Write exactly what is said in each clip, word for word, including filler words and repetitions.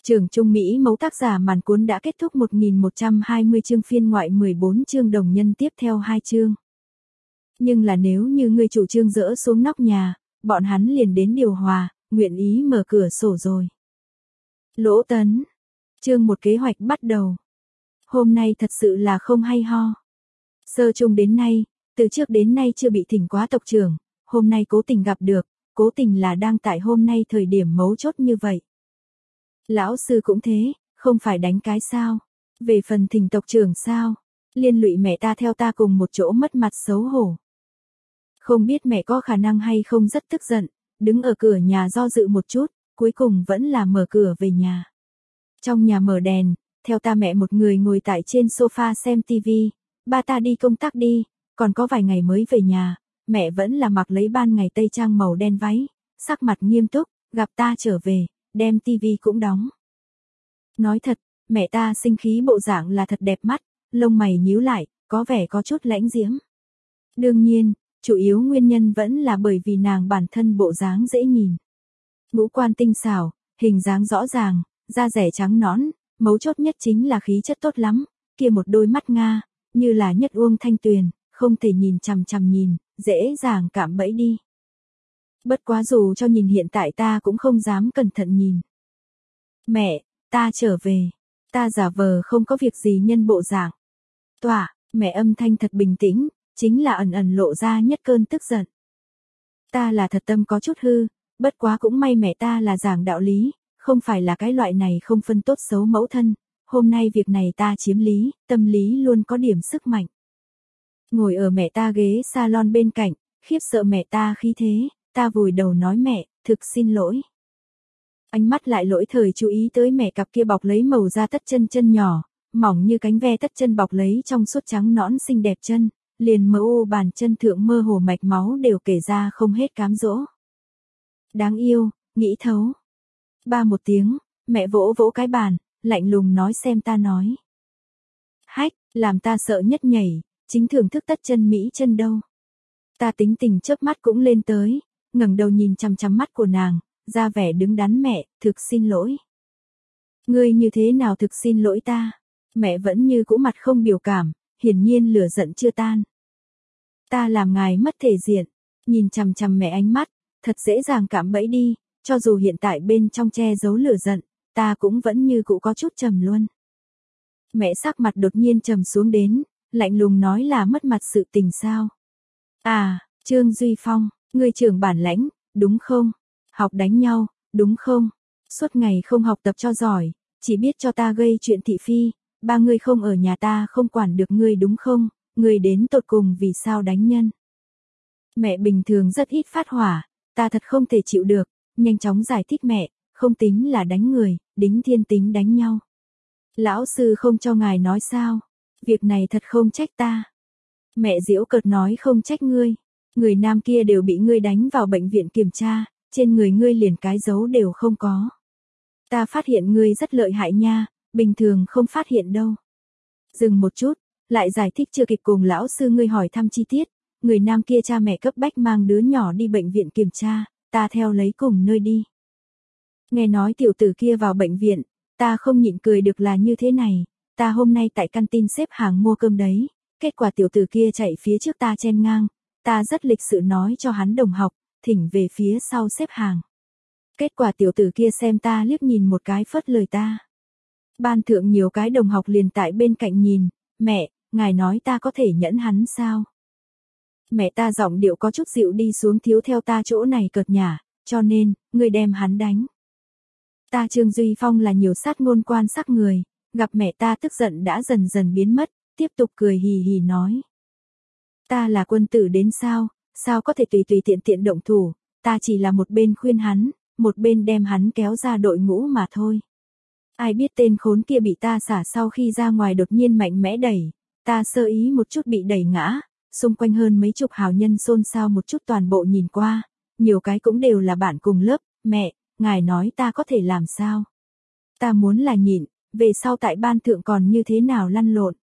Trường Trung Mỹ mẫu tác giả màn cuốn đã kết thúc một nghìn một trăm hai mươi chương phiên ngoại mười bốn chương đồng nhân tiếp theo hai chương. Nhưng là nếu như người chủ trương dỡ xuống nóc nhà, bọn hắn liền đến điều hòa, nguyện ý mở cửa sổ rồi. Lỗ Tấn. Chương một kế hoạch bắt đầu. Hôm nay thật sự là không hay ho. Sơ chung đến nay, từ trước đến nay chưa bị thỉnh quá tộc trưởng, hôm nay cố tình gặp được, cố tình là đang tại hôm nay thời điểm mấu chốt như vậy. Lão sư cũng thế, không phải đánh cái sao. Về phần thỉnh tộc trưởng sao, liên lụy mẹ ta theo ta cùng một chỗ mất mặt xấu hổ. Không biết mẹ có khả năng hay không rất tức giận, đứng ở cửa nhà do dự một chút, cuối cùng vẫn là mở cửa về nhà. Trong nhà mở đèn, theo ta mẹ một người ngồi tại trên sofa xem tivi, ba ta đi công tác đi, còn có vài ngày mới về nhà, mẹ vẫn là mặc lấy ban ngày tây trang màu đen váy, sắc mặt nghiêm túc, gặp ta trở về, đem tivi cũng đóng. Nói thật, mẹ ta sinh khí bộ dạng là thật đẹp mắt, lông mày nhíu lại, có vẻ có chút lãnh diễm. Đương nhiên, chủ yếu nguyên nhân vẫn là bởi vì nàng bản thân bộ dáng dễ nhìn. Ngũ quan tinh xảo, hình dáng rõ ràng, da rẻ trắng nõn, mấu chốt nhất chính là khí chất tốt lắm, kia một đôi mắt Nga, như là nhất uông thanh tuyền, không thể nhìn chằm chằm nhìn, dễ dàng cảm bẫy đi. Bất quá dù cho nhìn hiện tại ta cũng không dám cẩn thận nhìn. Mẹ, ta trở về, ta giả vờ không có việc gì nhân bộ dạng. Tỏa, mẹ âm thanh thật bình tĩnh, chính là ẩn ẩn lộ ra nhất cơn tức giận. Ta là thật tâm có chút hư, bất quá cũng may mẹ ta là giảng đạo lý, không phải là cái loại này không phân tốt xấu mẫu thân, hôm nay việc này ta chiếm lý, tâm lý luôn có điểm sức mạnh. Ngồi ở mẹ ta ghế salon bên cạnh, khiếp sợ mẹ ta khí thế, ta vùi đầu nói mẹ, thực xin lỗi. Ánh mắt lại lỗi thời chú ý tới mẹ cặp kia bọc lấy màu da tất chân chân nhỏ, mỏng như cánh ve tất chân bọc lấy trong suốt trắng nõn xinh đẹp chân, liền mờ u bàn chân thượng mơ hồ mạch máu đều kể ra không hết cám dỗ. Đáng yêu, nghĩ thấu. Ba một tiếng, mẹ vỗ vỗ cái bàn, lạnh lùng nói xem ta nói. Hách, làm ta sợ nhất nhảy, chính thưởng thức tất chân mỹ chân đâu. Ta tính tình chớp mắt cũng lên tới, ngẩng đầu nhìn chằm chằm mắt của nàng, ra vẻ đứng đắn mẹ, thực xin lỗi. Ngươi như thế nào thực xin lỗi ta? Mẹ vẫn như cũ mặt không biểu cảm, hiển nhiên lửa giận chưa tan. Ta làm ngài mất thể diện, nhìn chằm chằm mẹ ánh mắt, thật dễ dàng cảm bẫy đi, cho dù hiện tại bên trong che giấu lửa giận, ta cũng vẫn như cũ có chút trầm luôn. Mẹ sắc mặt đột nhiên trầm xuống đến, lạnh lùng nói là mất mặt sự tình sao. À, Trương Duy Phong, ngươi trưởng bản lãnh, đúng không? Học đánh nhau, đúng không? Suốt ngày không học tập cho giỏi, chỉ biết cho ta gây chuyện thị phi, ba ngươi không ở nhà ta không quản được ngươi đúng không? Ngươi đến tột cùng vì sao đánh nhân? Mẹ bình thường rất ít phát hỏa, ta thật không thể chịu được, nhanh chóng giải thích mẹ, không tính là đánh người, đính thiên tính đánh nhau. Lão sư không cho ngài nói sao? Việc này thật không trách ta. Mẹ giễu cợt nói không trách ngươi. Người nam kia đều bị ngươi đánh vào bệnh viện kiểm tra, trên người ngươi liền cái dấu đều không có. Ta phát hiện ngươi rất lợi hại nha, bình thường không phát hiện đâu. Dừng một chút, lại giải thích chưa kịp cùng lão sư ngươi hỏi thăm chi tiết, người nam kia cha mẹ cấp bách mang đứa nhỏ đi bệnh viện kiểm tra, ta theo lấy cùng nơi đi. Nghe nói tiểu tử kia vào bệnh viện, ta không nhịn cười được là như thế này, ta hôm nay tại căn tin xếp hàng mua cơm đấy, kết quả tiểu tử kia chạy phía trước ta chen ngang, ta rất lịch sự nói cho hắn đồng học, thỉnh về phía sau xếp hàng. Kết quả tiểu tử kia xem ta liếc nhìn một cái phớt lời ta. Ban thượng nhiều cái đồng học liền tại bên cạnh nhìn, mẹ, ngài nói ta có thể nhẫn hắn sao? Mẹ ta giọng điệu có chút dịu đi xuống thiếu theo ta chỗ này cợt nhả, cho nên, ngươi đem hắn đánh. Ta Trương Duy Phong là nhiều sát ngôn quan sắc người, gặp mẹ ta tức giận đã dần dần biến mất, tiếp tục cười hì hì nói. Ta là quân tử đến sao, sao có thể tùy tùy tiện tiện động thủ, ta chỉ là một bên khuyên hắn, một bên đem hắn kéo ra đội ngũ mà thôi. Ai biết tên khốn kia bị ta xả sau khi ra ngoài đột nhiên mạnh mẽ đẩy, ta sơ ý một chút bị đẩy ngã, xung quanh hơn mấy chục hào nhân xôn xao một chút toàn bộ nhìn qua, nhiều cái cũng đều là bạn cùng lớp, mẹ, ngài nói ta có thể làm sao? Ta muốn là nhịn, về sau tại ban thượng còn như thế nào lăn lộn.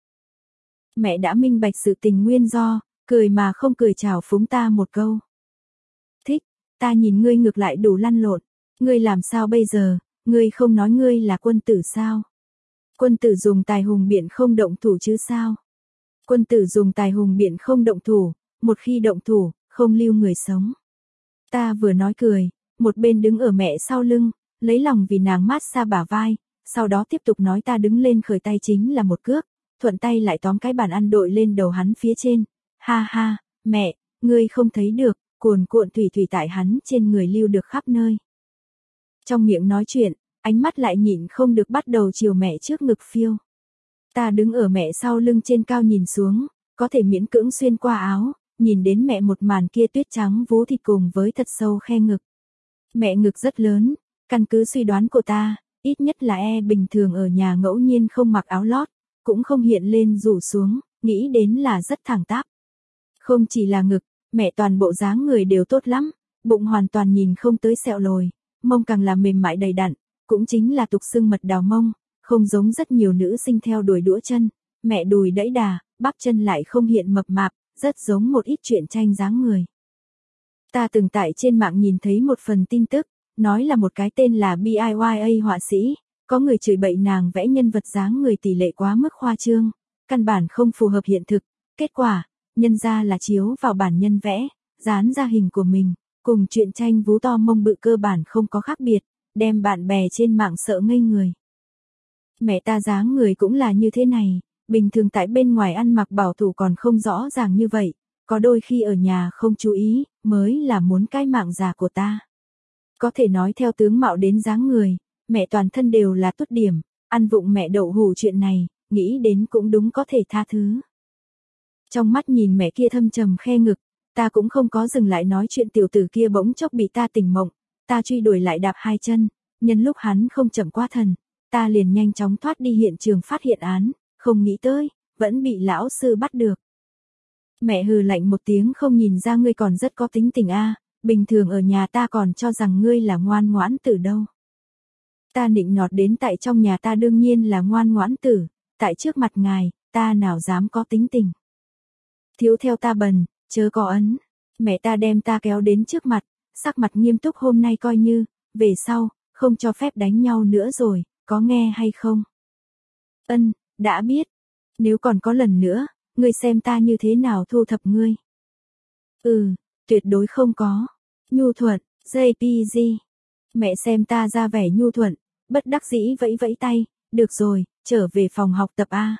Mẹ đã minh bạch sự tình nguyên do, cười mà không cười chào phúng ta một câu. Thích, ta nhìn ngươi ngược lại đủ lăn lộn, ngươi làm sao bây giờ, Ngươi không nói ngươi là quân tử sao? Quân tử dùng tài hùng biện không động thủ chứ sao? Quân tử dùng tài hùng biện không động thủ, một khi động thủ, không lưu người sống. Ta vừa nói cười, một bên đứng ở mẹ sau lưng, lấy lòng vì nàng mát xa bả vai, sau đó tiếp tục nói ta đứng lên khởi tay chính là một cước, thuận tay lại tóm cái bàn ăn đội lên đầu hắn phía trên. Ha ha, mẹ, ngươi không thấy được, cuồn cuộn thủy thủy tại hắn trên người lưu được khắp nơi. Trong miệng nói chuyện, ánh mắt lại nhịn không được bắt đầu chiều mẹ trước ngực phiêu. Ta đứng ở mẹ sau lưng trên cao nhìn xuống, có thể miễn cưỡng xuyên qua áo, nhìn đến mẹ một màn kia tuyết trắng vú thịt cùng với thật sâu khe ngực. Mẹ ngực rất lớn, căn cứ suy đoán của ta, ít nhất là e bình thường ở nhà ngẫu nhiên không mặc áo lót, cũng không hiện lên rủ xuống, nghĩ đến là rất thẳng tắp. Không chỉ là ngực, mẹ toàn bộ dáng người đều tốt lắm, bụng hoàn toàn nhìn không tới sẹo lồi, mông càng là mềm mại đầy đặn, cũng chính là tục xương mật đào mông, không giống rất nhiều nữ sinh theo đuổi đũa chân, mẹ đùi đẫy đà, bắp chân lại không hiện mập mạp, rất giống một ít truyện tranh dáng người. Ta từng tại trên mạng nhìn thấy một phần tin tức, nói là một cái tên là bê i i a họa sĩ, có người chửi bậy nàng vẽ nhân vật dáng người tỷ lệ quá mức khoa trương, căn bản không phù hợp hiện thực, kết quả, nhân ra là chiếu vào bản nhân vẽ, dán ra hình của mình, cùng truyện tranh vú to mông bự cơ bản không có khác biệt, đem bạn bè trên mạng sợ ngây người. Mẹ ta dáng người cũng là như thế này, bình thường tại bên ngoài ăn mặc bảo thủ còn không rõ ràng như vậy, có đôi khi ở nhà không chú ý, mới là muốn cái mạng già của ta. Có thể nói theo tướng mạo đến dáng người, mẹ toàn thân đều là tốt điểm, ăn vụng mẹ đậu hủ chuyện này, nghĩ đến cũng đúng có thể tha thứ. Trong mắt nhìn mẹ kia thâm trầm khe ngực, ta cũng không có dừng lại nói chuyện tiểu tử kia bỗng chốc bị ta tỉnh mộng, ta truy đuổi lại đạp hai chân, nhân lúc hắn không chậm quá thần, ta liền nhanh chóng thoát đi hiện trường phát hiện án, không nghĩ tới, vẫn bị lão sư bắt được. Mẹ hừ lạnh một tiếng không nhìn ra ngươi còn rất có tính tình a, bình thường ở nhà ta còn cho rằng ngươi là ngoan ngoãn tử đâu. Ta nịnh nọt đến tại trong nhà ta đương nhiên là ngoan ngoãn tử, tại trước mặt ngài, ta nào dám có tính tình. Thiếu theo ta bần, chớ có ấn. Mẹ ta đem ta kéo đến trước mặt, sắc mặt nghiêm túc hôm nay coi như, về sau, không cho phép đánh nhau nữa rồi, có nghe hay không? Ân, đã biết. Nếu còn có lần nữa, ngươi xem ta như thế nào thu thập ngươi. Ừ, tuyệt đối không có. Nhu thuận, jê pê giê. Mẹ xem ta ra vẻ nhu thuận, bất đắc dĩ vẫy vẫy tay, được rồi, trở về phòng học tập A.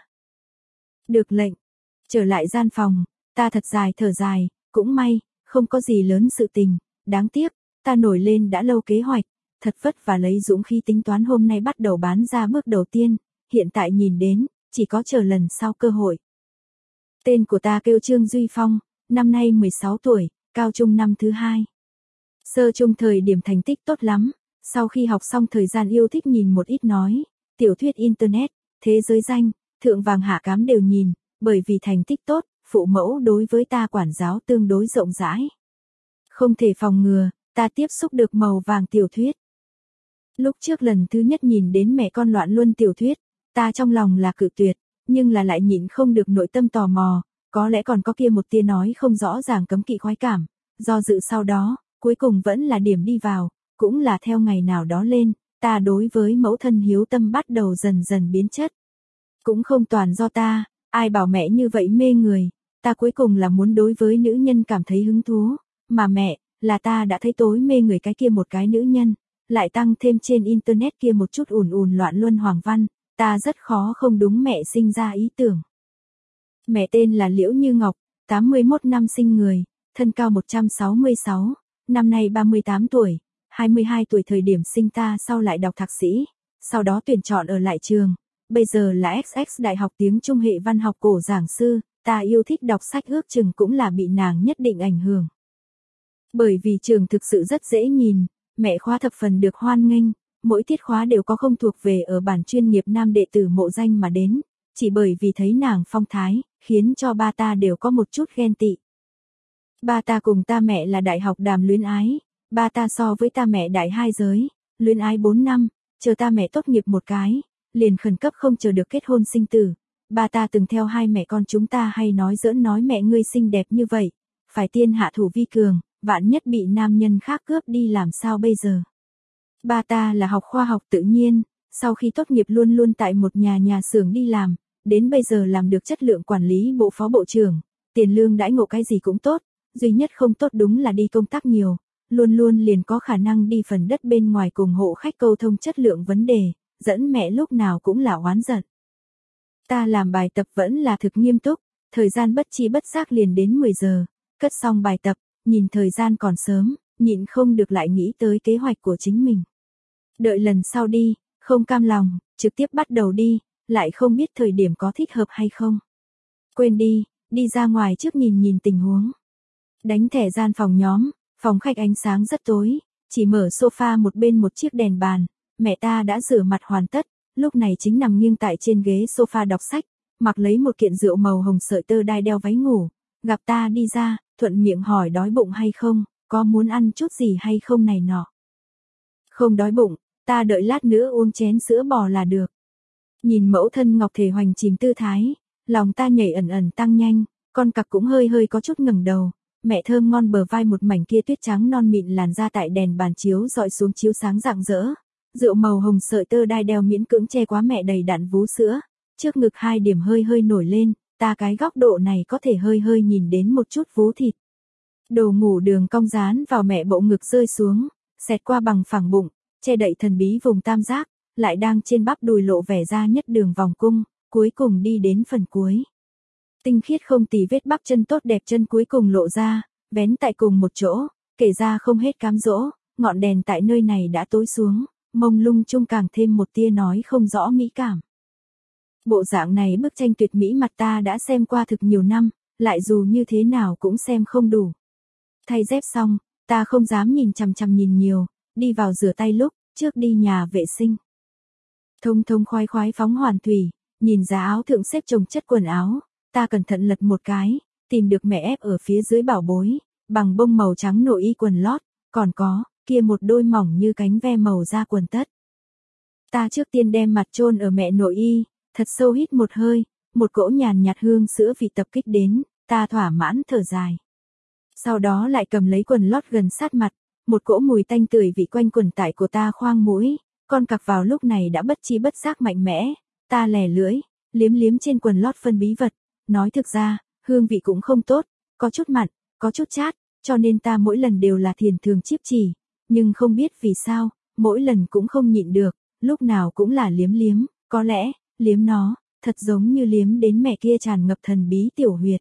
Được lệnh. Trở lại gian phòng, ta thật dài thở dài, cũng may, không có gì lớn sự tình, đáng tiếc, ta nổi lên đã lâu kế hoạch, thật vất và lấy dũng khí tính toán hôm nay bắt đầu bán ra bước đầu tiên, hiện tại nhìn đến, chỉ có chờ lần sau cơ hội. Tên của ta kêu Trương Duy Phong, năm nay mười sáu tuổi, cao trung năm thứ hai. Sơ trung thời điểm thành tích tốt lắm, sau khi học xong thời gian yêu thích nhìn một ít nói, tiểu thuyết internet, thế giới danh, thượng vàng hạ cám đều nhìn, bởi vì thành tích tốt, phụ mẫu đối với ta quản giáo tương đối rộng rãi. Không thể phòng ngừa, ta tiếp xúc được màu vàng tiểu thuyết. Lúc trước lần thứ nhất nhìn đến mẹ con loạn luân tiểu thuyết, ta trong lòng là cự tuyệt, nhưng là lại nhịn không được nội tâm tò mò, có lẽ còn có kia một tia nói không rõ ràng cấm kỵ khoái cảm, do dự sau đó, cuối cùng vẫn là điểm đi vào, cũng là theo ngày nào đó lên, ta đối với mẫu thân hiếu tâm bắt đầu dần dần biến chất. Cũng không toàn do ta, ai bảo mẹ như vậy mê người, ta cuối cùng là muốn đối với nữ nhân cảm thấy hứng thú, mà mẹ, là ta đã thấy tối mê người cái kia một cái nữ nhân, lại tăng thêm trên internet kia một chút ùn ùn loạn luân hoàng văn, ta rất khó không đúng mẹ sinh ra ý tưởng. Mẹ tên là Liễu Như Ngọc, tám mươi mốt năm sinh người, thân cao một trăm sáu mươi sáu, năm nay ba mươi tám tuổi, hai mươi hai tuổi thời điểm sinh ta sau lại đọc thạc sĩ, sau đó tuyển chọn ở lại trường, bây giờ là ích ích Đại học tiếng Trung hệ văn học cổ giảng sư, ta yêu thích đọc sách ước chừng cũng là bị nàng nhất định ảnh hưởng. Bởi vì trường thực sự rất dễ nhìn, mẹ khóa thập phần được hoan nghênh, mỗi tiết khóa đều có không thuộc về ở bản chuyên nghiệp nam đệ tử mộ danh mà đến, chỉ bởi vì thấy nàng phong thái, khiến cho ba ta đều có một chút ghen tị. Ba ta cùng ta mẹ là đại học đàm luyến ái, ba ta so với ta mẹ đại hai giới, luyến ái bốn năm, chờ ta mẹ tốt nghiệp một cái, liền khẩn cấp không chờ được kết hôn sinh tử. Ba ta từng theo hai mẹ con chúng ta hay nói giỡn nói mẹ ngươi xinh đẹp như vậy, phải tiên hạ thủ vi cường, vạn nhất bị nam nhân khác cướp đi làm sao bây giờ. Ba ta là học khoa học tự nhiên, sau khi tốt nghiệp luôn luôn tại một nhà nhà xưởng đi làm, đến bây giờ làm được chất lượng quản lý bộ phó bộ trưởng, tiền lương đãi ngộ cái gì cũng tốt, duy nhất không tốt đúng là đi công tác nhiều, luôn luôn liền có khả năng đi phần đất bên ngoài cùng hộ khách câu thông chất lượng vấn đề, dẫn mẹ lúc nào cũng là oán giận. Ta làm bài tập vẫn là thực nghiêm túc, thời gian bất chi bất giác liền đến mười giờ, cất xong bài tập, nhìn thời gian còn sớm, nhịn không được lại nghĩ tới kế hoạch của chính mình. Đợi lần sau đi, không cam lòng, trực tiếp bắt đầu đi, lại không biết thời điểm có thích hợp hay không. Quên đi, đi ra ngoài trước nhìn nhìn tình huống. Đánh thẻ gian phòng nhóm, phòng khách ánh sáng rất tối, chỉ mở sofa một bên một chiếc đèn bàn, mẹ ta đã rửa mặt hoàn tất, lúc này chính nằm nghiêng tại trên ghế sofa đọc sách, mặc lấy một kiện rượu màu hồng sợi tơ đai đeo váy ngủ, gặp ta đi ra, thuận miệng hỏi đói bụng hay không, có muốn ăn chút gì hay không này nọ. Không đói bụng, ta đợi lát nữa uống chén sữa bò là được. Nhìn mẫu thân Ngọc Thể Hoành chìm tư thái, lòng ta nhảy ẩn ẩn tăng nhanh, con cặc cũng hơi hơi có chút ngẩng đầu, mẹ thơm ngon bờ vai một mảnh kia tuyết trắng non mịn làn da tại đèn bàn chiếu dọi xuống chiếu sáng rạng rỡ, rượu màu hồng sợi tơ đai đeo miễn cưỡng che quá mẹ đầy đặn vú sữa, trước ngực hai điểm hơi hơi nổi lên, ta cái góc độ này có thể hơi hơi nhìn đến một chút vú thịt. Đồ ngủ đường cong dán vào mẹ bộ ngực rơi xuống, xẹt qua bằng phẳng bụng, che đậy thần bí vùng tam giác, lại đang trên bắp đùi lộ vẻ ra nhất đường vòng cung, cuối cùng đi đến phần cuối. Tinh khiết không tì vết bắp chân tốt đẹp chân cuối cùng lộ ra, vén tại cùng một chỗ, kể ra không hết cám dỗ, ngọn đèn tại nơi này đã tối xuống, mông lung chung càng thêm một tia nói không rõ mỹ cảm. Bộ dạng này bức tranh tuyệt mỹ mặt ta đã xem qua thực nhiều năm, lại dù như thế nào cũng xem không đủ. Thay dép xong, ta không dám nhìn chằm chằm nhìn nhiều, đi vào rửa tay lúc, trước đi nhà vệ sinh. Thông thông khoái khoái phóng hoàn thủy, nhìn giá áo thượng xếp chồng chất quần áo, ta cẩn thận lật một cái, tìm được mẹ ép ở phía dưới bảo bối, bằng bông màu trắng nội y quần lót, còn có, kia một đôi mỏng như cánh ve màu da quần tất. Ta trước tiên đem mặt chôn ở mẹ nội y, thật sâu hít một hơi, một cỗ nhàn nhạt hương sữa vị tập kích đến, ta thỏa mãn thở dài. Sau đó lại cầm lấy quần lót gần sát mặt, một cỗ mùi tanh tưởi vị quanh quần tải của ta khoang mũi, con cặc vào lúc này đã bất chi bất giác mạnh mẽ, ta lè lưỡi, liếm liếm trên quần lót phân bí vật, nói thực ra, hương vị cũng không tốt, có chút mặn, có chút chát, cho nên ta mỗi lần đều là thiền thường chíp chỉ, nhưng không biết vì sao, mỗi lần cũng không nhịn được, lúc nào cũng là liếm liếm, có lẽ, liếm nó, thật giống như liếm đến mẹ kia tràn ngập thần bí tiểu huyệt.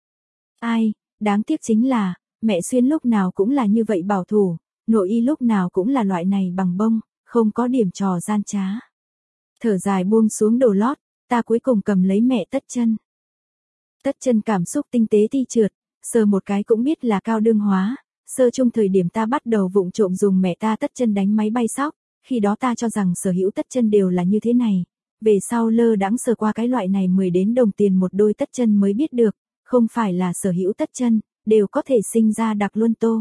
Ai, đáng tiếc chính là, mẹ Xuyên lúc nào cũng là như vậy bảo thủ, nội y lúc nào cũng là loại này bằng bông, không có điểm trò gian trá. Thở dài buông xuống đồ lót, ta cuối cùng cầm lấy mẹ tất chân. Tất chân cảm xúc tinh tế ti trượt, sờ một cái cũng biết là cao đương hóa, sơ chung thời điểm ta bắt đầu vụng trộm dùng mẹ ta tất chân đánh máy bay sóc, khi đó ta cho rằng sở hữu tất chân đều là như thế này, về sau lơ đãng sờ qua cái loại này mười đến đồng tiền một đôi tất chân mới biết được, không phải là sở hữu tất chân, đều có thể sinh ra đặc luân tô.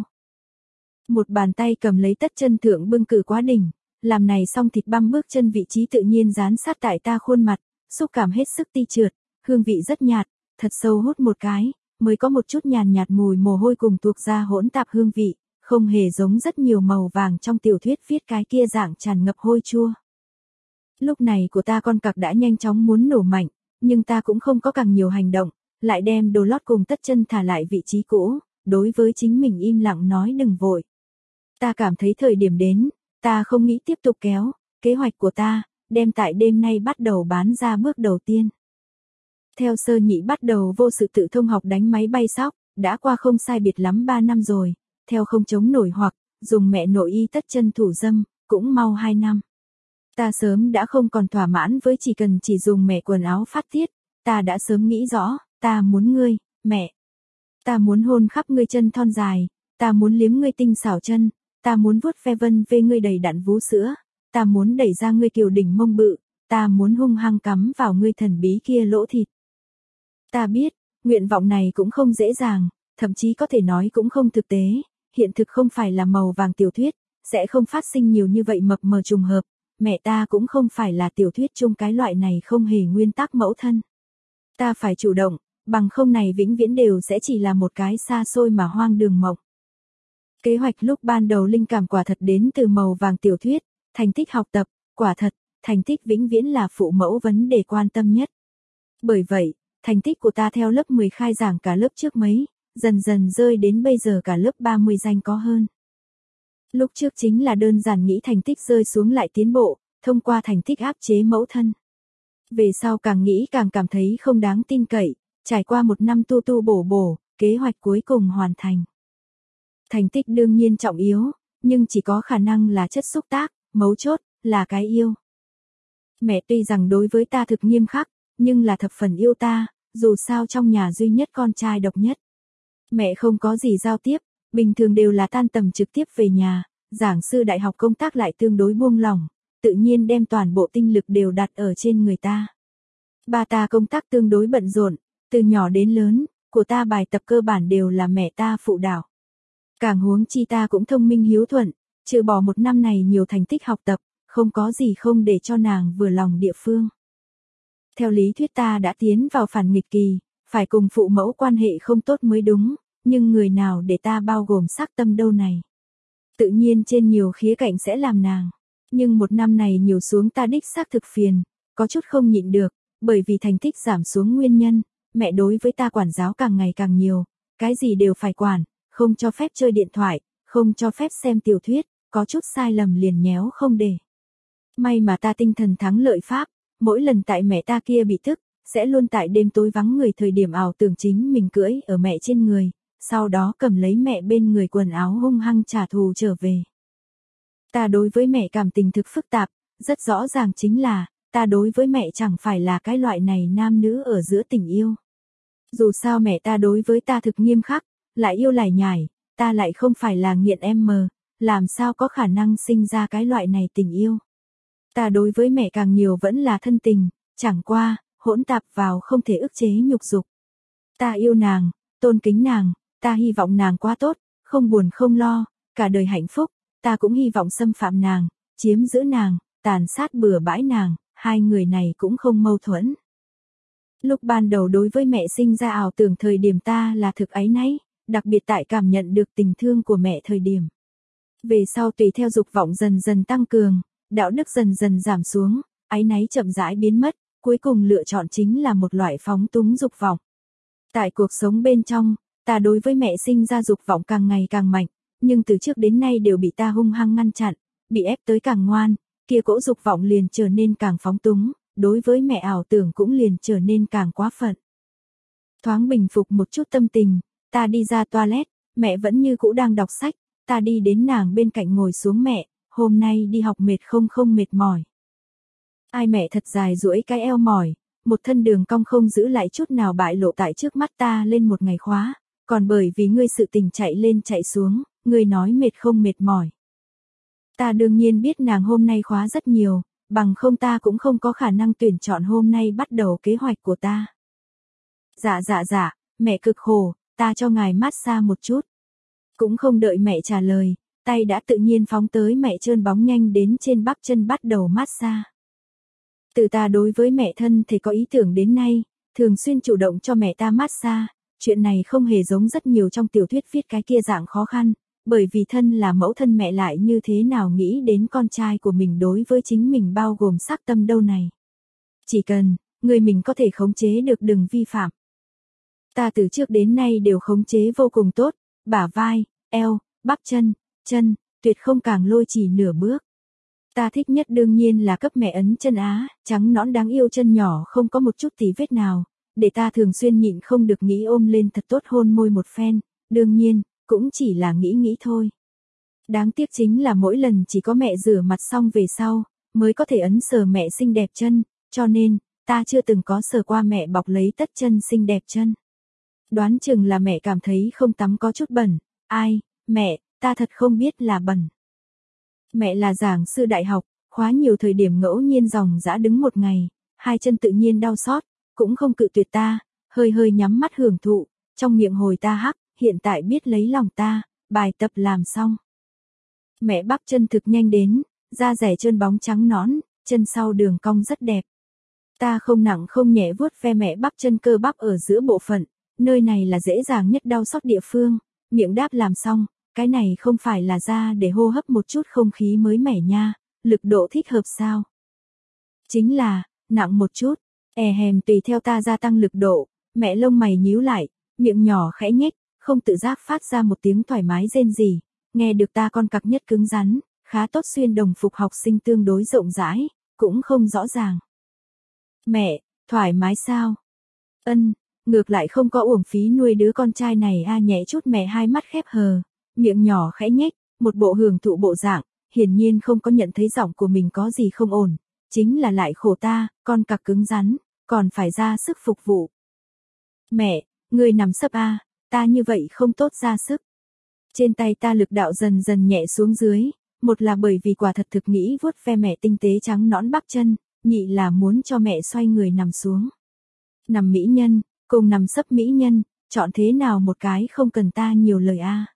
Một bàn tay cầm lấy tất chân thượng bưng cử quá đỉnh, làm này xong thịt băm bước chân vị trí tự nhiên dán sát tại ta khuôn mặt, xúc cảm hết sức ti trượt, hương vị rất nhạt, thật sâu hút một cái, mới có một chút nhàn nhạt mùi mồ hôi cùng thuộc ra hỗn tạp hương vị, không hề giống rất nhiều màu vàng trong tiểu thuyết viết cái kia dạng tràn ngập hôi chua. Lúc này của ta con cặc đã nhanh chóng muốn nổ mạnh, nhưng ta cũng không có càng nhiều hành động, lại đem đồ lót cùng tất chân thả lại vị trí cũ, đối với chính mình im lặng nói đừng vội. Ta cảm thấy thời điểm đến, ta không nghĩ tiếp tục kéo, kế hoạch của ta, đem tại đêm nay bắt đầu bán ra bước đầu tiên. Theo sơ nhị bắt đầu vô sự tự thông học đánh máy bay sóc, đã qua không sai biệt lắm ba năm rồi, theo không chống nổi hoặc, dùng mẹ nội y tất chân thủ dâm, cũng mau hai năm. Ta sớm đã không còn thỏa mãn với chỉ cần chỉ dùng mẹ quần áo phát tiết, ta đã sớm nghĩ rõ, ta muốn ngươi, mẹ. Ta muốn hôn khắp ngươi chân thon dài, ta muốn liếm ngươi tinh xảo chân, ta muốn vuốt ve vân về ngươi đầy đặn vú sữa, ta muốn đẩy ra ngươi kiều đỉnh mông bự, ta muốn hung hăng cắm vào ngươi thần bí kia lỗ thịt. Ta biết, nguyện vọng này cũng không dễ dàng, thậm chí có thể nói cũng không thực tế, hiện thực không phải là màu vàng tiểu thuyết, sẽ không phát sinh nhiều như vậy mập mờ trùng hợp, mẹ ta cũng không phải là tiểu thuyết chung cái loại này không hề nguyên tắc mẫu thân. Ta phải chủ động, bằng không này vĩnh viễn đều sẽ chỉ là một cái xa xôi mà hoang đường mộng. Kế hoạch lúc ban đầu linh cảm quả thật đến từ màu vàng tiểu thuyết, thành tích học tập, quả thật, thành tích vĩnh viễn là phụ mẫu vấn đề quan tâm nhất. Bởi vậy, thành tích của ta theo lớp mười khai giảng cả lớp trước mấy, dần dần rơi đến bây giờ cả lớp ba mươi danh có hơn. Lúc trước chính là đơn giản nghĩ thành tích rơi xuống lại tiến bộ, thông qua thành tích áp chế mẫu thân. Về sau càng nghĩ càng cảm thấy không đáng tin cậy, trải qua một năm tu tu bổ bổ, kế hoạch cuối cùng hoàn thành. Thành tích đương nhiên trọng yếu, nhưng chỉ có khả năng là chất xúc tác, mấu chốt, là cái yêu. Mẹ tuy rằng đối với ta thực nghiêm khắc, nhưng là thập phần yêu ta, dù sao trong nhà duy nhất con trai độc nhất. Mẹ không có gì giao tiếp, bình thường đều là tan tầm trực tiếp về nhà, giảng sư đại học công tác lại tương đối buông lỏng, tự nhiên đem toàn bộ tinh lực đều đặt ở trên người ta. Ba ta công tác tương đối bận rộn, từ nhỏ đến lớn, của ta bài tập cơ bản đều là mẹ ta phụ đạo. Càng huống chi ta cũng thông minh hiếu thuận, trừ bỏ một năm này nhiều thành tích học tập, không có gì không để cho nàng vừa lòng địa phương. Theo lý thuyết ta đã tiến vào phản nghịch kỳ, phải cùng phụ mẫu quan hệ không tốt mới đúng, nhưng người nào để ta bao gồm sắc tâm đâu này. Tự nhiên trên nhiều khía cạnh sẽ làm nàng, nhưng một năm này nhiều xuống ta đích xác thực phiền, có chút không nhịn được, bởi vì thành tích giảm xuống nguyên nhân, mẹ đối với ta quản giáo càng ngày càng nhiều, cái gì đều phải quản, không cho phép chơi điện thoại, không cho phép xem tiểu thuyết, có chút sai lầm liền nhéo không để. May mà ta tinh thần thắng lợi pháp, mỗi lần tại mẹ ta kia bị tức, sẽ luôn tại đêm tối vắng người thời điểm ảo tưởng chính mình cưỡi ở mẹ trên người, sau đó cầm lấy mẹ bên người quần áo hung hăng trả thù trở về. Ta đối với mẹ cảm tình thực phức tạp, rất rõ ràng chính là, ta đối với mẹ chẳng phải là cái loại này nam nữ ở giữa tình yêu. Dù sao mẹ ta đối với ta thực nghiêm khắc, lại yêu lại nhải, ta lại không phải là nghiện em mờ, làm sao có khả năng sinh ra cái loại này tình yêu. Ta đối với mẹ càng nhiều vẫn là thân tình, chẳng qua, hỗn tạp vào không thể ức chế nhục dục. Ta yêu nàng, tôn kính nàng, ta hy vọng nàng quá tốt, không buồn không lo, cả đời hạnh phúc, ta cũng hy vọng xâm phạm nàng, chiếm giữ nàng, tàn sát bừa bãi nàng, hai người này cũng không mâu thuẫn. Lúc ban đầu đối với mẹ sinh ra ảo tưởng thời điểm ta là thực áy náy, đặc biệt tại cảm nhận được tình thương của mẹ thời điểm. Về sau tùy theo dục vọng dần dần tăng cường, đạo đức dần dần giảm xuống, áy náy chậm rãi biến mất, cuối cùng lựa chọn chính là một loại phóng túng dục vọng. Tại cuộc sống bên trong, ta đối với mẹ sinh ra dục vọng càng ngày càng mạnh, nhưng từ trước đến nay đều bị ta hung hăng ngăn chặn, bị ép tới càng ngoan, kia cỗ dục vọng liền trở nên càng phóng túng, đối với mẹ ảo tưởng cũng liền trở nên càng quá phận. Thoáng bình phục một chút tâm tình, ta đi ra toilet, mẹ vẫn như cũ đang đọc sách, ta đi đến nàng bên cạnh ngồi xuống mẹ, hôm nay đi học mệt không không mệt mỏi. Ai mẹ thật dài duỗi cái eo mỏi, một thân đường cong không giữ lại chút nào bại lộ tại trước mắt ta lên một ngày khóa, còn bởi vì ngươi sự tình chạy lên chạy xuống, ngươi nói mệt không mệt mỏi. Ta đương nhiên biết nàng hôm nay khóa rất nhiều, bằng không ta cũng không có khả năng tuyển chọn hôm nay bắt đầu kế hoạch của ta. Dạ dạ dạ, mẹ cực khổ, ta cho ngài massage một chút. Cũng không đợi mẹ trả lời, tay đã tự nhiên phóng tới mẹ trơn bóng nhanh đến trên bắp chân bắt đầu massage. Từ ta đối với mẹ thân thể có ý tưởng đến nay, thường xuyên chủ động cho mẹ ta massage, chuyện này không hề giống rất nhiều trong tiểu thuyết viết cái kia dạng khó khăn, bởi vì thân là mẫu thân mẹ lại như thế nào nghĩ đến con trai của mình đối với chính mình bao gồm sắc tâm đâu này. Chỉ cần, người mình có thể khống chế được đừng vi phạm. Ta từ trước đến nay đều khống chế vô cùng tốt, bả vai, eo, bắp chân, chân, tuyệt không càng lôi chỉ nửa bước. Ta thích nhất đương nhiên là cấp mẹ ấn chân á, trắng nõn đáng yêu chân nhỏ không có một chút tí vết nào, để ta thường xuyên nhịn không được nghĩ ôm lên thật tốt hôn môi một phen, đương nhiên, cũng chỉ là nghĩ nghĩ thôi. Đáng tiếc chính là mỗi lần chỉ có mẹ rửa mặt xong về sau, mới có thể ấn sờ mẹ xinh đẹp chân, cho nên, ta chưa từng có sờ qua mẹ bọc lấy tất chân xinh đẹp chân. Đoán chừng là mẹ cảm thấy không tắm có chút bẩn, ai, mẹ, ta thật không biết là bẩn. Mẹ là giảng sư đại học, khóa nhiều thời điểm ngẫu nhiên dòng dã đứng một ngày, hai chân tự nhiên đau xót, cũng không cự tuyệt ta, hơi hơi nhắm mắt hưởng thụ, trong miệng hồi ta hắc, hiện tại biết lấy lòng ta, bài tập làm xong. Mẹ bắp chân thực nhanh đến, da rẻ trơn bóng trắng nõn, chân sau đường cong rất đẹp. Ta không nặng không nhẹ vuốt ve mẹ bắp chân cơ bắp ở giữa bộ phận, nơi này là dễ dàng nhất đau xót địa phương, miệng đáp làm xong, cái này không phải là ra để hô hấp một chút không khí mới mẻ nha, lực độ thích hợp sao? Chính là, nặng một chút, è hèm tùy theo ta gia tăng lực độ, mẹ lông mày nhíu lại, miệng nhỏ khẽ nhếch, không tự giác phát ra một tiếng thoải mái rên rỉ, nghe được ta con cặc nhất cứng rắn, khá tốt xuyên đồng phục học sinh tương đối rộng rãi, cũng không rõ ràng. Mẹ, thoải mái sao? Ân, ngược lại không có uổng phí nuôi đứa con trai này a nhẹ chút mẹ hai mắt khép hờ, miệng nhỏ khẽ nhếch, một bộ hưởng thụ bộ dạng, hiển nhiên không có nhận thấy giọng của mình có gì không ổn, chính là lại khổ ta, con cặc cứng rắn, còn phải ra sức phục vụ. Mẹ, người nằm sấp a, ta như vậy không tốt ra sức. Trên tay ta lực đạo dần dần nhẹ xuống dưới, một là bởi vì quả thật thực nghĩ vuốt ve mẹ tinh tế trắng nõn bắp chân, nhị là muốn cho mẹ xoay người nằm xuống. Nằm mỹ nhân, cùng nằm sấp mỹ nhân, chọn thế nào một cái không cần ta nhiều lời a.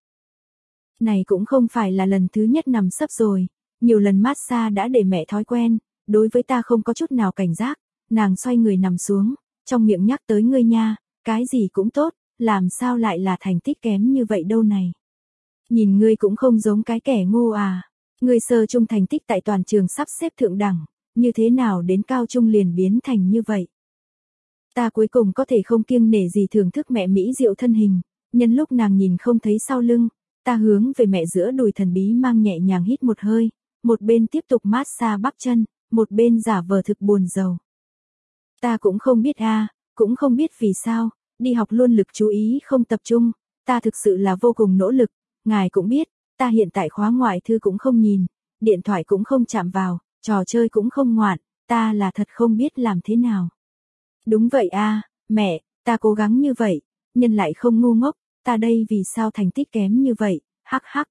Này cũng không phải là lần thứ nhất nằm sấp rồi, nhiều lần massage đã để mẹ thói quen, đối với ta không có chút nào cảnh giác, nàng xoay người nằm xuống, trong miệng nhắc tới ngươi nha, cái gì cũng tốt, làm sao lại là thành tích kém như vậy đâu này. Nhìn ngươi cũng không giống cái kẻ ngu à, ngươi sơ trung thành tích tại toàn trường sắp xếp thượng đẳng, như thế nào đến cao trung liền biến thành như vậy. Ta cuối cùng có thể không kiêng nể gì thưởng thức mẹ mỹ diệu thân hình, nhân lúc nàng nhìn không thấy sau lưng, ta hướng về mẹ giữa đùi thần bí mang nhẹ nhàng hít một hơi, một bên tiếp tục massage bắp chân, một bên giả vờ thực buồn rầu. Ta cũng không biết a, cũng không biết vì sao, đi học luôn lực chú ý không tập trung, ta thực sự là vô cùng nỗ lực, ngài cũng biết, ta hiện tại khóa ngoại thư cũng không nhìn, điện thoại cũng không chạm vào, trò chơi cũng không ngoạn, ta là thật không biết làm thế nào. Đúng vậy a, mẹ, ta cố gắng như vậy, nhân lại không ngu ngốc, ta đây vì sao thành tích kém như vậy, hắc hắc.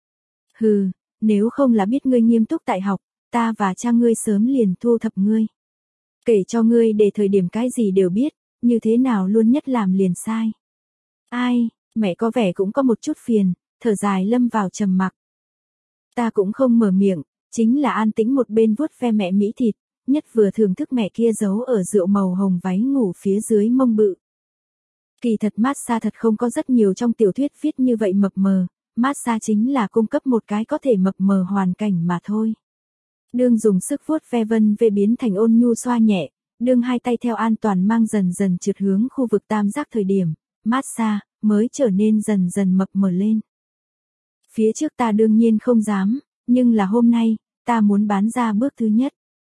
Hừ, nếu không là biết ngươi nghiêm túc tại học, ta và cha ngươi sớm liền thu thập ngươi. Kể cho ngươi để thời điểm cái gì đều biết, như thế nào luôn nhất làm liền sai. Ai, mẹ có vẻ cũng có một chút phiền, thở dài lâm vào trầm mặc. Ta cũng không mở miệng, chính là an tĩnh một bên vuốt ve mẹ mỹ thịt, nhất vừa thưởng thức mẹ kia giấu ở rượu màu hồng váy ngủ phía dưới mông bự. Kỳ thật massage thật không có rất nhiều trong tiểu thuyết viết như vậy mập mờ, massage chính là cung cấp một cái có thể mập mờ hoàn cảnh mà thôi. Đương dùng sức vuốt ve vân về biến thành ôn nhu xoa nhẹ, đương hai tay theo an toàn mang dần dần trượt hướng khu vực tam giác thời điểm, massage mới trở nên dần dần mập mờ lên. Phía trước ta đương nhiên không dám, nhưng là hôm nay, ta muốn bán ra bước thứ nhất.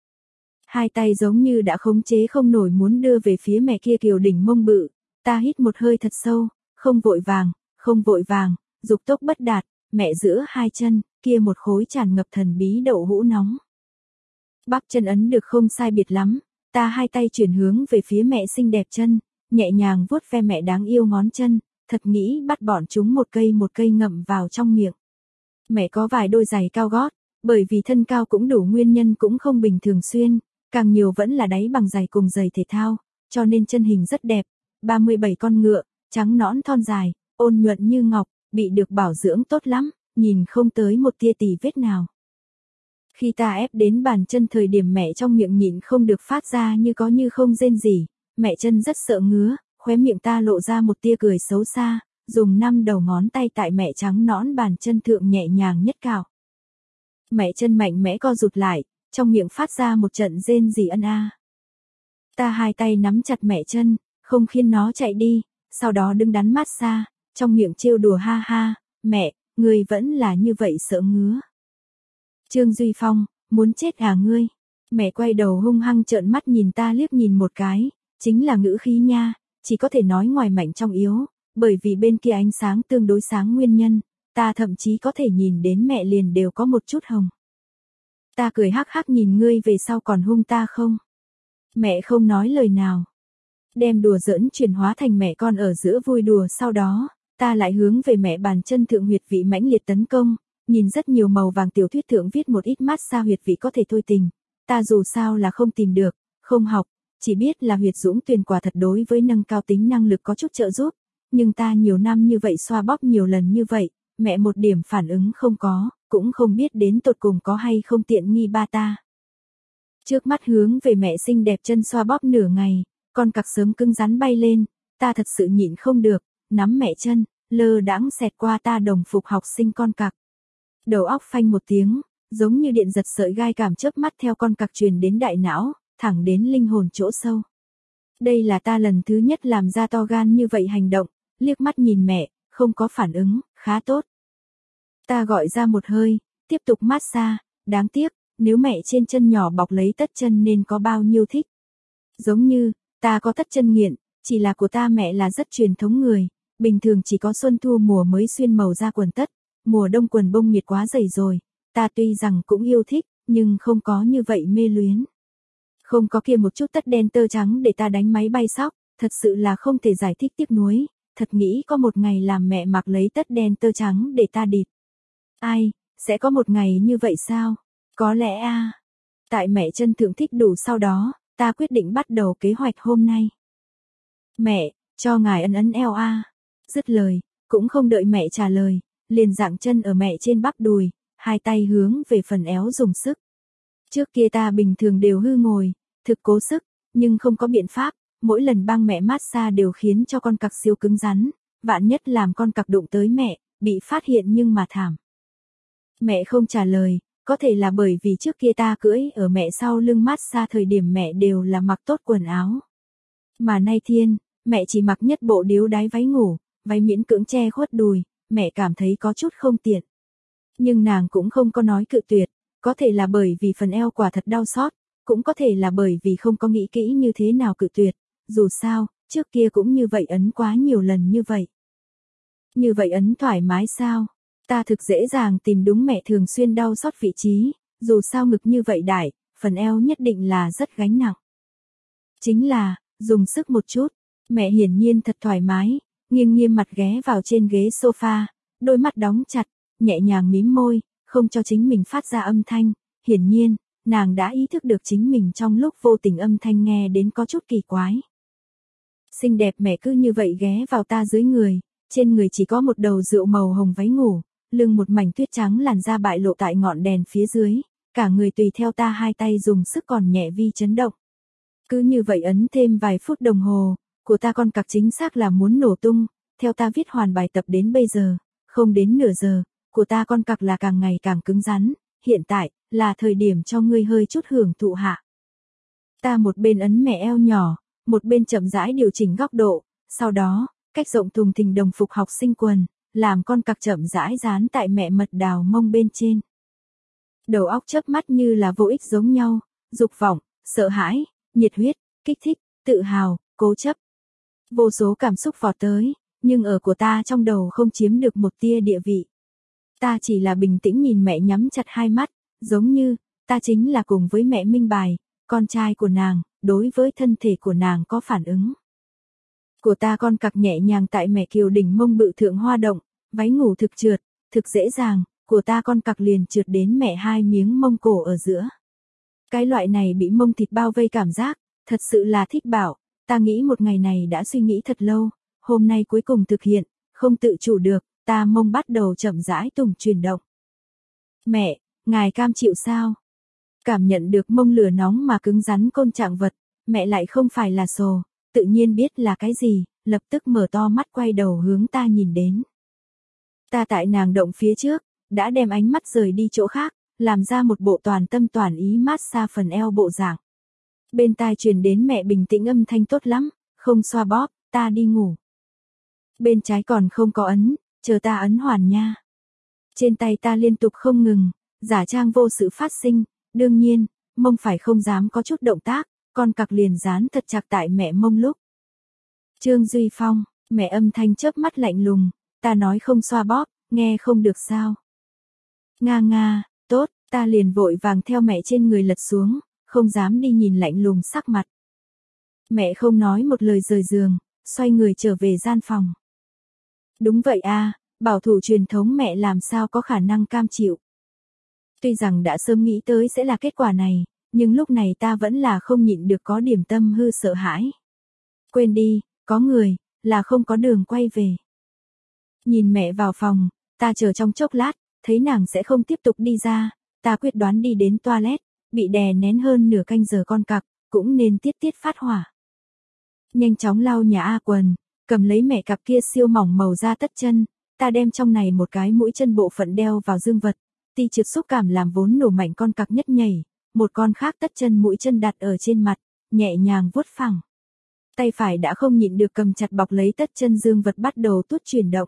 Hai tay giống như đã khống chế không nổi muốn đưa về phía mẹ kia kiều đỉnh mông bự, ta hít một hơi thật sâu, không vội vàng, không vội vàng, dục tốc bất đạt, mẹ giữa hai chân, kia một khối tràn ngập thần bí đậu hũ nóng. Bắp chân ấn được không sai biệt lắm, ta hai tay chuyển hướng về phía mẹ xinh đẹp chân, nhẹ nhàng vuốt ve mẹ đáng yêu ngón chân, thật nghĩ bắt bọn chúng một cây một cây ngậm vào trong miệng. Mẹ có vài đôi giày cao gót, bởi vì thân cao cũng đủ nguyên nhân cũng không bình thường xuyên, càng nhiều vẫn là đáy bằng giày cùng giày thể thao, cho nên chân hình rất đẹp, ba mươi bảy con ngựa, trắng nõn thon dài, ôn nhuận như ngọc, bị được bảo dưỡng tốt lắm, nhìn không tới một tia tì vết nào. Khi ta ép đến bàn chân thời điểm mẹ trong miệng nhịn không được phát ra như có như không rên gì, mẹ chân rất sợ ngứa, khóe miệng ta lộ ra một tia cười xấu xa, dùng năm đầu ngón tay tại mẹ trắng nõn bàn chân thượng nhẹ nhàng nhất cào. Mẹ chân mạnh mẽ co rụt lại, trong miệng phát ra một trận rên rỉ ân a. Ta hai tay nắm chặt mẹ chân, không khiến nó chạy đi, sau đó đứng đắn massage, trong miệng trêu đùa ha ha, mẹ, ngươi vẫn là như vậy sợ ngứa. Trương Duy Phong, muốn chết à ngươi? Mẹ quay đầu hung hăng trợn mắt nhìn ta liếc nhìn một cái, chính là ngữ khí nha, chỉ có thể nói ngoài mạnh trong yếu, bởi vì bên kia ánh sáng tương đối sáng nguyên nhân, ta thậm chí có thể nhìn đến mẹ liền đều có một chút hồng. Ta cười hắc hắc nhìn ngươi về sau còn hung ta không? Mẹ không nói lời nào. Đem đùa giỡn chuyển hóa thành mẹ con ở giữa vui đùa sau đó, ta lại hướng về mẹ bàn chân thượng huyệt vị mãnh liệt tấn công, nhìn rất nhiều màu vàng tiểu thuyết thượng viết một ít massage huyệt vị có thể thôi tình, ta dù sao là không tìm được, không học, chỉ biết là huyệt dũng tuyền quả thật đối với nâng cao tính năng lực có chút trợ giúp, nhưng ta nhiều năm như vậy xoa bóp nhiều lần như vậy, mẹ một điểm phản ứng không có, cũng không biết đến tột cùng có hay không tiện nghi ba ta. Trước mắt hướng về mẹ xinh đẹp chân xoa bóp nửa ngày, con cặc sớm cứng rắn bay lên, ta thật sự nhịn không được, nắm mẹ chân, lơ đãng xẹt qua ta đồng phục học sinh con cặc. Đầu óc phanh một tiếng, giống như điện giật sợi gai cảm chớp mắt theo con cặc truyền đến đại não, thẳng đến linh hồn chỗ sâu. Đây là ta lần thứ nhất làm ra to gan như vậy hành động, liếc mắt nhìn mẹ, không có phản ứng, khá tốt. Ta gọi ra một hơi, tiếp tục massage, đáng tiếc, nếu mẹ trên chân nhỏ bọc lấy tất chân nên có bao nhiêu thích. Giống như, ta có tất chân nghiện, chỉ là của ta mẹ là rất truyền thống người, bình thường chỉ có xuân thu mùa mới xuyên màu ra quần tất, mùa đông quần bông miệt quá dày rồi, ta tuy rằng cũng yêu thích, nhưng không có như vậy mê luyến. Không có kia một chút tất đen tơ trắng để ta đánh máy bay sóc, thật sự là không thể giải thích tiếc nuối, thật nghĩ có một ngày làm mẹ mặc lấy tất đen tơ trắng để ta địt. Ai, sẽ có một ngày như vậy sao? Có lẽ a. À. Tại mẹ chân thượng thích đủ sau đó, ta quyết định bắt đầu kế hoạch hôm nay. Mẹ, cho ngài ấn ấn eo a. À. Dứt lời, cũng không đợi mẹ trả lời, liền dạng chân ở mẹ trên bắp đùi, hai tay hướng về phần éo dùng sức. Trước kia ta bình thường đều hư ngồi, thực cố sức, nhưng không có biện pháp, mỗi lần băng mẹ massage đều khiến cho con cặc siêu cứng rắn, vạn nhất làm con cặc đụng tới mẹ, bị phát hiện nhưng mà thảm. Mẹ không trả lời, có thể là bởi vì trước kia ta cưỡi ở mẹ sau lưng massage thời điểm mẹ đều là mặc tốt quần áo. Mà nay thiên, mẹ chỉ mặc nhất bộ điếu đái váy ngủ, váy miễn cưỡng che khuất đùi, mẹ cảm thấy có chút không tiện. Nhưng nàng cũng không có nói cự tuyệt, có thể là bởi vì phần eo quả thật đau xót, cũng có thể là bởi vì không có nghĩ kỹ như thế nào cự tuyệt, dù sao, trước kia cũng như vậy ấn quá nhiều lần như vậy. Như vậy ấn thoải mái sao? Ta thực dễ dàng tìm đúng mẹ thường xuyên đau xót vị trí, dù sao ngực như vậy đại, phần eo nhất định là rất gánh nặng. Chính là, dùng sức một chút, mẹ hiển nhiên thật thoải mái, nghiêng nghiêng mặt ghé vào trên ghế sofa, đôi mắt đóng chặt, nhẹ nhàng mím môi, không cho chính mình phát ra âm thanh, hiển nhiên, nàng đã ý thức được chính mình trong lúc vô tình âm thanh nghe đến có chút kỳ quái. Xinh đẹp mẹ cứ như vậy ghé vào ta dưới người, trên người chỉ có một đầu rượu màu hồng váy ngủ, lưng một mảnh tuyết trắng làn da bại lộ tại ngọn đèn phía dưới, cả người tùy theo ta hai tay dùng sức còn nhẹ vi chấn động. Cứ như vậy ấn thêm vài phút đồng hồ, của ta con cặc chính xác là muốn nổ tung, theo ta viết hoàn bài tập đến bây giờ, không đến nửa giờ, của ta con cặc là càng ngày càng cứng rắn, hiện tại, là thời điểm cho ngươi hơi chút hưởng thụ hạ. Ta một bên ấn mẹ eo nhỏ, một bên chậm rãi điều chỉnh góc độ, sau đó, cách rộng thùng thình đồng phục học sinh quần, làm con cặc chậm rãi dán tại mẹ mật đào mông bên trên. Đầu óc chớp mắt như là vô ích giống nhau, dục vọng, sợ hãi, nhiệt huyết, kích thích, tự hào, cố chấp. Vô số cảm xúc vọt tới, nhưng ở của ta trong đầu không chiếm được một tia địa vị. Ta chỉ là bình tĩnh nhìn mẹ nhắm chặt hai mắt, giống như, ta chính là cùng với mẹ minh bài, con trai của nàng, đối với thân thể của nàng có phản ứng. Của ta con cặc nhẹ nhàng tại mẹ kiều đỉnh mông bự thượng hoa động, váy ngủ thực trượt, thực dễ dàng, của ta con cặc liền trượt đến mẹ hai miếng mông cổ ở giữa. Cái loại này bị mông thịt bao vây cảm giác, thật sự là thích bảo, ta nghĩ một ngày này đã suy nghĩ thật lâu, hôm nay cuối cùng thực hiện, không tự chủ được, ta mông bắt đầu chậm rãi tùng chuyển động. Mẹ, ngài cam chịu sao? Cảm nhận được mông lửa nóng mà cứng rắn côn trạng vật, mẹ lại không phải là sồ, tự nhiên biết là cái gì, lập tức mở to mắt quay đầu hướng ta nhìn đến. Ta tại nàng động phía trước, đã đem ánh mắt rời đi chỗ khác, làm ra một bộ toàn tâm toàn ý massage phần eo bộ dạng. Bên tai truyền đến mẹ bình tĩnh âm thanh tốt lắm, không xoa bóp, ta đi ngủ. Bên trái còn không có ấn, chờ ta ấn hoàn nha. Trên tay ta liên tục không ngừng, giả trang vô sự phát sinh, đương nhiên, mông phải không dám có chút động tác, con cặc liền dán thật chặt tại mẹ mông lúc. Trương Duy Phong, mẹ âm thanh chớp mắt lạnh lùng, ta nói không xoa bóp, nghe không được sao. Nga nga, tốt, ta liền vội vàng theo mẹ trên người lật xuống, không dám đi nhìn lạnh lùng sắc mặt. Mẹ không nói một lời rời giường, xoay người trở về gian phòng. Đúng vậy a, bảo thủ truyền thống mẹ làm sao có khả năng cam chịu. Tuy rằng đã sớm nghĩ tới sẽ là kết quả này, nhưng lúc này ta vẫn là không nhịn được có điểm tâm hư sợ hãi. Quên đi, có người, là không có đường quay về. Nhìn mẹ vào phòng, ta chờ trong chốc lát, thấy nàng sẽ không tiếp tục đi ra, ta quyết đoán đi đến toilet, bị đè nén hơn nửa canh giờ con cặc, cũng nên tiết tiết phát hỏa. Nhanh chóng lau nhà A quần, cầm lấy mẹ cặp kia siêu mỏng màu da tất chân, ta đem trong này một cái mũi chân bộ phận đeo vào dương vật, ti trượt xúc cảm làm vốn nổ mạnh con cặc nhất nhảy, một con khác tất chân mũi chân đặt ở trên mặt, nhẹ nhàng vuốt phẳng. Tay phải đã không nhịn được cầm chặt bọc lấy tất chân dương vật bắt đầu tuốt chuyển động.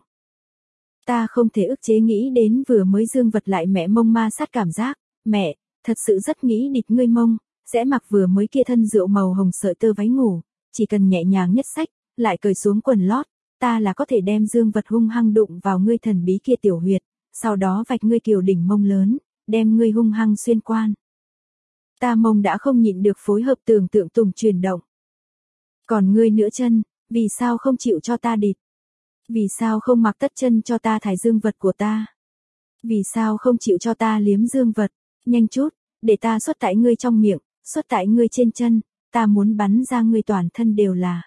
Ta không thể ức chế nghĩ đến vừa mới dương vật lại mẹ mông ma sát cảm giác, mẹ, thật sự rất nghĩ địt ngươi mông, sẽ mặc vừa mới kia thân rượu màu hồng sợi tơ váy ngủ, chỉ cần nhẹ nhàng nhất xách, lại cởi xuống quần lót, ta là có thể đem dương vật hung hăng đụng vào ngươi thần bí kia tiểu huyệt, sau đó vạch ngươi kiều đỉnh mông lớn, đem ngươi hung hăng xuyên quan. Ta mông đã không nhịn được phối hợp tưởng tượng tùng chuyển động. Còn ngươi nữa chân, vì sao không chịu cho ta địt? Vì sao không mặc tất chân cho ta thải dương vật của ta? Vì sao không chịu cho ta liếm dương vật? Nhanh chút, để ta xuất tại ngươi trong miệng, xuất tại ngươi trên chân, ta muốn bắn ra ngươi toàn thân đều là.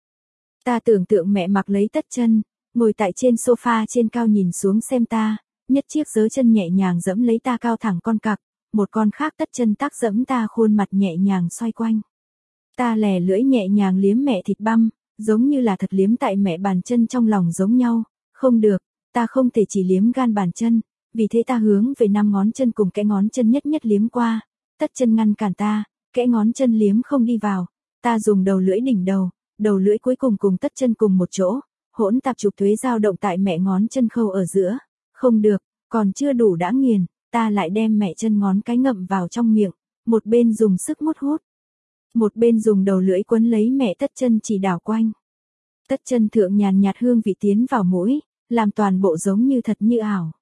Ta tưởng tượng mẹ mặc lấy tất chân, ngồi tại trên sofa trên cao nhìn xuống xem ta, nhất chiếc giớ chân nhẹ nhàng dẫm lấy ta cao thẳng con cặc, một con khác tất chân tác dẫm ta khuôn mặt nhẹ nhàng xoay quanh. Ta lè lưỡi nhẹ nhàng liếm mẹ thịt băm, giống như là thật liếm tại mẹ bàn chân trong lòng giống nhau, không được, ta không thể chỉ liếm gan bàn chân, vì thế ta hướng về năm ngón chân cùng cái ngón chân nhất nhất liếm qua, tất chân ngăn cản ta, kẽ ngón chân liếm không đi vào, ta dùng đầu lưỡi đỉnh đầu, đầu lưỡi cuối cùng cùng tất chân cùng một chỗ, hỗn tạp trục thuế dao động tại mẹ ngón chân khâu ở giữa, không được, còn chưa đủ đã nghiền, ta lại đem mẹ chân ngón cái ngậm vào trong miệng, một bên dùng sức mút hút, một bên dùng đầu lưỡi quấn lấy mẹ tất chân chỉ đảo quanh. Tất chân thượng nhàn nhạt hương vị tiến vào mũi, làm toàn bộ giống như thật như ảo.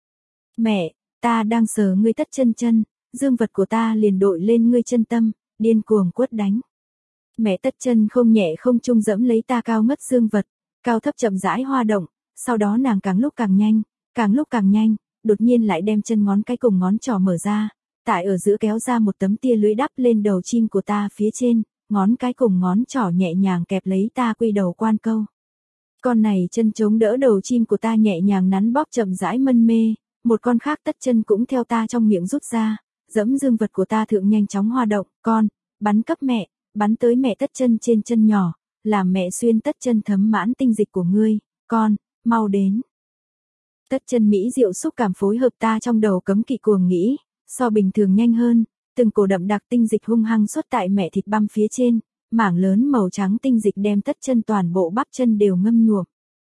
Mẹ, ta đang sờ ngươi tất chân chân, dương vật của ta liền đội lên ngươi chân tâm, điên cuồng quất đánh. Mẹ tất chân không nhẹ không trung dẫm lấy ta cao ngất dương vật, cao thấp chậm rãi hoa động, sau đó nàng càng lúc càng nhanh, càng lúc càng nhanh, đột nhiên lại đem chân ngón cái cùng ngón trỏ mở ra, tại ở giữa kéo ra một tấm tia lưới đắp lên đầu chim của ta phía trên, ngón cái cùng ngón trỏ nhẹ nhàng kẹp lấy ta quy đầu quan câu. Con này chân chống đỡ đầu chim của ta nhẹ nhàng nắn bóp chậm rãi mân mê, một con khác tất chân cũng theo ta trong miệng rút ra, dẫm dương vật của ta thượng nhanh chóng hoa động, con, bắn cấp mẹ, bắn tới mẹ tất chân trên chân nhỏ, làm mẹ xuyên tất chân thấm mãn tinh dịch của ngươi, con, mau đến. Tất chân mỹ diệu xúc cảm phối hợp ta trong đầu cấm kỵ cuồng nghĩ, so bình thường nhanh hơn, từng cổ đậm đặc tinh dịch hung hăng xuất tại mẹ thịt băm phía trên, mảng lớn màu trắng tinh dịch đem tất chân toàn bộ bắp chân đều ngâm nhuộm.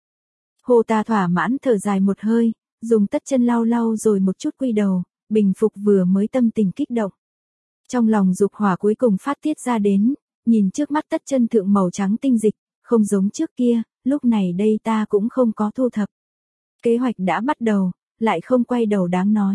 Hồ ta thỏa mãn thở dài một hơi, dùng tất chân lau lau rồi một chút quy đầu, bình phục vừa mới tâm tình kích động. Trong lòng dục hỏa cuối cùng phát tiết ra đến, nhìn trước mắt tất chân thượng màu trắng tinh dịch, không giống trước kia, lúc này đây ta cũng không có thu thập. Kế hoạch đã bắt đầu, lại không quay đầu đáng nói.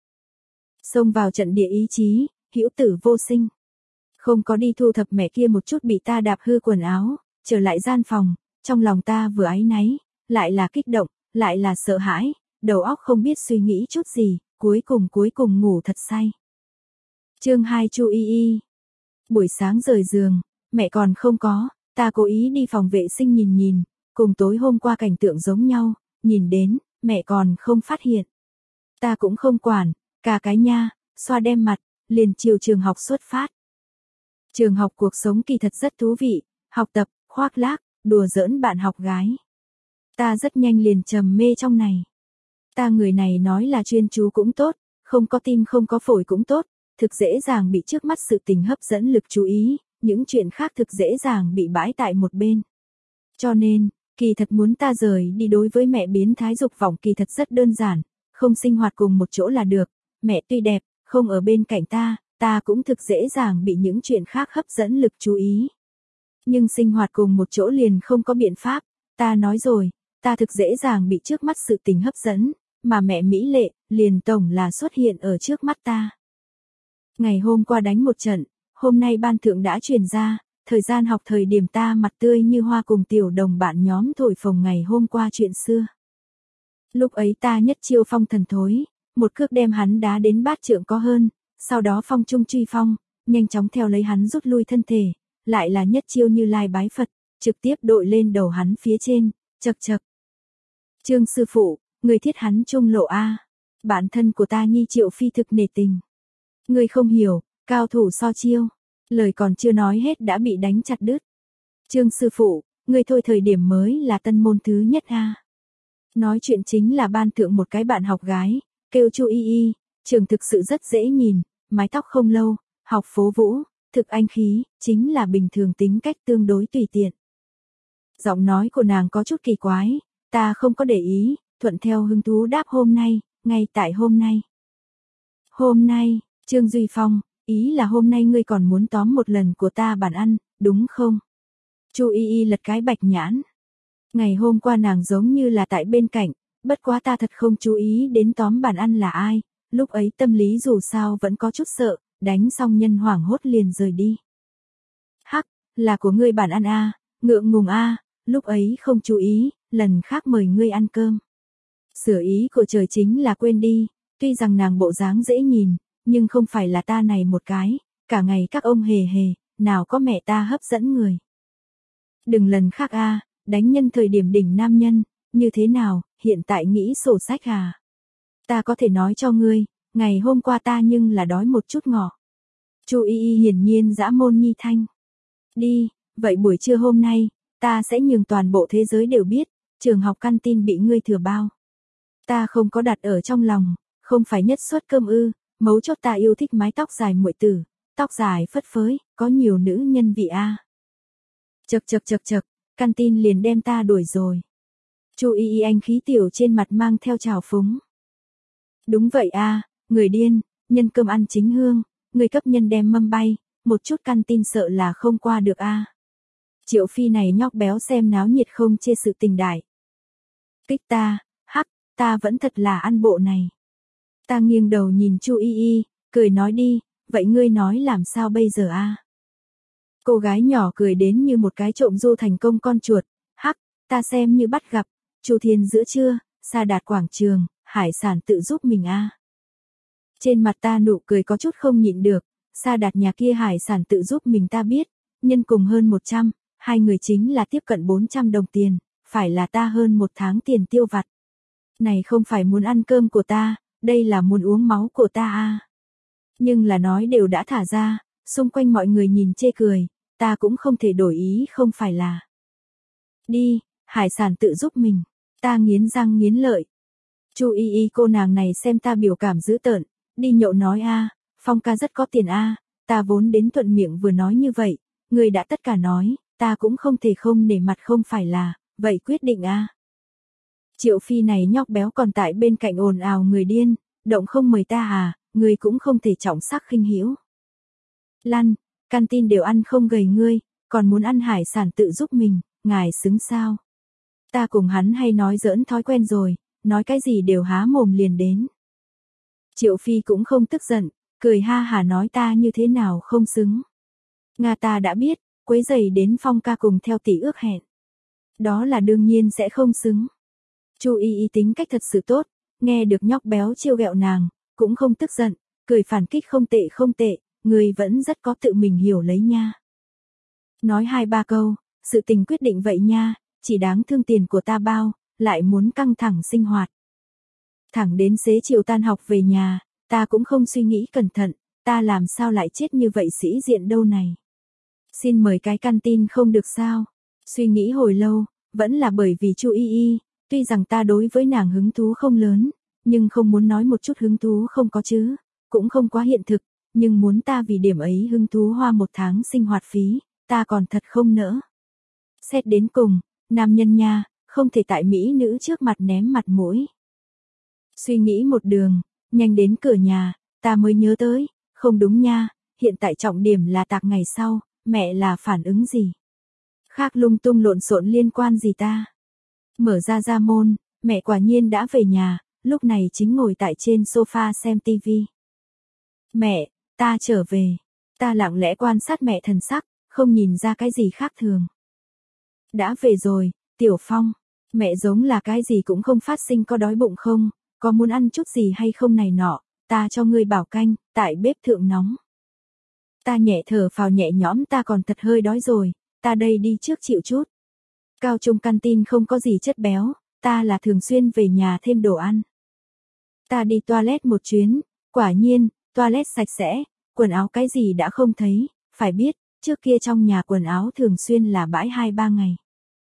Xông vào trận địa ý chí, hữu tử vô sinh. Không có đi thu thập mẹ kia một chút bị ta đạp hư quần áo, trở lại gian phòng, trong lòng ta vừa áy náy, lại là kích động, lại là sợ hãi, đầu óc không biết suy nghĩ chút gì, cuối cùng cuối cùng ngủ thật say. Chương hai Chu Y Y. Buổi sáng rời giường, mẹ còn không có, ta cố ý đi phòng vệ sinh nhìn nhìn, cùng tối hôm qua cảnh tượng giống nhau, nhìn đến, mẹ còn không phát hiện. Ta cũng không quản, cả cái nha, xoa đem mặt, liền chiều trường học xuất phát. Trường học cuộc sống kỳ thật rất thú vị, học tập, khoác lác, đùa giỡn bạn học gái. Ta rất nhanh liền trầm mê trong này. Ta người này nói là chuyên chú cũng tốt, không có tim không có phổi cũng tốt, thực dễ dàng bị trước mắt sự tình hấp dẫn lực chú ý, những chuyện khác thực dễ dàng bị bãi tại một bên. Cho nên, kỳ thật muốn ta rời đi đối với mẹ biến thái dục vọng kỳ thật rất đơn giản, không sinh hoạt cùng một chỗ là được, mẹ tuy đẹp, không ở bên cạnh ta, ta cũng thực dễ dàng bị những chuyện khác hấp dẫn lực chú ý. Nhưng sinh hoạt cùng một chỗ liền không có biện pháp, ta nói rồi, ta thực dễ dàng bị trước mắt sự tình hấp dẫn, mà mẹ mỹ lệ, liền tổng là xuất hiện ở trước mắt ta. Ngày hôm qua đánh một trận, hôm nay ban thượng đã truyền ra, thời gian học thời điểm ta mặt tươi như hoa cùng tiểu đồng bạn nhóm thổi phồng ngày hôm qua chuyện xưa. Lúc ấy ta nhất chiêu phong thần thối, một cước đem hắn đá đến bát trượng có hơn, sau đó phong trung truy phong, nhanh chóng theo lấy hắn rút lui thân thể, lại là nhất chiêu Như Lai bái Phật, trực tiếp đội lên đầu hắn phía trên, chậc chậc. Trương sư phụ, người thiết hắn trung lộ a, bản thân của ta nhi Triệu Phi thực nể tình. Người không hiểu, cao thủ so chiêu, lời còn chưa nói hết đã bị đánh chặt đứt. Trương sư phụ, ngươi thôi thời điểm mới là tân môn thứ nhất a. Nói chuyện chính là ban thượng một cái bạn học gái, kêu Chu Y Y, trường thực sự rất dễ nhìn, mái tóc không lâu, học phố vũ, thực anh khí, chính là bình thường tính cách tương đối tùy tiện. Giọng nói của nàng có chút kỳ quái, ta không có để ý, thuận theo hứng thú đáp hôm nay, ngay tại hôm nay. Hôm nay, Trương Duy Phong, ý là hôm nay ngươi còn muốn tóm một lần của ta bàn ăn, đúng không? Chu Y Y lật cái bạch nhãn. Ngày hôm qua nàng giống như là tại bên cạnh, bất quá ta thật không chú ý đến tóm bàn ăn là ai, lúc ấy tâm lý dù sao vẫn có chút sợ, đánh xong nhân hoảng hốt liền rời đi. Hắc, là của ngươi bàn ăn a, ngượng ngùng a, lúc ấy không chú ý, lần khác mời ngươi ăn cơm. Sửa ý của trời chính là quên đi, tuy rằng nàng bộ dáng dễ nhìn, nhưng không phải là ta này một cái, cả ngày các ông hề hề, nào có mẹ ta hấp dẫn người. Đừng lần khác a, đánh nhân thời điểm đỉnh nam nhân, như thế nào, hiện tại nghĩ sổ sách à? Ta có thể nói cho ngươi, ngày hôm qua ta nhưng là đói một chút ngọ. Chu Y Y hiển nhiên dã môn nhi thanh. Đi, vậy buổi trưa hôm nay, ta sẽ nhường toàn bộ thế giới đều biết, trường học canteen bị ngươi thừa bao. Ta không có đặt ở trong lòng, không phải nhất suất cơm ư, mấu chốt ta yêu thích mái tóc dài muội tử, tóc dài phất phới, có nhiều nữ nhân vị a. Chậc chậc chậc chậc, canteen liền đem ta đuổi rồi. Chu Y Y anh khí tiểu trên mặt mang theo trào phúng. Đúng vậy a, người điên, nhân cơm ăn chính hương, người cấp nhân đem mâm bay, một chút canteen sợ là không qua được a. Triệu Phi này nhóc béo xem náo nhiệt không chê sự tình đại. Kích ta, hắc, ta vẫn thật là ăn bộ này. Ta nghiêng đầu nhìn Chu Y Y, cười nói đi, vậy ngươi nói làm sao bây giờ a? Cô gái nhỏ cười đến như một cái trộm du thành công con chuột, hắc, ta xem như bắt gặp, Chu Thiên giữa trưa, Sa Đạt quảng trường, hải sản tự giúp mình a. Trên mặt ta nụ cười có chút không nhịn được, Sa Đạt nhà kia hải sản tự giúp mình ta biết, nhân cùng hơn một trăm, hai người chính là tiếp cận bốn trăm đồng tiền, phải là ta hơn một tháng tiền tiêu vặt. Này không phải muốn ăn cơm của ta, đây là muốn uống máu của ta a. Nhưng là nói đều đã thả ra, xung quanh mọi người nhìn chê cười, ta cũng không thể đổi ý không phải là. Đi, hải sản tự giúp mình, ta nghiến răng nghiến lợi. Chu Y Y cô nàng này xem ta biểu cảm dữ tợn, đi nhậu nói a, Phong ca rất có tiền a, ta vốn đến thuận miệng vừa nói như vậy, người đã tất cả nói, ta cũng không thể không nể mặt không phải là, vậy quyết định a. Triệu Phi này nhóc béo còn tại bên cạnh ồn ào người điên, động không mời ta à, người cũng không thể trọng sắc khinh hữu. Lăn, canteen đều ăn không gầy ngươi, còn muốn ăn hải sản tự giúp mình, ngài xứng sao? Ta cùng hắn hay nói giỡn thói quen rồi, nói cái gì đều há mồm liền đến. Triệu Phi cũng không tức giận, cười ha hà nói ta như thế nào không xứng. Nga ta đã biết, quấy giày đến Phong ca cùng theo tỷ ước hẹn. Đó là đương nhiên sẽ không xứng. Chu Y Y tính cách thật sự tốt, nghe được nhóc béo trêu ghẹo nàng, cũng không tức giận, cười phản kích không tệ không tệ, người vẫn rất có tự mình hiểu lấy nha. Nói hai ba câu, sự tình quyết định vậy nha, chỉ đáng thương tiền của ta bao, lại muốn căng thẳng sinh hoạt. Thẳng đến xế chiều tan học về nhà, ta cũng không suy nghĩ cẩn thận, ta làm sao lại chết như vậy sĩ diện đâu này. Xin mời cái canteen không được sao, suy nghĩ hồi lâu, vẫn là bởi vì Chu Y Y, tuy rằng ta đối với nàng hứng thú không lớn, nhưng không muốn nói một chút hứng thú không có chứ, cũng không quá hiện thực, nhưng muốn ta vì điểm ấy hứng thú hoa một tháng sinh hoạt phí, ta còn thật không nỡ. Xét đến cùng, nam nhân nha, không thể tại mỹ nữ trước mặt ném mặt mũi. Suy nghĩ một đường, nhanh đến cửa nhà, ta mới nhớ tới, không đúng nha, hiện tại trọng điểm là tạc ngày sau, mẹ là phản ứng gì? Khác lung tung lộn xộn liên quan gì ta? Mở ra ra môn, mẹ quả nhiên đã về nhà, lúc này chính ngồi tại trên sofa xem tivi. Mẹ, ta trở về. Ta lặng lẽ quan sát mẹ thần sắc, không nhìn ra cái gì khác thường. Đã về rồi, Tiểu Phong. Mẹ giống là cái gì cũng không phát sinh, có đói bụng không, có muốn ăn chút gì hay không này nọ, ta cho ngươi bảo canh, tại bếp thượng nóng. Ta nhẹ thở phào nhẹ nhõm, ta còn thật hơi đói rồi, ta đây đi trước chịu chút. Cao trung canteen không có gì chất béo, ta là thường xuyên về nhà thêm đồ ăn. Ta đi toilet một chuyến, quả nhiên, toilet sạch sẽ, quần áo cái gì đã không thấy, phải biết, trước kia trong nhà quần áo thường xuyên là bãi hai ba ngày.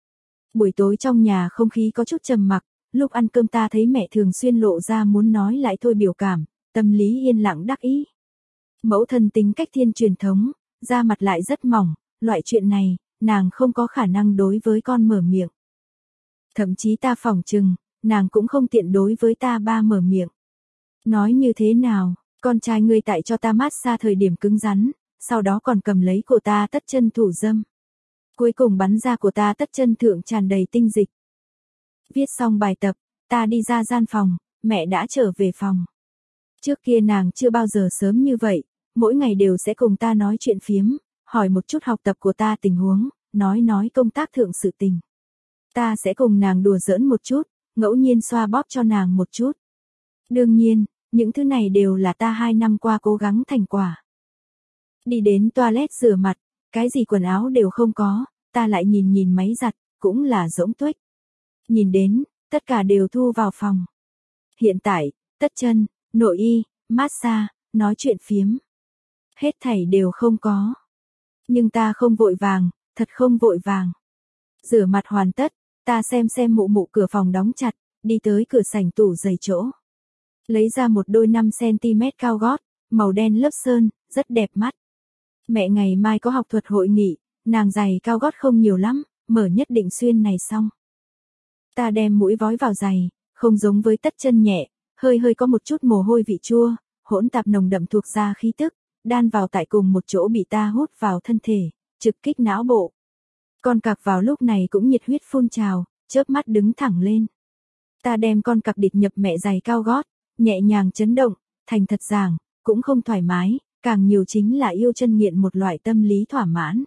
Buổi tối trong nhà không khí có chút trầm mặc, lúc ăn cơm ta thấy mẹ thường xuyên lộ ra muốn nói lại thôi biểu cảm, tâm lý yên lặng đắc ý. Mẫu thân tính cách thiên truyền thống, da mặt lại rất mỏng, loại chuyện này, nàng không có khả năng đối với con mở miệng. Thậm chí ta phỏng chừng, nàng cũng không tiện đối với ta ba mở miệng. Nói như thế nào, con trai ngươi tại cho ta mát xa thời điểm cứng rắn, sau đó còn cầm lấy cổ ta tất chân thủ dâm. Cuối cùng bắn ra của ta tất chân thượng tràn đầy tinh dịch. Viết xong bài tập, ta đi ra gian phòng, mẹ đã trở về phòng. Trước kia nàng chưa bao giờ sớm như vậy, mỗi ngày đều sẽ cùng ta nói chuyện phiếm, hỏi một chút học tập của ta tình huống, nói nói công tác thượng sự tình. Ta sẽ cùng nàng đùa giỡn một chút, ngẫu nhiên xoa bóp cho nàng một chút. Đương nhiên, những thứ này đều là ta hai năm qua cố gắng thành quả. Đi đến toilet rửa mặt, cái gì quần áo đều không có, ta lại nhìn nhìn máy giặt, cũng là rỗng tuếch. Nhìn đến, tất cả đều thu vào phòng. Hiện tại, tất chân, nội y, massage, nói chuyện phiếm. Hết thảy đều không có. Nhưng ta không vội vàng, thật không vội vàng. Rửa mặt hoàn tất, ta xem xem mụ mụ cửa phòng đóng chặt, đi tới cửa sảnh tủ giày chỗ. Lấy ra một đôi năm xăng-ti-mét cao gót, màu đen lớp sơn, rất đẹp mắt. Mẹ ngày mai có học thuật hội nghị, nàng giày cao gót không nhiều lắm, mở nhất định xuyên này xong. Ta đem mũi vói vào giày, không giống với tất chân nhẹ, hơi hơi có một chút mồ hôi vị chua, hỗn tạp nồng đậm thuộc ra khí tức, đan vào tại cùng một chỗ bị ta hút vào thân thể, trực kích não bộ. Con cặc vào lúc này cũng nhiệt huyết phun trào, chớp mắt đứng thẳng lên. Ta đem con cặc địt nhập mẹ giày cao gót, nhẹ nhàng chấn động, thành thật giảng, cũng không thoải mái, càng nhiều chính là yêu chân nghiện một loại tâm lý thỏa mãn.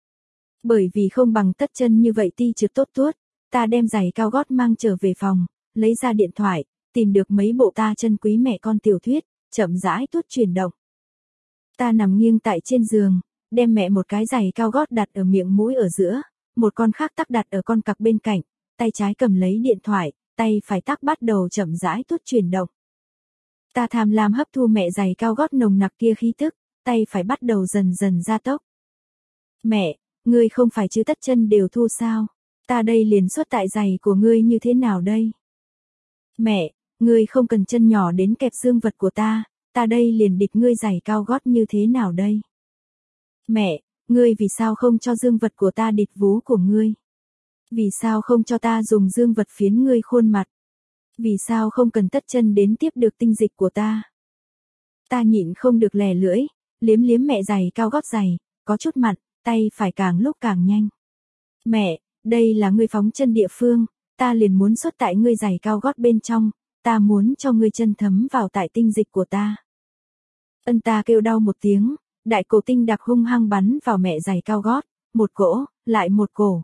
Bởi vì không bằng tất chân như vậy ti trượt tốt tuốt, ta đem giày cao gót mang trở về phòng, lấy ra điện thoại, tìm được mấy bộ ta chân quý mẹ con tiểu thuyết, chậm rãi tuốt chuyển động. Ta nằm nghiêng tại trên giường, đem mẹ một cái giày cao gót đặt ở miệng mũi ở giữa, một con khác tắc đặt ở con cặc bên cạnh, tay trái cầm lấy điện thoại, tay phải tắc bắt đầu chậm rãi tuốt chuyển động. Ta tham lam hấp thu mẹ giày cao gót nồng nặc kia khí tức, tay phải bắt đầu dần dần gia tốc. Mẹ, ngươi không phải chứ tất chân đều thu sao? Ta đây liền xuất tại giày của ngươi như thế nào đây? Mẹ, ngươi không cần chân nhỏ đến kẹp dương vật của ta, ta đây liền địt ngươi giày cao gót như thế nào đây? Mẹ, ngươi vì sao không cho dương vật của ta địt vú của ngươi? Vì sao không cho ta dùng dương vật phiến ngươi khuôn mặt? Vì sao không cần tất chân đến tiếp được tinh dịch của ta? Ta nhịn không được lè lưỡi, liếm liếm mẹ giày cao gót giày, có chút mặn, tay phải càng lúc càng nhanh. Mẹ, đây là ngươi phóng chân địa phương, ta liền muốn xuất tại ngươi giày cao gót bên trong, ta muốn cho ngươi chân thấm vào tại tinh dịch của ta. Ân ta kêu đau một tiếng, đại cổ tinh đặc hung hăng bắn vào mẹ giày cao gót, một cỗ, lại một cổ.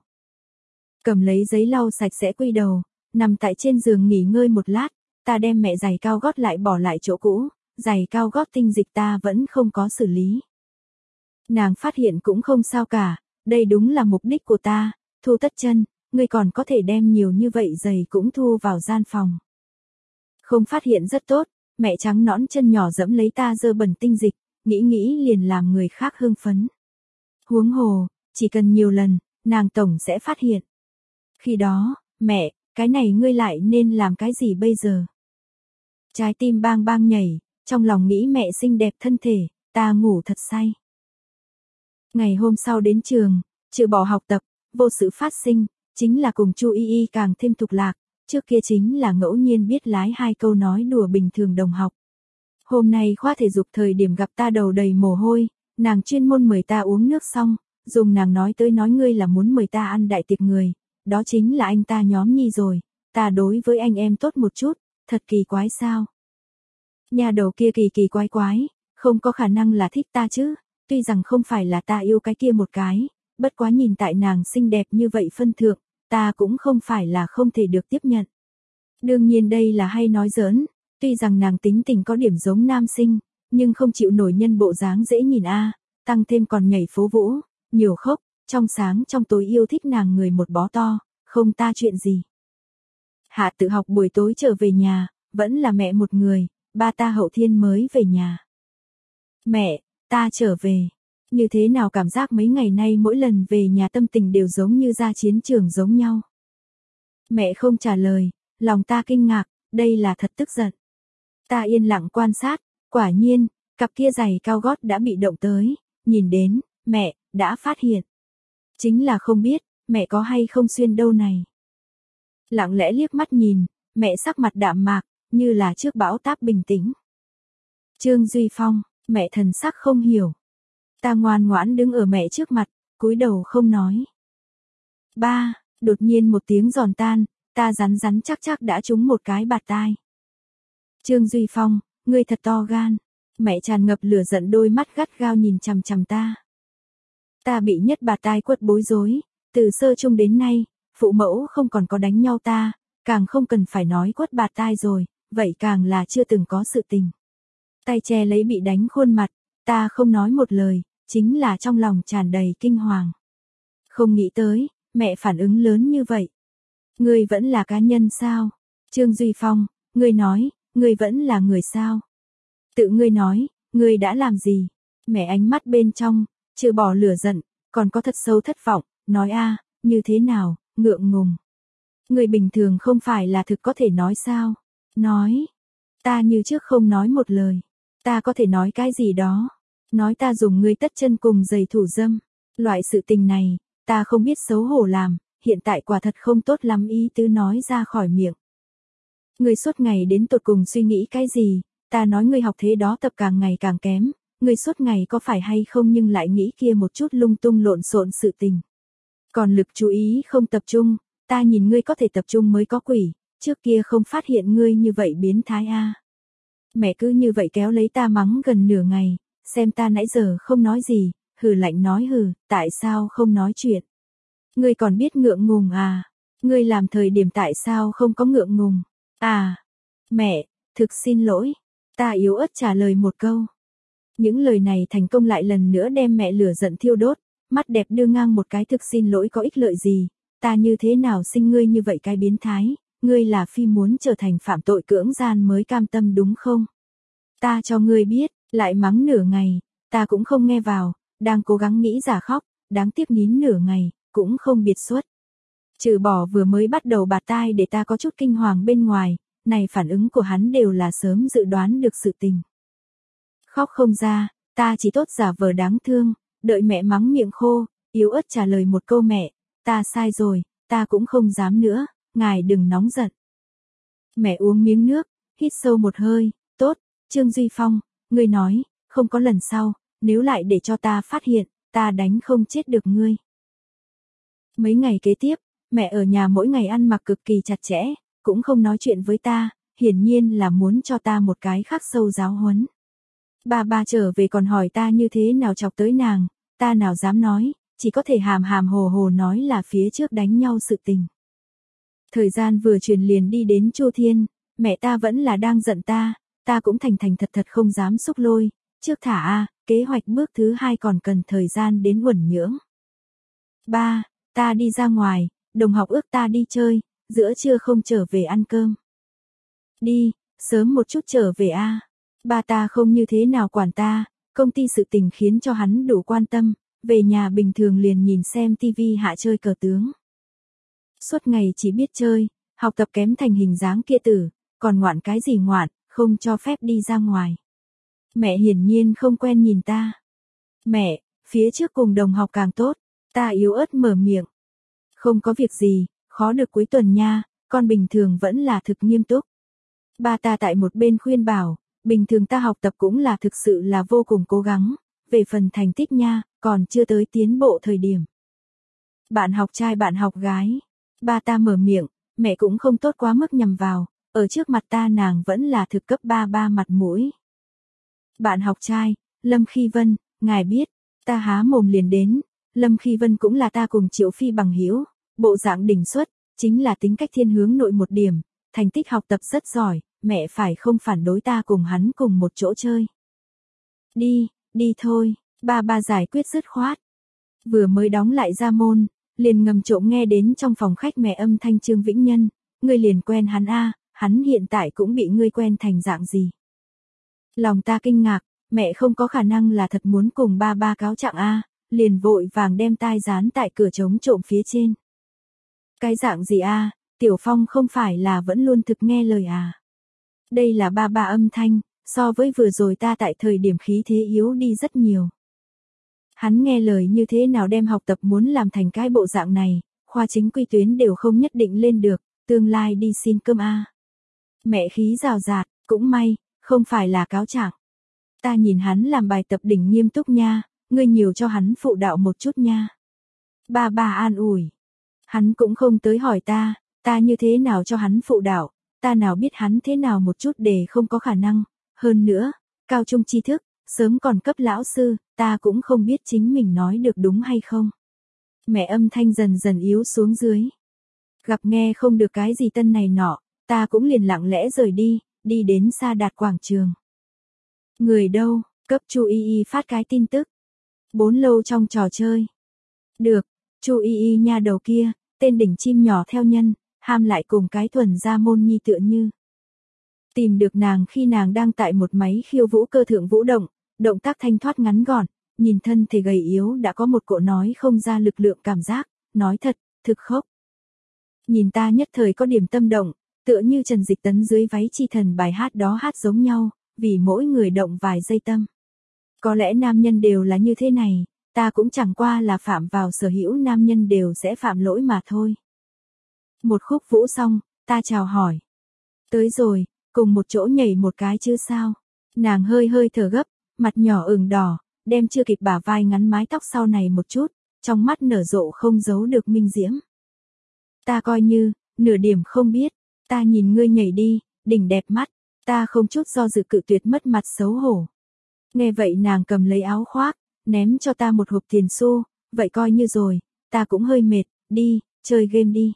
Cầm lấy giấy lau sạch sẽ quy đầu, nằm tại trên giường nghỉ ngơi một lát, ta đem mẹ giày cao gót lại bỏ lại chỗ cũ, giày cao gót tinh dịch ta vẫn không có xử lý. Nàng phát hiện cũng không sao cả, đây đúng là mục đích của ta, thu tất chân, ngươi còn có thể đem nhiều như vậy giày cũng thu vào gian phòng. Không phát hiện rất tốt, mẹ trắng nõn chân nhỏ dẫm lấy ta dơ bẩn tinh dịch, nghĩ nghĩ liền làm người khác hưng phấn. Huống hồ, chỉ cần nhiều lần, nàng tổng sẽ phát hiện. Khi đó, mẹ, cái này ngươi lại nên làm cái gì bây giờ? Trái tim bang bang nhảy, trong lòng nghĩ mẹ xinh đẹp thân thể, ta ngủ thật say. Ngày hôm sau đến trường, trừ bỏ học tập, vô sự phát sinh, chính là cùng Chu Y Y càng thêm thục lạc, trước kia chính là ngẫu nhiên biết lái hai câu nói đùa bình thường đồng học. Hôm nay khoa thể dục thời điểm gặp ta đầu đầy mồ hôi, nàng chuyên môn mời ta uống nước xong, dùng nàng nói tới nói ngươi là muốn mời ta ăn đại tiệc người, đó chính là anh ta nhóm nhi rồi, ta đối với anh em tốt một chút, thật kỳ quái sao? Nhà đầu kia kỳ kỳ quái quái, không có khả năng là thích ta chứ, tuy rằng không phải là ta yêu cái kia một cái, bất quá nhìn tại nàng xinh đẹp như vậy phân thượng, ta cũng không phải là không thể được tiếp nhận. Đương nhiên đây là hay nói giỡn, tuy rằng nàng tính tình có điểm giống nam sinh, nhưng không chịu nổi nhân bộ dáng dễ nhìn a, tăng thêm còn nhảy phố vũ, nhiều khốc, trong sáng trong tối yêu thích nàng người một bó to, không ta chuyện gì. Hạ tự học buổi tối trở về nhà, vẫn là mẹ một người, ba ta hậu thiên mới về nhà. Mẹ, ta trở về. Như thế nào cảm giác mấy ngày nay mỗi lần về nhà tâm tình đều giống như ra chiến trường giống nhau. Mẹ không trả lời, lòng ta kinh ngạc, đây là thật tức giận. Ta yên lặng quan sát, quả nhiên, cặp kia giày cao gót đã bị động tới, nhìn đến, mẹ, đã phát hiện. Chính là không biết, mẹ có hay không xuyên đâu này. Lặng lẽ liếc mắt nhìn, mẹ sắc mặt đạm mạc, như là trước bão táp bình tĩnh. Trương Duy Phong, mẹ thần sắc không hiểu. Ta ngoan ngoãn đứng ở mẹ trước mặt, cúi đầu không nói. Ba, đột nhiên một tiếng giòn tan, ta rắn rắn chắc chắc đã trúng một cái bạt tai. Trương Duy Phong, ngươi thật to gan. Mẹ tràn ngập lửa giận, đôi mắt gắt gao nhìn chằm chằm ta. Ta bị nhất bạt tai quất bối rối, từ sơ chung đến nay, phụ mẫu không còn có đánh nhau ta, càng không cần phải nói quất bạt tai rồi, vậy càng là chưa từng có sự tình. Tay che lấy bị đánh khuôn mặt, ta không nói một lời, chính là trong lòng tràn đầy kinh hoàng. Không nghĩ tới, mẹ phản ứng lớn như vậy. Ngươi vẫn là cá nhân sao? Trương Duy Phong, ngươi nói, ngươi vẫn là người sao? Tự ngươi nói, ngươi đã làm gì? Mẹ ánh mắt bên trong, trừ bỏ lửa giận, còn có thật sâu thất vọng, nói a, như thế nào, ngượng ngùng. Người bình thường không phải là thực có thể nói sao? Nói. Ta như trước không nói một lời. Ta có thể nói cái gì đó. Nói ta dùng ngươi tất chân cùng giày thủ dâm. Loại sự tình này, ta không biết xấu hổ làm, hiện tại quả thật không tốt lắm ý tứ nói ra khỏi miệng. Ngươi suốt ngày đến tột cùng suy nghĩ cái gì? Ta nói ngươi học thế đó tập càng ngày càng kém. Ngươi suốt ngày có phải hay không nhưng lại nghĩ kia một chút lung tung lộn xộn sự tình. Còn lực chú ý không tập trung, ta nhìn ngươi có thể tập trung mới có quỷ, trước kia không phát hiện ngươi như vậy biến thái a. À. Mẹ cứ như vậy kéo lấy ta mắng gần nửa ngày, xem ta nãy giờ không nói gì, hừ lạnh nói hừ, tại sao không nói chuyện. Ngươi còn biết ngượng ngùng à, ngươi làm thời điểm tại sao không có ngượng ngùng, à, mẹ, thực xin lỗi, ta yếu ớt trả lời một câu. Những lời này thành công lại lần nữa đem mẹ lửa giận thiêu đốt, mắt đẹp đưa ngang một cái thực xin lỗi có ích lợi gì, ta như thế nào sinh ngươi như vậy cái biến thái, ngươi là phi muốn trở thành phạm tội cưỡng gian mới cam tâm đúng không? Ta cho ngươi biết, lại mắng nửa ngày, ta cũng không nghe vào, đang cố gắng nghĩ giả khóc, đáng tiếc nín nửa ngày, cũng không biệt xuất. Trừ bỏ vừa mới bắt đầu bạt tai để ta có chút kinh hoàng bên ngoài, này phản ứng của hắn đều là sớm dự đoán được sự tình. Khóc không ra, ta chỉ tốt giả vờ đáng thương, đợi mẹ mắng miệng khô, yếu ớt trả lời một câu mẹ, ta sai rồi, ta cũng không dám nữa, ngài đừng nóng giận. Mẹ uống miếng nước, hít sâu một hơi, tốt, Trương Duy Phong, ngươi nói, không có lần sau, nếu lại để cho ta phát hiện, ta đánh không chết được ngươi. Mấy ngày kế tiếp, mẹ ở nhà mỗi ngày ăn mặc cực kỳ chặt chẽ, cũng không nói chuyện với ta, hiển nhiên là muốn cho ta một cái khắc sâu giáo huấn. Ba ba trở về còn hỏi ta như thế nào chọc tới nàng, ta nào dám nói, chỉ có thể hàm hàm hồ hồ nói là phía trước đánh nhau sự tình. Thời gian vừa truyền liền đi đến Chu Thiên, mẹ ta vẫn là đang giận ta, ta cũng thành thành thật thật không dám xúc lôi, trước thả a, kế hoạch bước thứ hai còn cần thời gian đến uẩn nhưỡng. Ba, ta đi ra ngoài, đồng học ước ta đi chơi, giữa trưa không trở về ăn cơm. Đi, sớm một chút trở về a. Ba ta không như thế nào quản ta, công ty sự tình khiến cho hắn đủ quan tâm, về nhà bình thường liền nhìn xem tivi hạ chơi cờ tướng. Suốt ngày chỉ biết chơi, học tập kém thành hình dáng kia tử, còn ngoạn cái gì ngoạn, không cho phép đi ra ngoài. Mẹ hiển nhiên không quen nhìn ta. Mẹ, phía trước cùng đồng học càng tốt, ta yếu ớt mở miệng. Không có việc gì, khó được cuối tuần nha, con bình thường vẫn là thực nghiêm túc. Ba ta tại một bên khuyên bảo, bình thường ta học tập cũng là thực sự là vô cùng cố gắng, về phần thành tích nha, còn chưa tới tiến bộ thời điểm. Bạn học trai bạn học gái, ba ta mở miệng, mẹ cũng không tốt quá mức nhằm vào, ở trước mặt ta nàng vẫn là thực cấp ba ba mặt mũi. Bạn học trai, Lâm Khi Vân, ngài biết, ta há mồm liền đến, Lâm Khi Vân cũng là ta cùng Triệu Phi bằng hữu, bộ dạng đỉnh xuất, chính là tính cách thiên hướng nội một điểm, thành tích học tập rất giỏi, mẹ phải không phản đối ta cùng hắn cùng một chỗ chơi. Đi, đi thôi, ba ba giải quyết dứt khoát. Vừa mới đóng lại ra môn, liền ngầm trộm nghe đến trong phòng khách mẹ âm thanh Trương Vĩnh Nhân, ngươi liền quen hắn a, hắn hiện tại cũng bị ngươi quen thành dạng gì. Lòng ta kinh ngạc, mẹ không có khả năng là thật muốn cùng ba ba cáo trạng a, liền vội vàng đem tai dán tại cửa trống trộm phía trên. Cái dạng gì a, Tiểu Phong không phải là vẫn luôn thực nghe lời à? Đây là ba ba âm thanh, so với vừa rồi ta tại thời điểm khí thế yếu đi rất nhiều. Hắn nghe lời như thế nào đem học tập muốn làm thành cái bộ dạng này, khoa chính quy tuyến đều không nhất định lên được, tương lai đi xin cơm a. Mẹ khí rào rạt, cũng may, không phải là cáo trạng. Ta nhìn hắn làm bài tập đỉnh nghiêm túc nha, ngươi nhiều cho hắn phụ đạo một chút nha. Ba ba an ủi. Hắn cũng không tới hỏi ta, ta như thế nào cho hắn phụ đạo, ta nào biết hắn thế nào một chút để không có khả năng. Hơn nữa, cao trung tri thức, sớm còn cấp lão sư, ta cũng không biết chính mình nói được đúng hay không. Mẹ âm thanh dần dần yếu xuống dưới. Gặp nghe không được cái gì tân này nọ, ta cũng liền lặng lẽ rời đi, đi đến Sa Đạt quảng trường. Người đâu, cấp Chu Y Y phát cái tin tức. Bốn lâu trong trò chơi. Được, Chu Y Y nha đầu kia, tên đỉnh chim nhỏ theo nhân, ham lại cùng cái thuần gia môn nhi tựa như. Tìm được nàng khi nàng đang tại một máy khiêu vũ cơ thượng vũ động, động tác thanh thoát ngắn gọn, nhìn thân thể gầy yếu đã có một cỗ nói không ra lực lượng cảm giác, nói thật, thực khốc. Nhìn ta nhất thời có điểm tâm động, tựa như Trần Dịch Tấn dưới váy chi thần bài hát đó hát giống nhau, vì mỗi người động vài giây tâm. Có lẽ nam nhân đều là như thế này, ta cũng chẳng qua là phạm vào sở hữu nam nhân đều sẽ phạm lỗi mà thôi. Một khúc vũ xong, ta chào hỏi. Tới rồi, cùng một chỗ nhảy một cái chứ sao. Nàng hơi hơi thở gấp, mặt nhỏ ửng đỏ, đem chưa kịp bả vai ngắn mái tóc sau này một chút, trong mắt nở rộ không giấu được minh diễm. Ta coi như, nửa điểm không biết, ta nhìn ngươi nhảy đi, đỉnh đẹp mắt, ta không chút do dự cự tuyệt mất mặt xấu hổ. Nghe vậy nàng cầm lấy áo khoác, ném cho ta một hộp tiền xu, vậy coi như rồi, ta cũng hơi mệt, đi, chơi game đi.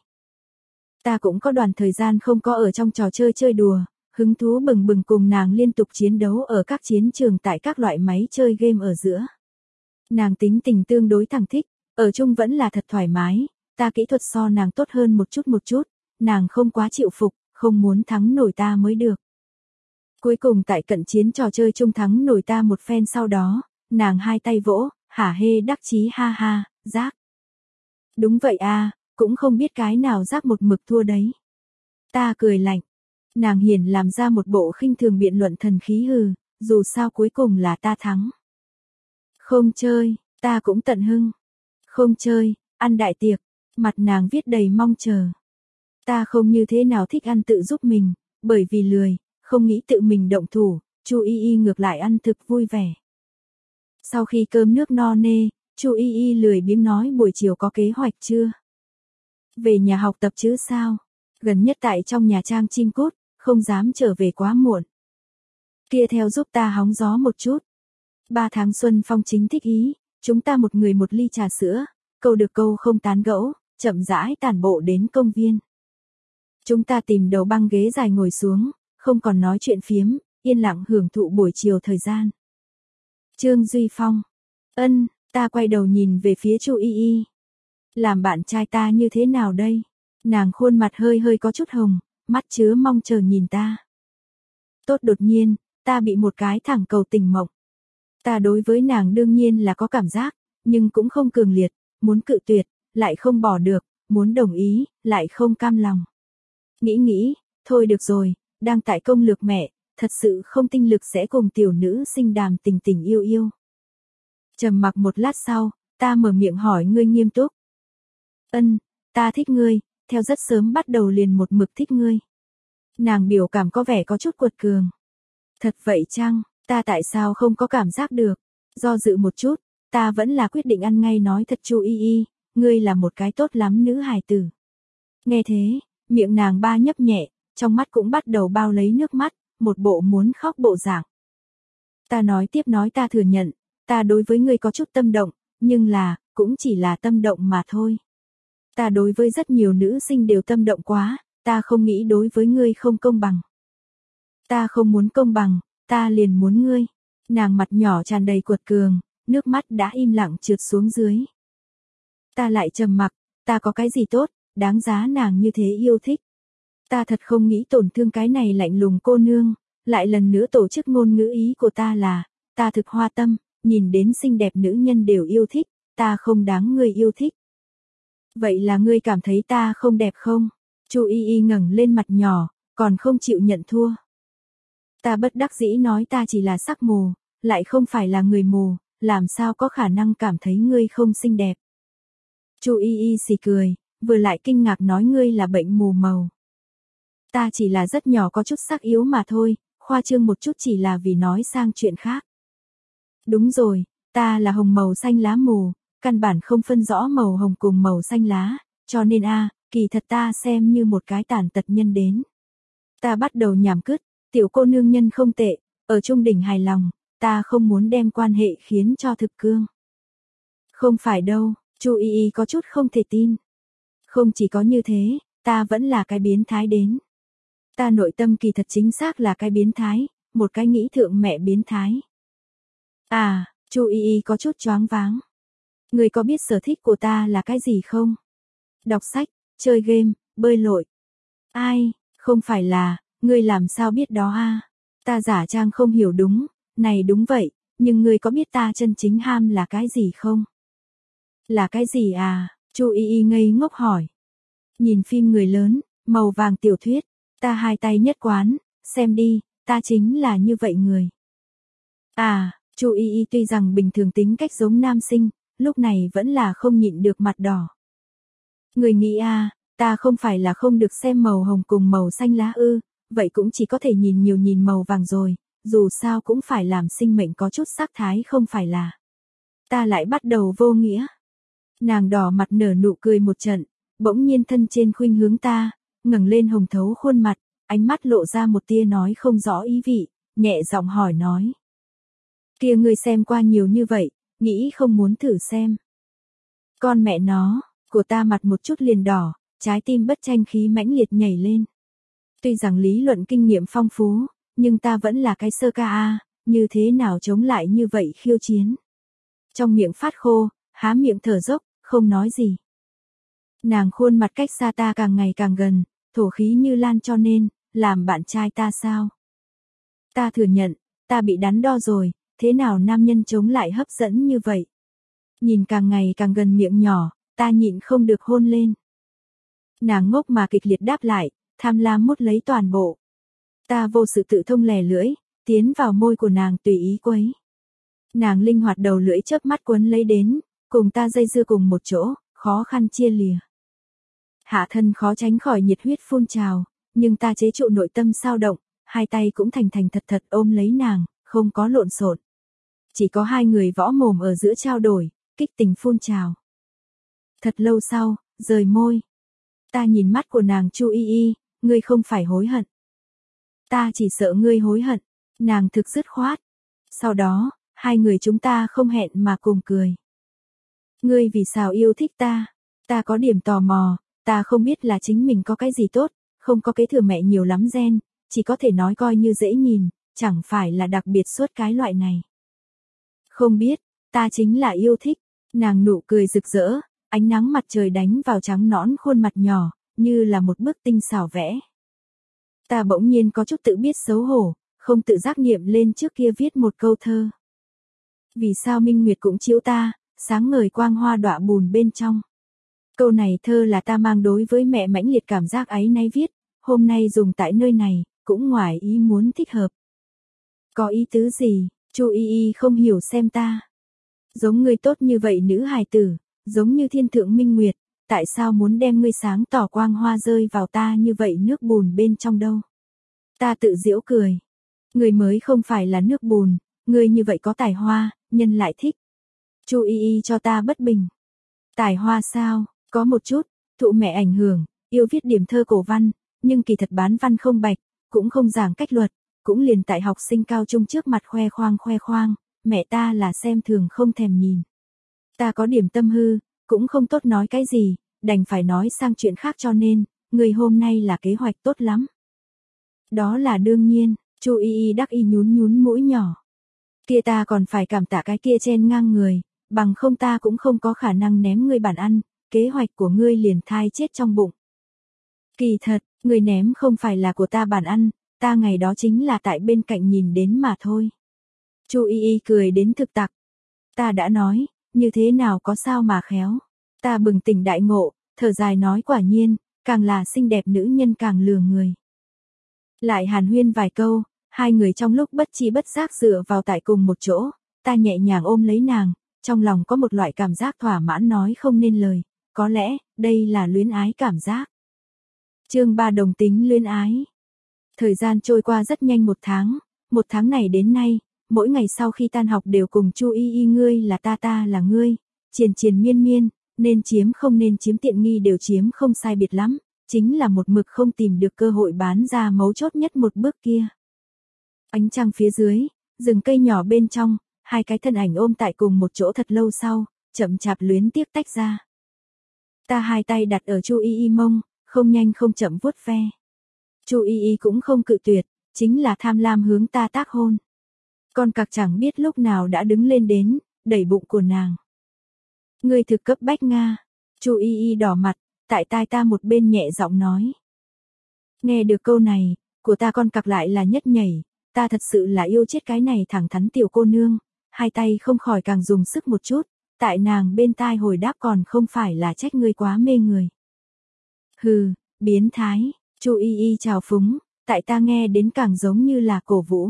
Ta cũng có đoạn thời gian không có ở trong trò chơi chơi đùa, hứng thú bừng bừng cùng nàng liên tục chiến đấu ở các chiến trường tại các loại máy chơi game ở giữa. Nàng tính tình tương đối thẳng thích, ở chung vẫn là thật thoải mái, ta kỹ thuật so nàng tốt hơn một chút một chút, nàng không quá chịu phục, không muốn thắng nổi ta mới được. Cuối cùng tại cận chiến trò chơi chung thắng nổi ta một phen sau đó, nàng hai tay vỗ, hả hê đắc chí ha ha, giác. Đúng vậy a, cũng không biết cái nào giác một mực thua đấy. Ta cười lạnh. Nàng hiển làm ra một bộ khinh thường biện luận thần khí hừ, dù sao cuối cùng là ta thắng. Không chơi, ta cũng tận hưng. Không chơi, ăn đại tiệc, mặt nàng viết đầy mong chờ. Ta không như thế nào thích ăn tự giúp mình, bởi vì lười, không nghĩ tự mình động thủ, Chu Y Y ngược lại ăn thực vui vẻ. Sau khi cơm nước no nê, Chu Y Y lười biếng nói buổi chiều có kế hoạch chưa? Về nhà học tập chứ sao? Gần nhất tại trong nhà trang chim cút, không dám trở về quá muộn. Kia theo giúp ta hóng gió một chút. Ba tháng xuân phong chính thích ý, chúng ta một người một ly trà sữa, câu được câu không tán gẫu, chậm rãi tản bộ đến công viên. Chúng ta tìm đầu băng ghế dài ngồi xuống, không còn nói chuyện phiếm, yên lặng hưởng thụ buổi chiều thời gian. Trương Duy Phong. Ân, ta quay đầu nhìn về phía Chu Y Y. Làm bạn trai ta như thế nào đây? Nàng khuôn mặt hơi hơi có chút hồng, mắt chứa mong chờ nhìn ta. Tốt đột nhiên, ta bị một cái thẳng cầu tình mộng. Ta đối với nàng đương nhiên là có cảm giác, nhưng cũng không cường liệt, muốn cự tuyệt, lại không bỏ được, muốn đồng ý, lại không cam lòng. Nghĩ nghĩ, thôi được rồi, đang tại công lược mẹ, thật sự không tinh lực sẽ cùng tiểu nữ sinh đàm tình tình yêu yêu. Trầm mặc một lát sau, ta mở miệng hỏi ngươi nghiêm túc. Ân, ta thích ngươi, theo rất sớm bắt đầu liền một mực thích ngươi. Nàng biểu cảm có vẻ có chút quật cường. Thật vậy chăng, ta tại sao không có cảm giác được? Do dự một chút, ta vẫn là quyết định ăn ngay nói thật Chu Y Y, ngươi là một cái tốt lắm nữ hài tử. Nghe thế, miệng nàng ba nhấp nhẹ, trong mắt cũng bắt đầu bao lấy nước mắt, một bộ muốn khóc bộ dạng. Ta nói tiếp nói ta thừa nhận, ta đối với ngươi có chút tâm động, nhưng là, cũng chỉ là tâm động mà thôi. Ta đối với rất nhiều nữ sinh đều tâm động quá, ta không nghĩ đối với ngươi không công bằng. Ta không muốn công bằng, ta liền muốn ngươi. Nàng mặt nhỏ tràn đầy cuột cường, nước mắt đã im lặng trượt xuống dưới. Ta lại trầm mặc, ta có cái gì tốt, đáng giá nàng như thế yêu thích. Ta thật không nghĩ tổn thương cái này lạnh lùng cô nương, lại lần nữa tổ chức ngôn ngữ ý của ta là, ta thực hoa tâm, nhìn đến xinh đẹp nữ nhân đều yêu thích, ta không đáng ngươi yêu thích. Vậy là ngươi cảm thấy ta không đẹp không? Chu Y Y ngẩng lên mặt nhỏ, còn không chịu nhận thua. Ta bất đắc dĩ nói ta chỉ là sắc mù, lại không phải là người mù, làm sao có khả năng cảm thấy ngươi không xinh đẹp. Chu Y Y xì cười, vừa lại kinh ngạc nói ngươi là bệnh mù màu. Ta chỉ là rất nhỏ có chút sắc yếu mà thôi, khoa trương một chút chỉ là vì nói sang chuyện khác. Đúng rồi, ta là hồng màu xanh lá mù, căn bản không phân rõ màu hồng cùng màu xanh lá, cho nên a, kỳ thật ta xem như một cái tàn tật nhân đến. Ta bắt đầu nhảm cứt, tiểu cô nương nhân không tệ, ở trung đỉnh hài lòng, ta không muốn đem quan hệ khiến cho thực cương. Không phải đâu, Chu Y Y có chút không thể tin. Không chỉ có như thế, ta vẫn là cái biến thái đến. Ta nội tâm kỳ thật chính xác là cái biến thái, một cái nghĩ thượng mẹ biến thái. À, Chu Y Y có chút choáng váng. Người có biết sở thích của ta là cái gì không? Đọc sách, chơi game, bơi lội. Ai, không phải là, ngươi làm sao biết đó a? Ta giả trang không hiểu đúng, này đúng vậy, nhưng ngươi có biết ta chân chính ham là cái gì không? Là cái gì à? Chu Y Y ngây ngốc hỏi. Nhìn phim người lớn, màu vàng tiểu thuyết, ta hai tay nhất quán, xem đi, ta chính là như vậy người. À, Chu Y Y tuy rằng bình thường tính cách giống nam sinh, lúc này vẫn là không nhịn được mặt đỏ. Người nghĩ a, ta không phải là không được xem màu hồng cùng màu xanh lá ư, vậy cũng chỉ có thể nhìn nhiều nhìn màu vàng rồi, dù sao cũng phải làm sinh mệnh có chút sắc thái không phải là. Ta lại bắt đầu vô nghĩa. Nàng đỏ mặt nở nụ cười một trận, bỗng nhiên thân trên khuynh hướng ta, ngẩng lên hồng thấu khuôn mặt, ánh mắt lộ ra một tia nói không rõ ý vị, nhẹ giọng hỏi nói. Kia ngươi xem qua nhiều như vậy, nghĩ không muốn thử xem. Con mẹ nó, của ta mặt một chút liền đỏ, trái tim bất tranh khí mãnh liệt nhảy lên. Tuy rằng lý luận kinh nghiệm phong phú, nhưng ta vẫn là cái sơ ca a, như thế nào chống lại như vậy khiêu chiến. Trong miệng phát khô, há miệng thở dốc, không nói gì. Nàng khuôn mặt cách xa ta càng ngày càng gần, thổ khí như lan cho nên, làm bạn trai ta sao? Ta thừa nhận, ta bị đắn đo rồi, thế nào nam nhân chống lại hấp dẫn như vậy? Nhìn càng ngày càng gần miệng nhỏ, ta nhịn không được hôn lên. Nàng ngốc mà kịch liệt đáp lại, tham lam mút lấy toàn bộ. Ta vô sự tự thông lè lưỡi, tiến vào môi của nàng tùy ý quấy. Nàng linh hoạt đầu lưỡi chớp mắt quấn lấy đến, cùng ta dây dưa cùng một chỗ, khó khăn chia lìa. Hạ thân khó tránh khỏi nhiệt huyết phun trào, nhưng ta chế trụ nội tâm sao động, hai tay cũng thành thành thật thật ôm lấy nàng, không có lộn xộn. Chỉ có hai người võ mồm ở giữa trao đổi, kích tình phun trào. Thật lâu sau, rời môi. Ta nhìn mắt của nàng Chu Y Y, ngươi không phải hối hận. Ta chỉ sợ ngươi hối hận, nàng thực dứt khoát. Sau đó, hai người chúng ta không hẹn mà cùng cười. Ngươi vì sao yêu thích ta? Ta có điểm tò mò, ta không biết là chính mình có cái gì tốt, không có kế thừa mẹ nhiều lắm gen, chỉ có thể nói coi như dễ nhìn, chẳng phải là đặc biệt suốt cái loại này. Không biết, ta chính là yêu thích, nàng nụ cười rực rỡ, ánh nắng mặt trời đánh vào trắng nõn khuôn mặt nhỏ, như là một bức tinh xảo vẽ. Ta bỗng nhiên có chút tự biết xấu hổ, không tự giác niệm lên trước kia viết một câu thơ. Vì sao minh nguyệt cũng chiếu ta, sáng ngời quang hoa đọa bùn bên trong. Câu này thơ là ta mang đối với mẹ mãnh liệt cảm giác áy náy viết, hôm nay dùng tại nơi này, cũng ngoài ý muốn thích hợp. Có ý tứ gì, Chu Y Y không hiểu xem ta. Giống ngươi tốt như vậy nữ hài tử, giống như thiên thượng minh nguyệt, tại sao muốn đem ngươi sáng tỏ quang hoa rơi vào ta như vậy nước bùn bên trong đâu. Ta tự giễu cười. Ngươi mới không phải là nước bùn, ngươi như vậy có tài hoa, nhân lại thích. Chu Y Y cho ta bất bình. Tài hoa sao, có một chút, thụ mẹ ảnh hưởng, yêu viết điểm thơ cổ văn, nhưng kỳ thật bán văn không bạch, cũng không giảng cách luật, cũng liền tại học sinh cao trung trước mặt khoe khoang khoe khoang, mẹ ta là xem thường không thèm nhìn. Ta có điểm tâm hư, cũng không tốt nói cái gì, đành phải nói sang chuyện khác cho nên, người hôm nay là kế hoạch tốt lắm. Đó là đương nhiên, Chu Y Y đắc y nhún nhún mũi nhỏ. Kia ta còn phải cảm tạ cái kia chen ngang người, bằng không ta cũng không có khả năng ném ngươi bản ăn, kế hoạch của ngươi liền thai chết trong bụng. Kỳ thật, ngươi ném không phải là của ta bản ăn, ta ngày đó chính là tại bên cạnh nhìn đến mà thôi. Chu Y Y cười đến thực tặc. Ta đã nói, như thế nào có sao mà khéo. Ta bừng tỉnh đại ngộ, thở dài nói quả nhiên, càng là xinh đẹp nữ nhân càng lừa người. Lại hàn huyên vài câu, hai người trong lúc bất chi bất giác dựa vào tại cùng một chỗ, ta nhẹ nhàng ôm lấy nàng, trong lòng có một loại cảm giác thỏa mãn nói không nên lời, có lẽ, đây là luyến ái cảm giác. Chương ba đồng tính luyến ái. Thời gian trôi qua rất nhanh một tháng, một tháng này đến nay, mỗi ngày sau khi tan học đều cùng Chu Y Y ngươi là ta ta là ngươi, triền triền miên miên, nên chiếm không nên chiếm tiện nghi đều chiếm không sai biệt lắm, chính là một mực không tìm được cơ hội bán ra mấu chốt nhất một bước kia. Ánh trăng phía dưới, rừng cây nhỏ bên trong, hai cái thân ảnh ôm tại cùng một chỗ thật lâu sau, chậm chạp luyến tiếc tách ra. Ta hai tay đặt ở Chu Y Y mông, không nhanh không chậm vuốt ve. Chu Y Y cũng không cự tuyệt, chính là tham lam hướng ta tác hôn. Con cặc chẳng biết lúc nào đã đứng lên đến, đẩy bụng của nàng. Ngươi thực cấp bách Nga. Chu Y Y đỏ mặt, tại tai ta một bên nhẹ giọng nói. Nghe được câu này, của ta con cặc lại là nhất nhảy, ta thật sự là yêu chết cái này thẳng thắn tiểu cô nương, hai tay không khỏi càng dùng sức một chút, tại nàng bên tai hồi đáp còn không phải là trách ngươi quá mê người. Hừ, biến thái, Chu Y Y chào phúng, tại ta nghe đến càng giống như là cổ vũ.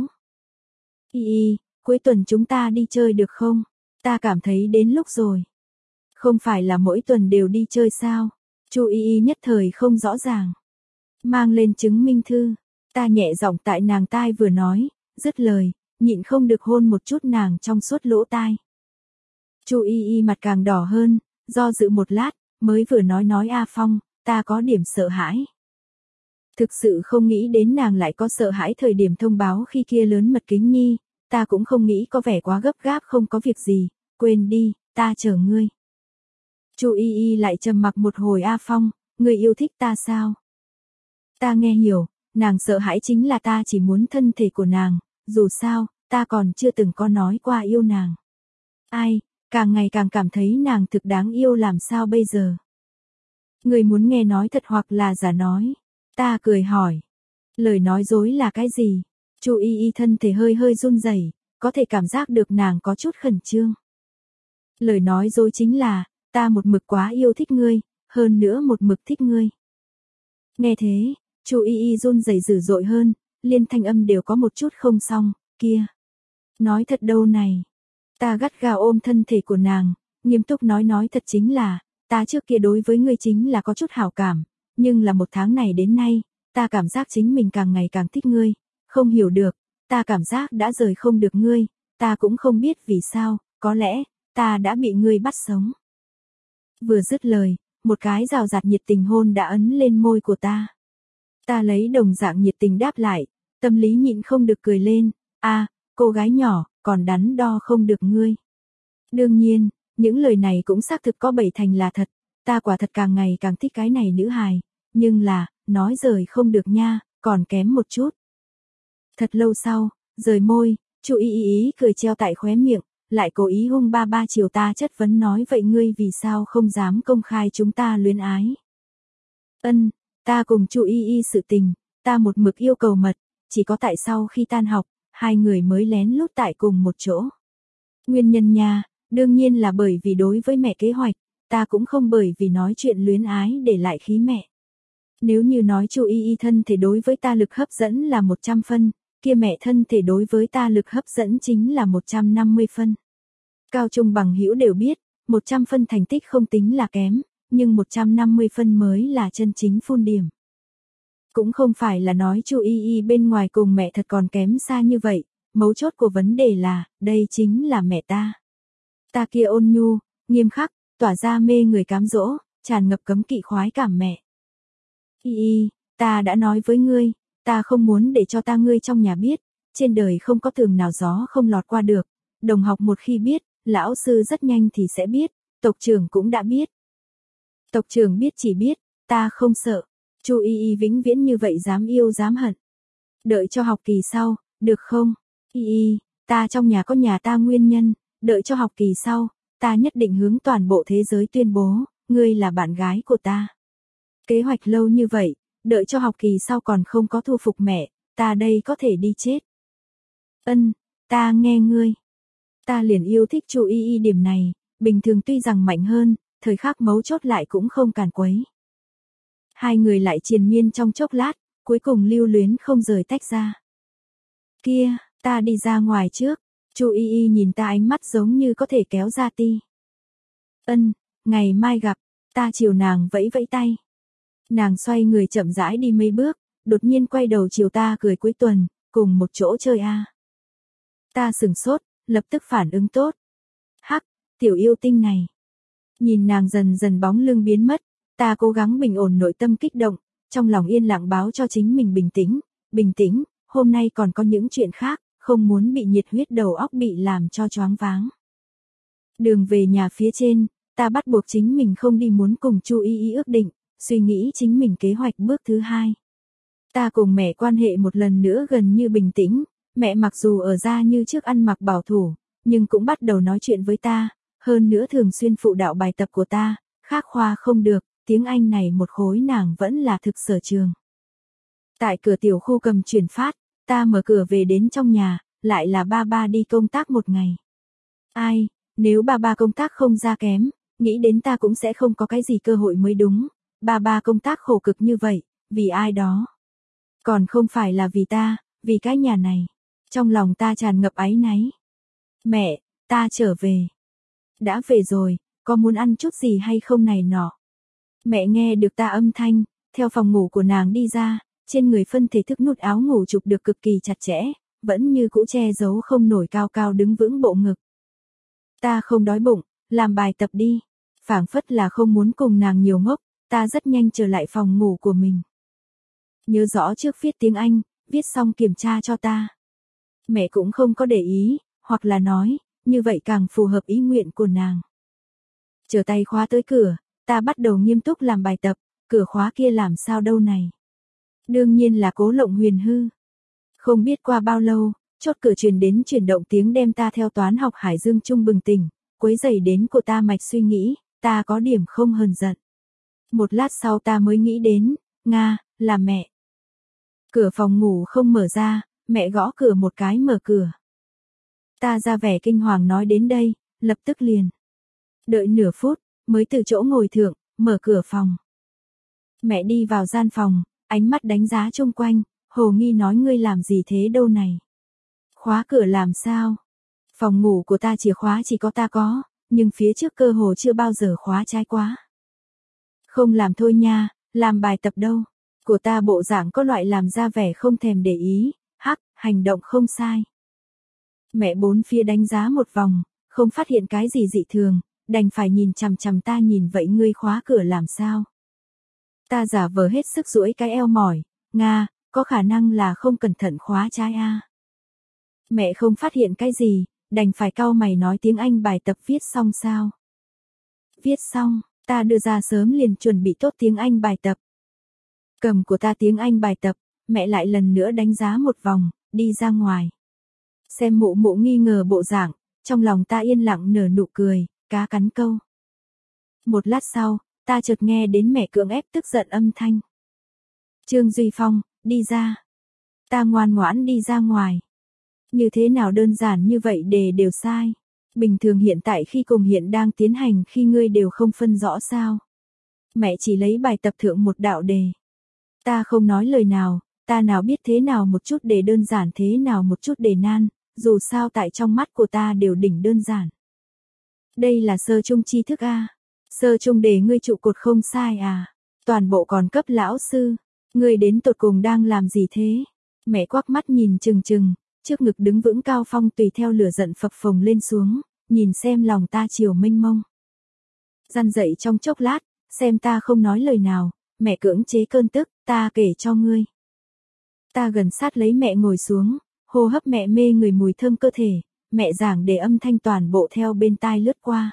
Y Y, cuối tuần chúng ta đi chơi được không? Ta cảm thấy đến lúc rồi. Không phải là mỗi tuần đều đi chơi sao? Chu Y Y nhất thời không rõ ràng. Mang lên chứng minh thư, ta nhẹ giọng tại nàng tai vừa nói, dứt lời, nhịn không được hôn một chút nàng trong suốt lỗ tai. Chu Y Y mặt càng đỏ hơn, do dự một lát, mới vừa nói nói A Phong, ta có điểm sợ hãi. Thực sự không nghĩ đến nàng lại có sợ hãi thời điểm thông báo khi kia lớn mật kính nhi, ta cũng không nghĩ có vẻ quá gấp gáp không có việc gì, quên đi, ta chờ ngươi. Chu Y Y lại trầm mặc một hồi A Phong, ngươi yêu thích ta sao? Ta nghe hiểu, nàng sợ hãi chính là ta chỉ muốn thân thể của nàng, dù sao, ta còn chưa từng có nói qua yêu nàng. Ai, càng ngày càng cảm thấy nàng thực đáng yêu làm sao bây giờ? Ngươi muốn nghe nói thật hoặc là giả nói? Ta cười hỏi. Lời nói dối là cái gì? Chu Y Y thân thể hơi hơi run rẩy, có thể cảm giác được nàng có chút khẩn trương. Lời nói dối chính là, ta một mực quá yêu thích ngươi, hơn nữa một mực thích ngươi. Nghe thế, Chu Y Y run rẩy dữ dội hơn, liên thanh âm đều có một chút không xong, kia. Nói thật đâu này. Ta gắt gao ôm thân thể của nàng, nghiêm túc nói nói thật chính là, ta trước kia đối với ngươi chính là có chút hảo cảm, nhưng là một tháng này đến nay, ta cảm giác chính mình càng ngày càng thích ngươi, không hiểu được, ta cảm giác đã rời không được ngươi, ta cũng không biết vì sao, có lẽ, ta đã bị ngươi bắt sống. Vừa dứt lời, một cái rào rạt nhiệt tình hôn đã ấn lên môi của ta. Ta lấy đồng dạng nhiệt tình đáp lại, tâm lý nhịn không được cười lên, a, à, cô gái nhỏ, còn đắn đo không được ngươi. Đương nhiên, những lời này cũng xác thực có bảy thành là thật, ta quả thật càng ngày càng thích cái này nữ hài, nhưng là, nói rời không được nha, còn kém một chút. Thật lâu sau, rời môi, Chu Y Y ý cười treo tại khóe miệng, lại cố ý hung ba ba chiều ta chất vấn nói vậy ngươi vì sao không dám công khai chúng ta luyến ái. Ân, ta cùng Chu Y Y sự tình, ta một mực yêu cầu mật, chỉ có tại sau khi tan học, hai người mới lén lút tại cùng một chỗ. Nguyên nhân nha, đương nhiên là bởi vì đối với mẹ kế hoạch, ta cũng không bởi vì nói chuyện luyến ái để lại khí mẹ. Nếu như nói Chu Y Y thân thể đối với ta lực hấp dẫn là một trăm phân, kia mẹ thân thể đối với ta lực hấp dẫn chính là một trăm năm mươi phân. Cao trung bằng hữu đều biết, một trăm phân thành tích không tính là kém, nhưng một trăm năm mươi phân mới là chân chính phun điểm. Cũng không phải là nói Chu Y Y bên ngoài cùng mẹ thật còn kém xa như vậy, mấu chốt của vấn đề là, đây chính là mẹ ta. Ta kia ôn nhu, nghiêm khắc, tỏa ra mê người cám dỗ, tràn ngập cấm kỵ khoái cảm mẹ. Y Y, ta đã nói với ngươi, ta không muốn để cho ta ngươi trong nhà biết, trên đời không có tường nào gió không lọt qua được, đồng học một khi biết, lão sư rất nhanh thì sẽ biết, tộc trưởng cũng đã biết. Tộc trưởng biết chỉ biết, ta không sợ, Chu Y Y vĩnh viễn như vậy dám yêu dám hận. Đợi cho học kỳ sau, được không? Y Y, ta trong nhà có nhà ta nguyên nhân, đợi cho học kỳ sau, ta nhất định hướng toàn bộ thế giới tuyên bố, ngươi là bạn gái của ta. Kế hoạch lâu như vậy, đợi cho học kỳ sau còn không có thu phục mẹ, ta đây có thể đi chết. Ân, ta nghe ngươi. Ta liền yêu thích Chu Y Y điểm này, bình thường tuy rằng mạnh hơn, thời khắc mấu chốt lại cũng không càn quấy. Hai người lại triền miên trong chốc lát, cuối cùng lưu luyến không rời tách ra. Kia, ta đi ra ngoài trước. Chu Y Y nhìn ta ánh mắt giống như có thể kéo ra ti. Ân, ngày mai gặp. Ta chiều nàng vẫy vẫy tay. Nàng xoay người chậm rãi đi mấy bước, đột nhiên quay đầu chiều ta cười cuối tuần, cùng một chỗ chơi a. À. Ta sửng sốt, lập tức phản ứng tốt. Hắc, tiểu yêu tinh này. Nhìn nàng dần dần bóng lưng biến mất, ta cố gắng bình ổn nội tâm kích động, trong lòng yên lặng báo cho chính mình bình tĩnh, bình tĩnh, hôm nay còn có những chuyện khác, không muốn bị nhiệt huyết đầu óc bị làm cho choáng váng. Đường về nhà phía trên, ta bắt buộc chính mình không đi muốn cùng Chu Y Y ước định, suy nghĩ chính mình kế hoạch bước thứ hai. Ta cùng mẹ quan hệ một lần nữa gần như bình tĩnh, mẹ mặc dù ở ra như trước ăn mặc bảo thủ, nhưng cũng bắt đầu nói chuyện với ta, hơn nữa thường xuyên phụ đạo bài tập của ta, khác khoa không được, tiếng Anh này một khối nàng vẫn là thực sở trường. Tại cửa tiểu khu cầm chuyển phát, ta mở cửa về đến trong nhà, lại là ba ba đi công tác một ngày. Ai, nếu ba ba công tác không ra kém, nghĩ đến ta cũng sẽ không có cái gì cơ hội mới đúng, ba ba công tác khổ cực như vậy, vì ai đó. Còn không phải là vì ta, vì cái nhà này. Trong lòng ta tràn ngập áy náy. Mẹ, ta trở về. Đã về rồi, có muốn ăn chút gì hay không này nọ. Mẹ nghe được ta âm thanh, theo phòng ngủ của nàng đi ra, trên người phân thể thức nút áo ngủ chụp được cực kỳ chặt chẽ, vẫn như cũ che giấu không nổi cao cao đứng vững bộ ngực. Ta không đói bụng, làm bài tập đi. Phảng phất là không muốn cùng nàng nhiều ngốc, ta rất nhanh trở lại phòng ngủ của mình. Nhớ rõ trước viết tiếng Anh, viết xong kiểm tra cho ta. Mẹ cũng không có để ý, hoặc là nói, như vậy càng phù hợp ý nguyện của nàng. Chờ tay khóa tới cửa, ta bắt đầu nghiêm túc làm bài tập, cửa khóa kia làm sao đâu này. Đương nhiên là Cố Lộng Huyền hư. Không biết qua bao lâu, chốt cửa truyền đến chuyển động tiếng đem ta theo toán học Hải Dương Trung bừng tỉnh, quấy rầy đến của ta mạch suy nghĩ, ta có điểm không hờn giận. Một lát sau ta mới nghĩ đến, Nga, là mẹ. Cửa phòng ngủ không mở ra, mẹ gõ cửa một cái mở cửa. Ta ra vẻ kinh hoàng nói đến đây, lập tức liền. Đợi nửa phút, mới từ chỗ ngồi thượng, mở cửa phòng. Mẹ đi vào gian phòng, ánh mắt đánh giá chung quanh, hồ nghi nói ngươi làm gì thế đâu này. Khóa cửa làm sao? Phòng ngủ của ta chìa khóa chỉ có ta có, nhưng phía trước cơ hồ chưa bao giờ khóa trái quá. Không làm thôi nha, làm bài tập đâu. Của ta bộ dạng có loại làm ra vẻ không thèm để ý, hắc, hành động không sai. Mẹ bốn phía đánh giá một vòng, không phát hiện cái gì dị thường, đành phải nhìn chằm chằm ta nhìn vậy ngươi khóa cửa làm sao. Ta giả vờ hết sức duỗi cái eo mỏi, Nga, có khả năng là không cẩn thận khóa trái a. Mẹ không phát hiện cái gì, đành phải cau mày nói tiếng Anh bài tập viết xong sao. Viết xong, ta đưa ra sớm liền chuẩn bị tốt tiếng Anh bài tập. Cầm của ta tiếng Anh bài tập, mẹ lại lần nữa đánh giá một vòng, đi ra ngoài. Xem mụ mụ nghi ngờ bộ dạng, trong lòng ta yên lặng nở nụ cười, cá cắn câu. Một lát sau, ta chợt nghe đến mẹ cưỡng ép tức giận âm thanh. Trương Duy Phong, đi ra. Ta ngoan ngoãn đi ra ngoài. Như thế nào đơn giản như vậy đề đều sai. Bình thường hiện tại khi cùng hiện đang tiến hành khi ngươi đều không phân rõ sao. Mẹ chỉ lấy bài tập thượng một đạo đề. Ta không nói lời nào, ta nào biết thế nào một chút đề đơn giản thế nào một chút đề nan, dù sao tại trong mắt của ta đều đỉnh đơn giản. Đây là sơ trung tri thức a. Sơ trung đề ngươi trụ cột không sai à. Toàn bộ còn cấp lão sư. Ngươi đến tột cùng đang làm gì thế? Mẹ quắc mắt nhìn chừng chừng, trước ngực đứng vững cao phong tùy theo lửa giận phập phồng lên xuống, nhìn xem lòng ta chiều mênh mông. Răn dậy trong chốc lát, xem ta không nói lời nào, mẹ cưỡng chế cơn tức, ta kể cho ngươi. Ta gần sát lấy mẹ ngồi xuống, hô hấp mẹ mê người mùi thơm cơ thể, mẹ giảng để âm thanh toàn bộ theo bên tai lướt qua.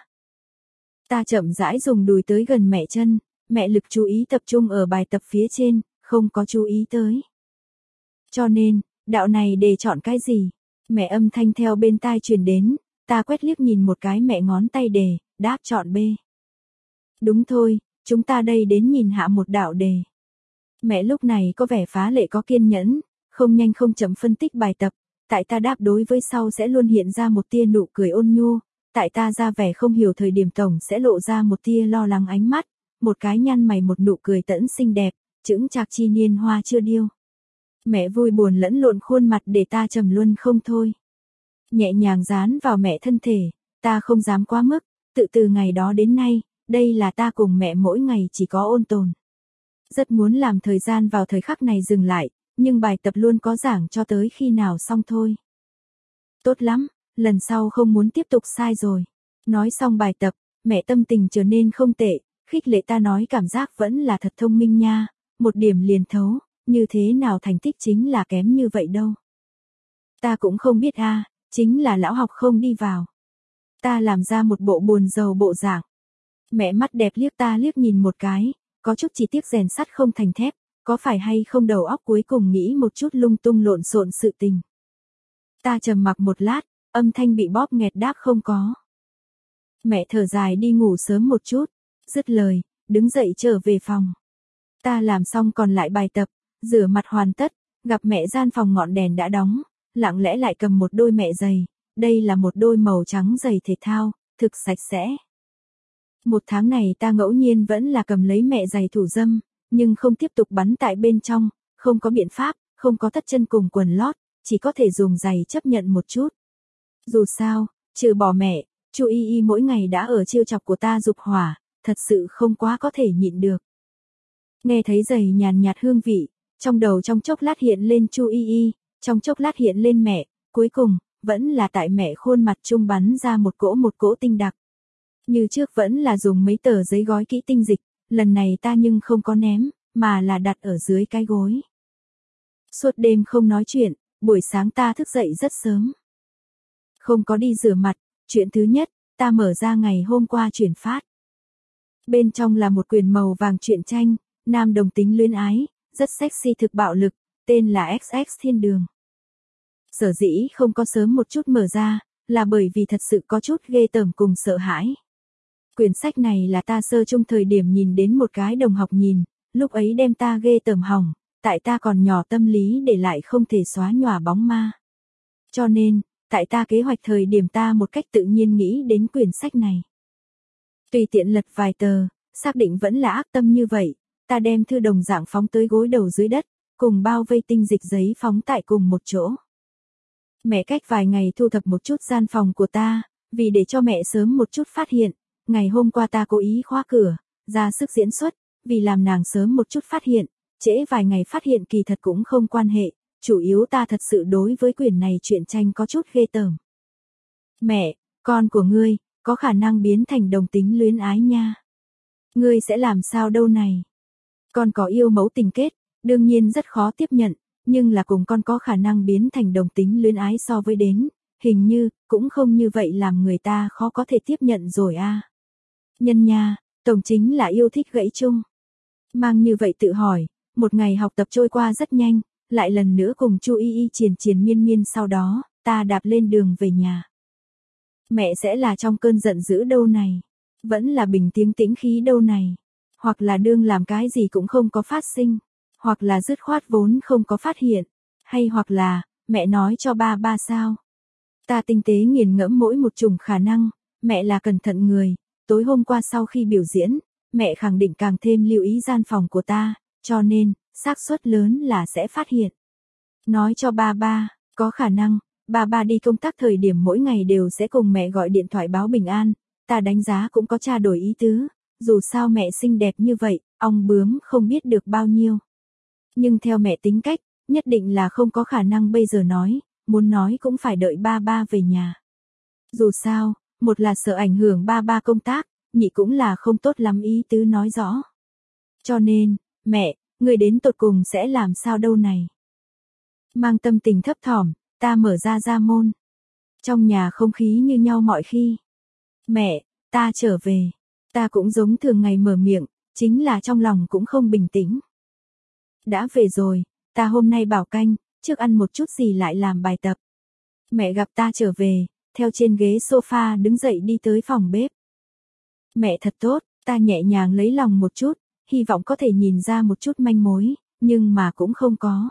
Ta chậm rãi dùng đùi tới gần mẹ chân, mẹ lực chú ý tập trung ở bài tập phía trên, không có chú ý tới. Cho nên, đạo này để chọn cái gì? Mẹ âm thanh theo bên tai truyền đến, ta quét liếc nhìn một cái mẹ ngón tay đề, đáp chọn B. Đúng thôi, chúng ta đây đến nhìn hạ một đạo đề. Mẹ lúc này có vẻ phá lệ có kiên nhẫn, không nhanh không chậm phân tích bài tập, tại ta đáp đối với sau sẽ luôn hiện ra một tia nụ cười ôn nhu, tại ta ra vẻ không hiểu thời điểm tổng sẽ lộ ra một tia lo lắng ánh mắt, một cái nhăn mày một nụ cười tẫn xinh đẹp, chững chạc chi niên hoa chưa điêu. Mẹ vui buồn lẫn lộn khuôn mặt để ta trầm luân không thôi. Nhẹ nhàng dán vào mẹ thân thể, ta không dám quá mức, tự từ ngày đó đến nay, đây là ta cùng mẹ mỗi ngày chỉ có ôn tồn. Rất muốn làm thời gian vào thời khắc này dừng lại, nhưng bài tập luôn có giảng cho tới khi nào xong thôi. Tốt lắm, lần sau không muốn tiếp tục sai rồi. Nói xong bài tập, mẹ tâm tình trở nên không tệ, khích lệ ta nói cảm giác vẫn là thật thông minh nha, một điểm liền thấu, như thế nào thành tích chính là kém như vậy đâu. Ta cũng không biết a, à, chính là lão học không đi vào. Ta làm ra một bộ buồn rầu bộ dạng. Mẹ mắt đẹp liếc ta liếc nhìn một cái, có chút chỉ tiếc rèn sắt không thành thép, có phải hay không đầu óc cuối cùng nghĩ một chút lung tung lộn xộn sự tình. Ta trầm mặc một lát, âm thanh bị bóp nghẹt đáp không có. Mẹ thở dài đi ngủ sớm một chút, dứt lời, đứng dậy trở về phòng. Ta làm xong còn lại bài tập, rửa mặt hoàn tất, gặp mẹ gian phòng ngọn đèn đã đóng, lặng lẽ lại cầm một đôi mẹ giày, đây là một đôi màu trắng giày thể thao, thực sạch sẽ. Một tháng này ta ngẫu nhiên vẫn là cầm lấy mẹ giày thủ dâm, nhưng không tiếp tục bắn tại bên trong, không có biện pháp, không có tất chân cùng quần lót, chỉ có thể dùng giày chấp nhận một chút. Dù sao, trừ bỏ mẹ, Chu Y Y mỗi ngày đã ở trêu chọc của ta dục hỏa, thật sự không quá có thể nhịn được. Nghe thấy giày nhàn nhạt hương vị, trong đầu trong chốc lát hiện lên Chu Y Y, trong chốc lát hiện lên mẹ, cuối cùng, vẫn là tại mẹ khuôn mặt trung bắn ra một cỗ một cỗ tinh đặc. Như trước vẫn là dùng mấy tờ giấy gói kỹ tinh dịch, lần này ta nhưng không có ném, mà là đặt ở dưới cái gối. Suốt đêm không nói chuyện, buổi sáng ta thức dậy rất sớm. Không có đi rửa mặt, chuyện thứ nhất, ta mở ra ngày hôm qua chuyển phát. Bên trong là một quyển màu vàng truyện tranh, nam đồng tính luyến ái, rất sexy thực bạo lực, tên là ích ích Thiên Đường. Sở dĩ không có sớm một chút mở ra, là bởi vì thật sự có chút ghê tởm cùng sợ hãi. Quyển sách này là ta sơ chung thời điểm nhìn đến một cái đồng học nhìn, lúc ấy đem ta ghê tởm hỏng, tại ta còn nhỏ tâm lý để lại không thể xóa nhòa bóng ma. Cho nên, tại ta kế hoạch thời điểm ta một cách tự nhiên nghĩ đến quyển sách này. Tùy tiện lật vài tờ, xác định vẫn là ác tâm như vậy, ta đem thư đồng dạng phóng tới gối đầu dưới đất, cùng bao vây tinh dịch giấy phóng tại cùng một chỗ. Mẹ cách vài ngày thu thập một chút gian phòng của ta, vì để cho mẹ sớm một chút phát hiện, ngày hôm qua ta cố ý khóa cửa, ra sức diễn xuất, vì làm nàng sớm một chút phát hiện, trễ vài ngày phát hiện kỳ thật cũng không quan hệ, chủ yếu ta thật sự đối với quyển này truyện tranh có chút ghê tởm. Mẹ, con của ngươi, có khả năng biến thành đồng tính luyến ái nha. Ngươi sẽ làm sao đâu này? Con có yêu mẫu tình kết, đương nhiên rất khó tiếp nhận, nhưng là cùng con có khả năng biến thành đồng tính luyến ái so với đến, hình như, cũng không như vậy làm người ta khó có thể tiếp nhận rồi a. À. Nhân nha, tổng chính là yêu thích gãy chung. Mang như vậy tự hỏi, một ngày học tập trôi qua rất nhanh, lại lần nữa cùng Chu Y Y triền triền miên miên sau đó, ta đạp lên đường về nhà. Mẹ sẽ là trong cơn giận dữ đâu này, vẫn là bình tiếng tĩnh khí đâu này, hoặc là đương làm cái gì cũng không có phát sinh, hoặc là dứt khoát vốn không có phát hiện, hay hoặc là, mẹ nói cho ba ba sao. Ta tinh tế nghiền ngẫm mỗi một chủng khả năng, mẹ là cẩn thận người, tối hôm qua sau khi biểu diễn, mẹ khẳng định càng thêm lưu ý gian phòng của ta, cho nên, xác suất lớn là sẽ phát hiện. Nói cho ba ba, có khả năng, ba ba đi công tác thời điểm mỗi ngày đều sẽ cùng mẹ gọi điện thoại báo bình an, ta đánh giá cũng có tra đổi ý tứ, dù sao mẹ xinh đẹp như vậy, ong bướm không biết được bao nhiêu. Nhưng theo mẹ tính cách, nhất định là không có khả năng bây giờ nói, muốn nói cũng phải đợi ba ba về nhà. Dù sao, một là sợ ảnh hưởng ba ba công tác, nhị cũng là không tốt lắm ý tứ nói rõ. Cho nên, mẹ, người đến tột cùng sẽ làm sao đâu này. Mang tâm tình thấp thỏm, ta mở ra ra môn. Trong nhà không khí như nhau mọi khi. Mẹ, ta trở về. Ta cũng giống thường ngày mở miệng, chính là trong lòng cũng không bình tĩnh. Đã về rồi, ta hôm nay bảo canh, trước ăn một chút gì lại làm bài tập. Mẹ gặp ta trở về, theo trên ghế sofa đứng dậy đi tới phòng bếp. Mẹ thật tốt, ta nhẹ nhàng lấy lòng một chút, hy vọng có thể nhìn ra một chút manh mối, nhưng mà cũng không có.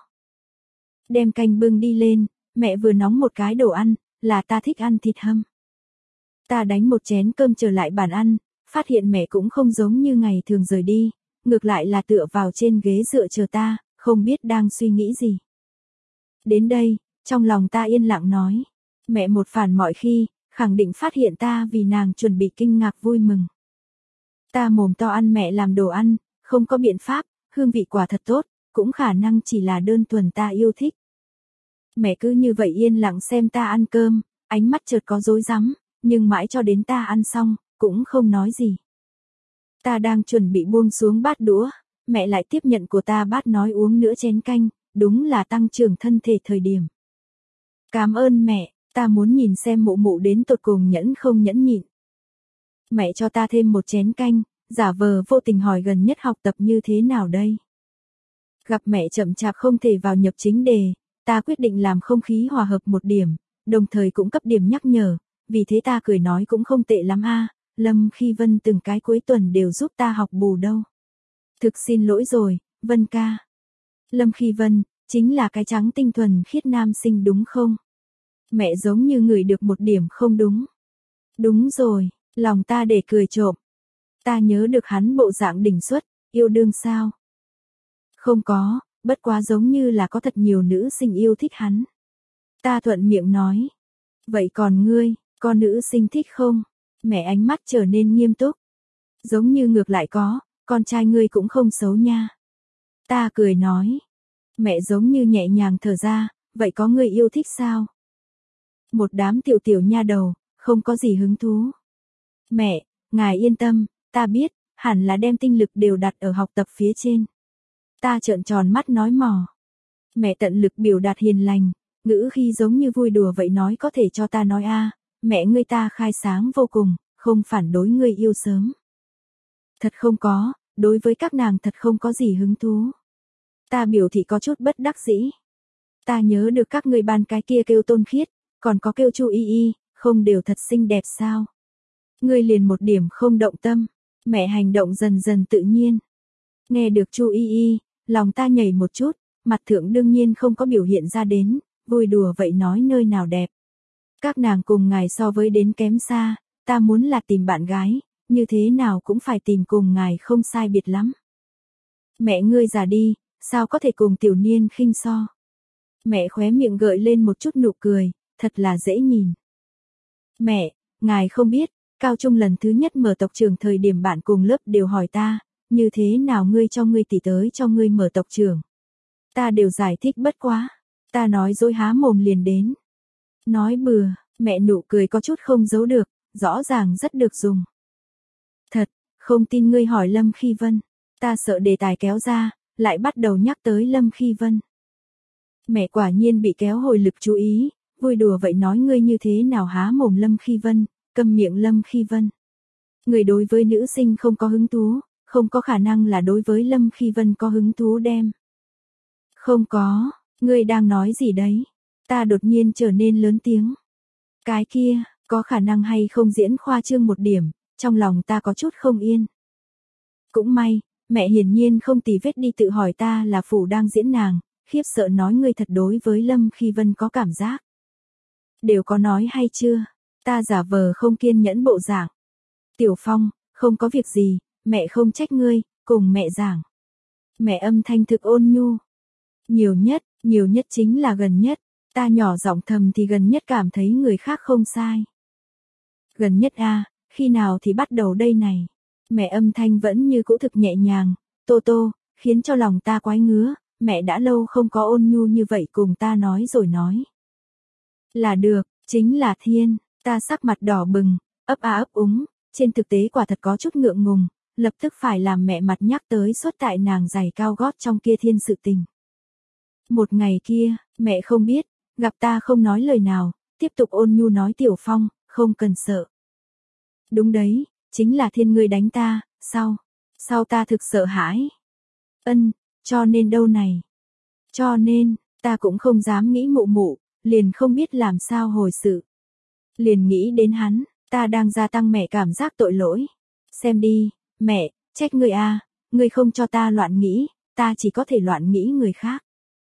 Đem canh bưng đi lên, mẹ vừa nóng một cái đồ ăn, là ta thích ăn thịt hâm. Ta đánh một chén cơm trở lại bàn ăn, phát hiện mẹ cũng không giống như ngày thường rời đi, ngược lại là tựa vào trên ghế dựa chờ ta, không biết đang suy nghĩ gì. Đến đây, trong lòng ta yên lặng nói, mẹ một phản mọi khi, khẳng định phát hiện ta vì nàng chuẩn bị kinh ngạc vui mừng. Ta mồm to ăn mẹ làm đồ ăn, không có biện pháp, hương vị quả thật tốt, cũng khả năng chỉ là đơn thuần ta yêu thích. Mẹ cứ như vậy yên lặng xem ta ăn cơm, ánh mắt chợt có rối rắm, nhưng mãi cho đến ta ăn xong, cũng không nói gì. Ta đang chuẩn bị buông xuống bát đũa, mẹ lại tiếp nhận của ta bát nói uống nữa chén canh, đúng là tăng trưởng thân thể thời điểm. Cảm ơn mẹ, ta muốn nhìn xem mụ mụ đến tột cùng nhẫn không nhẫn nhịn. Mẹ cho ta thêm một chén canh, giả vờ vô tình hỏi gần nhất học tập như thế nào đây. Gặp mẹ chậm chạp không thể vào nhập chính đề, ta quyết định làm không khí hòa hợp một điểm, đồng thời cũng cấp điểm nhắc nhở, vì thế ta cười nói cũng không tệ lắm a, Lâm Khi Vân từng cái cuối tuần đều giúp ta học bù đâu. Thực xin lỗi rồi, Vân ca. Lâm Khi Vân, chính là cái trắng tinh thuần khiết nam sinh đúng không? Mẹ giống như ngửi được một điểm không đúng. Đúng rồi, lòng ta để cười trộm. Ta nhớ được hắn bộ dạng đỉnh xuất, yêu đương sao? Không có, bất quá giống như là có thật nhiều nữ sinh yêu thích hắn. Ta thuận miệng nói. Vậy còn ngươi, có nữ sinh thích không? Mẹ ánh mắt trở nên nghiêm túc. Giống như ngược lại có, con trai ngươi cũng không xấu nha. Ta cười nói. Mẹ giống như nhẹ nhàng thở ra, vậy có người yêu thích sao? Một đám tiểu tiểu nha đầu, không có gì hứng thú. Mẹ, ngài yên tâm, ta biết, hẳn là đem tinh lực đều đặt ở học tập phía trên. Ta trợn tròn mắt nói mò. Mẹ tận lực biểu đạt hiền lành, ngữ khi giống như vui đùa vậy nói có thể cho ta nói a, mẹ ngươi ta khai sáng vô cùng, không phản đối ngươi yêu sớm. Thật không có, đối với các nàng thật không có gì hứng thú. Ta biểu thị có chút bất đắc dĩ. Ta nhớ được các người ban cái kia kêu Tôn Khiết, còn có kêu Chu Y Y, không đều thật xinh đẹp sao? Ngươi liền một điểm không động tâm, mẹ hành động dần dần tự nhiên. Nghe được Chu Y Y, lòng ta nhảy một chút, mặt thượng đương nhiên không có biểu hiện ra đến, vui đùa vậy nói nơi nào đẹp. Các nàng cùng ngài so với đến kém xa, ta muốn là tìm bạn gái, như thế nào cũng phải tìm cùng ngài không sai biệt lắm. Mẹ ngươi già đi, sao có thể cùng tiểu niên khinh so. Mẹ khóe miệng gợi lên một chút nụ cười, thật là dễ nhìn. Mẹ, ngài không biết, cao trung lần thứ nhất mở tộc trưởng thời điểm bạn cùng lớp đều hỏi ta, như thế nào ngươi cho ngươi tỷ tới cho ngươi mở tộc trưởng. Ta đều giải thích bất quá, ta nói dối há mồm liền đến. Nói bừa, mẹ nụ cười có chút không giấu được, rõ ràng rất được dùng. Thật, không tin ngươi hỏi Lâm Khi Vân, ta sợ đề tài kéo ra, lại bắt đầu nhắc tới Lâm Khi Vân. Mẹ quả nhiên bị kéo hồi lực chú ý, vui đùa vậy nói ngươi như thế nào há mồm Lâm Khi Vân, câm miệng Lâm Khi Vân. Người đối với nữ sinh không có hứng thú, không có khả năng là đối với Lâm Khi Vân có hứng thú đem. Không có, ngươi đang nói gì đấy? Ta đột nhiên trở nên lớn tiếng. Cái kia, có khả năng hay không diễn khoa trương một điểm, trong lòng ta có chút không yên. Cũng may, mẹ hiển nhiên không tì vết đi tự hỏi ta là phủ đang diễn nàng, khiếp sợ nói ngươi thật đối với Lâm Khi Vân có cảm giác. Đều có nói hay chưa? Ta giả vờ không kiên nhẫn bộ dạng. Tiểu Phong, không có việc gì, mẹ không trách ngươi, cùng mẹ giảng. Mẹ âm thanh thực ôn nhu. Nhiều nhất, nhiều nhất chính là gần nhất, ta nhỏ giọng thầm thì gần nhất cảm thấy người khác không sai. Gần nhất a, à, khi nào thì bắt đầu đây này? Mẹ âm thanh vẫn như cũ thực nhẹ nhàng, Tô Tô, khiến cho lòng ta quái ngứa, mẹ đã lâu không có ôn nhu như vậy cùng ta nói rồi nói. Là được, chính là thiên, ta sắc mặt đỏ bừng, ấp a ấp úng, trên thực tế quả thật có chút ngượng ngùng, lập tức phải làm mẹ mặt nhắc tới suốt tại nàng giày cao gót trong kia thiên sự tình. Một ngày kia, mẹ không biết, gặp ta không nói lời nào, tiếp tục ôn nhu nói Tiểu Phong, không cần sợ. Đúng đấy, chính là thiên ngươi đánh ta, sao? Sao ta thực sợ hãi? Ân, cho nên đâu này? Cho nên, ta cũng không dám nghĩ mụ mụ, liền không biết làm sao hồi sự. Liền nghĩ đến hắn, ta đang gia tăng mẹ cảm giác tội lỗi. Xem đi, mẹ, trách ngươi a, à, ngươi không cho ta loạn nghĩ, ta chỉ có thể loạn nghĩ người khác.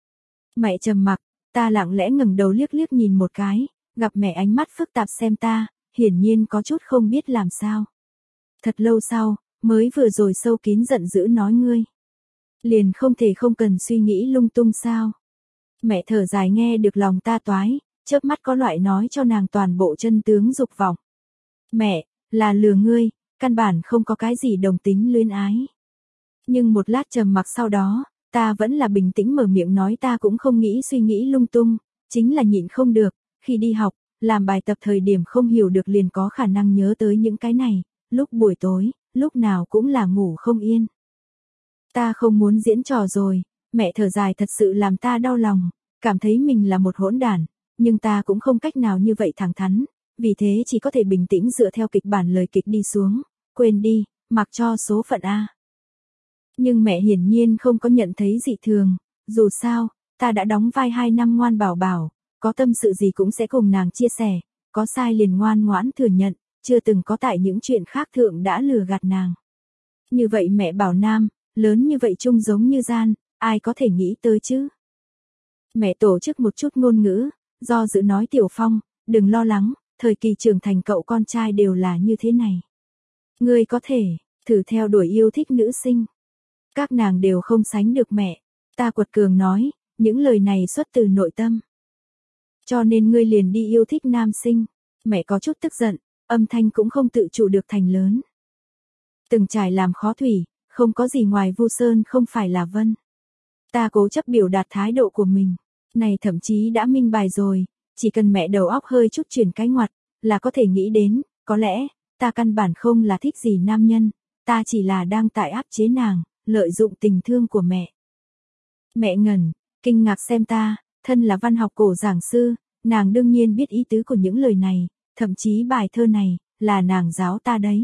Mẹ trầm mặc, ta lặng lẽ ngẩng đầu liếc liếc nhìn một cái, gặp mẹ ánh mắt phức tạp xem ta, hiển nhiên có chút không biết làm sao. Thật lâu sau, mới vừa rồi sâu kín giận dữ nói ngươi. Liền không thể không cần suy nghĩ lung tung sao. Mẹ thở dài nghe được lòng ta toái, chớp mắt có loại nói cho nàng toàn bộ chân tướng dục vọng. Mẹ, là lừa ngươi, căn bản không có cái gì đồng tính luyến ái. Nhưng một lát trầm mặc sau đó, ta vẫn là bình tĩnh mở miệng nói ta cũng không nghĩ suy nghĩ lung tung, chính là nhịn không được, khi đi học, làm bài tập thời điểm không hiểu được liền có khả năng nhớ tới những cái này, lúc buổi tối, lúc nào cũng là ngủ không yên. Ta không muốn diễn trò rồi, mẹ thở dài thật sự làm ta đau lòng, cảm thấy mình là một hỗn đản, nhưng ta cũng không cách nào như vậy thẳng thắn, vì thế chỉ có thể bình tĩnh dựa theo kịch bản lời kịch đi xuống, quên đi, mặc cho số phận a. Nhưng mẹ hiển nhiên không có nhận thấy dị thường, dù sao, ta đã đóng vai hai năm ngoan bảo bảo, có tâm sự gì cũng sẽ cùng nàng chia sẻ, có sai liền ngoan ngoãn thừa nhận, chưa từng có tại những chuyện khác thượng đã lừa gạt nàng. Như vậy mẹ bảo Nam, lớn như vậy chung giống như gian, ai có thể nghĩ tới chứ? Mẹ tổ chức một chút ngôn ngữ, do dự nói Tiểu Phong, đừng lo lắng, thời kỳ trưởng thành cậu con trai đều là như thế này. Ngươi có thể, thử theo đuổi yêu thích nữ sinh. Các nàng đều không sánh được mẹ. Ta quật cường nói, những lời này xuất từ nội tâm. Cho nên ngươi liền đi yêu thích nam sinh. Mẹ có chút tức giận, âm thanh cũng không tự chủ được thành lớn. Từng trải làm khó thủy, không có gì ngoài Vu Sơn không phải là Vân. Ta cố chấp biểu đạt thái độ của mình. Này thậm chí đã minh bài rồi, chỉ cần mẹ đầu óc hơi chút chuyển cái ngoặt, là có thể nghĩ đến, có lẽ, ta căn bản không là thích gì nam nhân, ta chỉ là đang tại áp chế nàng, lợi dụng tình thương của mẹ. Mẹ ngẩn, kinh ngạc xem ta, thân là văn học cổ giảng sư, nàng đương nhiên biết ý tứ của những lời này, thậm chí bài thơ này, là nàng giáo ta đấy.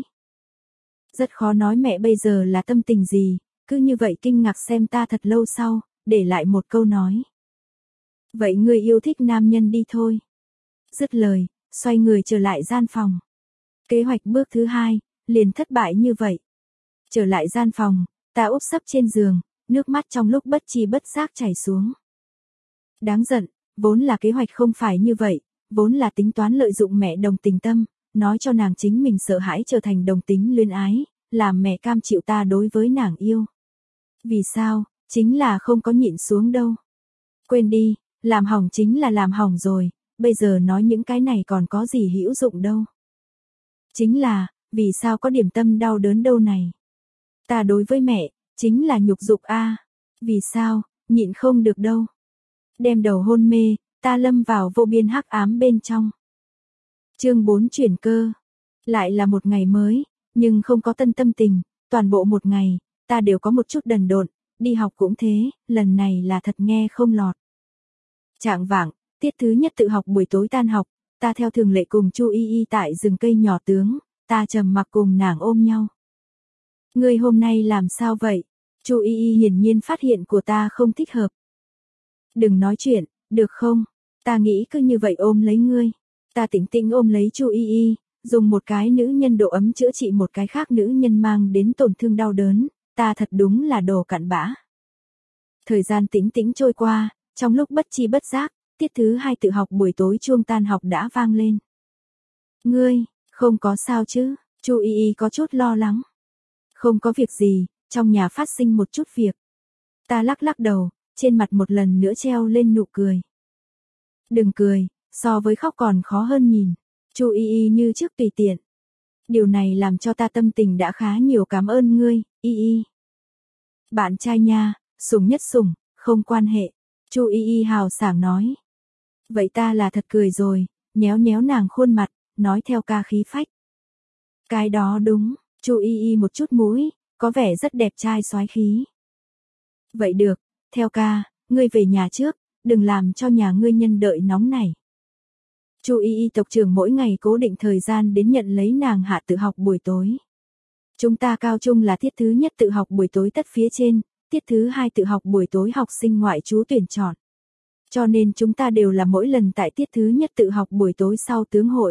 Rất khó nói mẹ bây giờ là tâm tình gì, cứ như vậy kinh ngạc xem ta thật lâu sau, để lại một câu nói. Vậy ngươi yêu thích nam nhân đi thôi. Dứt lời, xoay người trở lại gian phòng. Kế hoạch bước thứ hai, liền thất bại như vậy. Trở lại gian phòng, ta úp sấp trên giường, nước mắt trong lúc bất chi bất giác chảy xuống. Đáng giận, vốn là kế hoạch không phải như vậy, vốn là tính toán lợi dụng mẹ đồng tình tâm, nói cho nàng chính mình sợ hãi trở thành đồng tính luyến ái, làm mẹ cam chịu ta đối với nàng yêu. Vì sao, chính là không có nhịn xuống đâu. Quên đi, làm hỏng chính là làm hỏng rồi, bây giờ nói những cái này còn có gì hữu dụng đâu. Chính là, vì sao có điểm tâm đau đớn đâu này. Ta đối với mẹ, chính là nhục dục a. Vì sao, nhịn không được đâu. Đem đầu hôn mê, ta lâm vào vô biên hắc ám bên trong. Chương bốn chuyển cơ. Lại là một ngày mới, nhưng không có tân tâm tình, toàn bộ một ngày, ta đều có một chút đần độn, đi học cũng thế, lần này là thật nghe không lọt. Trạng vạng, tiết thứ nhất tự học buổi tối tan học, ta theo thường lệ cùng Chu Y Y tại rừng cây nhỏ tướng, ta trầm mặc cùng nàng ôm nhau. Ngươi hôm nay làm sao vậy? Chu Y Y hiển nhiên phát hiện của ta không thích hợp. Đừng nói chuyện, được không? Ta nghĩ cứ như vậy ôm lấy ngươi. Ta tỉnh tĩnh ôm lấy Chu Y Y, dùng một cái nữ nhân độ ấm chữa trị một cái khác nữ nhân mang đến tổn thương đau đớn, ta thật đúng là đồ cặn bã. Thời gian tĩnh tĩnh trôi qua, trong lúc bất chi bất giác, tiết thứ hai tự học buổi tối chuông tan học đã vang lên. Ngươi, không có sao chứ? Chu Y Y có chút lo lắng. Không có việc gì, trong nhà phát sinh một chút việc. Ta lắc lắc đầu, trên mặt một lần nữa treo lên nụ cười. Đừng cười, so với khóc còn khó hơn nhìn. Chu Y Y như trước tùy tiện. Điều này làm cho ta tâm tình đã khá nhiều, cảm ơn ngươi, Y Y. Bạn trai nha, sủng nhất sủng, không quan hệ. Chu Y Y hào sảng nói. Vậy ta là thật cười rồi, nhéo nhéo nàng khuôn mặt, nói theo ca khí phách. Cái đó đúng, Chu Y Y một chút mũi, có vẻ rất đẹp trai soái khí. Vậy được, theo ca, ngươi về nhà trước, đừng làm cho nhà ngươi nhân đợi nóng này. Chu Y Y tộc trưởng mỗi ngày cố định thời gian đến nhận lấy nàng hạ tự học buổi tối. Chúng ta cao trung là tiết thứ nhất tự học buổi tối tất phía trên, tiết thứ hai tự học buổi tối học sinh ngoại trú tuyển chọn. Cho nên chúng ta đều là mỗi lần tại tiết thứ nhất tự học buổi tối sau tướng hội.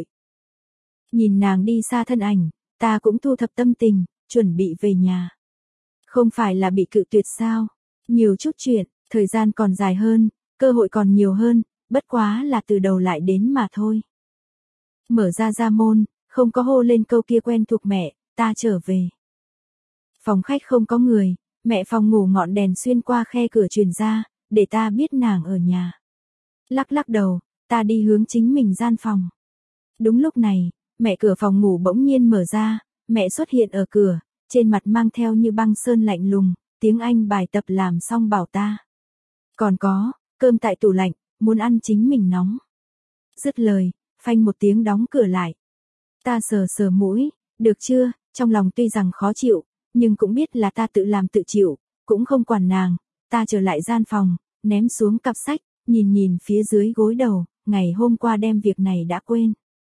Nhìn nàng đi xa thân ảnh, ta cũng thu thập tâm tình, chuẩn bị về nhà. Không phải là bị cự tuyệt sao? Nhiều chút chuyện, thời gian còn dài hơn, cơ hội còn nhiều hơn, bất quá là từ đầu lại đến mà thôi. Mở ra ra môn, không có hô lên câu kia quen thuộc mẹ, ta trở về. Phòng khách không có người, mẹ phòng ngủ ngọn đèn xuyên qua khe cửa truyền ra, để ta biết nàng ở nhà. Lắc lắc đầu, ta đi hướng chính mình gian phòng. Đúng lúc này, mẹ cửa phòng ngủ bỗng nhiên mở ra, mẹ xuất hiện ở cửa, trên mặt mang theo như băng sơn lạnh lùng, tiếng Anh bài tập làm xong bảo ta. Còn có, cơm tại tủ lạnh, muốn ăn chính mình nóng. Dứt lời, phanh một tiếng đóng cửa lại. Ta sờ sờ mũi, được chưa, trong lòng tuy rằng khó chịu, nhưng cũng biết là ta tự làm tự chịu, cũng không quản nàng. Ta trở lại gian phòng, ném xuống cặp sách, nhìn nhìn phía dưới gối đầu, ngày hôm qua đem việc này đã quên.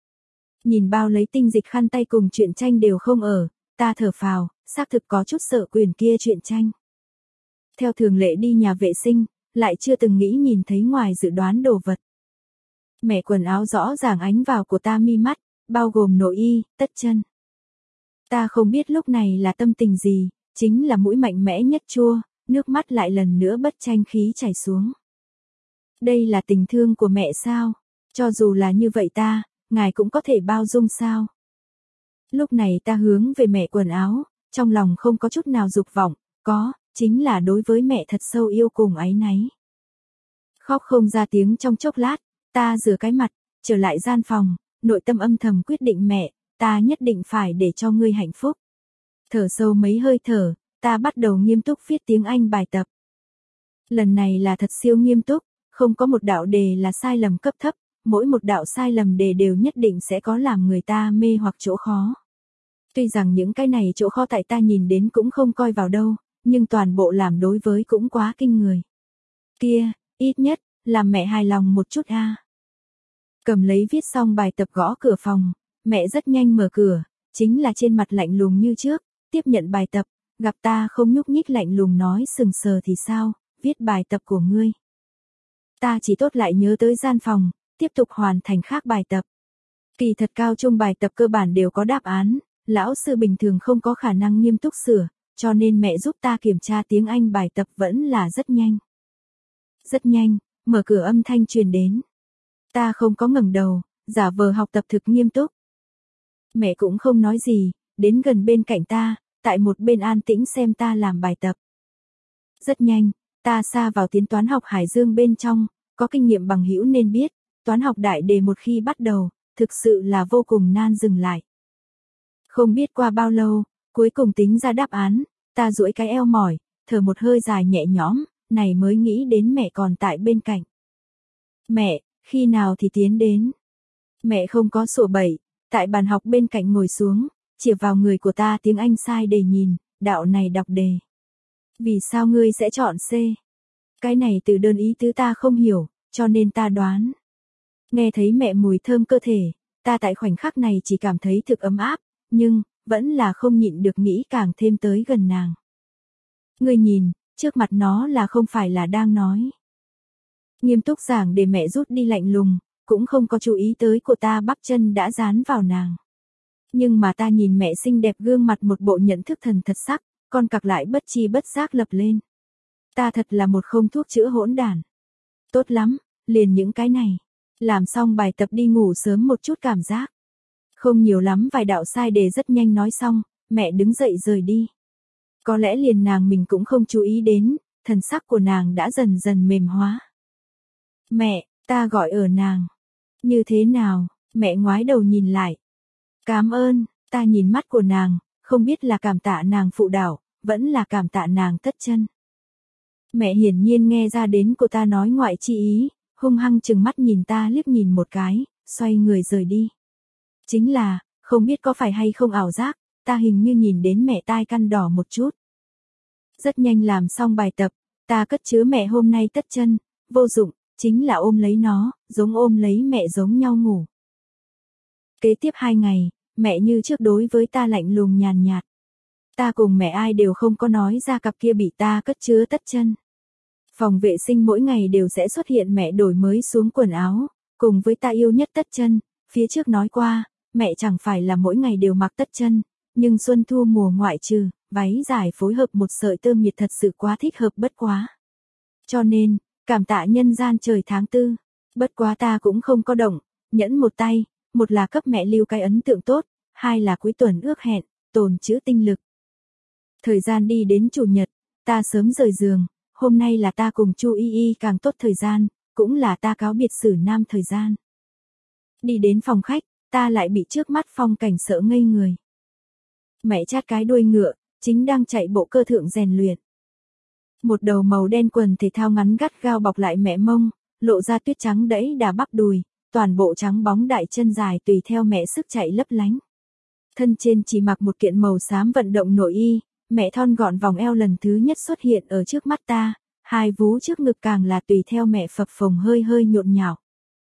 Nhìn bao lấy tinh dịch khăn tay cùng truyện tranh đều không ở, ta thở phào, xác thực có chút sợ quyền kia truyện tranh. Theo thường lệ đi nhà vệ sinh, lại chưa từng nghĩ nhìn thấy ngoài dự đoán đồ vật. Mẹ quần áo rõ ràng ánh vào của ta mi mắt, bao gồm nội y, tất chân. Ta không biết lúc này là tâm tình gì, chính là mũi mạnh mẽ nhất chua, nước mắt lại lần nữa bất tranh khí chảy xuống. Đây là tình thương của mẹ sao? Cho dù là như vậy ta, ngài cũng có thể bao dung sao? Lúc này ta hướng về mẹ quần áo, trong lòng không có chút nào dục vọng, có, chính là đối với mẹ thật sâu yêu cùng áy náy. Khóc không ra tiếng trong chốc lát, ta rửa cái mặt, trở lại gian phòng, nội tâm âm thầm quyết định mẹ, ta nhất định phải để cho ngươi hạnh phúc. Thở sâu mấy hơi thở, ta bắt đầu nghiêm túc viết tiếng Anh bài tập. Lần này là thật siêu nghiêm túc, không có một đạo đề là sai lầm cấp thấp, mỗi một đạo sai lầm đề đều nhất định sẽ có làm người ta mê hoặc chỗ khó. Tuy rằng những cái này chỗ khó tại ta nhìn đến cũng không coi vào đâu, nhưng toàn bộ làm đối với cũng quá kinh người. Kia, ít nhất, làm mẹ hài lòng một chút a. Cầm lấy viết xong bài tập gõ cửa phòng, mẹ rất nhanh mở cửa, chính là trên mặt lạnh lùng như trước, tiếp nhận bài tập, gặp ta không nhúc nhích lạnh lùng nói sừng sờ thì sao, viết bài tập của ngươi. Ta chỉ tốt lại nhớ tới gian phòng, tiếp tục hoàn thành khác bài tập. Kỳ thật cao trung bài tập cơ bản đều có đáp án, lão sư bình thường không có khả năng nghiêm túc sửa, cho nên mẹ giúp ta kiểm tra tiếng Anh bài tập vẫn là rất nhanh. Rất nhanh, mở cửa âm thanh truyền đến. Ta không có ngẩng đầu, giả vờ học tập thực nghiêm túc. Mẹ cũng không nói gì, đến gần bên cạnh ta, tại một bên an tĩnh xem ta làm bài tập. Rất nhanh, ta sa vào tiến toán học Hải Dương bên trong, có kinh nghiệm bằng hữu nên biết, toán học đại đề một khi bắt đầu, thực sự là vô cùng nan dừng lại. Không biết qua bao lâu, cuối cùng tính ra đáp án, ta duỗi cái eo mỏi, thở một hơi dài nhẹ nhõm, này mới nghĩ đến mẹ còn tại bên cạnh. Mẹ, khi nào thì tiến đến? Mẹ không có sổ bẩy, tại bàn học bên cạnh ngồi xuống, chìa vào người của ta tiếng Anh sai để nhìn, đạo này đọc đề. Vì sao ngươi sẽ chọn C? Cái này từ đơn ý tứ ta không hiểu, cho nên ta đoán. Nghe thấy mẹ mùi thơm cơ thể, ta tại khoảnh khắc này chỉ cảm thấy thực ấm áp, nhưng, vẫn là không nhịn được nghĩ càng thêm tới gần nàng. Ngươi nhìn, trước mặt nó là không phải là đang nói. Nghiêm túc giảng để mẹ rút đi lạnh lùng, cũng không có chú ý tới của ta bắp chân đã dán vào nàng. Nhưng mà ta nhìn mẹ xinh đẹp gương mặt một bộ nhận thức thần thật sắc, con cặc lại bất chi bất giác lập lên. Ta thật là một không thuốc chữa hỗn đản. Tốt lắm, liền những cái này. Làm xong bài tập đi ngủ sớm một chút cảm giác. Không nhiều lắm vài đạo sai đề rất nhanh nói xong, mẹ đứng dậy rời đi. Có lẽ liền nàng mình cũng không chú ý đến, thần sắc của nàng đã dần dần mềm hóa. Mẹ, ta gọi ở nàng. Như thế nào, mẹ ngoái đầu nhìn lại. Cảm ơn, ta nhìn mắt của nàng, không biết là cảm tạ nàng phụ đạo, vẫn là cảm tạ nàng tất chân. Mẹ hiển nhiên nghe ra đến của ta nói ngoại chi ý, hung hăng chừng mắt nhìn ta liếc nhìn một cái, xoay người rời đi. Chính là, không biết có phải hay không ảo giác, ta hình như nhìn đến mẹ tai căn đỏ một chút. Rất nhanh làm xong bài tập, ta cất chứa mẹ hôm nay tất chân, vô dụng, chính là ôm lấy nó, giống ôm lấy mẹ giống nhau ngủ. Kế tiếp hai ngày, mẹ như trước đối với ta lạnh lùng nhàn nhạt. Ta cùng mẹ ai đều không có nói ra cặp kia bị ta cất chứa tất chân. Phòng vệ sinh mỗi ngày đều sẽ xuất hiện mẹ đổi mới xuống quần áo, cùng với ta yêu nhất tất chân, phía trước nói qua, mẹ chẳng phải là mỗi ngày đều mặc tất chân, nhưng xuân thu mùa ngoại trừ, váy dài phối hợp một sợi tơ miệt thật sự quá thích hợp bất quá. Cho nên, cảm tạ nhân gian trời tháng tư, bất quá ta cũng không có động, nhẫn một tay, một là cấp mẹ lưu cái ấn tượng tốt, hai là cuối tuần ước hẹn, tồn trữ tinh lực. Thời gian đi đến chủ nhật, ta sớm rời giường, hôm nay là ta cùng Chu Y Y càng tốt thời gian, cũng là ta cáo biệt Sử Nam thời gian. Đi đến phòng khách, ta lại bị trước mắt phong cảnh sợ ngây người. Mẹ chát cái đuôi ngựa, chính đang chạy bộ cơ thượng rèn luyện. Một đầu màu đen quần thể thao ngắn gắt gao bọc lại mẹ mông, lộ ra tuyết trắng đẫy đà bắp đùi, toàn bộ trắng bóng đại chân dài tùy theo mẹ sức chạy lấp lánh. Thân trên chỉ mặc một kiện màu xám vận động nội y, mẹ thon gọn vòng eo lần thứ nhất xuất hiện ở trước mắt ta, hai vú trước ngực càng là tùy theo mẹ phập phồng hơi hơi nhộn nhạo.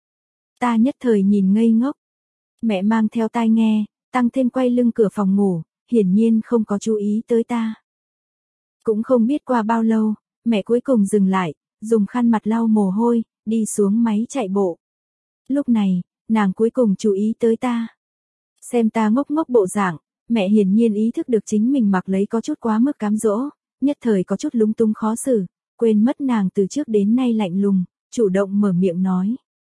Ta nhất thời nhìn ngây ngốc. Mẹ mang theo tai nghe, tăng thêm quay lưng cửa phòng ngủ, hiển nhiên không có chú ý tới ta. Cũng không biết qua bao lâu, mẹ cuối cùng dừng lại, dùng khăn mặt lau mồ hôi, đi xuống máy chạy bộ. Lúc này, nàng cuối cùng chú ý tới ta. Xem ta ngốc ngốc bộ dạng, mẹ hiển nhiên ý thức được chính mình mặc lấy có chút quá mức cám dỗ, nhất thời có chút lúng túng khó xử, quên mất nàng từ trước đến nay lạnh lùng, chủ động mở miệng nói.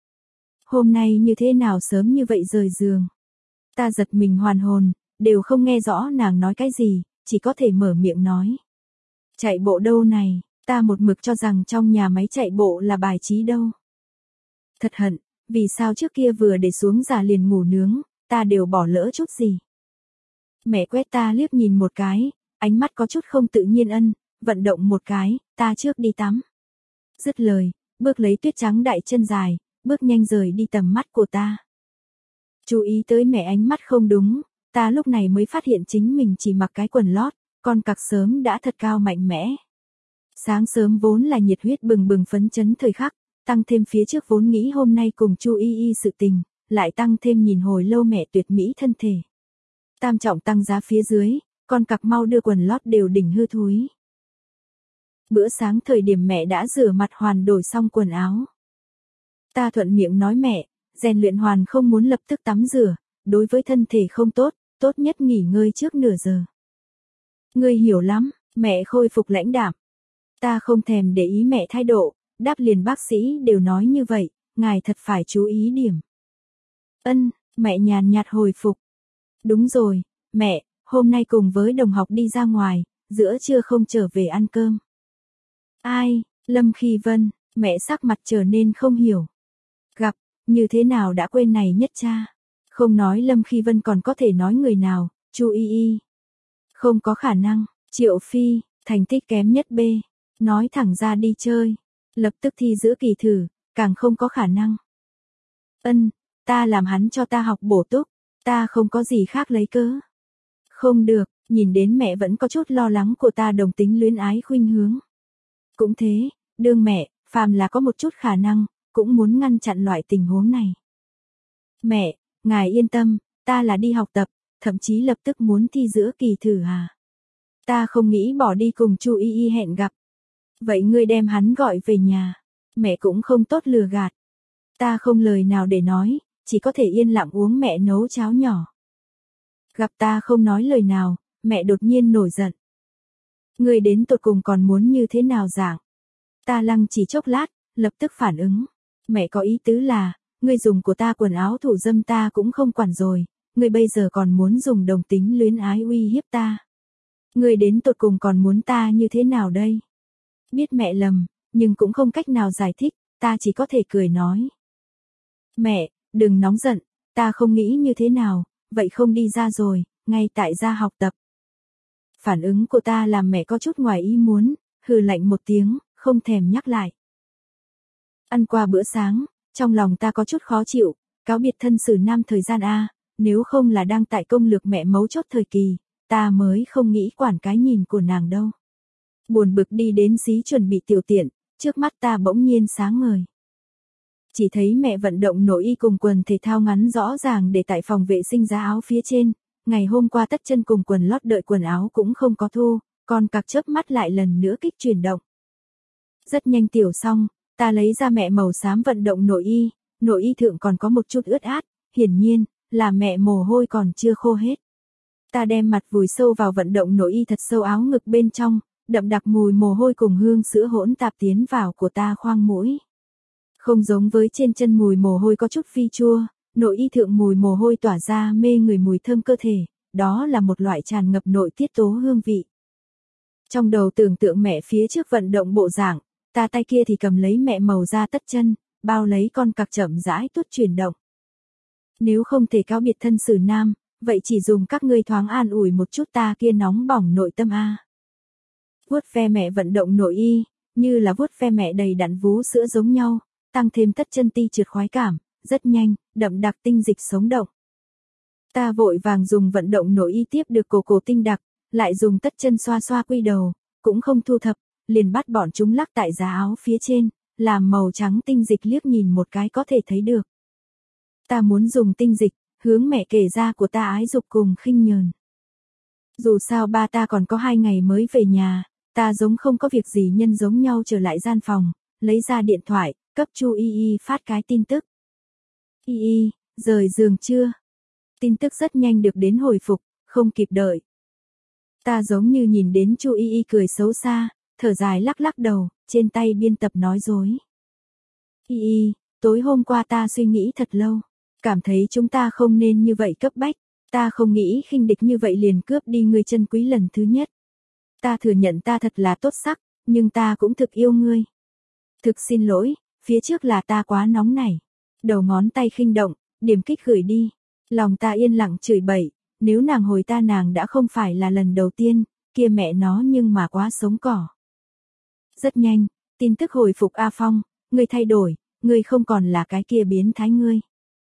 Hôm nay như thế nào sớm như vậy rời giường? Ta giật mình hoàn hồn, đều không nghe rõ nàng nói cái gì, chỉ có thể mở miệng nói. Chạy bộ đâu này, ta một mực cho rằng trong nhà máy chạy bộ là bài trí đâu. Thật hận, vì sao trước kia vừa để xuống già liền ngủ nướng, ta đều bỏ lỡ chút gì. Mẹ quét ta liếc nhìn một cái, ánh mắt có chút không tự nhiên ân, vận động một cái, ta trước đi tắm. Dứt lời, bước lấy tuyết trắng đại chân dài, bước nhanh rời đi tầm mắt của ta. Chú ý tới mẹ ánh mắt không đúng, ta lúc này mới phát hiện chính mình chỉ mặc cái quần lót, con cặc sớm đã thật cao mạnh mẽ. Sáng sớm vốn là nhiệt huyết bừng bừng phấn chấn thời khắc, tăng thêm phía trước vốn nghĩ hôm nay cùng Chu Y Y sự tình, lại tăng thêm nhìn hồi lâu mẹ tuyệt mỹ thân thể. Tam trọng tăng giá phía dưới, con cặc mau đưa quần lót đều đỉnh hư thúi. Bữa sáng thời điểm mẹ đã rửa mặt hoàn đổi xong quần áo. Ta thuận miệng nói mẹ, rèn luyện hoàn không muốn lập tức tắm rửa, đối với thân thể không tốt, tốt nhất nghỉ ngơi trước nửa giờ. Ngươi hiểu lắm, mẹ khôi phục lãnh đạm. Ta không thèm để ý mẹ thái độ, đáp liền bác sĩ đều nói như vậy, ngài thật phải chú ý điểm. Ân, mẹ nhàn nhạt hồi phục. Đúng rồi, mẹ, hôm nay cùng với đồng học đi ra ngoài, giữa trưa không trở về ăn cơm. Ai, Lâm Khi Vân, mẹ sắc mặt trở nên không hiểu. Gặp, như thế nào đã quên này nhất cha. Không nói Lâm Khi Vân còn có thể nói người nào, Chu Y Y. Không có khả năng, Triệu Phi, thành tích kém nhất B, nói thẳng ra đi chơi, lập tức thi giữa kỳ thử, càng không có khả năng. Ân, ta làm hắn cho ta học bổ túc, ta không có gì khác lấy cớ. Không được, nhìn đến mẹ vẫn có chút lo lắng của ta đồng tính luyến ái khuynh hướng. Cũng thế, đương mẹ, phàm là có một chút khả năng, cũng muốn ngăn chặn loại tình huống này. Mẹ, ngài yên tâm, ta là đi học tập, thậm chí lập tức muốn thi giữa kỳ thử à. Ta không nghĩ bỏ đi cùng Chu Y Y hẹn gặp. Vậy ngươi đem hắn gọi về nhà, mẹ cũng không tốt lừa gạt. Ta không lời nào để nói, chỉ có thể yên lặng uống mẹ nấu cháo nhỏ. Gặp ta không nói lời nào, mẹ đột nhiên nổi giận. Ngươi đến tột cùng còn muốn như thế nào dạng? Ta lăng chỉ chốc lát, lập tức phản ứng. Mẹ có ý tứ là, ngươi dùng của ta quần áo thủ dâm ta cũng không quản rồi, ngươi bây giờ còn muốn dùng đồng tính luyến ái uy hiếp ta. Ngươi đến tột cùng còn muốn ta như thế nào đây? Biết mẹ lầm, nhưng cũng không cách nào giải thích, ta chỉ có thể cười nói. Mẹ, đừng nóng giận, ta không nghĩ như thế nào, vậy không đi ra rồi, ngay tại gia học tập. Phản ứng của ta làm mẹ có chút ngoài ý muốn, hừ lạnh một tiếng, không thèm nhắc lại. Ăn qua bữa sáng, trong lòng ta có chút khó chịu, cáo biệt thân Sử Nam thời gian A, nếu không là đang tại công lược mẹ mấu chốt thời kỳ, ta mới không nghĩ quản cái nhìn của nàng đâu. Buồn bực đi đến xí chuẩn bị tiểu tiện, trước mắt ta bỗng nhiên sáng ngời. Chỉ thấy mẹ vận động nội y cùng quần thể thao ngắn rõ ràng để tại phòng vệ sinh giá áo phía trên, ngày hôm qua tất chân cùng quần lót đợi quần áo cũng không có thu, còn cặc chớp mắt lại lần nữa kích chuyển động. Rất nhanh tiểu xong, ta lấy ra mẹ màu xám vận động nội y, nội y thượng còn có một chút ướt át, hiển nhiên, là mẹ mồ hôi còn chưa khô hết. Ta đem mặt vùi sâu vào vận động nội y thật sâu áo ngực bên trong, đậm đặc mùi mồ hôi cùng hương sữa hỗn tạp tiến vào của ta khoang mũi. Không giống với trên chân mùi mồ hôi có chút phi chua, nội y thượng mùi mồ hôi tỏa ra mê người mùi thơm cơ thể, đó là một loại tràn ngập nội tiết tố hương vị. Trong đầu tưởng tượng mẹ phía trước vận động bộ dạng, ta tay kia thì cầm lấy mẹ màu da tất chân, bao lấy con cặc chậm rãi tuốt chuyển động. Nếu không thể cáo biệt thân xử nam, vậy chỉ dùng các ngươi thoáng an ủi một chút ta kia nóng bỏng nội tâm a. Vuốt ve mẹ vận động nội y, như là vuốt ve mẹ đầy đặn vú sữa giống nhau, tăng thêm tất chân ti trượt khoái cảm, rất nhanh, đậm đặc tinh dịch sống động. Ta vội vàng dùng vận động nội y tiếp được cổ cổ tinh đặc, lại dùng tất chân xoa xoa quy đầu, cũng không thu thập, liền bắt bọn chúng lắc tại giá áo phía trên, làm màu trắng tinh dịch liếc nhìn một cái có thể thấy được. Ta muốn dùng tinh dịch, hướng mẹ kể ra của ta ái dục cùng khinh nhờn. Dù sao ba ta còn có hai ngày mới về nhà, ta giống không có việc gì nhân giống nhau trở lại gian phòng, lấy ra điện thoại, cấp Chu Y Y phát cái tin tức. Y Y, rời giường chưa? Tin tức rất nhanh được đến hồi phục, không kịp đợi. Ta giống như nhìn đến Chu Y Y cười xấu xa, thở dài lắc lắc đầu, trên tay biên tập nói dối. Y Y, tối hôm qua ta suy nghĩ thật lâu, cảm thấy chúng ta không nên như vậy cấp bách, ta không nghĩ khinh địch như vậy liền cướp đi ngươi chân quý lần thứ nhất. Ta thừa nhận ta thật là tốt sắc, nhưng ta cũng thực yêu ngươi. Thực xin lỗi, phía trước là ta quá nóng nảy. Đầu ngón tay khinh động, điểm kích gửi đi. Lòng ta yên lặng chửi bậy, nếu nàng hồi ta nàng đã không phải là lần đầu tiên, kia mẹ nó nhưng mà quá sống cỏ. Rất nhanh, tin tức hồi phục A Phong, ngươi thay đổi, ngươi không còn là cái kia biến thái ngươi.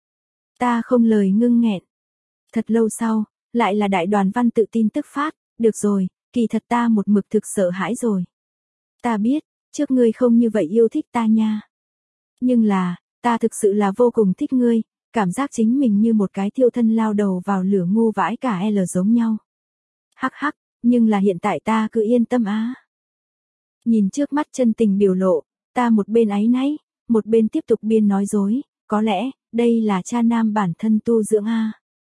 Ta không lời ngưng nghẹn. Thật lâu sau, lại là đại đoàn văn tự tin tức phát, được rồi, kỳ thật ta một mực thực sợ hãi rồi. Ta biết, trước ngươi không như vậy yêu thích ta nha. Nhưng là, ta thực sự là vô cùng thích ngươi, cảm giác chính mình như một cái thiêu thân lao đầu vào lửa ngu vãi cả L giống nhau. Hắc hắc, nhưng là hiện tại ta cứ yên tâm á. Nhìn trước mắt chân tình biểu lộ, ta một bên áy náy, một bên tiếp tục biên nói dối, có lẽ, đây là cha nam bản thân tu dưỡng a.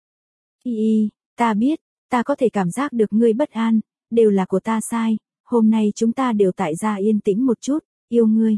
Y Y, ta biết, ta có thể cảm giác được ngươi bất an, đều là của ta sai, hôm nay chúng ta đều tại gia yên tĩnh một chút, yêu ngươi.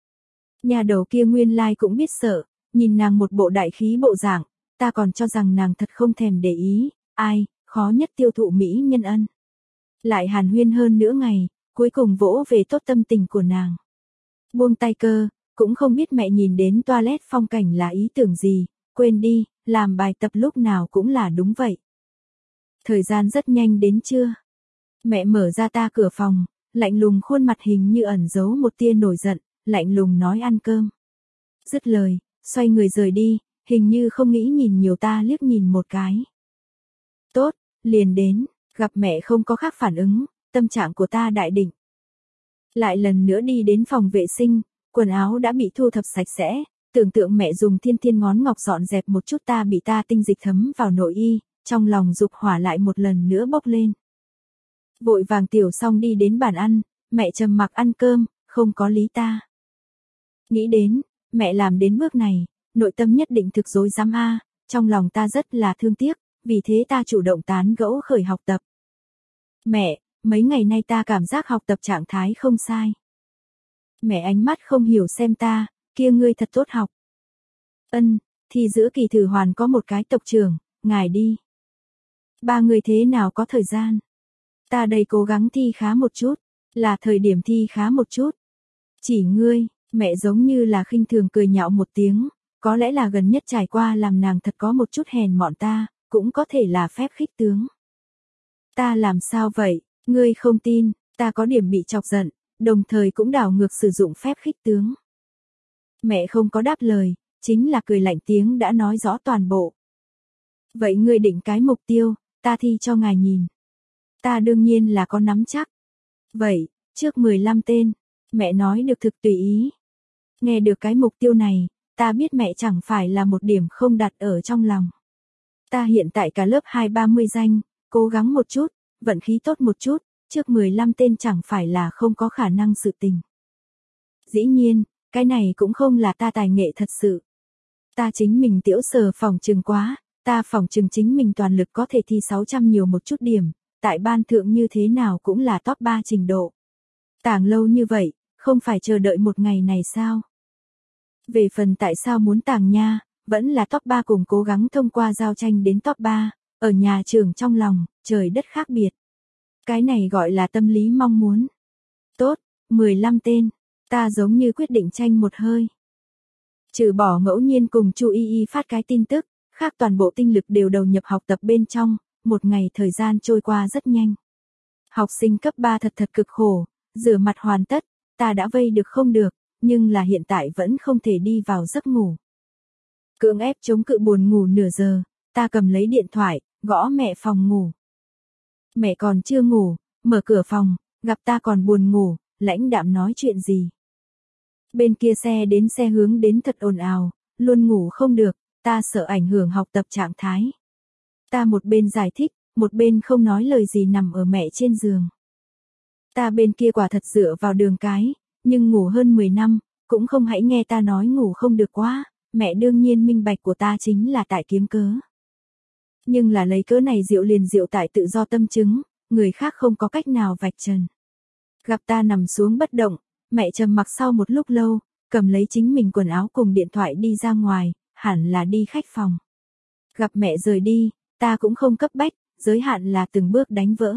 Nhà đầu kia nguyên lai cũng biết sợ, nhìn nàng một bộ đại khí bộ dạng, ta còn cho rằng nàng thật không thèm để ý, ai, khó nhất tiêu thụ mỹ nhân ân. Lại hàn huyên hơn nửa ngày, cuối cùng vỗ về tốt tâm tình của nàng. Buông tay cơ, cũng không biết mẹ nhìn đến toilet phong cảnh là ý tưởng gì, quên đi, làm bài tập lúc nào cũng là đúng vậy. Thời gian rất nhanh đến trưa. Mẹ mở ra ta cửa phòng, lạnh lùng khuôn mặt hình như ẩn giấu một tia nổi giận, lạnh lùng nói ăn cơm. Dứt lời, xoay người rời đi, hình như không nghĩ nhìn nhiều ta liếc nhìn một cái. Tốt, liền đến, gặp mẹ không có khác phản ứng, tâm trạng của ta đại định. Lại lần nữa đi đến phòng vệ sinh, quần áo đã bị thu thập sạch sẽ, tưởng tượng mẹ dùng thiên thiên ngón ngọc dọn dẹp một chút ta bị ta tinh dịch thấm vào nội y, trong lòng dục hỏa lại một lần nữa bốc lên. Vội vàng tiểu xong đi đến bàn ăn, mẹ trầm mặc ăn cơm, không có lý ta. Nghĩ đến, mẹ làm đến bước này, nội tâm nhất định thực dối dám a, trong lòng ta rất là thương tiếc, vì thế ta chủ động tán gẫu khởi học tập. Mẹ, mấy ngày nay ta cảm giác học tập trạng thái không sai. Mẹ ánh mắt không hiểu xem ta, kia ngươi thật tốt học. Ân, thì giữa kỳ thử hoàn có một cái tộc trưởng, ngài đi. Ba người thế nào có thời gian? Ta đây cố gắng thi khá một chút, là thời điểm thi khá một chút. Chỉ ngươi, mẹ giống như là khinh thường cười nhạo một tiếng, có lẽ là gần nhất trải qua làm nàng thật có một chút hèn mọn ta, cũng có thể là phép khích tướng. Ta làm sao vậy, ngươi không tin, ta có điểm bị chọc giận, đồng thời cũng đảo ngược sử dụng phép khích tướng. Mẹ không có đáp lời, chính là cười lạnh tiếng đã nói rõ toàn bộ. Vậy ngươi định cái mục tiêu, ta thi cho ngài nhìn. Ta đương nhiên là có nắm chắc. Vậy, trước mười lăm tên, mẹ nói được thực tùy ý. Nghe được cái mục tiêu này, ta biết mẹ chẳng phải là một điểm không đặt ở trong lòng. Ta hiện tại cả lớp hai ba mươi danh, cố gắng một chút, vận khí tốt một chút, trước mười lăm tên chẳng phải là không có khả năng sự tình. Dĩ nhiên, cái này cũng không là ta tài nghệ thật sự. Ta chính mình tiểu sở phòng trừng quá, ta phòng trừng chính mình toàn lực có thể thi sáu trăm nhiều một chút điểm, tại ban thượng như thế nào cũng là top ba trình độ. Tàng lâu như vậy, không phải chờ đợi một ngày này sao? Về phần tại sao muốn tàng nha, vẫn là top ba cùng cố gắng thông qua giao tranh đến top ba, ở nhà trường trong lòng, trời đất khác biệt. Cái này gọi là tâm lý mong muốn. Tốt, mười lăm tên, ta giống như quyết định tranh một hơi. Trừ bỏ ngẫu nhiên cùng Chu Y Y phát cái tin tức, khác toàn bộ tinh lực đều đầu nhập học tập bên trong, một ngày thời gian trôi qua rất nhanh. Học sinh cấp ba thật thật cực khổ, rửa mặt hoàn tất, ta đã vây được không được, nhưng là hiện tại vẫn không thể đi vào giấc ngủ. Cưỡng ép chống cự buồn ngủ nửa giờ, ta cầm lấy điện thoại, gõ mẹ phòng ngủ. Mẹ còn chưa ngủ, mở cửa phòng, gặp ta còn buồn ngủ, lãnh đạm nói chuyện gì. Bên kia xe đến xe hướng đến thật ồn ào, luôn ngủ không được, ta sợ ảnh hưởng học tập trạng thái. Ta một bên giải thích, một bên không nói lời gì nằm ở mẹ trên giường. Ta bên kia quả thật dựa vào đường cái, nhưng ngủ hơn mười năm, cũng không hãy nghe ta nói ngủ không được quá, mẹ đương nhiên minh bạch của ta chính là tại kiếm cớ. Nhưng là lấy cớ này rượu liền rượu tại tự do tâm chứng, người khác không có cách nào vạch trần. Gặp ta nằm xuống bất động, mẹ trầm mặc sau một lúc lâu, cầm lấy chính mình quần áo cùng điện thoại đi ra ngoài, hẳn là đi khách phòng. Gặp mẹ rời đi, ta cũng không cấp bách, giới hạn là từng bước đánh vỡ.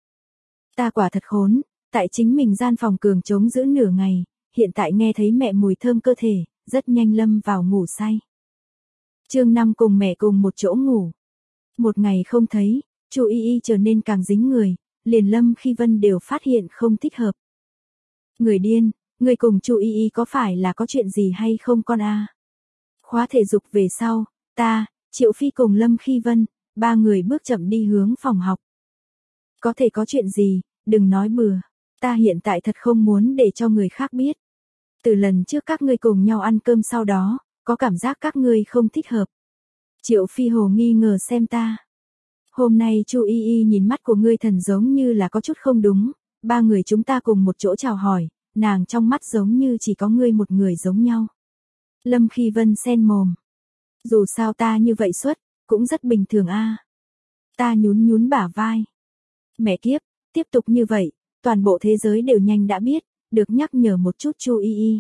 Ta quả thật khốn, tại chính mình gian phòng cường chống giữ nửa ngày, hiện tại nghe thấy mẹ mùi thơm cơ thể, rất nhanh lâm vào ngủ say. Chương năm cùng mẹ cùng một chỗ ngủ. Một ngày không thấy, Chu Y Y trở nên càng dính người, liền Lâm Khi Vân đều phát hiện không thích hợp. Người điên, người cùng Chu Y Y có phải là có chuyện gì hay không con a? À? Khóa thể dục về sau, ta, Triệu Phi cùng Lâm Khi Vân, ba người bước chậm đi hướng phòng học. Có thể có chuyện gì, đừng nói bừa, ta hiện tại thật không muốn để cho người khác biết. Từ lần trước các ngươi cùng nhau ăn cơm sau đó, có cảm giác các ngươi không thích hợp. Triệu Phi hồ nghi ngờ xem ta. Hôm nay Chu Y Y nhìn mắt của ngươi thần giống như là có chút không đúng, ba người chúng ta cùng một chỗ chào hỏi, nàng trong mắt giống như chỉ có ngươi một người giống nhau. Lâm Khi Vân sen mồm. Dù sao ta như vậy suốt, cũng rất bình thường a. À. Ta nhún nhún bả vai. Mẹ kiếp, tiếp tục như vậy, toàn bộ thế giới đều nhanh đã biết, được nhắc nhở một chút Chu Y Y.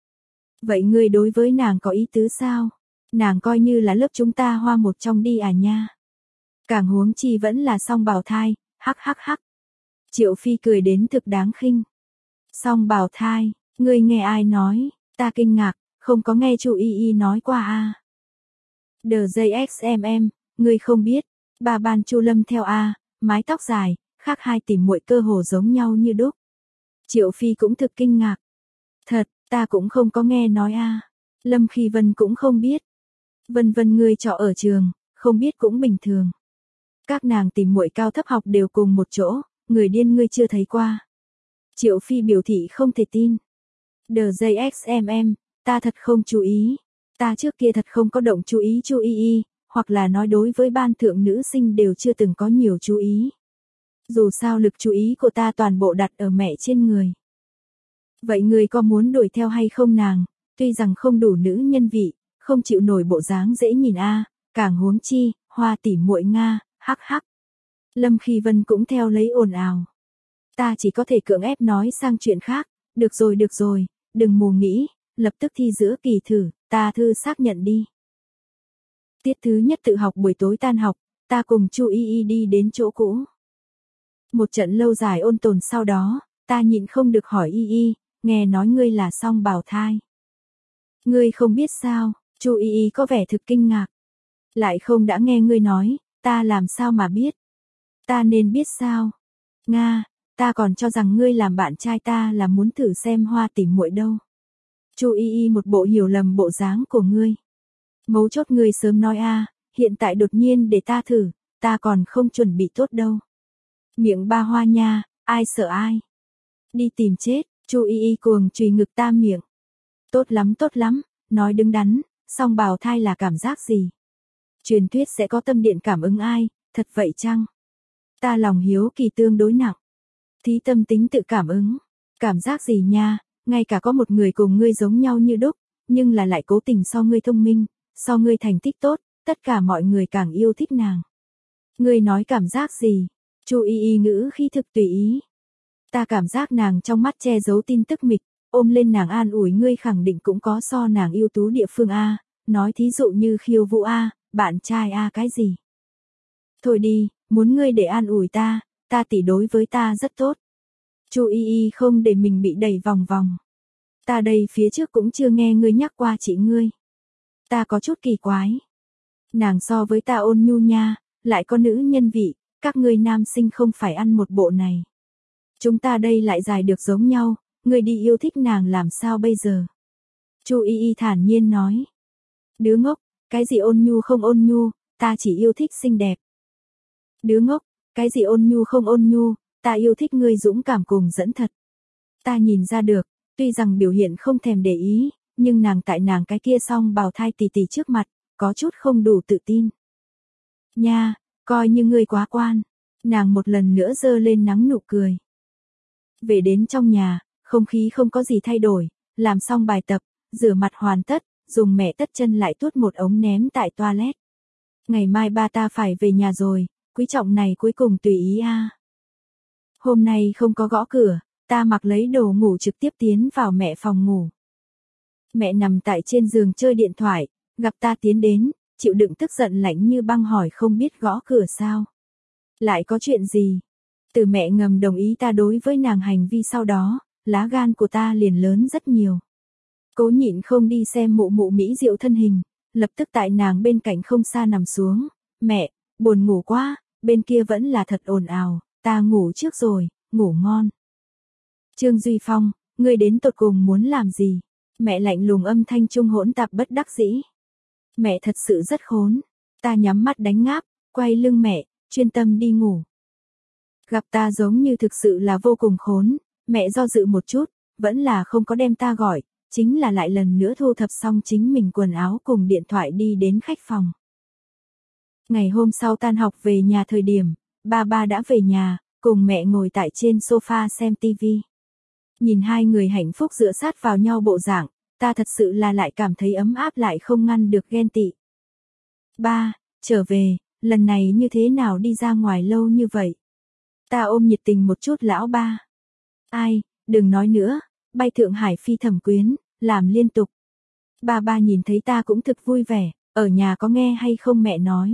Vậy ngươi đối với nàng có ý tứ sao? Nàng coi như là lớp chúng ta hoa một trong đi à nha. Càng huống chi vẫn là song bào thai, hắc hắc hắc. Triệu Phi cười đến thực đáng khinh. Song bào thai, ngươi nghe ai nói? Ta kinh ngạc, không có nghe Chu Y Y nói qua a. À. đê gi ích em em, ngươi không biết, bà ban Chu Lâm theo a, à, mái tóc dài, khác hai tìm muội cơ hồ giống nhau như đúc. Triệu Phi cũng thực kinh ngạc. Thật, ta cũng không có nghe nói a. À. Lâm Khi Vân cũng không biết. Vân Vân ngươi trọ ở trường, không biết cũng bình thường. Các nàng tìm muội cao thấp học đều cùng một chỗ, người điên ngươi chưa thấy qua. Triệu Phi biểu thị không thể tin. đê gi ích em em, ta thật không chú ý. Ta trước kia thật không có động chú ý Chu Y Y, hoặc là nói đối với ban thượng nữ sinh đều chưa từng có nhiều chú ý. Dù sao lực chú ý của ta toàn bộ đặt ở mẹ trên người. Vậy ngươi có muốn đuổi theo hay không nàng, tuy rằng không đủ nữ nhân vị, không chịu nổi bộ dáng dễ nhìn a, à, càng huống chi, hoa tỉ muội nga, hắc hắc. Lâm Khi Vân cũng theo lấy ồn ào. Ta chỉ có thể cưỡng ép nói sang chuyện khác, được rồi được rồi, đừng mù nghĩ, lập tức thi giữa kỳ thử, ta thư xác nhận đi. Tiết thứ nhất tự học buổi tối tan học, ta cùng Chu Y Y đi đến chỗ cũ. Một trận lâu dài ôn tồn sau đó, ta nhịn không được hỏi Y Y, nghe nói ngươi là song bào thai. Ngươi không biết sao? Chu Y Y có vẻ thực kinh ngạc. Lại không đã nghe ngươi nói, ta làm sao mà biết? Ta nên biết sao? Nga, ta còn cho rằng ngươi làm bạn trai ta là muốn thử xem hoa tỉ muội đâu. Chu Y Y một bộ hiểu lầm bộ dáng của ngươi. Mấu chốt ngươi sớm nói a, à, hiện tại đột nhiên để ta thử, ta còn không chuẩn bị tốt đâu. Miệng ba hoa nha, ai sợ ai? Đi tìm chết, Chu Y Y cuồng chùy ngực ta miệng. Tốt lắm tốt lắm, nói đứng đắn, song bào thai là cảm giác gì? Truyền thuyết sẽ có tâm điện cảm ứng ai, thật vậy chăng? Ta lòng hiếu kỳ tương đối nặng. Thí tâm tính tự cảm ứng, cảm giác gì nha, ngay cả có một người cùng ngươi giống nhau như đúc, nhưng là lại cố tình so ngươi thông minh, so ngươi thành tích tốt, tất cả mọi người càng yêu thích nàng. Ngươi nói cảm giác gì? Chu Y Y ngữ khi thực tùy ý. Ta cảm giác nàng trong mắt che giấu tin tức mịt, ôm lên nàng an ủi ngươi khẳng định cũng có so nàng ưu tú địa phương a, nói thí dụ như khiêu vũ a, bạn trai a cái gì. Thôi đi, muốn ngươi để an ủi ta, ta tỷ đối với ta rất tốt. Chu Y Y không để mình bị đẩy vòng vòng. Ta đây phía trước cũng chưa nghe ngươi nhắc qua chị ngươi. Ta có chút kỳ quái. Nàng so với ta ôn nhu nha, lại có nữ nhân vị, các ngươi nam sinh không phải ăn một bộ này. Chúng ta đây lại dài được giống nhau, ngươi đi yêu thích nàng làm sao bây giờ? Chu Y Y thản nhiên nói. Đứa ngốc, cái gì ôn nhu không ôn nhu, ta chỉ yêu thích xinh đẹp. Đứa ngốc, cái gì ôn nhu không ôn nhu, ta yêu thích ngươi dũng cảm cùng dẫn thật. Ta nhìn ra được, tuy rằng biểu hiện không thèm để ý, nhưng nàng tại nàng cái kia song bào thai tì tì trước mặt, có chút không đủ tự tin. Nha, coi như ngươi quá quan. Nàng một lần nữa giơ lên nắng nụ cười. Về đến trong nhà, không khí không có gì thay đổi, làm xong bài tập, rửa mặt hoàn tất, dùng mẹ tất chân lại tuốt một ống ném tại toilet. Ngày mai ba ta phải về nhà rồi, quý trọng này cuối cùng tùy ý a. Hôm nay không có gõ cửa, ta mặc lấy đồ ngủ trực tiếp tiến vào mẹ phòng ngủ. Mẹ nằm tại trên giường chơi điện thoại, gặp ta tiến đến, chịu đựng tức giận lạnh như băng hỏi không biết gõ cửa sao. Lại có chuyện gì? Từ mẹ ngầm đồng ý ta đối với nàng hành vi sau đó, lá gan của ta liền lớn rất nhiều. Cố nhịn không đi xem mụ mụ mỹ diệu thân hình, lập tức tại nàng bên cạnh không xa nằm xuống. Mẹ, buồn ngủ quá, bên kia vẫn là thật ồn ào, ta ngủ trước rồi, ngủ ngon. Trương Duy Phong, ngươi đến tột cùng muốn làm gì? Mẹ lạnh lùng âm thanh trung hỗn tạp bất đắc dĩ. Mẹ thật sự rất khốn. Ta nhắm mắt đánh ngáp, quay lưng mẹ, chuyên tâm đi ngủ. Gặp ta giống như thực sự là vô cùng khốn, mẹ do dự một chút, vẫn là không có đem ta gọi, chính là lại lần nữa thu thập xong chính mình quần áo cùng điện thoại đi đến khách phòng. Ngày hôm sau tan học về nhà thời điểm, ba ba đã về nhà, cùng mẹ ngồi tại trên sofa xem tivi. Nhìn hai người hạnh phúc dựa sát vào nhau bộ dạng, ta thật sự là lại cảm thấy ấm áp lại không ngăn được ghen tị. Ba, trở về, lần này như thế nào đi ra ngoài lâu như vậy? Ta ôm nhiệt tình một chút lão ba. Ai, đừng nói nữa, bay Thượng Hải phi thẩm quyến, làm liên tục. Ba ba nhìn thấy ta cũng thực vui vẻ, ở nhà có nghe hay không mẹ nói.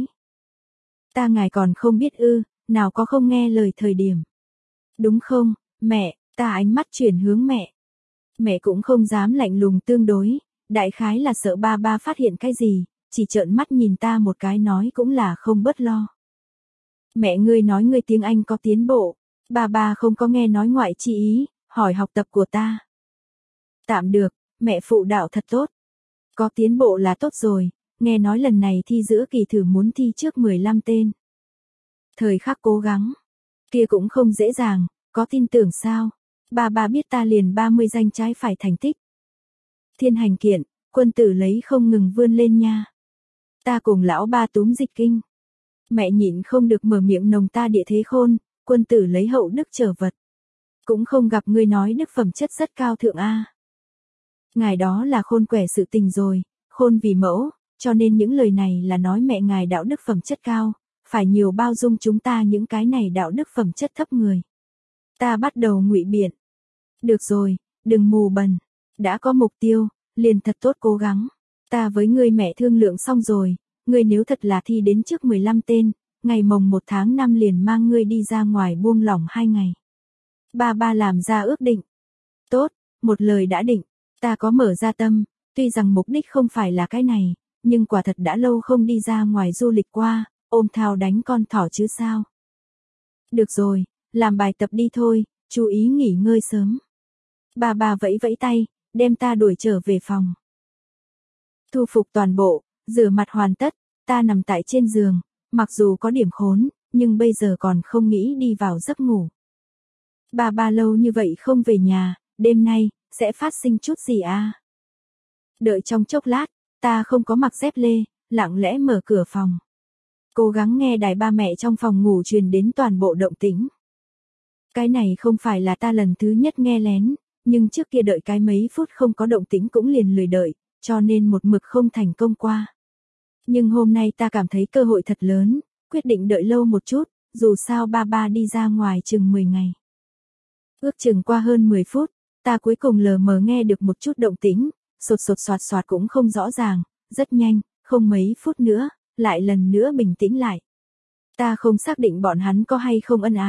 Ta ngài còn không biết ư, nào có không nghe lời thời điểm. Đúng không, mẹ, ta ánh mắt chuyển hướng mẹ. Mẹ cũng không dám lạnh lùng tương đối, đại khái là sợ ba ba phát hiện cái gì, chỉ trợn mắt nhìn ta một cái nói cũng là không bớt lo. Mẹ ngươi nói ngươi tiếng Anh có tiến bộ, ba ba không có nghe nói ngoại chi ý, hỏi học tập của ta. Tạm được, mẹ phụ đạo thật tốt. Có tiến bộ là tốt rồi, nghe nói lần này thi giữa kỳ thử muốn thi trước mười lăm tên. Thời khắc cố gắng, kia cũng không dễ dàng, có tin tưởng sao? Ba ba biết ta liền ba mươi danh trái phải thành tích. Thiên hành kiện, quân tử lấy không ngừng vươn lên nha. Ta cùng lão ba túm dịch kinh. Mẹ nhịn không được mở miệng nồng ta địa thế khôn, quân tử lấy hậu đức trở vật. Cũng không gặp ngươi nói đức phẩm chất rất cao thượng a. Ngài đó là khôn quẻ sự tình rồi, khôn vì mẫu, cho nên những lời này là nói mẹ ngài đạo đức phẩm chất cao, phải nhiều bao dung chúng ta những cái này đạo đức phẩm chất thấp người. Ta bắt đầu ngụy biện. Được rồi, đừng mù bần, đã có mục tiêu, liền thật tốt cố gắng. Ta với ngươi mẹ thương lượng xong rồi, ngươi nếu thật là thi đến trước mười lăm tên, ngày mồng một tháng năm liền mang ngươi đi ra ngoài buông lỏng hai ngày. Ba ba làm ra ước định. Tốt, một lời đã định, ta có mở ra tâm, tuy rằng mục đích không phải là cái này, nhưng quả thật đã lâu không đi ra ngoài du lịch qua, ôm thao đánh con thỏ chứ sao. Được rồi, làm bài tập đi thôi, chú ý nghỉ ngơi sớm. Bà bà vẫy vẫy tay, đem ta đuổi trở về phòng. Thu phục toàn bộ, rửa mặt hoàn tất, ta nằm tại trên giường, mặc dù có điểm khốn, nhưng bây giờ còn không nghĩ đi vào giấc ngủ. Bà bà lâu như vậy không về nhà, đêm nay, sẽ phát sinh chút gì à? Đợi trong chốc lát, ta không có mặc dép lê, lặng lẽ mở cửa phòng. Cố gắng nghe đài ba mẹ trong phòng ngủ truyền đến toàn bộ động tĩnh. Cái này không phải là ta lần thứ nhất nghe lén, nhưng trước kia đợi cái mấy phút không có động tĩnh cũng liền lười đợi, cho nên một mực không thành công qua. Nhưng hôm nay ta cảm thấy cơ hội thật lớn, quyết định đợi lâu một chút, dù sao ba ba đi ra ngoài chừng mười ngày. Ước chừng qua hơn mười phút, ta cuối cùng lờ mờ nghe được một chút động tĩnh, sột sột soạt soạt cũng không rõ ràng, rất nhanh, không mấy phút nữa, lại lần nữa bình tĩnh lại. Ta không xác định bọn hắn có hay không ân ái,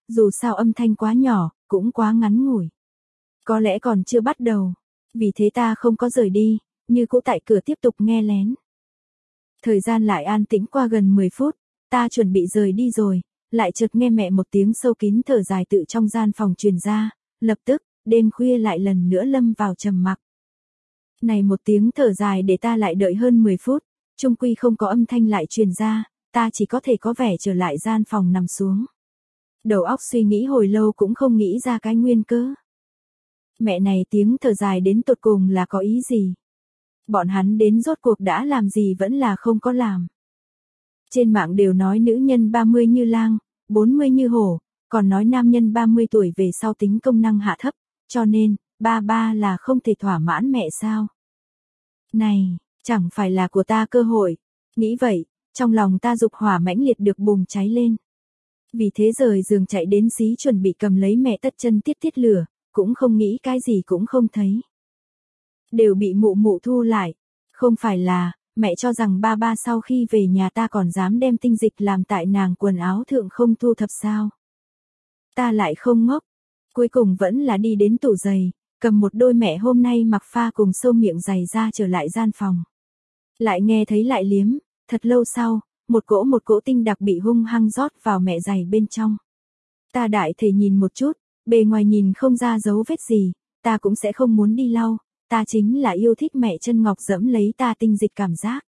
Dù sao âm thanh quá nhỏ, cũng quá ngắn ngủi. Có lẽ còn chưa bắt đầu. Vì thế ta không có rời đi, như cũ tại cửa tiếp tục nghe lén. Thời gian lại an tĩnh qua gần mười phút, ta chuẩn bị rời đi rồi, lại chợt nghe mẹ một tiếng sâu kín thở dài tự trong gian phòng truyền ra, lập tức, đêm khuya lại lần nữa lâm vào trầm mặc. Này một tiếng thở dài để ta lại đợi hơn mười phút, chung quy không có âm thanh lại truyền ra, ta chỉ có thể có vẻ trở lại gian phòng nằm xuống. Đầu óc suy nghĩ hồi lâu cũng không nghĩ ra cái nguyên cớ. Mẹ này tiếng thở dài đến tột cùng là có ý gì? Bọn hắn đến rốt cuộc đã làm gì vẫn là không có làm. Trên mạng đều nói nữ nhân ba mươi như lang, bốn mươi như hổ, còn nói nam nhân ba mươi tuổi về sau tính công năng hạ thấp, cho nên, ba ba là không thể thỏa mãn mẹ sao? Này, chẳng phải là của ta cơ hội. Nghĩ vậy, trong lòng ta dục hỏa mãnh liệt được bùng cháy lên. Vì thế rời giường chạy đến xí chuẩn bị cầm lấy mẹ tất chân tiết tiết lửa, cũng không nghĩ cái gì cũng không thấy. Đều bị mụ mụ thu lại. Không phải là, mẹ cho rằng ba ba sau khi về nhà ta còn dám đem tinh dịch làm tại nàng quần áo thượng không thu thập sao. Ta lại không ngốc. Cuối cùng vẫn là đi đến tủ giày, cầm một đôi mẹ hôm nay mặc pha cùng sâu miệng giày ra trở lại gian phòng. Lại nghe thấy lại liếm, thật lâu sau, một cỗ một cỗ tinh đặc bị hung hăng rót vào mẹ giày bên trong. Ta đại thể nhìn một chút, bề ngoài nhìn không ra dấu vết gì, ta cũng sẽ không muốn đi lau, ta chính là yêu thích mẹ chân ngọc dẫm lấy ta tinh dịch cảm giác.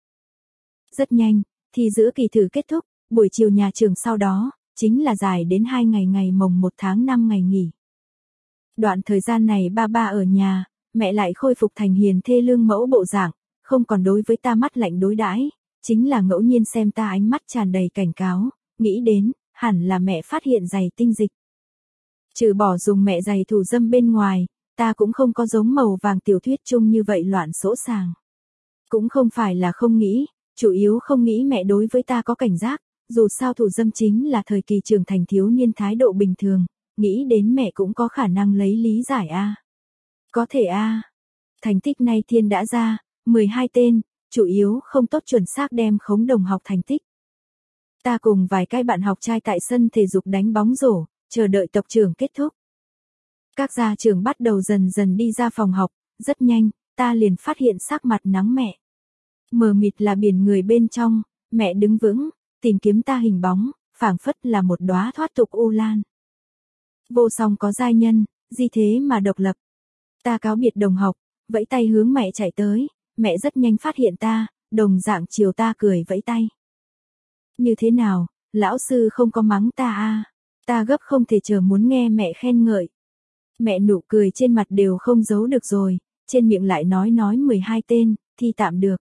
Rất nhanh, thì giữa kỳ thử kết thúc, buổi chiều nhà trường sau đó, chính là dài đến hai ngày ngày mồng một tháng năm ngày nghỉ. Đoạn thời gian này ba ba ở nhà, mẹ lại khôi phục thành hiền thê lương mẫu bộ dạng, không còn đối với ta mắt lạnh đối đãi, chính là ngẫu nhiên xem ta ánh mắt tràn đầy cảnh cáo, nghĩ đến, hẳn là mẹ phát hiện giày tinh dịch. Trừ bỏ dùng mẹ giày thủ dâm bên ngoài, ta cũng không có giống màu vàng tiểu thuyết chung như vậy loạn sỗ sàng. Cũng không phải là không nghĩ, chủ yếu không nghĩ mẹ đối với ta có cảnh giác, dù sao thủ dâm chính là thời kỳ trưởng thành thiếu niên thái độ bình thường, nghĩ đến mẹ cũng có khả năng lấy lý giải a. Có thể a. Thành tích này thiên đã ra, mười hai tên, chủ yếu không tốt chuẩn xác đem khống đồng học thành tích. Ta cùng vài cái bạn học trai tại sân thể dục đánh bóng rổ, chờ đợi tập trưởng kết thúc. Các gia trưởng bắt đầu dần dần đi ra phòng học, rất nhanh, ta liền phát hiện sắc mặt nắng mẹ. Mờ mịt là biển người bên trong, mẹ đứng vững, tìm kiếm ta hình bóng, phảng phất là một đóa thoát tục u lan. Vô song có giai nhân, di thế mà độc lập. Ta cáo biệt đồng học, vẫy tay hướng mẹ chạy tới, mẹ rất nhanh phát hiện ta, đồng dạng chiều ta cười vẫy tay. Như thế nào, lão sư không có mắng ta à? Ta gấp không thể chờ muốn nghe mẹ khen ngợi. Mẹ nụ cười trên mặt đều không giấu được rồi, trên miệng lại nói nói mười hai tên, thì tạm được.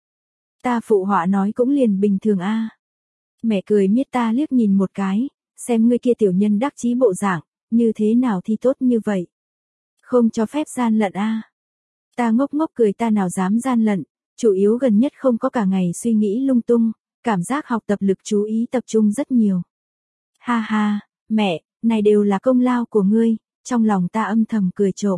Ta phụ họa nói cũng liền bình thường a. À. Mẹ cười miết ta liếc nhìn một cái, xem ngươi kia tiểu nhân đắc chí bộ dạng, như thế nào thì tốt như vậy. Không cho phép gian lận a. À. Ta ngốc ngốc cười ta nào dám gian lận, chủ yếu gần nhất không có cả ngày suy nghĩ lung tung, cảm giác học tập lực chú ý tập trung rất nhiều. Ha ha, mẹ, này đều là công lao của ngươi, trong lòng ta âm thầm cười trộm.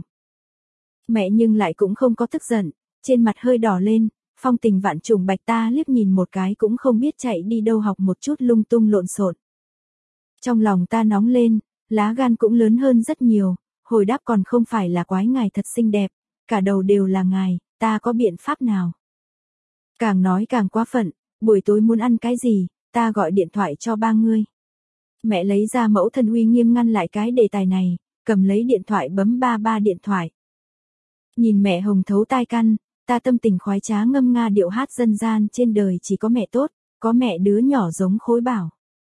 Mẹ nhưng lại cũng không có tức giận, trên mặt hơi đỏ lên, phong tình vạn trùng bạch ta liếc nhìn một cái cũng không biết chạy đi đâu học một chút lung tung lộn xộn. Trong lòng ta nóng lên, lá gan cũng lớn hơn rất nhiều, hồi đáp còn không phải là quái ngài thật xinh đẹp, cả đầu đều là ngài, ta có biện pháp nào? Càng nói càng quá phận, buổi tối muốn ăn cái gì, ta gọi điện thoại cho ba ngươi. Mẹ lấy ra mẫu thân uy nghiêm ngăn lại cái đề tài này, cầm lấy điện thoại bấm ba ba điện thoại. Nhìn mẹ hồng thấu tai căn, ta tâm tình khoái trá ngâm nga điệu hát dân gian trên đời chỉ có mẹ tốt, có mẹ đứa nhỏ giống khối bảo.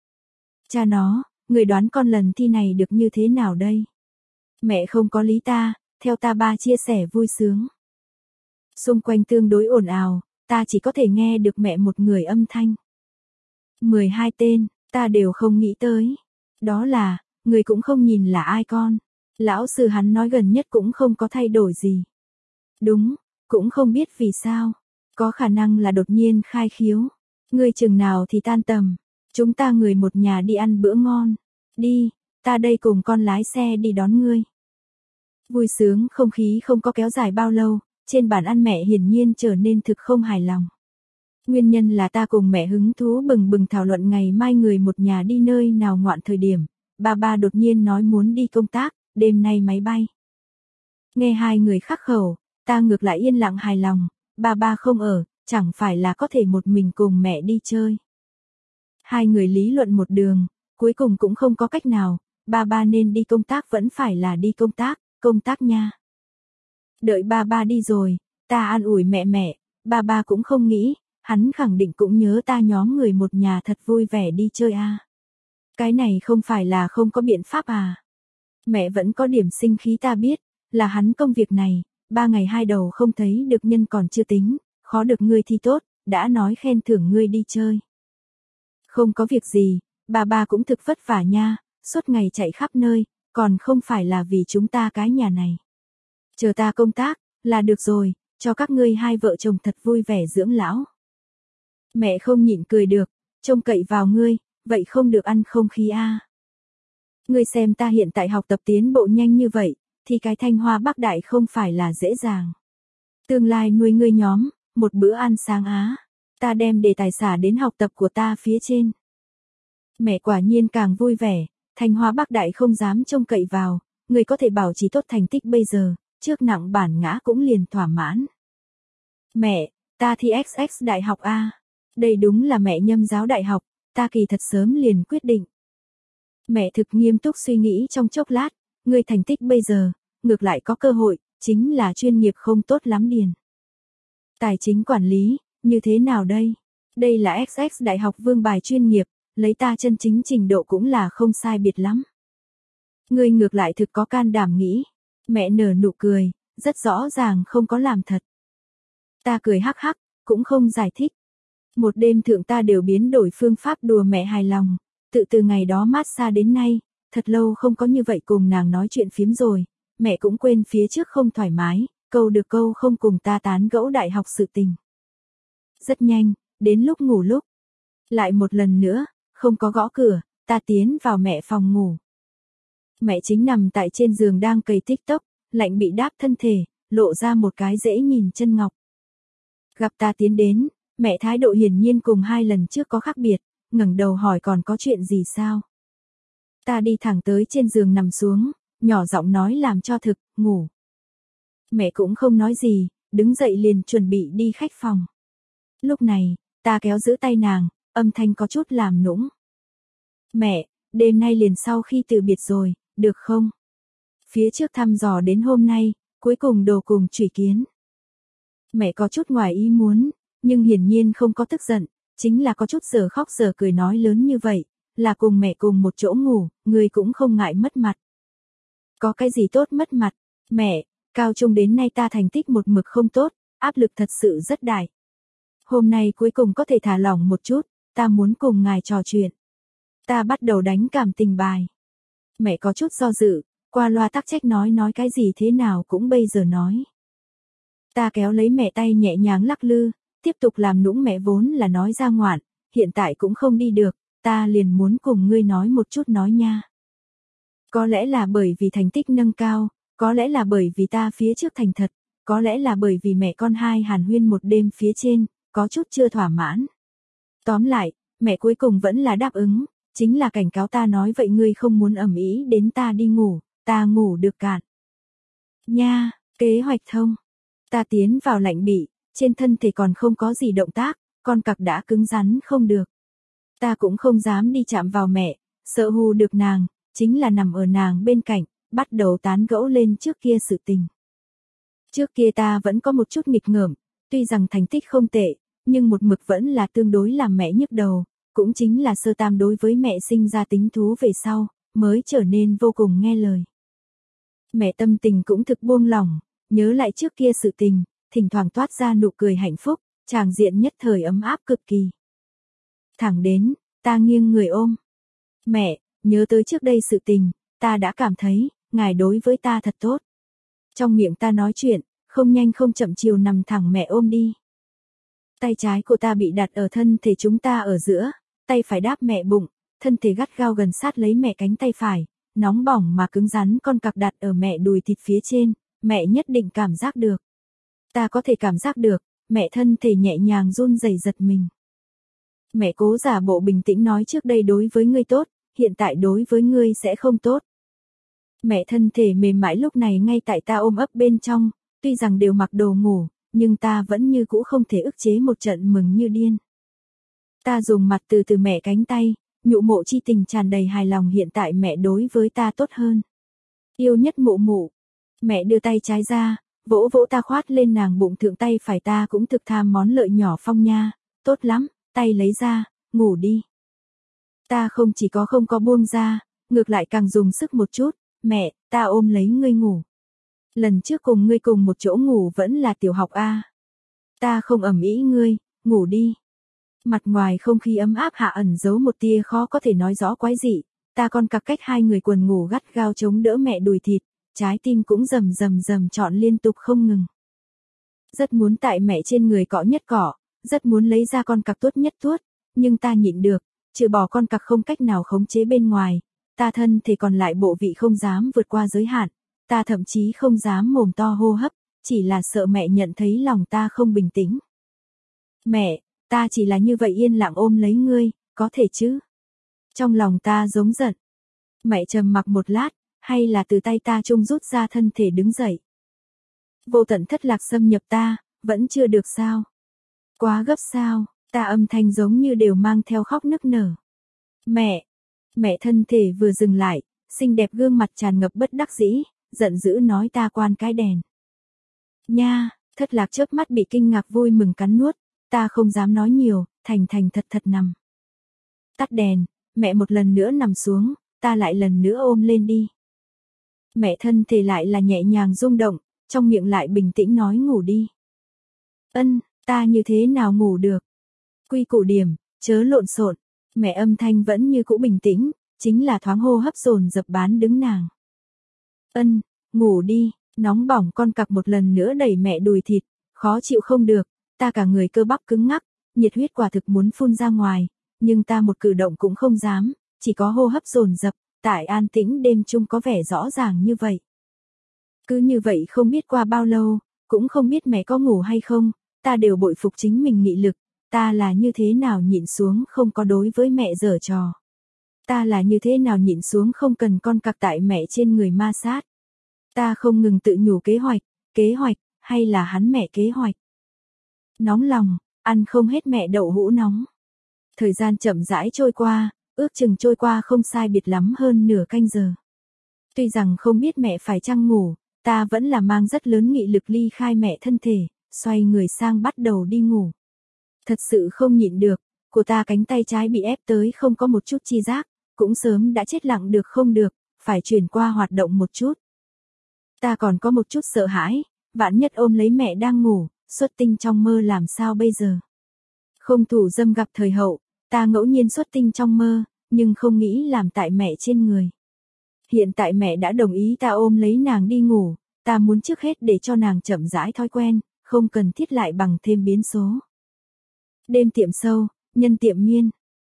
Cha nó, người đoán con lần thi này được như thế nào đây? Mẹ không có lý ta, theo ta ba chia sẻ vui sướng. Xung quanh tương đối ồn ào, ta chỉ có thể nghe được mẹ một người âm thanh. mười hai tên, ta đều không nghĩ tới. Đó là, người cũng không nhìn là ai con. Lão sư hắn nói gần nhất cũng không có thay đổi gì. Đúng, cũng không biết vì sao. Có khả năng là đột nhiên khai khiếu. Ngươi chừng nào thì tan tầm. Chúng ta người một nhà đi ăn bữa ngon. Đi, ta đây cùng con lái xe đi đón ngươi. Vui sướng không khí không có kéo dài bao lâu. Trên bàn ăn mẹ hiển nhiên trở nên thực không hài lòng. Nguyên nhân là ta cùng mẹ hứng thú bừng bừng thảo luận ngày mai người một nhà đi nơi nào ngoạn thời điểm. ba ba đột nhiên nói muốn đi công tác, đêm nay máy bay. Nghe hai người khắc khẩu, ta ngược lại yên lặng hài lòng, ba ba không ở, chẳng phải là có thể một mình cùng mẹ đi chơi. Hai người lý luận một đường, cuối cùng cũng không có cách nào, ba ba nên đi công tác vẫn phải là đi công tác, công tác nha. Đợi ba ba đi rồi, ta an ủi mẹ mẹ, ba ba cũng không nghĩ, hắn khẳng định cũng nhớ ta nhóm người một nhà thật vui vẻ đi chơi à. Cái này không phải là không có biện pháp à. Mẹ vẫn có điểm sinh khí ta biết, là hắn công việc này, ba ngày hai đầu không thấy được nhân còn chưa tính, khó được ngươi thi tốt, đã nói khen thưởng ngươi đi chơi. Không có việc gì, ba ba cũng thực vất vả nha, suốt ngày chạy khắp nơi, còn không phải là vì chúng ta cái nhà này. Chờ ta công tác, là được rồi, cho các ngươi hai vợ chồng thật vui vẻ dưỡng lão. Mẹ không nhịn cười được, trông cậy vào ngươi, vậy không được ăn không khí a. À. Ngươi xem ta hiện tại học tập tiến bộ nhanh như vậy, thì cái Thanh Hoa Bắc Đại không phải là dễ dàng. Tương lai nuôi ngươi nhóm, một bữa ăn sáng á, ta đem đề tài xả đến học tập của ta phía trên. Mẹ quả nhiên càng vui vẻ, Thanh Hoa Bắc Đại không dám trông cậy vào, người có thể bảo trì tốt thành tích bây giờ, trước nặng bản ngã cũng liền thỏa mãn. Mẹ, ta thi ích ích đại học a. Đây đúng là mẹ Nhâm giáo đại học, ta kỳ thật sớm liền quyết định. Mẹ thực nghiêm túc suy nghĩ trong chốc lát, người thành tích bây giờ, ngược lại có cơ hội, chính là chuyên nghiệp không tốt lắm điền. Tài chính quản lý, như thế nào đây? Đây là ích ích đại học vương bài chuyên nghiệp, lấy ta chân chính trình độ cũng là không sai biệt lắm. Ngươi ngược lại thực có can đảm nghĩ. Mẹ nở nụ cười, rất rõ ràng không có làm thật. Ta cười hắc hắc, cũng không giải thích. Một đêm thượng ta đều biến đổi phương pháp đùa mẹ hài lòng, tự từ ngày đó mát xa đến nay, thật lâu không có như vậy cùng nàng nói chuyện phiếm rồi, mẹ cũng quên phía trước không thoải mái, câu được câu không cùng ta tán gẫu đại học sự tình. Rất nhanh, đến lúc ngủ lúc. Lại một lần nữa, không có gõ cửa, ta tiến vào mẹ phòng ngủ. Mẹ chính nằm tại trên giường đang cày TikTok, lạnh bị đáp thân thể, lộ ra một cái dễ nhìn chân ngọc. Gặp ta tiến đến, mẹ thái độ hiển nhiên cùng hai lần trước có khác biệt, ngẩng đầu hỏi còn có chuyện gì sao. Ta đi thẳng tới trên giường nằm xuống, nhỏ giọng nói làm cho thực, ngủ. Mẹ cũng không nói gì, đứng dậy liền chuẩn bị đi khách phòng. Lúc này, ta kéo giữ tay nàng, âm thanh có chút làm nũng. Mẹ, đêm nay liền sau khi từ biệt rồi, được không? Phía trước thăm dò đến hôm nay, cuối cùng đồ cùng chủy kiến. Mẹ có chút ngoài ý muốn, nhưng hiển nhiên không có tức giận, chính là có chút giờ khóc giờ cười nói lớn như vậy, là cùng mẹ cùng một chỗ ngủ, người cũng không ngại mất mặt. Có cái gì tốt mất mặt, mẹ, cao trung đến nay ta thành tích một mực không tốt, áp lực thật sự rất đại. Hôm nay cuối cùng có thể thả lỏng một chút, ta muốn cùng ngài trò chuyện. Ta bắt đầu đánh cảm tình bài. Mẹ có chút do dự, qua loa tắc trách nói nói cái gì thế nào cũng bây giờ nói. Ta kéo lấy mẹ tay nhẹ nhàng lắc lư, tiếp tục làm nũng mẹ vốn là nói ra ngoạn, hiện tại cũng không đi được, ta liền muốn cùng ngươi nói một chút nói nha. Có lẽ là bởi vì thành tích nâng cao, có lẽ là bởi vì ta phía trước thành thật, có lẽ là bởi vì mẹ con hai hàn huyên một đêm phía trên, có chút chưa thỏa mãn. Tóm lại, mẹ cuối cùng vẫn là đáp ứng, chính là cảnh cáo ta nói vậy ngươi không muốn ầm ĩ đến ta đi ngủ, ta ngủ được cạn. Nha, kế hoạch thông. Ta tiến vào lạnh bị, trên thân thể còn không có gì động tác, con cặc đã cứng rắn không được. Ta cũng không dám đi chạm vào mẹ, sợ hù được nàng, chính là nằm ở nàng bên cạnh, bắt đầu tán gẫu lên trước kia sự tình. Trước kia ta vẫn có một chút nghịch ngợm, tuy rằng thành tích không tệ, nhưng một mực vẫn là tương đối làm mẹ nhức đầu, cũng chính là sơ tam đối với mẹ sinh ra tính thú về sau, mới trở nên vô cùng nghe lời. Mẹ tâm tình cũng thực buông lỏng, nhớ lại trước kia sự tình, thỉnh thoảng toát ra nụ cười hạnh phúc, tràng diện nhất thời ấm áp cực kỳ. Thẳng đến, ta nghiêng người ôm. Mẹ, nhớ tới trước đây sự tình, ta đã cảm thấy, ngài đối với ta thật tốt. Trong miệng ta nói chuyện, không nhanh không chậm chiều nằm thẳng mẹ ôm đi. Tay trái của ta bị đặt ở thân thể chúng ta ở giữa, tay phải đáp mẹ bụng, thân thể gắt gao gần sát lấy mẹ cánh tay phải, nóng bỏng mà cứng rắn con cặc đặt ở mẹ đùi thịt phía trên, mẹ nhất định cảm giác được. Ta có thể cảm giác được, mẹ thân thể nhẹ nhàng run rẩy giật mình. Mẹ cố giả bộ bình tĩnh nói trước đây đối với ngươi tốt, hiện tại đối với ngươi sẽ không tốt. Mẹ thân thể mềm mại lúc này ngay tại ta ôm ấp bên trong, tuy rằng đều mặc đồ ngủ, nhưng ta vẫn như cũ không thể ức chế một trận mừng như điên. Ta dùng mặt từ từ mẹ cánh tay, nhụ mộ chi tình tràn đầy hài lòng hiện tại mẹ đối với ta tốt hơn. Yêu nhất mụ mụ. Mẹ đưa tay trái ra, vỗ vỗ ta khoát lên nàng bụng thượng tay phải ta cũng thực tham món lợi nhỏ Phong nha, tốt lắm, tay lấy ra, ngủ đi. Ta không chỉ có không có buông ra, ngược lại càng dùng sức một chút, mẹ, ta ôm lấy ngươi ngủ. Lần trước cùng ngươi cùng một chỗ ngủ vẫn là tiểu học A. Ta không ẩm ý ngươi, ngủ đi. Mặt ngoài không khí ấm áp hạ ẩn giấu một tia khó có thể nói rõ quái dị, ta còn cặc cách hai người quần ngủ gắt gao chống đỡ mẹ đùi thịt, trái tim cũng rầm rầm rầm trọn liên tục không ngừng. Rất muốn tại mẹ trên người cọ nhất cọ, rất muốn lấy ra con cặc tốt nhất tuốt, nhưng ta nhịn được, trừ bỏ con cặc không cách nào khống chế bên ngoài, ta thân thì còn lại bộ vị không dám vượt qua giới hạn, ta thậm chí không dám mồm to hô hấp, chỉ là sợ mẹ nhận thấy lòng ta không bình tĩnh. Mẹ, ta chỉ là như vậy yên lặng ôm lấy ngươi, có thể chứ? Trong lòng ta giống giận. Mẹ trầm mặc một lát, hay là từ tay ta trung rút ra thân thể đứng dậy. Vô tận thất lạc xâm nhập ta, vẫn chưa được sao? Quá gấp sao? Ta âm thanh giống như đều mang theo khóc nức nở. Mẹ! Mẹ thân thể vừa dừng lại, xinh đẹp gương mặt tràn ngập bất đắc dĩ, giận dữ nói ta quan cái đèn. Nha, thất lạc chớp mắt bị kinh ngạc vui mừng cắn nuốt, ta không dám nói nhiều, thành thành thật thật nằm. Tắt đèn, mẹ một lần nữa nằm xuống, ta lại lần nữa ôm lên đi. Mẹ thân thể lại là nhẹ nhàng rung động, trong miệng lại bình tĩnh nói ngủ đi. Ân, ta như thế nào ngủ được? Quy củ điểm, chớ lộn xộn. Mẹ âm thanh vẫn như cũ bình tĩnh, chính là thoáng hô hấp dồn dập bán đứng nàng. Ân, ngủ đi, nóng bỏng con cặc một lần nữa đẩy mẹ đùi thịt, khó chịu không được, ta cả người cơ bắp cứng ngắc, nhiệt huyết quả thực muốn phun ra ngoài, nhưng ta một cử động cũng không dám, chỉ có hô hấp dồn dập, tại an tĩnh đêm chung có vẻ rõ ràng như vậy. Cứ như vậy không biết qua bao lâu, cũng không biết mẹ có ngủ hay không, ta đều bội phục chính mình nghị lực, ta là như thế nào nhịn xuống không có đối với mẹ giở trò. Ta là như thế nào nhịn xuống không cần con cặc tại mẹ trên người ma sát. Ta không ngừng tự nhủ kế hoạch, kế hoạch, hay là hắn mẹ kế hoạch. Nóng lòng, ăn không hết mẹ đậu hũ nóng. Thời gian chậm rãi trôi qua, ước chừng trôi qua không sai biệt lắm hơn nửa canh giờ. Tuy rằng không biết mẹ phải chăng ngủ, ta vẫn là mang rất lớn nghị lực ly khai mẹ thân thể, xoay người sang bắt đầu đi ngủ. Thật sự không nhịn được, của ta cánh tay trái bị ép tới không có một chút chi giác, cũng sớm đã chết lặng được không được, phải chuyển qua hoạt động một chút. Ta còn có một chút sợ hãi, vạn nhất ôm lấy mẹ đang ngủ, xuất tinh trong mơ làm sao bây giờ. Không thủ dâm gặp thời hậu, ta ngẫu nhiên xuất tinh trong mơ, nhưng không nghĩ làm tại mẹ trên người. Hiện tại mẹ đã đồng ý ta ôm lấy nàng đi ngủ, ta muốn trước hết để cho nàng chậm rãi thói quen, không cần thiết lại bằng thêm biến số. Đêm tiệm sâu, nhân tiệm miên.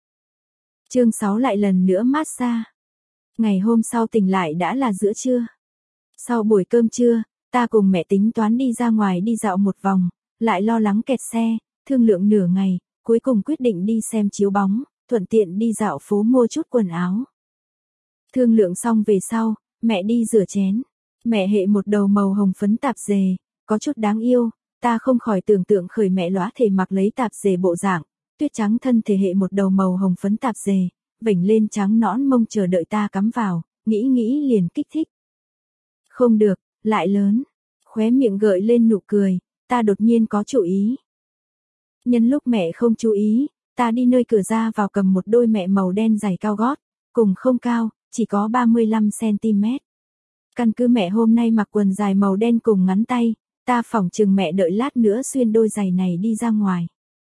Chương sáu lại lần nữa massage. Ngày hôm sau tỉnh lại đã là giữa trưa. Sau buổi cơm trưa, ta cùng mẹ tính toán đi ra ngoài đi dạo một vòng, lại lo lắng kẹt xe, thương lượng nửa ngày, cuối cùng quyết định đi xem chiếu bóng, thuận tiện đi dạo phố mua chút quần áo. Thương lượng xong về sau, mẹ đi rửa chén. Mẹ hệ một đầu màu hồng phấn tạp dề, có chút đáng yêu, ta không khỏi tưởng tượng khởi mẹ lóa thể mặc lấy tạp dề bộ dạng, tuyết trắng thân thể hệ một đầu màu hồng phấn tạp dề, vểnh lên trắng nõn mông chờ đợi ta cắm vào, nghĩ nghĩ liền kích thích. Không được, lại lớn, khóe miệng gợi lên nụ cười, ta đột nhiên có chủ ý. Nhân lúc mẹ không chú ý, ta đi nơi cửa ra vào cầm một đôi mẹ màu đen giày cao gót, cùng không cao, chỉ có ba mươi lăm xăng ti mét. Căn cứ mẹ hôm nay mặc quần dài màu đen cùng ngắn tay, ta phỏng chừng mẹ đợi lát nữa xuyên đôi giày này đi ra ngoài.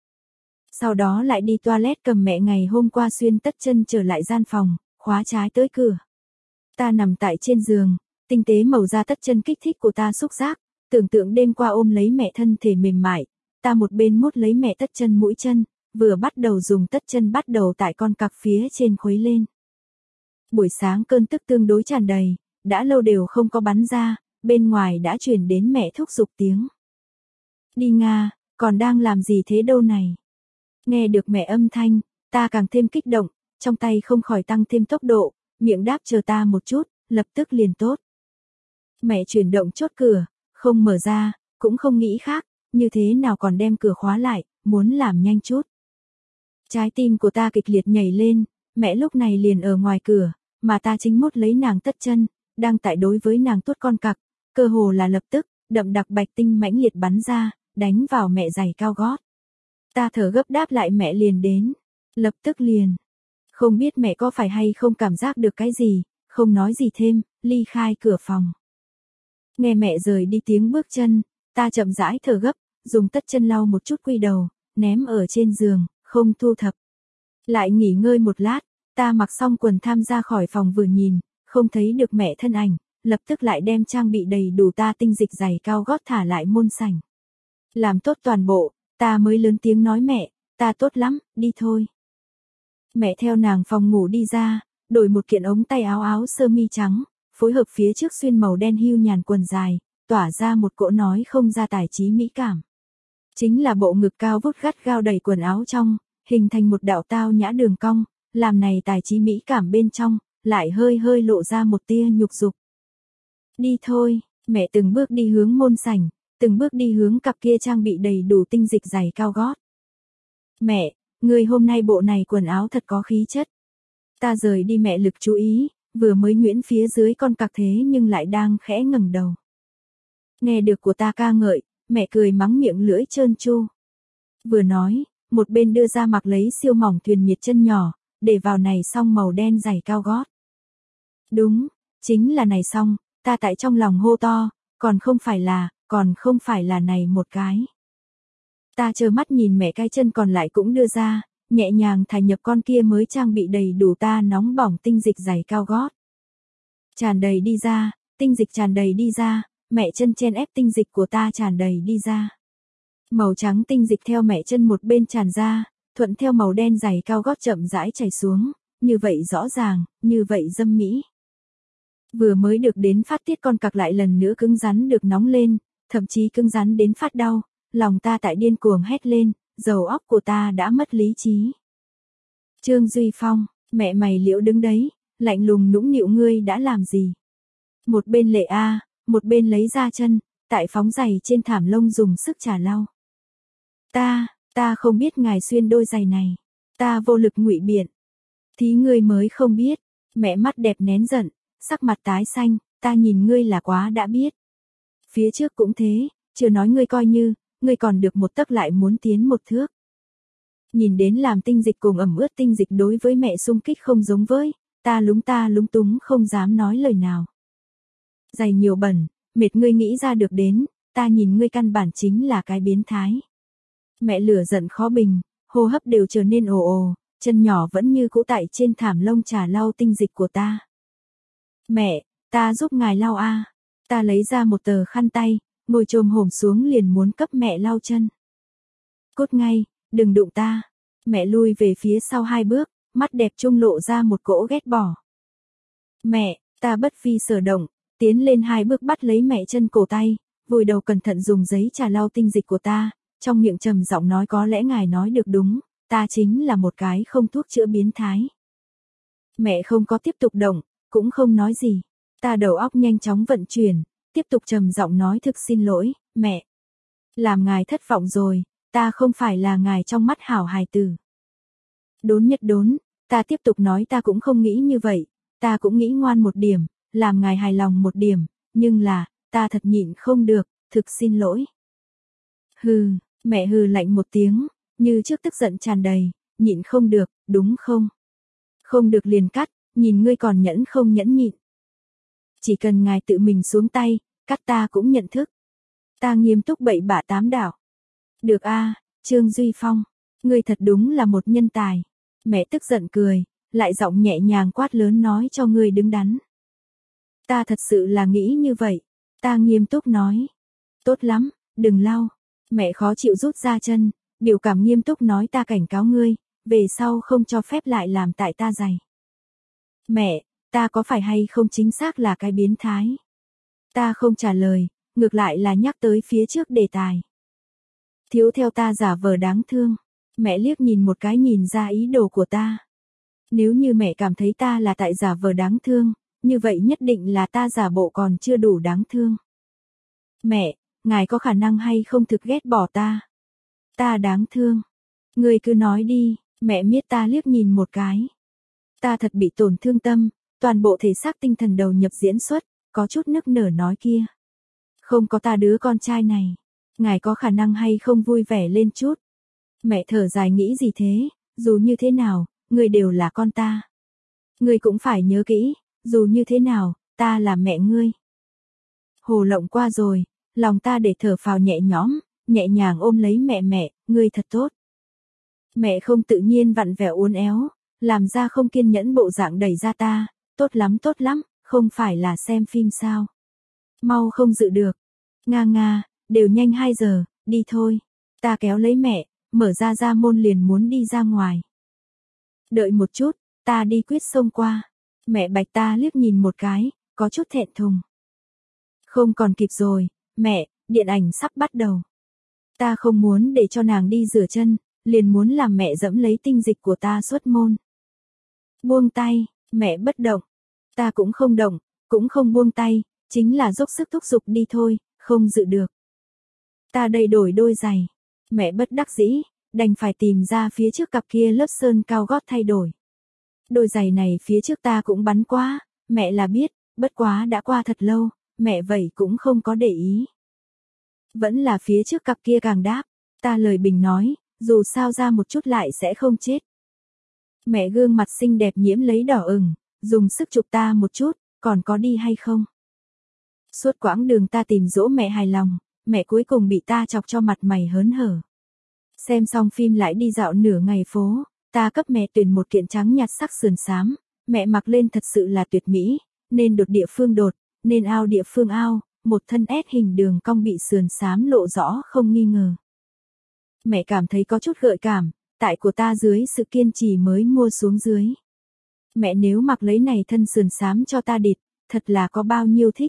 Sau đó lại đi toilet cầm mẹ ngày hôm qua xuyên tất chân trở lại gian phòng, khóa trái tới cửa. Ta nằm tại trên giường, tinh tế màu da tất chân kích thích của ta xúc giác, tưởng tượng đêm qua ôm lấy mẹ thân thể mềm mại, ta một bên mút lấy mẹ tất chân mũi chân, vừa bắt đầu dùng tất chân bắt đầu tại con cặc phía trên khuấy lên. Buổi sáng cơn tức tương đối tràn đầy, đã lâu đều không có bắn ra, bên ngoài đã truyền đến mẹ thúc giục tiếng. Đi Nga, còn đang làm gì thế đâu này? Nghe được mẹ âm thanh, ta càng thêm kích động, trong tay không khỏi tăng thêm tốc độ, miệng đáp chờ ta một chút, lập tức liền tốt. Mẹ chuyển động chốt cửa, không mở ra, cũng không nghĩ khác, như thế nào còn đem cửa khóa lại, muốn làm nhanh chút. Trái tim của ta kịch liệt nhảy lên, mẹ lúc này liền ở ngoài cửa, mà ta chính mốt lấy nàng tất chân, đang tại đối với nàng tuốt con cặc, cơ hồ là lập tức, đậm đặc bạch tinh mãnh liệt bắn ra, đánh vào mẹ giày cao gót. Ta thở gấp đáp lại mẹ liền đến, lập tức liền. Không biết mẹ có phải hay không cảm giác được cái gì, không nói gì thêm, ly khai cửa phòng. Nghe mẹ rời đi tiếng bước chân, ta chậm rãi thở gấp, dùng tất chân lau một chút quy đầu, ném ở trên giường, không thu thập. Lại nghỉ ngơi một lát, ta mặc xong quần tham ra khỏi phòng vừa nhìn, không thấy được mẹ thân ảnh, lập tức lại đem trang bị đầy đủ ta tinh dịch giày cao gót thả lại môn sảnh. Làm tốt toàn bộ, ta mới lớn tiếng nói mẹ, ta tốt lắm, đi thôi. Mẹ theo nàng phòng ngủ đi ra, đổi một kiện ống tay áo áo sơ mi trắng, phối hợp phía trước xuyên màu đen hưu nhàn quần dài, tỏa ra một cỗ nói không ra tài trí mỹ cảm. Chính là bộ ngực cao vút gắt gao đầy quần áo trong, hình thành một đạo tao nhã đường cong, làm này tài trí mỹ cảm bên trong, lại hơi hơi lộ ra một tia nhục dục. Đi thôi, mẹ từng bước đi hướng môn sảnh, từng bước đi hướng cặp kia trang bị đầy đủ tinh dịch giày cao gót. Mẹ, người hôm nay bộ này quần áo thật có khí chất. Ta rời đi mẹ lực chú ý, vừa mới nhuyễn phía dưới con cặc thế nhưng lại đang khẽ ngẩng đầu. Nghe được của ta ca ngợi, mẹ cười mắng miệng lưỡi trơn tru. Vừa nói, một bên đưa ra mặc lấy siêu mỏng thuyền miệt chân nhỏ, để vào này xong màu đen giày cao gót. Đúng, chính là này xong, ta tại trong lòng hô to, còn không phải là, còn không phải là này một cái. Ta trơ mắt nhìn mẹ cái chân còn lại cũng đưa ra, nhẹ nhàng thả nhập con kia mới trang bị đầy đủ ta nóng bỏng tinh dịch giày cao gót. Tràn đầy đi ra, tinh dịch tràn đầy đi ra, mẹ chân chen ép tinh dịch của ta tràn đầy đi ra. Màu trắng tinh dịch theo mẹ chân một bên tràn ra, thuận theo màu đen giày cao gót chậm rãi chảy xuống, như vậy rõ ràng, như vậy dâm mỹ. Vừa mới được đến phát tiết con cặc lại lần nữa cứng rắn được nóng lên, thậm chí cứng rắn đến phát đau, lòng ta tại điên cuồng hét lên, đầu óc của ta đã mất lý trí. Trương Duy Phong, mẹ mày liễu đứng đấy, lạnh lùng nũng nịu ngươi đã làm gì? Một bên lệ a, một bên lấy ra chân, tại phóng giày trên thảm lông dùng sức chà lau. Ta, ta không biết ngài xuyên đôi giày này. Ta vô lực ngụy biện. Thí ngươi mới không biết. Mẹ mắt đẹp nén giận, sắc mặt tái xanh, ta nhìn ngươi là quá đã biết. Phía trước cũng thế, chưa nói ngươi coi như, ngươi còn được một tấc lại muốn tiến một thước. Nhìn đến làm tinh dịch cùng ẩm ướt tinh dịch đối với mẹ xung kích không giống với, ta lúng ta lúng túng không dám nói lời nào. Giày nhiều bẩn, mệt ngươi nghĩ ra được đến, ta nhìn ngươi căn bản chính là cái biến thái. Mẹ lửa giận khó bình, hô hấp đều trở nên ồ ồ, chân nhỏ vẫn như cũ tại trên thảm lông trà lau tinh dịch của ta. Mẹ, ta giúp ngài lau a. Ta lấy ra một tờ khăn tay, ngồi chồm hổm xuống liền muốn cấp mẹ lau chân. Cút ngay, đừng đụng ta. Mẹ lui về phía sau hai bước, mắt đẹp trung lộ ra một cỗ ghét bỏ. Mẹ, ta bất phi sở động, tiến lên hai bước bắt lấy mẹ chân cổ tay, vùi đầu cẩn thận dùng giấy trà lau tinh dịch của ta, trong miệng trầm giọng nói có lẽ ngài nói được đúng, ta chính là một cái không thuốc chữa biến thái. Mẹ không có tiếp tục động, cũng không nói gì, ta đầu óc nhanh chóng vận chuyển, tiếp tục trầm giọng nói thực xin lỗi, mẹ. Làm ngài thất vọng rồi, ta không phải là ngài trong mắt hảo hài tử. Đốn nhất đốn, ta tiếp tục nói ta cũng không nghĩ như vậy, ta cũng nghĩ ngoan một điểm, làm ngài hài lòng một điểm, nhưng là, ta thật nhịn không được, thực xin lỗi. Hừ, mẹ hừ lạnh một tiếng, như trước tức giận tràn đầy, nhịn không được, đúng không? Không được liền cắt, nhìn ngươi còn nhẫn không nhẫn nhịn. Chỉ cần ngài tự mình xuống tay, cắt ta cũng nhận thức. Ta nghiêm túc bậy bạ tám đảo. Được a, Trương Duy Phong, ngươi thật đúng là một nhân tài. Mẹ tức giận cười, lại giọng nhẹ nhàng quát lớn nói cho ngươi đứng đắn. Ta thật sự là nghĩ như vậy. Ta nghiêm túc nói. Tốt lắm, đừng lau. Mẹ khó chịu rút ra chân, biểu cảm nghiêm túc nói ta cảnh cáo ngươi, về sau không cho phép lại làm tại ta giày. Mẹ, ta có phải hay không chính xác là cái biến thái? Ta không trả lời, ngược lại là nhắc tới phía trước đề tài. Thiếu theo ta giả vờ đáng thương, mẹ liếc nhìn một cái nhìn ra ý đồ của ta. Nếu như mẹ cảm thấy ta là tại giả vờ đáng thương, như vậy nhất định là ta giả bộ còn chưa đủ đáng thương. Mẹ, ngài có khả năng hay không thực ghét bỏ ta? Ta đáng thương. Ngươi cứ nói đi, mẹ miết ta liếc nhìn một cái. Ta thật bị tổn thương tâm, toàn bộ thể xác tinh thần đầu nhập diễn xuất, có chút nức nở nói kia. Không có ta đứa con trai này, ngài có khả năng hay không vui vẻ lên chút? Mẹ thở dài nghĩ gì thế, dù như thế nào, ngươi đều là con ta. Ngươi cũng phải nhớ kỹ, dù như thế nào, ta là mẹ ngươi. Hồ lộng qua rồi, lòng ta để thở phào nhẹ nhõm, nhẹ nhàng ôm lấy mẹ mẹ, ngươi thật tốt. Mẹ không tự nhiên vặn vẹo uốn éo, làm ra không kiên nhẫn bộ dạng đẩy ra ta, tốt lắm tốt lắm, không phải là xem phim sao. Mau không dự được. Nga nga, đều nhanh hai giờ, đi thôi. Ta kéo lấy mẹ, mở ra ra môn liền muốn đi ra ngoài. Đợi một chút, ta đi quyết xông qua. Mẹ bạch ta liếc nhìn một cái, có chút thẹn thùng. Không còn kịp rồi, mẹ, điện ảnh sắp bắt đầu. Ta không muốn để cho nàng đi rửa chân, liền muốn làm mẹ dẫm lấy tinh dịch của ta xuất môn. Buông tay, mẹ bất động. Ta cũng không động, cũng không buông tay, chính là dốc sức thúc giục đi thôi, không dự được. Ta đầy đổi đôi giày. Mẹ bất đắc dĩ, đành phải tìm ra phía trước cặp kia lớp sơn cao gót thay đổi. Đôi giày này phía trước ta cũng bắn quá, mẹ là biết, bất quá đã qua thật lâu, mẹ vậy cũng không có để ý. Vẫn là phía trước cặp kia càng đáp, ta lời bình nói, dù sao ra một chút lại sẽ không chết. Mẹ gương mặt xinh đẹp nhiễm lấy đỏ ửng, dùng sức chụp ta một chút, còn có đi hay không? Suốt quãng đường ta tìm dỗ mẹ hài lòng, mẹ cuối cùng bị ta chọc cho mặt mày hớn hở. Xem xong phim lại đi dạo nửa ngày phố, ta cấp mẹ tuyển một kiện trắng nhạt sắc sườn xám, mẹ mặc lên thật sự là tuyệt mỹ, nên đột địa phương đột, nên ao địa phương ao, một thân ép hình đường cong bị sườn xám lộ rõ không nghi ngờ. Mẹ cảm thấy có chút gợi cảm, tại của ta dưới sự kiên trì mới mua xuống dưới. Mẹ nếu mặc lấy này thân sườn xám cho ta địt, thật là có bao nhiêu thích.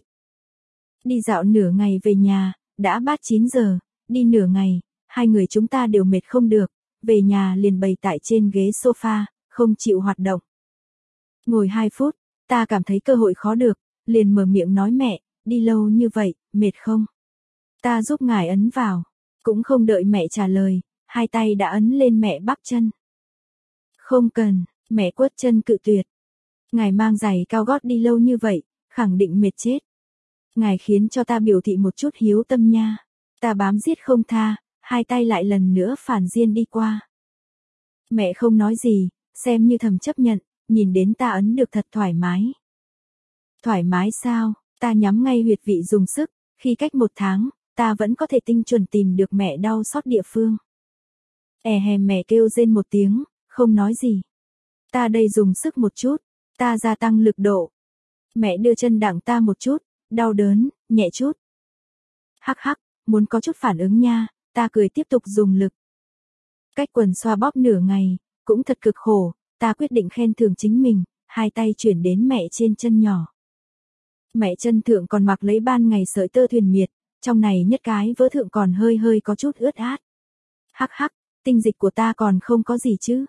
Đi dạo nửa ngày về nhà, đã bát chín giờ, đi nửa ngày, hai người chúng ta đều mệt không được, về nhà liền bày tại trên ghế sofa, không chịu hoạt động. Ngồi hai phút, ta cảm thấy cơ hội khó được, liền mở miệng nói mẹ, đi lâu như vậy, mệt không? Ta giúp ngài ấn vào, cũng không đợi mẹ trả lời, hai tay đã ấn lên mẹ bắp chân. Không cần, mẹ quất chân cự tuyệt. Ngài mang giày cao gót đi lâu như vậy, khẳng định mệt chết. Ngài khiến cho ta biểu thị một chút hiếu tâm nha. Ta bám giết không tha, hai tay lại lần nữa phản diên đi qua. Mẹ không nói gì, xem như thầm chấp nhận, nhìn đến ta ấn được thật thoải mái. Thoải mái sao, ta nhắm ngay huyệt vị dùng sức, khi cách một tháng, ta vẫn có thể tinh chuẩn tìm được mẹ đau xót địa phương. È hè mẹ kêu rên một tiếng, không nói gì. Ta đây dùng sức một chút, ta gia tăng lực độ. Mẹ đưa chân đặng ta một chút, đau đớn, nhẹ chút. Hắc hắc, muốn có chút phản ứng nha, ta cười tiếp tục dùng lực. Cách quần xoa bóp nửa ngày, cũng thật cực khổ, ta quyết định khen thưởng chính mình, hai tay chuyển đến mẹ trên chân nhỏ. Mẹ chân thượng còn mặc lấy ban ngày sợi tơ thuyền miệt, trong này nhất cái vỡ thượng còn hơi hơi có chút ướt át. Hắc hắc, tinh dịch của ta còn không có gì chứ.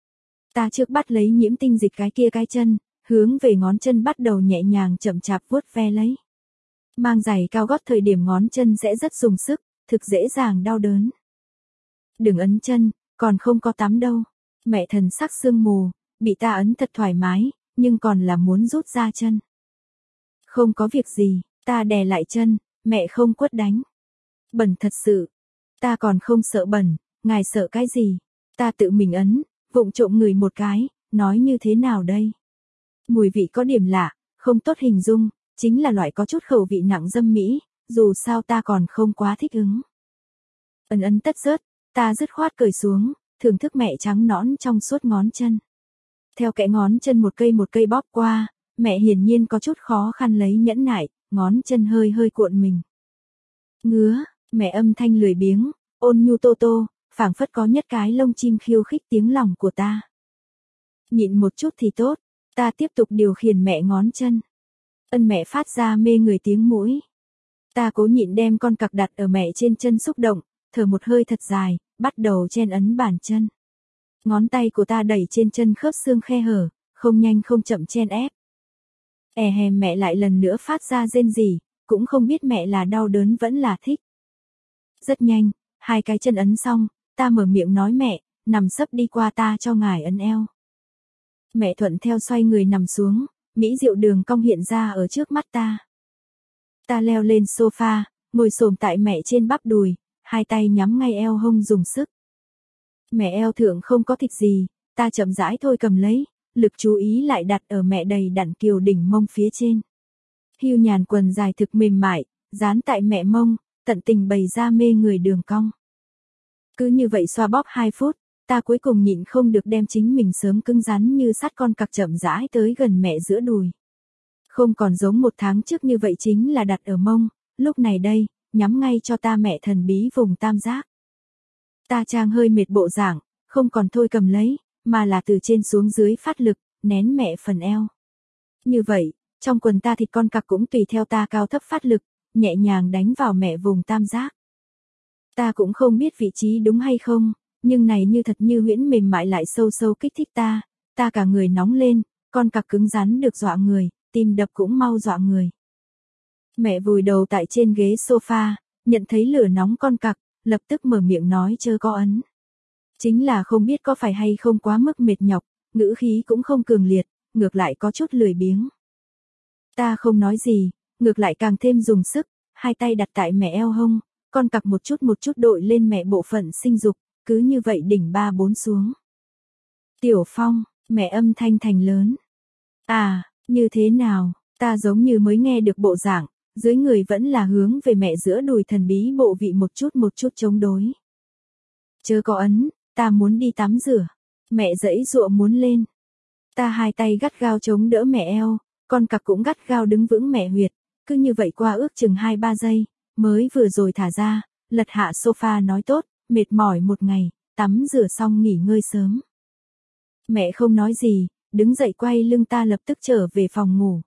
Ta trước bắt lấy nhiễm tinh dịch cái kia cái chân, hướng về ngón chân bắt đầu nhẹ nhàng chậm chạp vuốt ve lấy. Mang giày cao gót thời điểm ngón chân sẽ rất dùng sức, thực dễ dàng đau đớn. Đừng ấn chân, còn không có tắm đâu. Mẹ thần sắc sương mù, bị ta ấn thật thoải mái, nhưng còn là muốn rút ra chân. Không có việc gì, ta đè lại chân, mẹ không quất đánh. Bẩn thật sự. Ta còn không sợ bẩn, ngài sợ cái gì? Ta tự mình ấn, vụng trộm người một cái, nói như thế nào đây? Mùi vị có điểm lạ, không tốt hình dung, chính là loại có chút khẩu vị nặng dâm mỹ, dù sao ta còn không quá thích ứng. Ấn ấn tất rớt, ta dứt khoát cởi xuống, thưởng thức mẹ trắng nõn trong suốt ngón chân. Theo kẽ ngón chân một cây một cây bóp qua, mẹ hiển nhiên có chút khó khăn lấy nhẫn nại, ngón chân hơi hơi cuộn mình. Ngứa, mẹ âm thanh lười biếng, ôn nhu tô tô, phảng phất có nhất cái lông chim khiêu khích tiếng lòng của ta. Nhịn một chút thì tốt, ta tiếp tục điều khiển mẹ ngón chân. Ân mẹ phát ra mê người tiếng mũi. Ta cố nhịn đem con cặc đặt ở mẹ trên chân xúc động, thở một hơi thật dài, bắt đầu chen ấn bàn chân. Ngón tay của ta đẩy trên chân khớp xương khe hở, không nhanh không chậm chen ép. E hè mẹ lại lần nữa phát ra rên rỉ, cũng không biết mẹ là đau đớn vẫn là thích. Rất nhanh, hai cái chân ấn xong, ta mở miệng nói mẹ, nằm sấp đi qua ta cho ngài ấn eo. Mẹ thuận theo xoay người nằm xuống, mỹ diệu đường cong hiện ra ở trước mắt ta. Ta leo lên sofa, ngồi xổm tại mẹ trên bắp đùi, hai tay nhắm ngay eo hông dùng sức. Mẹ eo thượng không có thịt gì, ta chậm rãi thôi cầm lấy, lực chú ý lại đặt ở mẹ đầy đặn kiều đỉnh mông phía trên. Hưu nhàn quần dài thực mềm mại, dán tại mẹ mông, tận tình bày ra mê người đường cong. Cứ như vậy xoa bóp hai phút, ta cuối cùng nhịn không được đem chính mình sớm cứng rắn như sắt con cặc chậm rãi tới gần mẹ giữa đùi. Không còn giống một tháng trước như vậy chính là đặt ở mông, lúc này đây, nhắm ngay cho ta mẹ thần bí vùng tam giác. Ta trang hơi mệt bộ dạng, không còn thôi cầm lấy, mà là từ trên xuống dưới phát lực, nén mẹ phần eo. Như vậy, trong quần ta thịt con cặc cũng tùy theo ta cao thấp phát lực, nhẹ nhàng đánh vào mẹ vùng tam giác. Ta cũng không biết vị trí đúng hay không, nhưng này như thật như huyễn mềm mại lại sâu sâu kích thích ta, ta cả người nóng lên, con cặc cứng rắn được dọa người, tim đập cũng mau dọa người. Mẹ vùi đầu tại trên ghế sofa, nhận thấy lửa nóng con cặc, lập tức mở miệng nói chớ có ấn. Chính là không biết có phải hay không quá mức mệt nhọc, ngữ khí cũng không cường liệt, ngược lại có chút lười biếng. Ta không nói gì, ngược lại càng thêm dùng sức, hai tay đặt tại mẹ eo hông, con cặc một chút một chút đội lên mẹ bộ phận sinh dục, cứ như vậy đỉnh ba bốn xuống. Tiểu Phong, mẹ âm thanh thành lớn. À, như thế nào, ta giống như mới nghe được bộ dạng, dưới người vẫn là hướng về mẹ giữa đùi thần bí bộ vị một chút một chút chống đối. Chớ có ấn, ta muốn đi tắm rửa. Mẹ giãy giụa muốn lên. Ta hai tay gắt gao chống đỡ mẹ eo, con cặc cũng gắt gao đứng vững mẹ huyệt, cứ như vậy qua ước chừng hai ba giây, mới vừa rồi thả ra, lật hạ sofa nói tốt, mệt mỏi một ngày, tắm rửa xong nghỉ ngơi sớm. Mẹ không nói gì, đứng dậy quay lưng ta lập tức trở về phòng ngủ.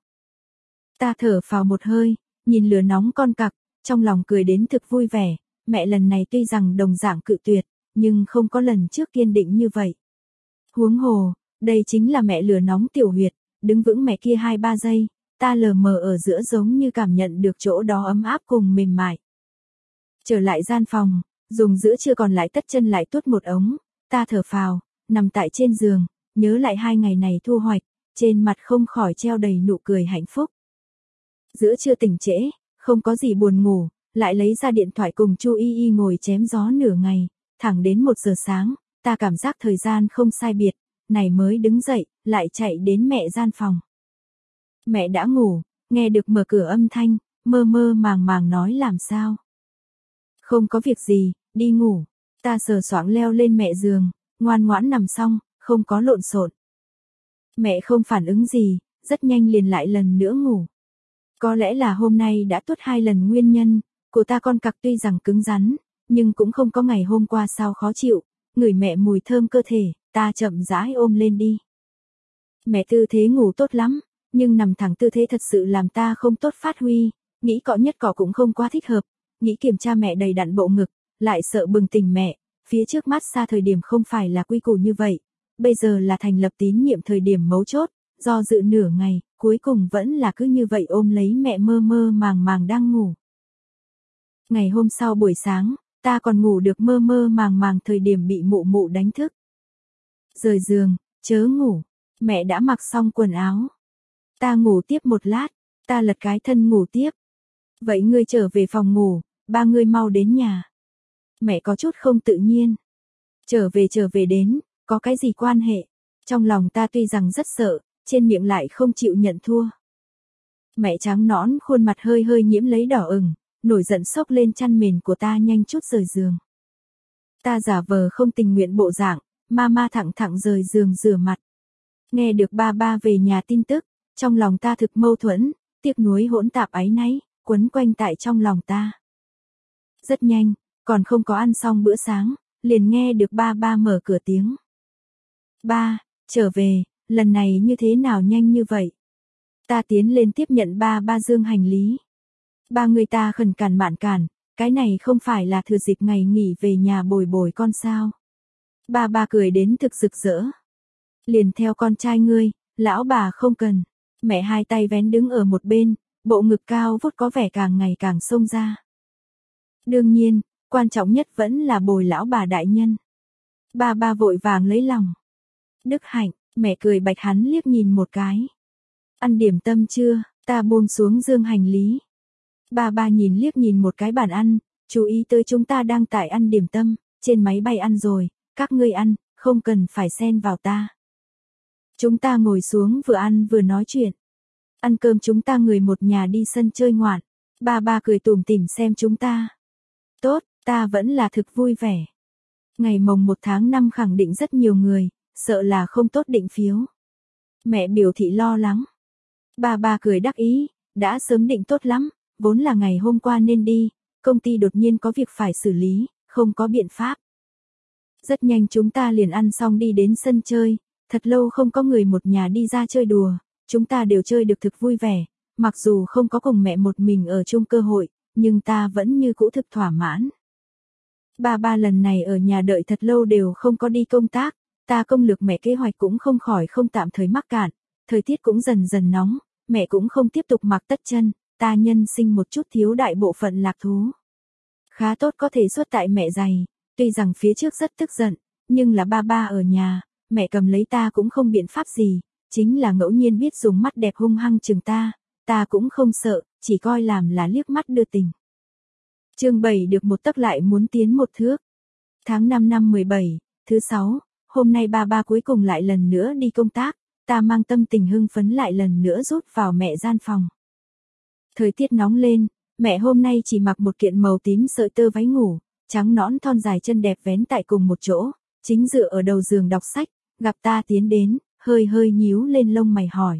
Ta thở phào một hơi, nhìn lửa nóng con cặc, trong lòng cười đến thực vui vẻ, mẹ lần này tuy rằng đồng dạng cự tuyệt, nhưng không có lần trước kiên định như vậy. Huống hồ, đây chính là mẹ lửa nóng tiểu huyệt, đứng vững mẹ kia hai ba giây, ta lờ mờ ở giữa giống như cảm nhận được chỗ đó ấm áp cùng mềm mại. Trở lại gian phòng, dùng giữa chưa còn lại tất chân lại tuốt một ống, ta thở phào, nằm tại trên giường, nhớ lại hai ngày này thu hoạch, trên mặt không khỏi treo đầy nụ cười hạnh phúc. Giữa trưa tỉnh trễ, không có gì buồn ngủ, lại lấy ra điện thoại cùng Chu Y Y ngồi chém gió nửa ngày, thẳng đến một giờ sáng, ta cảm giác thời gian không sai biệt, này mới đứng dậy, lại chạy đến mẹ gian phòng. Mẹ đã ngủ, nghe được mở cửa âm thanh, mơ mơ màng màng nói làm sao. Không có việc gì, đi ngủ, ta sờ soạng leo lên mẹ giường, ngoan ngoãn nằm xong, không có lộn xộn. Mẹ không phản ứng gì, rất nhanh liền lại lần nữa ngủ. Có lẽ là hôm nay đã tuốt hai lần nguyên nhân, của ta con cặc tuy rằng cứng rắn, nhưng cũng không có ngày hôm qua sao khó chịu, ngửi mẹ mùi thơm cơ thể, ta chậm rãi ôm lên đi. Mẹ tư thế ngủ tốt lắm, nhưng nằm thẳng tư thế thật sự làm ta không tốt phát huy, nghĩ cọ nhất cọ cũng không quá thích hợp, nghĩ kiểm tra mẹ đầy đặn bộ ngực, lại sợ bừng tỉnh mẹ, phía trước mắt xa thời điểm không phải là quy củ như vậy, bây giờ là thành lập tín nhiệm thời điểm mấu chốt, do dự nửa ngày, cuối cùng vẫn là cứ như vậy ôm lấy mẹ mơ mơ màng màng đang ngủ. Ngày hôm sau buổi sáng, ta còn ngủ được mơ mơ màng màng thời điểm bị mụ mụ đánh thức. Rời giường, chớ ngủ, mẹ đã mặc xong quần áo. Ta ngủ tiếp một lát, ta lật cái thân ngủ tiếp. Vậy ngươi trở về phòng ngủ, ba ngươi mau đến nhà. Mẹ có chút không tự nhiên. Trở về trở về đến, có cái gì quan hệ? Trong lòng ta tuy rằng rất sợ, trên miệng lại không chịu nhận thua. Mẹ trắng nõn khuôn mặt hơi hơi nhiễm lấy đỏ ửng, nổi giận xốc lên chăn mền của ta nhanh chút rời giường. Ta giả vờ không tình nguyện bộ dạng, ma ma thẳng thẳng rời giường rửa mặt. Nghe được ba ba về nhà tin tức, trong lòng ta thực mâu thuẫn, tiếc nuối hỗn tạp áy náy, quấn quanh tại trong lòng ta. Rất nhanh, còn không có ăn xong bữa sáng, liền nghe được ba ba mở cửa tiếng. Ba, trở về, lần này như thế nào nhanh như vậy? Ta tiến lên tiếp nhận ba ba dương hành lý. Ba người ta khẩn cản mạn cản, cái này không phải là thừa dịp ngày nghỉ về nhà bồi bồi con sao? Ba ba cười đến thực rực rỡ. Liền theo con trai ngươi, lão bà không cần. Mẹ hai tay vén đứng ở một bên, bộ ngực cao vút có vẻ càng ngày càng xông ra. Đương nhiên, quan trọng nhất vẫn là bồi lão bà đại nhân. Ba ba vội vàng lấy lòng. Đức Hạnh, mẹ cười bạch hắn liếc nhìn một cái. Ăn điểm tâm chưa, ta buông xuống dương hành lý. Ba ba nhìn liếc nhìn một cái bàn ăn, chú ý tới chúng ta đang tại ăn điểm tâm, trên máy bay ăn rồi, các ngươi ăn, không cần phải xen vào ta. Chúng ta ngồi xuống vừa ăn vừa nói chuyện. Ăn cơm chúng ta người một nhà đi sân chơi ngoạn. Ba ba cười tủm tỉm xem chúng ta. Tốt, ta vẫn là thực vui vẻ. Ngày mồng một tháng năm khẳng định rất nhiều người, sợ là không tốt định phiếu. Mẹ biểu thị lo lắng. Ba ba cười đắc ý, đã sớm định tốt lắm, vốn là ngày hôm qua nên đi, công ty đột nhiên có việc phải xử lý, không có biện pháp. Rất nhanh chúng ta liền ăn xong đi đến sân chơi, thật lâu không có người một nhà đi ra chơi đùa, chúng ta đều chơi được thực vui vẻ, mặc dù không có cùng mẹ một mình ở chung cơ hội, nhưng ta vẫn như cũ thực thỏa mãn. Ba ba lần này ở nhà đợi thật lâu đều không có đi công tác, ta công lược mẹ kế hoạch cũng không khỏi không tạm thời mắc cạn, thời tiết cũng dần dần nóng, mẹ cũng không tiếp tục mặc tất chân, ta nhân sinh một chút thiếu đại bộ phận lạc thú. Khá tốt có thể xuất tại mẹ giày, tuy rằng phía trước rất tức giận, nhưng là ba ba ở nhà, mẹ cầm lấy ta cũng không biện pháp gì, chính là ngẫu nhiên biết dùng mắt đẹp hung hăng chừng ta, ta cũng không sợ, chỉ coi làm là liếc mắt đưa tình. Chương bảy được một tấc lại muốn tiến một thước. Tháng năm năm mười bảy, thứ sáu, hôm nay ba ba cuối cùng lại lần nữa đi công tác, ta mang tâm tình hưng phấn lại lần nữa rút vào mẹ gian phòng. Thời tiết nóng lên, mẹ hôm nay chỉ mặc một kiện màu tím sợi tơ váy ngủ, trắng nõn thon dài chân đẹp vén tại cùng một chỗ, chính dựa ở đầu giường đọc sách, gặp ta tiến đến, hơi hơi nhíu lên lông mày hỏi.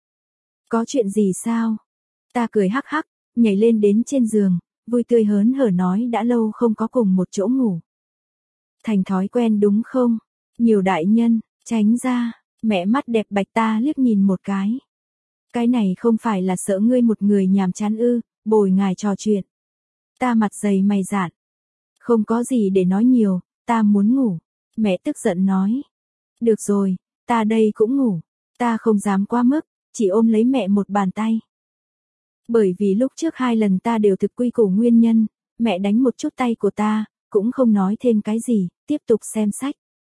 Có chuyện gì sao? Ta cười hắc hắc, nhảy lên đến trên giường, vui tươi hớn hở nói đã lâu không có cùng một chỗ ngủ. Thành thói quen đúng không? Nhiều đại nhân, tránh ra, mẹ mắt đẹp bạch ta liếc nhìn một cái. Cái này không phải là sợ ngươi một người nhàm chán ư, bồi ngài trò chuyện. Ta mặt dày mày dạn. Không có gì để nói nhiều, ta muốn ngủ. Mẹ tức giận nói. Được rồi, ta đây cũng ngủ. Ta không dám quá mức, chỉ ôm lấy mẹ một bàn tay. Bởi vì lúc trước hai lần ta đều thực quy củ nguyên nhân, mẹ đánh một chút tay của ta, cũng không nói thêm cái gì, tiếp tục xem sách.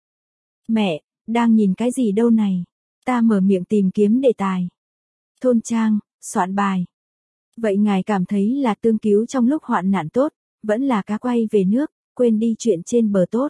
Mẹ, đang nhìn cái gì đâu này? Ta mở miệng tìm kiếm đề tài. Thôn trang, soạn bài. Vậy ngài cảm thấy là tương cứu trong lúc hoạn nạn tốt, vẫn là cá quay về nước, quên đi chuyện trên bờ tốt.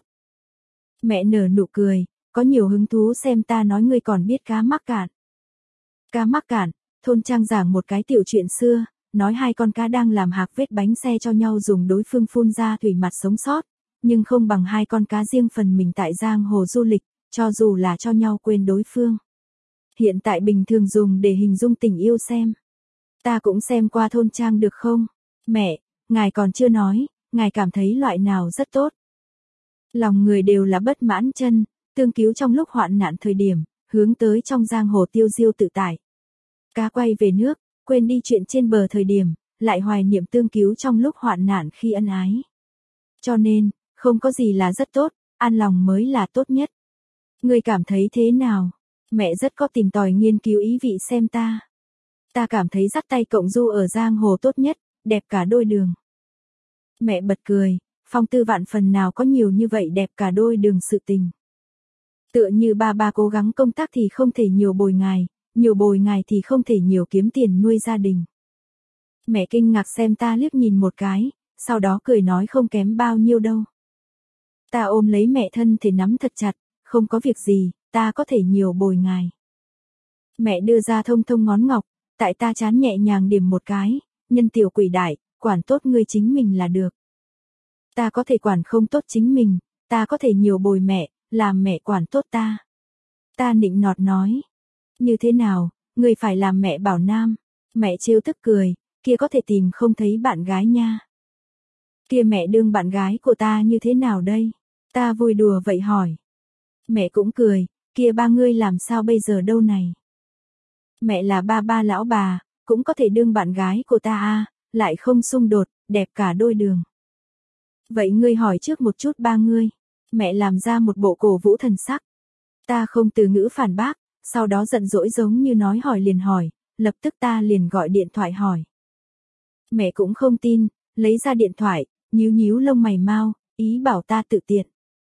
Mẹ nở nụ cười, có nhiều hứng thú xem ta nói ngươi còn biết cá mắc cạn. Cá mắc cạn, thôn trang giảng một cái tiểu chuyện xưa, nói hai con cá đang làm hạc vết bánh xe cho nhau dùng đối phương phun ra thủy mặt sống sót, nhưng không bằng hai con cá riêng phần mình tại giang hồ du lịch, cho dù là cho nhau quên đối phương. Hiện tại bình thường dùng để hình dung tình yêu xem. Ta cũng xem qua thôn trang được không? Mẹ, ngài còn chưa nói, ngài cảm thấy loại nào rất tốt. Lòng người đều là bất mãn chân, tương cứu trong lúc hoạn nạn thời điểm, hướng tới trong giang hồ tiêu diêu tự tại. Cá quay về nước, quên đi chuyện trên bờ thời điểm, lại hoài niệm tương cứu trong lúc hoạn nạn khi ân ái. Cho nên, không có gì là rất tốt, an lòng mới là tốt nhất. Ngươi cảm thấy thế nào? Mẹ rất có tìm tòi nghiên cứu ý vị xem ta. Ta cảm thấy dắt tay cộng du ở giang hồ tốt nhất, đẹp cả đôi đường. Mẹ bật cười, phong tư vạn phần nào có nhiều như vậy đẹp cả đôi đường sự tình. Tựa như ba ba cố gắng công tác thì không thể nhiều bồi ngài, nhiều bồi ngài thì không thể nhiều kiếm tiền nuôi gia đình. Mẹ kinh ngạc xem ta liếc nhìn một cái, sau đó cười nói không kém bao nhiêu đâu. Ta ôm lấy mẹ thân thể nắm thật chặt, không có việc gì, ta có thể nhiều bồi ngài. Mẹ đưa ra thông thông ngón ngọc, tại ta chán nhẹ nhàng điểm một cái, nhân tiểu quỷ đại, quản tốt ngươi chính mình là được. Ta có thể quản không tốt chính mình, ta có thể nhiều bồi mẹ, làm mẹ quản tốt ta. Ta nịnh nọt nói, như thế nào, ngươi phải làm mẹ bảo nam. Mẹ trêu tức cười, kia có thể tìm không thấy bạn gái nha. Kia mẹ đương bạn gái của ta như thế nào đây? Ta vui đùa vậy hỏi. Mẹ cũng cười, kia ba ngươi làm sao bây giờ đâu này? Mẹ là ba ba lão bà, cũng có thể đương bạn gái của ta à, lại không xung đột, đẹp cả đôi đường. Vậy ngươi hỏi trước một chút ba ngươi, Mẹ làm ra một bộ cổ vũ thần sắc. Ta không từ ngữ phản bác, sau đó giận dỗi giống như nói hỏi liền hỏi, lập tức ta liền gọi điện thoại hỏi. Mẹ cũng không tin, lấy ra điện thoại, nhíu nhíu lông mày mau, ý bảo ta tự tiện.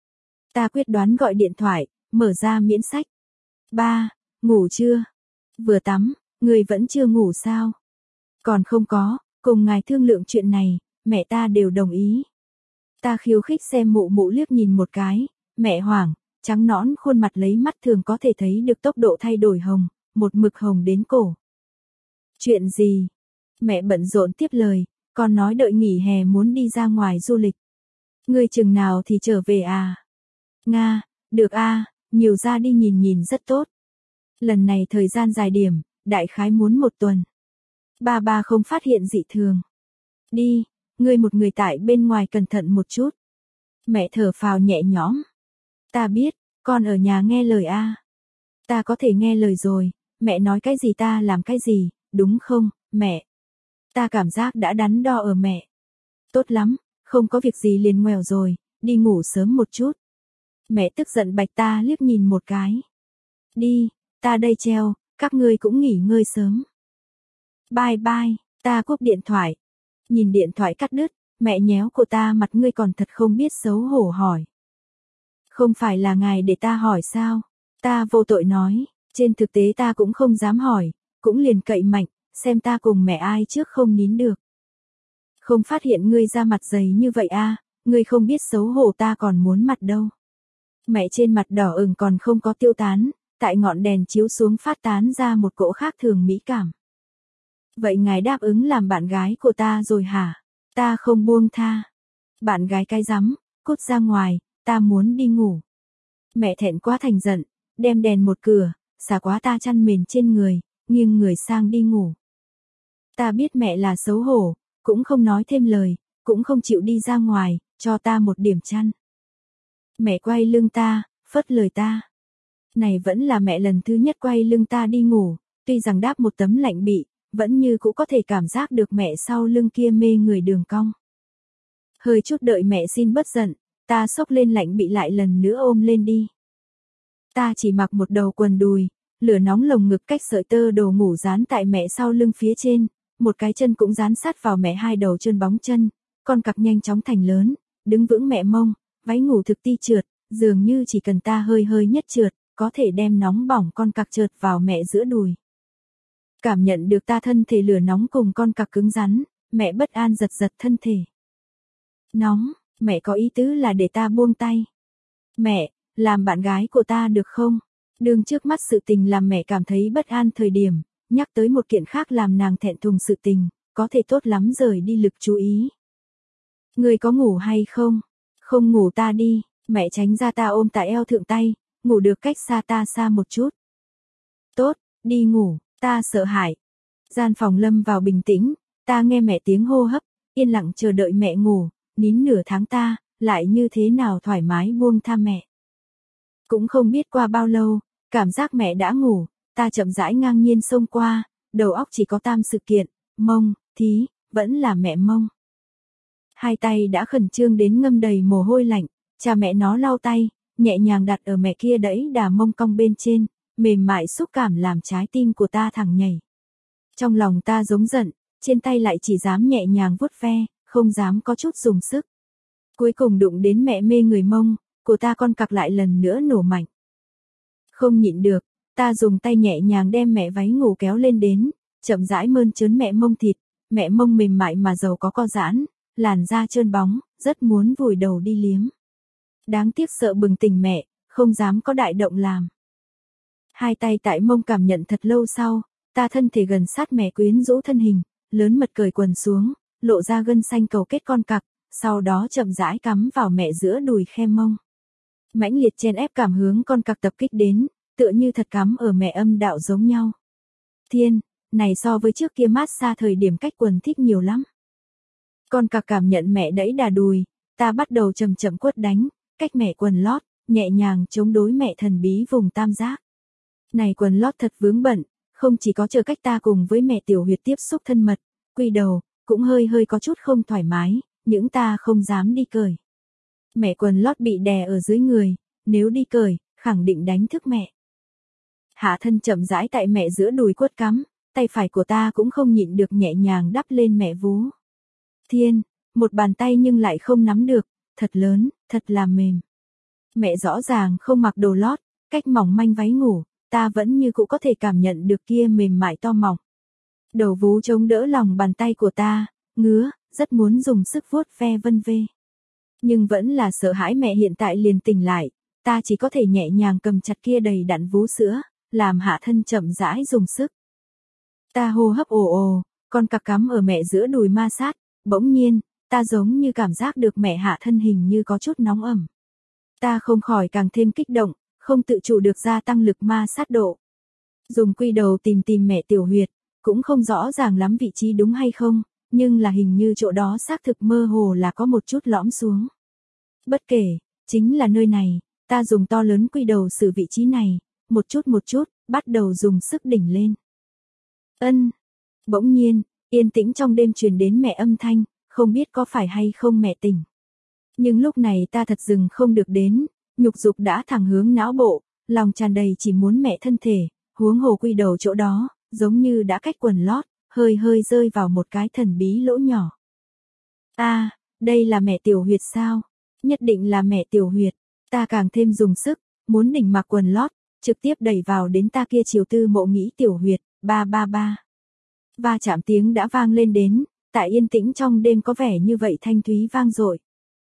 Ta quyết đoán gọi điện thoại, mở ra miễn sách. Ba, ngủ chưa? Vừa tắm, người vẫn chưa ngủ sao? Còn không có, cùng ngài thương lượng chuyện này, mẹ ta đều đồng ý. Ta khiêu khích xem mụ mụ liếc nhìn một cái, mẹ hoảng, trắng nõn khuôn mặt lấy mắt thường có thể thấy được tốc độ thay đổi hồng, một mực hồng đến cổ. Chuyện gì? Mẹ bận rộn tiếp lời, con nói đợi nghỉ hè muốn đi ra ngoài du lịch. Ngươi chừng nào thì trở về à? Nga, được a, nhiều ra đi nhìn nhìn rất tốt. Lần này thời gian dài điểm, đại khái muốn một tuần. Ba ba không phát hiện dị thường. Đi, ngươi một người tại bên ngoài cẩn thận một chút. Mẹ thở phào nhẹ nhõm. Ta biết, con ở nhà nghe lời a. Ta có thể nghe lời rồi, mẹ nói cái gì ta làm cái gì, đúng không, mẹ? Ta cảm giác đã đắn đo ở mẹ. Tốt lắm, không có việc gì liền ngoèo rồi, đi ngủ sớm một chút. Mẹ tức giận bạch ta liếc nhìn một cái. Đi, ta đây treo, các ngươi cũng nghỉ ngơi sớm. Bye bye, ta cúp điện thoại. Nhìn điện thoại cắt đứt, mẹ nhéo cô ta mặt ngươi còn thật không biết xấu hổ hỏi. Không phải là ngài để ta hỏi sao? Ta vô tội nói, trên thực tế ta cũng không dám hỏi, cũng liền cậy mạnh, xem ta cùng mẹ ai trước không nín được. Không phát hiện ngươi ra mặt dày như vậy a, à, ngươi không biết xấu hổ ta còn muốn mặt đâu. Mẹ trên mặt đỏ ửng còn không có tiêu tán, tại ngọn đèn chiếu xuống phát tán ra một cỗ khác thường mỹ cảm. Vậy ngài đáp ứng làm bạn gái của ta rồi hả? Ta không buông tha. Bạn gái cái rắm, cút ra ngoài, ta muốn đi ngủ. Mẹ thẹn quá thành giận, đem đèn một cửa, xả quá ta chăn mền trên người, nghiêng người sang đi ngủ. Ta biết mẹ là xấu hổ, cũng không nói thêm lời, cũng không chịu đi ra ngoài, cho ta một điểm chăn. Mẹ quay lưng ta, phớt lời ta. Này vẫn là mẹ lần thứ nhất quay lưng ta đi ngủ, tuy rằng đáp một tấm lạnh bị, vẫn như cũng có thể cảm giác được mẹ sau lưng kia mê người đường cong. Hơi chút đợi mẹ xin bớt giận, ta xốc lên lạnh bị lại lần nữa ôm lên đi. Ta chỉ mặc một đầu quần đùi, lửa nóng lồng ngực cách sợi tơ đồ ngủ dán tại mẹ sau lưng phía trên, một cái chân cũng dán sát vào mẹ hai đầu chân bóng chân, con cặc nhanh chóng thành lớn, đứng vững mẹ mông, váy ngủ thực ti trượt, dường như chỉ cần ta hơi hơi nhất trượt, có thể đem nóng bỏng con cặc trượt vào mẹ giữa đùi. Cảm nhận được ta thân thể lửa nóng cùng con cặc cứng rắn, mẹ bất an giật giật thân thể. Nóng, mẹ có ý tứ là để ta buông tay. Mẹ, làm bạn gái của ta được không? Đường trước mắt sự tình làm mẹ cảm thấy bất an thời điểm, nhắc tới một kiện khác làm nàng thẹn thùng sự tình, có thể tốt lắm rời đi lực chú ý. Người có ngủ hay không? Không ngủ ta đi, mẹ tránh ra ta ôm tại eo thượng tay, ngủ được cách xa ta xa một chút. Tốt, đi ngủ, ta sợ hãi. Gian phòng lâm vào bình tĩnh, ta nghe mẹ tiếng hô hấp, yên lặng chờ đợi mẹ ngủ, nín nửa tháng ta, lại như thế nào thoải mái buông tha mẹ. Cũng không biết qua bao lâu, cảm giác mẹ đã ngủ, ta chậm rãi ngang nhiên xông qua, đầu óc chỉ có tam sự kiện, mông, thí, vẫn là mẹ mông. Hai tay đã khẩn trương đến ngâm đầy mồ hôi lạnh, cha mẹ nó lau tay, nhẹ nhàng đặt ở mẹ kia đẫy đà mông cong bên trên, mềm mại xúc cảm làm trái tim của ta thẳng nhảy. Trong lòng ta giống giận, trên tay lại chỉ dám nhẹ nhàng vuốt ve, không dám có chút dùng sức. Cuối cùng đụng đến mẹ mê người mông, của ta con cặc lại lần nữa nổ mạnh. Không nhịn được, ta dùng tay nhẹ nhàng đem mẹ váy ngủ kéo lên đến, chậm rãi mơn trớn mẹ mông thịt, mẹ mông mềm mại mà giàu có co giãn, làn da trơn bóng, rất muốn vùi đầu đi liếm. Đáng tiếc sợ bừng tỉnh mẹ, không dám có đại động làm. Hai tay tại mông cảm nhận thật lâu sau, ta thân thể gần sát mẹ quyến rũ thân hình, lớn mật cởi quần xuống, lộ ra gân xanh cầu kết con cặc, sau đó chậm rãi cắm vào mẹ giữa đùi khe mông. Mãnh liệt chen ép cảm hướng con cặc tập kích đến, tựa như thật cắm ở mẹ âm đạo giống nhau. Thiên, này so với trước kia mát xa thời điểm cách quần thích nhiều lắm. Con cặc cảm nhận mẹ đẫy đà đùi, ta bắt đầu chậm chậm quất đánh, cách mẹ quần lót, nhẹ nhàng chống đối mẹ thần bí vùng tam giác. Này quần lót thật vướng bận, không chỉ có chờ cách ta cùng với mẹ tiểu huyệt tiếp xúc thân mật, quy đầu, cũng hơi hơi có chút không thoải mái, những ta không dám đi cởi. Mẹ quần lót bị đè ở dưới người, nếu đi cởi, khẳng định đánh thức mẹ. Hạ thân chậm rãi tại mẹ giữa đùi quất cắm, tay phải của ta cũng không nhịn được nhẹ nhàng đắp lên mẹ vú. Thiên, một bàn tay nhưng lại không nắm được, thật lớn, thật là mềm. Mẹ rõ ràng không mặc đồ lót, cách mỏng manh váy ngủ, ta vẫn như cũ có thể cảm nhận được kia mềm mại to mỏng. Đầu vú chống đỡ lòng bàn tay của ta, ngứa, rất muốn dùng sức vuốt ve vân vê. Nhưng vẫn là sợ hãi mẹ hiện tại liền tỉnh lại, ta chỉ có thể nhẹ nhàng cầm chặt kia đầy đặn vú sữa, làm hạ thân chậm rãi dùng sức. Ta hô hấp ồ ồ, con cặc cắm ở mẹ giữa đùi ma sát, bỗng nhiên, ta giống như cảm giác được mẹ hạ thân hình như có chút nóng ẩm. Ta không khỏi càng thêm kích động, không tự chủ được gia tăng lực ma sát độ. Dùng quy đầu tìm tìm mẹ tiểu huyệt, cũng không rõ ràng lắm vị trí đúng hay không, nhưng là hình như chỗ đó xác thực mơ hồ là có một chút lõm xuống. Bất kể, chính là nơi này, ta dùng to lớn quy đầu xử vị trí này, một chút một chút, bắt đầu dùng sức đỉnh lên. Ân. Bỗng nhiên, yên tĩnh trong đêm truyền đến mẹ âm thanh, không biết có phải hay không mẹ tỉnh. Nhưng lúc này ta thật dừng không được đến, nhục dục đã thẳng hướng não bộ, lòng tràn đầy chỉ muốn mẹ thân thể, huống hồ quy đầu chỗ đó, giống như đã cách quần lót, hơi hơi rơi vào một cái thần bí lỗ nhỏ. A, à, đây là mẹ tiểu huyệt sao? Nhất định là mẹ tiểu huyệt. Ta càng thêm dùng sức, muốn đỉnh mặc quần lót, trực tiếp đẩy vào đến ta kia chiều tư mộ nghĩ tiểu huyệt, ba ba ba. Va chạm tiếng đã vang lên đến, tại yên tĩnh trong đêm có vẻ như vậy thanh thúy vang dội.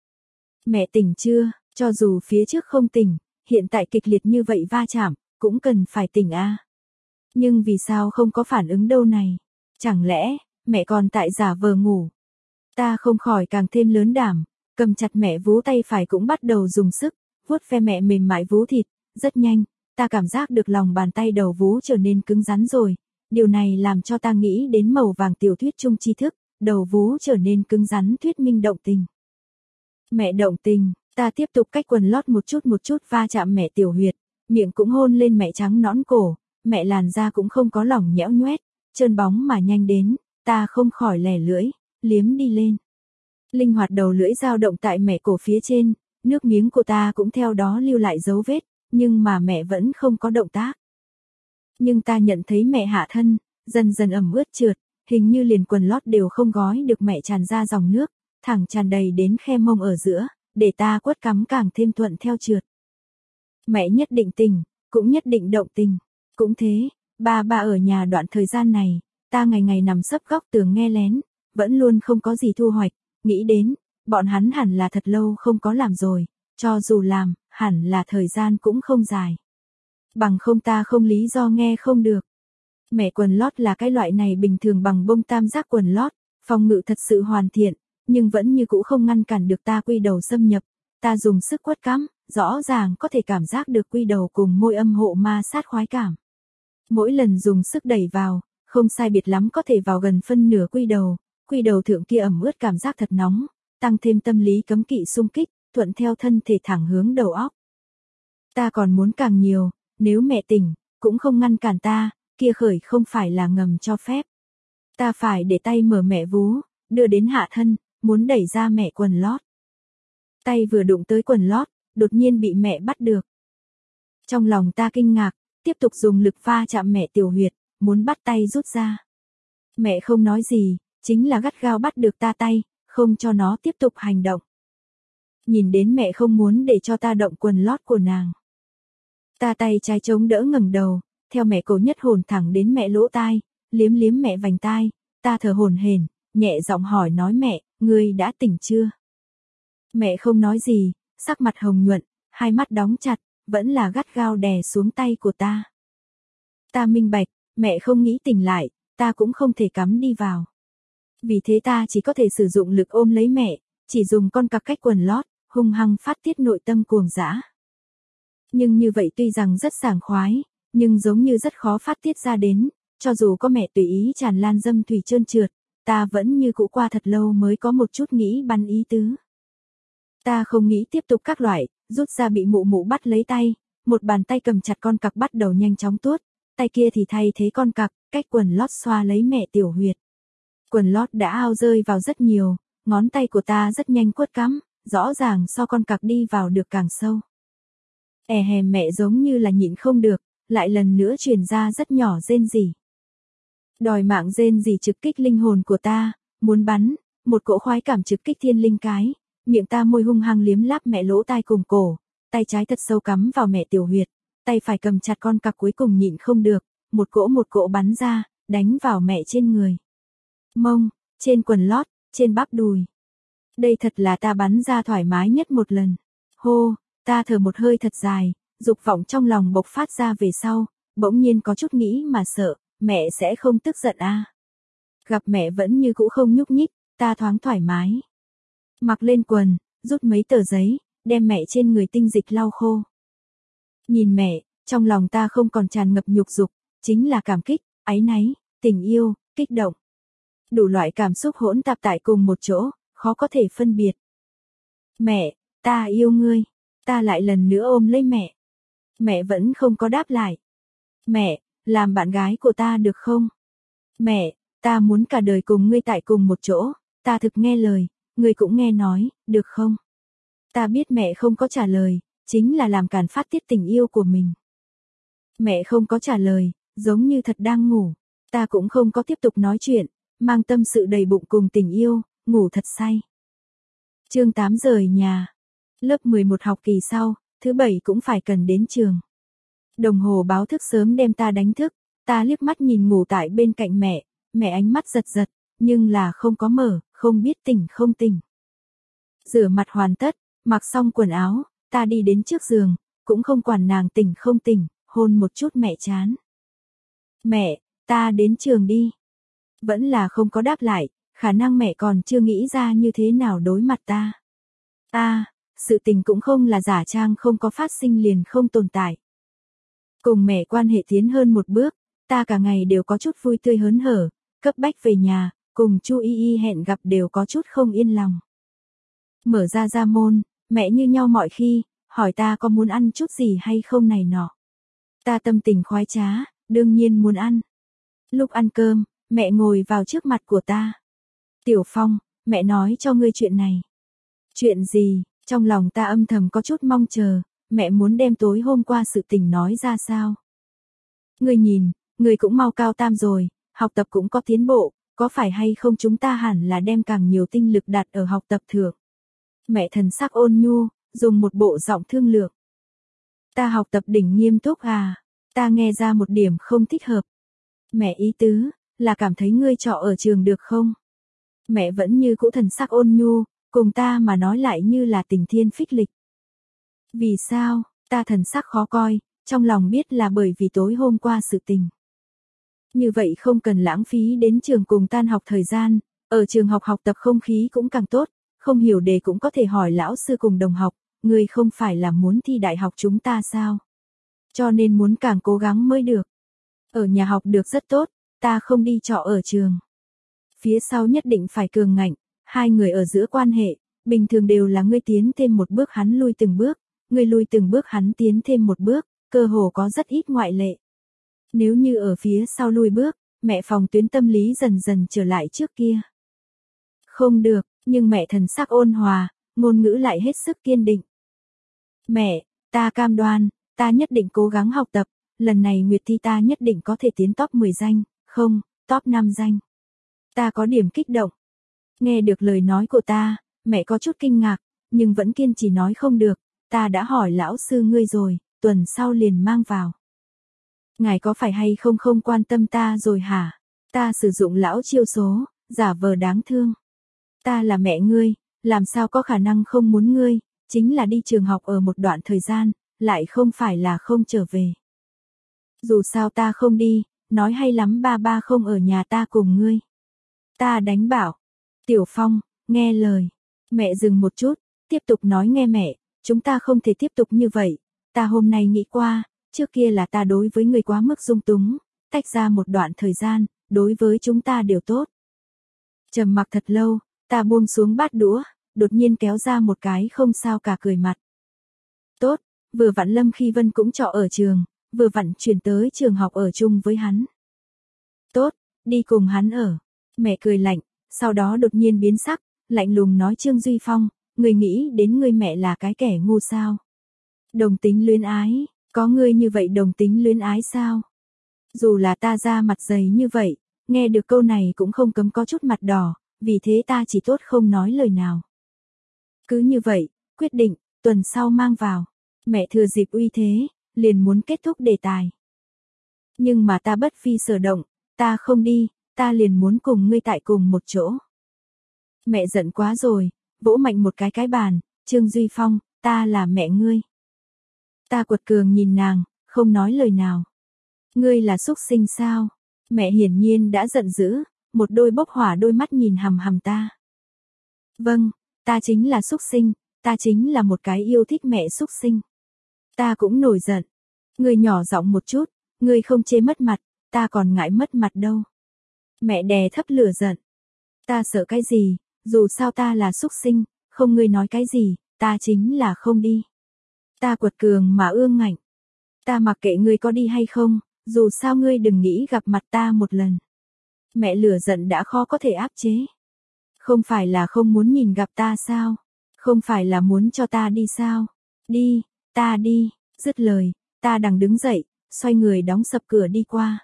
Mẹ tỉnh chưa, cho dù phía trước không tỉnh, hiện tại kịch liệt như vậy va chạm, cũng cần phải tỉnh a. À. Nhưng vì sao không có phản ứng đâu này? Chẳng lẽ, mẹ còn tại giả vờ ngủ? Ta không khỏi càng thêm lớn đảm, cầm chặt mẹ vú tay phải cũng bắt đầu dùng sức, vuốt ve mẹ mềm mại vú thịt, rất nhanh, ta cảm giác được lòng bàn tay đầu vú trở nên cứng rắn rồi. Điều này làm cho ta nghĩ đến màu vàng tiểu thuyết chung tri thức, đầu vú trở nên cứng rắn thuyết minh động tình. Mẹ động tình, ta tiếp tục cách quần lót một chút một chút va chạm mẹ tiểu huyệt, miệng cũng hôn lên mẹ trắng nõn cổ, mẹ làn da cũng không có lỏng nhẽo nhoét, trơn bóng mà nhanh đến, ta không khỏi lẻ lưỡi, liếm đi lên. Linh hoạt đầu lưỡi dao động tại mẹ cổ phía trên, nước miếng của ta cũng theo đó lưu lại dấu vết, nhưng mà mẹ vẫn không có động tác. Nhưng ta nhận thấy mẹ hạ thân, dần dần ẩm ướt trượt, hình như liền quần lót đều không gói được mẹ tràn ra dòng nước, thẳng tràn đầy đến khe mông ở giữa, để ta quất cắm càng thêm thuận theo trượt. Mẹ nhất định tình, cũng nhất định động tình. Cũng thế, ba ba ở nhà đoạn thời gian này, ta ngày ngày nằm sấp góc tường nghe lén, vẫn luôn không có gì thu hoạch, nghĩ đến, bọn hắn hẳn là thật lâu không có làm rồi, cho dù làm, hẳn là thời gian cũng không dài. Bằng không ta không lý do nghe không được. Mẹ quần lót là cái loại này bình thường bằng bông tam giác quần lót, phòng ngự thật sự hoàn thiện, nhưng vẫn như cũ không ngăn cản được ta quy đầu xâm nhập, ta dùng sức quất cắm, rõ ràng có thể cảm giác được quy đầu cùng môi âm hộ ma sát khoái cảm. Mỗi lần dùng sức đẩy vào, không sai biệt lắm có thể vào gần phân nửa quy đầu, quy đầu thượng kia ẩm ướt cảm giác thật nóng, tăng thêm tâm lý cấm kỵ xung kích, thuận theo thân thể thẳng hướng đầu óc. Ta còn muốn càng nhiều, nếu mẹ tỉnh, cũng không ngăn cản ta, kia khởi không phải là ngầm cho phép. Ta phải để tay mở mẹ vú, đưa đến hạ thân, muốn đẩy ra mẹ quần lót. Tay vừa đụng tới quần lót, đột nhiên bị mẹ bắt được. Trong lòng ta kinh ngạc, tiếp tục dùng lực va chạm mẹ tiểu huyệt, muốn bắt tay rút ra. Mẹ không nói gì, chính là gắt gao bắt được ta tay, không cho nó tiếp tục hành động. Nhìn đến mẹ không muốn để cho ta động quần lót của nàng. Ta tay trái chống đỡ ngẩng đầu, theo mẹ cổ nhất hồn thẳng đến mẹ lỗ tai, liếm liếm mẹ vành tai, ta thở hổn hển, nhẹ giọng hỏi nói mẹ, ngươi đã tỉnh chưa? Mẹ không nói gì, sắc mặt hồng nhuận, hai mắt đóng chặt, vẫn là gắt gao đè xuống tay của ta. Ta minh bạch, mẹ không nghĩ tỉnh lại, ta cũng không thể cắm đi vào. Vì thế ta chỉ có thể sử dụng lực ôm lấy mẹ, chỉ dùng con cặc cách quần lót, hung hăng phát tiết nội tâm cuồng dã. Nhưng như vậy tuy rằng rất sảng khoái, nhưng giống như rất khó phát tiết ra đến, cho dù có mẹ tùy ý tràn lan dâm thủy trơn trượt, ta vẫn như cũ qua thật lâu mới có một chút nghĩ bắn ý tứ. Ta không nghĩ tiếp tục các loại, rút ra bị mụ mụ bắt lấy tay, một bàn tay cầm chặt con cặc bắt đầu nhanh chóng tuốt, tay kia thì thay thế con cặc, cách quần lót xoa lấy mẹ tiểu huyệt. Quần lót đã ao rơi vào rất nhiều, ngón tay của ta rất nhanh quất cắm, rõ ràng so con cặc đi vào được càng sâu. È hè mẹ giống như là nhịn không được, lại lần nữa truyền ra rất nhỏ rên rỉ. Đòi mạng rên rỉ trực kích linh hồn của ta, muốn bắn, một cỗ khoái cảm trực kích thiên linh cái, miệng ta môi hung hăng liếm láp mẹ lỗ tai cùng cổ, tay trái thật sâu cắm vào mẹ tiểu huyệt, tay phải cầm chặt con cặc cuối cùng nhịn không được, một cỗ một cỗ bắn ra, đánh vào mẹ trên người. Mông, trên quần lót, trên bắp đùi. Đây thật là ta bắn ra thoải mái nhất một lần. Hô, ta thở một hơi thật dài, dục vọng trong lòng bộc phát ra về sau, bỗng nhiên có chút nghĩ mà sợ, mẹ sẽ không tức giận à. Gặp mẹ vẫn như cũ không nhúc nhích, ta thoáng thoải mái. Mặc lên quần, rút mấy tờ giấy, đem mẹ trên người tinh dịch lau khô. Nhìn mẹ, trong lòng ta không còn tràn ngập nhục dục, chính là cảm kích, áy náy, tình yêu, kích động. Đủ loại cảm xúc hỗn tạp tại cùng một chỗ, khó có thể phân biệt. Mẹ, ta yêu ngươi. Ta lại lần nữa ôm lấy mẹ. Mẹ vẫn không có đáp lại. Mẹ, làm bạn gái của ta được không? Mẹ, ta muốn cả đời cùng ngươi tại cùng một chỗ, ta thực nghe lời, ngươi cũng nghe nói, được không? Ta biết mẹ không có trả lời, chính là làm càn phát tiết tình yêu của mình. Mẹ không có trả lời, giống như thật đang ngủ, ta cũng không có tiếp tục nói chuyện, mang tâm sự đầy bụng cùng tình yêu, ngủ thật say. Chương tám rời nhà. Lớp mười một học kỳ sau, thứ bảy cũng phải cần đến trường. Đồng hồ báo thức sớm đem ta đánh thức, ta liếc mắt nhìn ngủ tại bên cạnh mẹ, mẹ ánh mắt giật giật, nhưng là không có mở, không biết tỉnh không tỉnh. Rửa mặt hoàn tất, mặc xong quần áo, ta đi đến trước giường, cũng không quản nàng tỉnh không tỉnh, hôn một chút mẹ chán. Mẹ, ta đến trường đi. Vẫn là không có đáp lại, khả năng mẹ còn chưa nghĩ ra như thế nào đối mặt ta. Ta, sự tình cũng không là giả trang không có phát sinh liền không tồn tại. Cùng mẹ quan hệ tiến hơn một bước, ta cả ngày đều có chút vui tươi hớn hở, cấp bách về nhà, cùng Chu Y Y hẹn gặp đều có chút không yên lòng. Mở ra ra môn, mẹ như nhau mọi khi, hỏi ta có muốn ăn chút gì hay không này nọ. Ta tâm tình khoái trá, đương nhiên muốn ăn. Lúc ăn cơm, mẹ ngồi vào trước mặt của ta. Tiểu Phong, mẹ nói cho ngươi chuyện này. Chuyện gì? Trong lòng ta âm thầm có chút mong chờ, mẹ muốn đem tối hôm qua sự tình nói ra sao? Ngươi nhìn, ngươi cũng mau cao tam rồi, học tập cũng có tiến bộ, có phải hay không chúng ta hẳn là đem càng nhiều tinh lực đặt ở học tập thượng. Mẹ thần sắc ôn nhu, dùng một bộ giọng thương lượng. Ta học tập đỉnh nghiêm túc à, ta nghe ra một điểm không thích hợp. Mẹ ý tứ, là cảm thấy ngươi trọ ở trường được không? Mẹ vẫn như cũ thần sắc ôn nhu, cùng ta mà nói lại như là tình thiên phích lịch. Vì sao, ta thần sắc khó coi, trong lòng biết là bởi vì tối hôm qua sự tình. Như vậy không cần lãng phí đến trường cùng tan học thời gian, ở trường học học tập không khí cũng càng tốt, không hiểu đề cũng có thể hỏi lão sư cùng đồng học, ngươi không phải là muốn thi đại học chúng ta sao? Cho nên muốn càng cố gắng mới được. Ở nhà học được rất tốt, ta không đi trọ ở trường. Phía sau nhất định phải cường ngạnh, hai người ở giữa quan hệ, bình thường đều là ngươi tiến thêm một bước hắn lui từng bước, ngươi lui từng bước hắn tiến thêm một bước, cơ hồ có rất ít ngoại lệ. Nếu như ở phía sau lui bước, mẹ phòng tuyến tâm lý dần dần trở lại trước kia. Không được, nhưng mẹ thần sắc ôn hòa, ngôn ngữ lại hết sức kiên định. Mẹ, ta cam đoan, ta nhất định cố gắng học tập, lần này Nguyệt thi ta nhất định có thể tiến top mười danh, không, top năm danh. Ta có điểm kích động. Nghe được lời nói của ta, mẹ có chút kinh ngạc, nhưng vẫn kiên trì nói không được, ta đã hỏi lão sư ngươi rồi, tuần sau liền mang vào. Ngài có phải hay không không quan tâm ta rồi hả? Ta sử dụng lão chiêu số, giả vờ đáng thương. Ta là mẹ ngươi, làm sao có khả năng không muốn ngươi, chính là đi trường học ở một đoạn thời gian, lại không phải là không trở về. Dù sao ta không đi, nói hay lắm ba ba không ở nhà ta cùng ngươi. Ta đánh bảo. Tiểu Phong, nghe lời. Mẹ dừng một chút, tiếp tục nói nghe mẹ, chúng ta không thể tiếp tục như vậy. Ta hôm nay nghĩ qua, trước kia là ta đối với người quá mức dung túng, tách ra một đoạn thời gian, đối với chúng ta đều tốt. Trầm mặc thật lâu, ta buông xuống bát đũa, đột nhiên kéo ra một cái không sao cả cười mặt. Tốt, vừa vặn Lâm Khi Vân cũng trọ ở trường, vừa vặn chuyển tới trường học ở chung với hắn. Tốt, đi cùng hắn ở. Mẹ cười lạnh, sau đó đột nhiên biến sắc, lạnh lùng nói Trương Duy Phong, ngươi nghĩ đến ngươi mẹ là cái kẻ ngu sao? Đồng tính luyến ái, có ngươi như vậy đồng tính luyến ái sao? Dù là ta ra mặt dày như vậy, nghe được câu này cũng không cấm có chút mặt đỏ, vì thế ta chỉ tốt không nói lời nào. Cứ như vậy, quyết định, tuần sau mang vào. Mẹ thừa dịp uy thế, liền muốn kết thúc đề tài. Nhưng mà ta bất phi sở động, ta không đi, ta liền muốn cùng ngươi tại cùng một chỗ. Mẹ giận quá rồi, vỗ mạnh một cái cái bàn, Trương Duy Phong, ta là mẹ ngươi. Ta quật cường nhìn nàng, không nói lời nào. Ngươi là súc sinh sao? Mẹ hiển nhiên đã giận dữ, một đôi bốc hỏa đôi mắt nhìn hằm hằm ta. Vâng, ta chính là súc sinh, ta chính là một cái yêu thích mẹ súc sinh. Ta cũng nổi giận. Ngươi nhỏ giọng một chút, ngươi không chê mất mặt, ta còn ngại mất mặt đâu. Mẹ đè thấp lửa giận. Ta sợ cái gì, dù sao ta là súc sinh, không ngươi nói cái gì, ta chính là không đi. Ta quật cường mà ương ngạnh. Ta mặc kệ ngươi có đi hay không, dù sao ngươi đừng nghĩ gặp mặt ta một lần. Mẹ lửa giận đã khó có thể áp chế. Không phải là không muốn nhìn gặp ta sao? Không phải là muốn cho ta đi sao? Đi, ta đi, dứt lời, ta đằng đứng dậy, xoay người đóng sập cửa đi qua.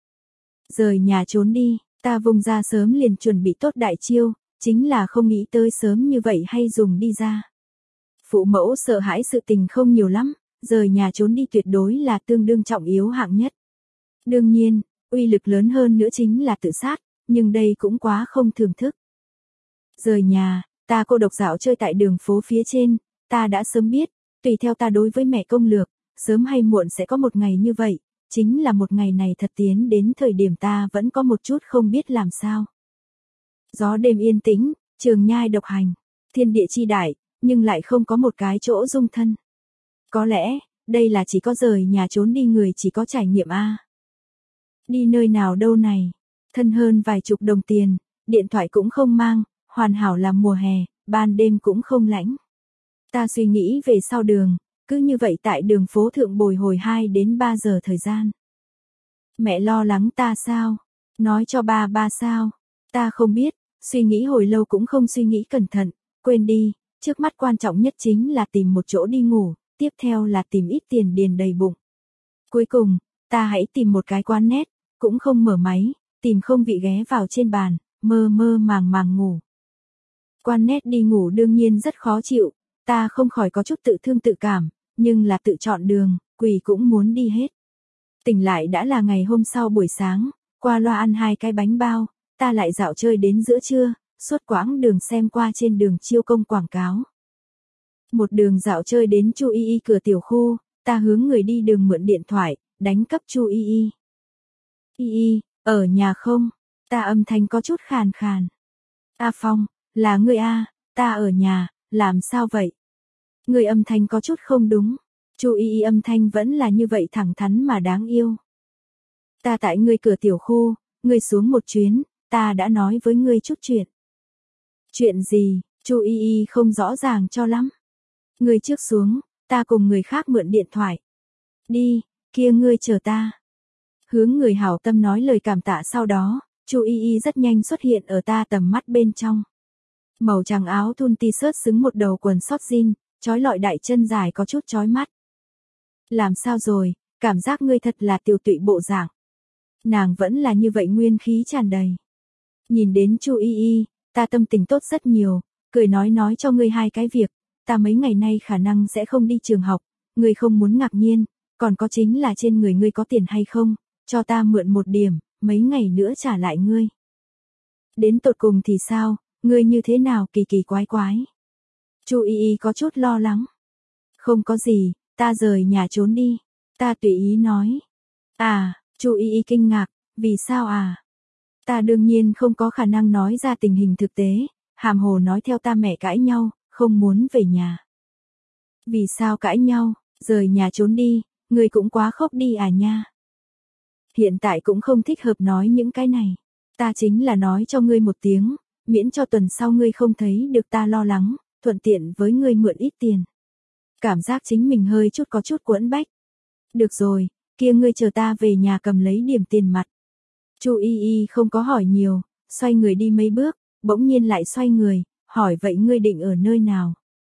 Rời nhà trốn đi, ta vùng ra sớm liền chuẩn bị tốt đại chiêu, chính là không nghĩ tới sớm như vậy hay dùng đi ra. Phụ mẫu sợ hãi sự tình không nhiều lắm, rời nhà trốn đi tuyệt đối là tương đương trọng yếu hạng nhất. Đương nhiên, uy lực lớn hơn nữa chính là tự sát, nhưng đây cũng quá không thưởng thức. Rời nhà, ta cô độc dạo chơi tại đường phố phía trên, ta đã sớm biết, tùy theo ta đối với mẹ công lược, sớm hay muộn sẽ có một ngày như vậy, chính là một ngày này thật tiến đến thời điểm ta vẫn có một chút không biết làm sao. Gió đêm yên tĩnh, trường nhai độc hành, thiên địa chi đại, nhưng lại không có một cái chỗ dung thân. Có lẽ, đây là chỉ có rời nhà trốn đi người chỉ có trải nghiệm a. Đi nơi nào đâu này, thân hơn vài chục đồng tiền, điện thoại cũng không mang, hoàn hảo là mùa hè, ban đêm cũng không lạnh. Ta suy nghĩ về sau đường, cứ như vậy tại đường phố thượng bồi hồi hai đến ba giờ thời gian. Mẹ lo lắng ta sao? Nói cho ba ba sao? Ta không biết, suy nghĩ hồi lâu cũng không suy nghĩ cẩn thận, quên đi, trước mắt quan trọng nhất chính là tìm một chỗ đi ngủ, tiếp theo là tìm ít tiền điền đầy bụng. Cuối cùng, ta hãy tìm một cái quán net, cũng không mở máy, tìm không vị ghé vào trên bàn, mơ mơ màng màng ngủ. Quan net đi ngủ đương nhiên rất khó chịu, ta không khỏi có chút tự thương tự cảm, nhưng là tự chọn đường, quỷ cũng muốn đi hết. Tỉnh lại đã là ngày hôm sau buổi sáng, qua loa ăn hai cái bánh bao, ta lại dạo chơi đến giữa trưa, suốt quãng đường xem qua trên đường chiêu công quảng cáo. Một đường dạo chơi đến Chu Y Y cửa tiểu khu, ta hướng người đi đường mượn điện thoại, đánh cấp Chu Y Y. Y Y, ở nhà không? Ta âm thanh có chút khàn khàn. A Phong, là ngươi a, ta ở nhà, làm sao vậy? Người âm thanh có chút không đúng. Chu Y Y âm thanh vẫn là như vậy thẳng thắn mà đáng yêu. Ta tại ngươi cửa tiểu khu, ngươi xuống một chuyến, ta đã nói với ngươi chút chuyện. Chuyện gì? Chu Y Y không rõ ràng cho lắm. Ngươi trước xuống, ta cùng người khác mượn điện thoại. Đi, kia ngươi chờ ta. Hướng người hảo tâm nói lời cảm tạ sau đó, Chu Y Y rất nhanh xuất hiện ở ta tầm mắt bên trong. Màu trắng áo thun t-shirt xứng một đầu quần sót jean, chói lọi đại chân dài có chút chói mắt. Làm sao rồi, cảm giác ngươi thật là tiêu tụy bộ dạng. Nàng vẫn là như vậy nguyên khí tràn đầy. Nhìn đến Chu Y Y, ta tâm tình tốt rất nhiều, cười nói nói cho ngươi hai cái việc, ta mấy ngày nay khả năng sẽ không đi trường học, ngươi không muốn ngạc nhiên, còn có chính là trên người ngươi có tiền hay không, cho ta mượn một điểm, mấy ngày nữa trả lại ngươi. Đến tột cùng thì sao, ngươi như thế nào kỳ kỳ quái quái. Chu Y Y có chút lo lắng. Không có gì, ta rời nhà trốn đi. Ta tùy ý nói. À, Chu Y Y kinh ngạc, vì sao à? Ta đương nhiên không có khả năng nói ra tình hình thực tế, hàm hồ nói theo ta mẹ cãi nhau, không muốn về nhà. Vì sao cãi nhau, rời nhà trốn đi, ngươi cũng quá khốc đi à nha. Hiện tại cũng không thích hợp nói những cái này. Ta chính là nói cho ngươi một tiếng, miễn cho tuần sau ngươi không thấy được ta lo lắng, thuận tiện với ngươi mượn ít tiền. Cảm giác chính mình hơi chút có chút quẫn bách. Được rồi, kia ngươi chờ ta về nhà cầm lấy điểm tiền mặt. Chu Y Y không có hỏi nhiều, xoay người đi mấy bước, bỗng nhiên lại xoay người, hỏi vậy ngươi định ở nơi nào?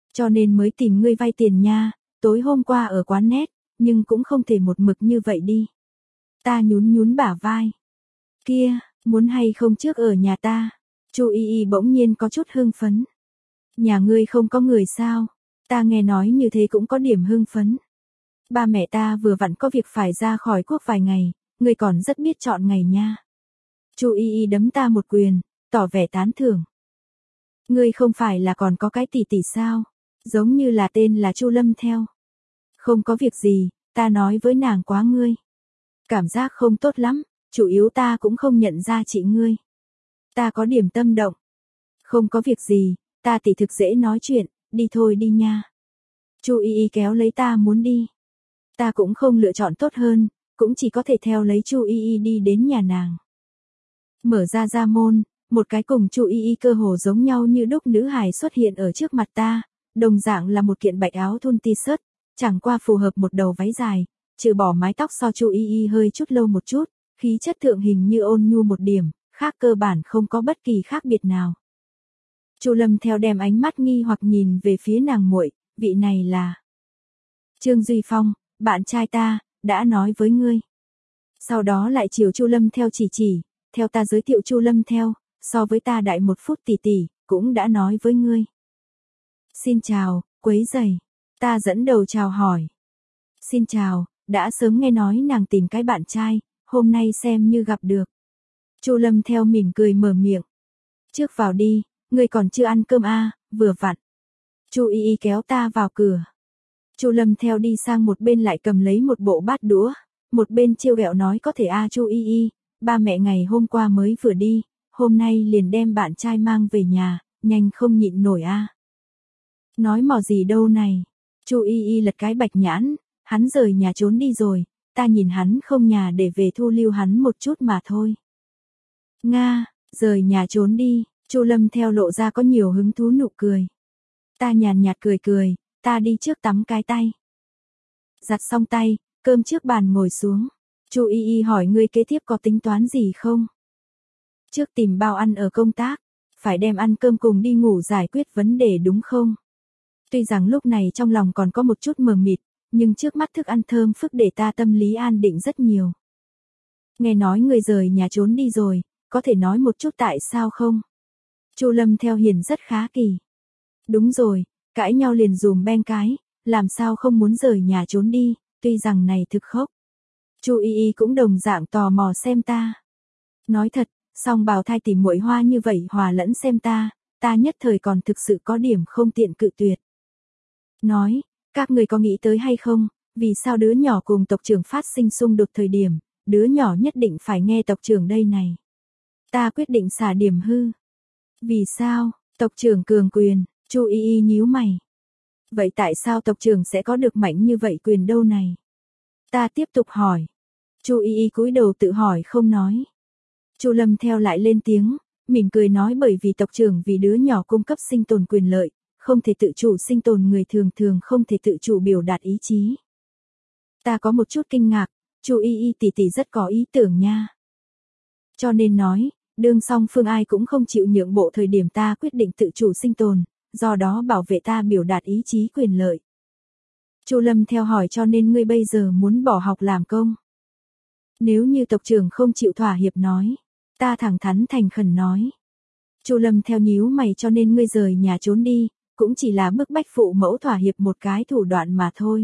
Cho nên mới tìm ngươi vay tiền nha, tối hôm qua ở quán net, nhưng cũng không thể một mực như vậy đi. Ta nhún nhún bả vai. Kia, muốn hay không trước ở nhà ta? Chu Y Y bỗng nhiên có chút hưng phấn. Nhà ngươi không có người sao? Ta nghe nói như thế cũng có điểm hưng phấn. Ba mẹ ta vừa vặn có việc phải ra khỏi quốc vài ngày, ngươi còn rất biết chọn ngày nha. Chu Y Y đấm ta một quyền, tỏ vẻ tán thưởng. Ngươi không phải là còn có cái tỷ tỷ sao? Giống như là tên là Chu Lâm theo. Không có việc gì, ta nói với nàng quá ngươi. Cảm giác không tốt lắm, chủ yếu ta cũng không nhận ra chị ngươi. Ta có điểm tâm động. Không có việc gì, ta tỷ thực dễ nói chuyện, đi thôi đi nha. Chu Y Y kéo lấy ta muốn đi. Ta cũng không lựa chọn tốt hơn, cũng chỉ có thể theo lấy Chu Y Y đi đến nhà nàng. Mở ra ra môn, một cái cùng Chu Y Y cơ hồ giống nhau như đúc nữ hài xuất hiện ở trước mặt ta, đồng dạng là một kiện bạch áo thun t-shirt, chẳng qua phù hợp một đầu váy dài, trừ bỏ mái tóc so Chu Y Y hơi chút lâu một chút, khí chất thượng hình như ôn nhu một điểm, khác cơ bản không có bất kỳ khác biệt nào. Chu Lâm theo đem ánh mắt nghi hoặc nhìn về phía nàng muội, vị này là Trương Duy Phong, bạn trai ta, đã nói với ngươi. Sau đó lại chiều Chu Lâm theo chỉ chỉ, theo ta giới thiệu Chu Lâm theo, so với ta đại một phút tỷ tỷ, cũng đã nói với ngươi. Xin chào, quấy rầy. Ta dẫn đầu chào hỏi. Xin chào, đã sớm nghe nói nàng tìm cái bạn trai, hôm nay xem như gặp được. Chu Lâm theo mỉm cười mở miệng. Trước vào đi, ngươi còn chưa ăn cơm à, vừa vặn. Chu Y Y kéo ta vào cửa. Chu Lâm theo đi sang một bên lại cầm lấy một bộ bát đũa, một bên trêu ghẹo nói có thể a à, Chu Y Y, ba mẹ ngày hôm qua mới vừa đi, hôm nay liền đem bạn trai mang về nhà, nhanh không nhịn nổi a. À. Nói mò gì đâu này. Chu Y Y lật cái bạch nhãn, hắn rời nhà trốn đi rồi, ta nhìn hắn không nhà để về thu lưu hắn một chút mà thôi. Nga, rời nhà trốn đi, Chu Lâm theo lộ ra có nhiều hứng thú nụ cười. Ta nhàn nhạt cười cười, ta đi trước tắm cái tay. Giặt xong tay, cơm trước bàn ngồi xuống. Chu Y Y hỏi ngươi kế tiếp có tính toán gì không? Trước tìm bao ăn ở công tác, phải đem ăn cơm cùng đi ngủ giải quyết vấn đề đúng không? Tuy rằng lúc này trong lòng còn có một chút mờ mịt, nhưng trước mắt thức ăn thơm phức để ta tâm lý an định rất nhiều. Nghe nói người rời nhà trốn đi rồi, có thể nói một chút tại sao không? Chu Lâm theo hiền rất khá kỳ. Đúng rồi, cãi nhau liền dùm ben cái, làm sao không muốn rời nhà trốn đi, tuy rằng này thực khốc. Chu Y Y cũng đồng dạng tò mò xem ta. Nói thật, song bào thai tìm muội hoa như vậy hòa lẫn xem ta, ta nhất thời còn thực sự có điểm không tiện cự tuyệt. Nói, các người có nghĩ tới hay không, vì sao đứa nhỏ cùng tộc trưởng phát sinh xung đột thời điểm, đứa nhỏ nhất định phải nghe tộc trưởng đây này. Ta quyết định xả điểm hư. Vì sao, tộc trưởng cường quyền, Chu Y Y nhíu mày. Vậy tại sao tộc trưởng sẽ có được mạnh như vậy quyền đâu này? Ta tiếp tục hỏi. Chu Y Y cúi đầu tự hỏi không nói. Chu Lâm theo lại lên tiếng, mỉm cười nói bởi vì tộc trưởng vì đứa nhỏ cung cấp sinh tồn quyền lợi, không thể tự chủ sinh tồn người thường thường không thể tự chủ biểu đạt ý chí. Ta có một chút kinh ngạc, Chu Y Y tỷ tỷ rất có ý tưởng nha. Cho nên nói, đương song phương ai cũng không chịu nhượng bộ thời điểm ta quyết định tự chủ sinh tồn, do đó bảo vệ ta biểu đạt ý chí quyền lợi. Chu Lâm theo hỏi cho nên ngươi bây giờ muốn bỏ học làm công. Nếu như tộc trưởng không chịu thỏa hiệp nói, ta thẳng thắn thành khẩn nói. Chu Lâm theo nhíu mày cho nên ngươi rời nhà trốn đi, cũng chỉ là bức bách phụ mẫu thỏa hiệp một cái thủ đoạn mà thôi.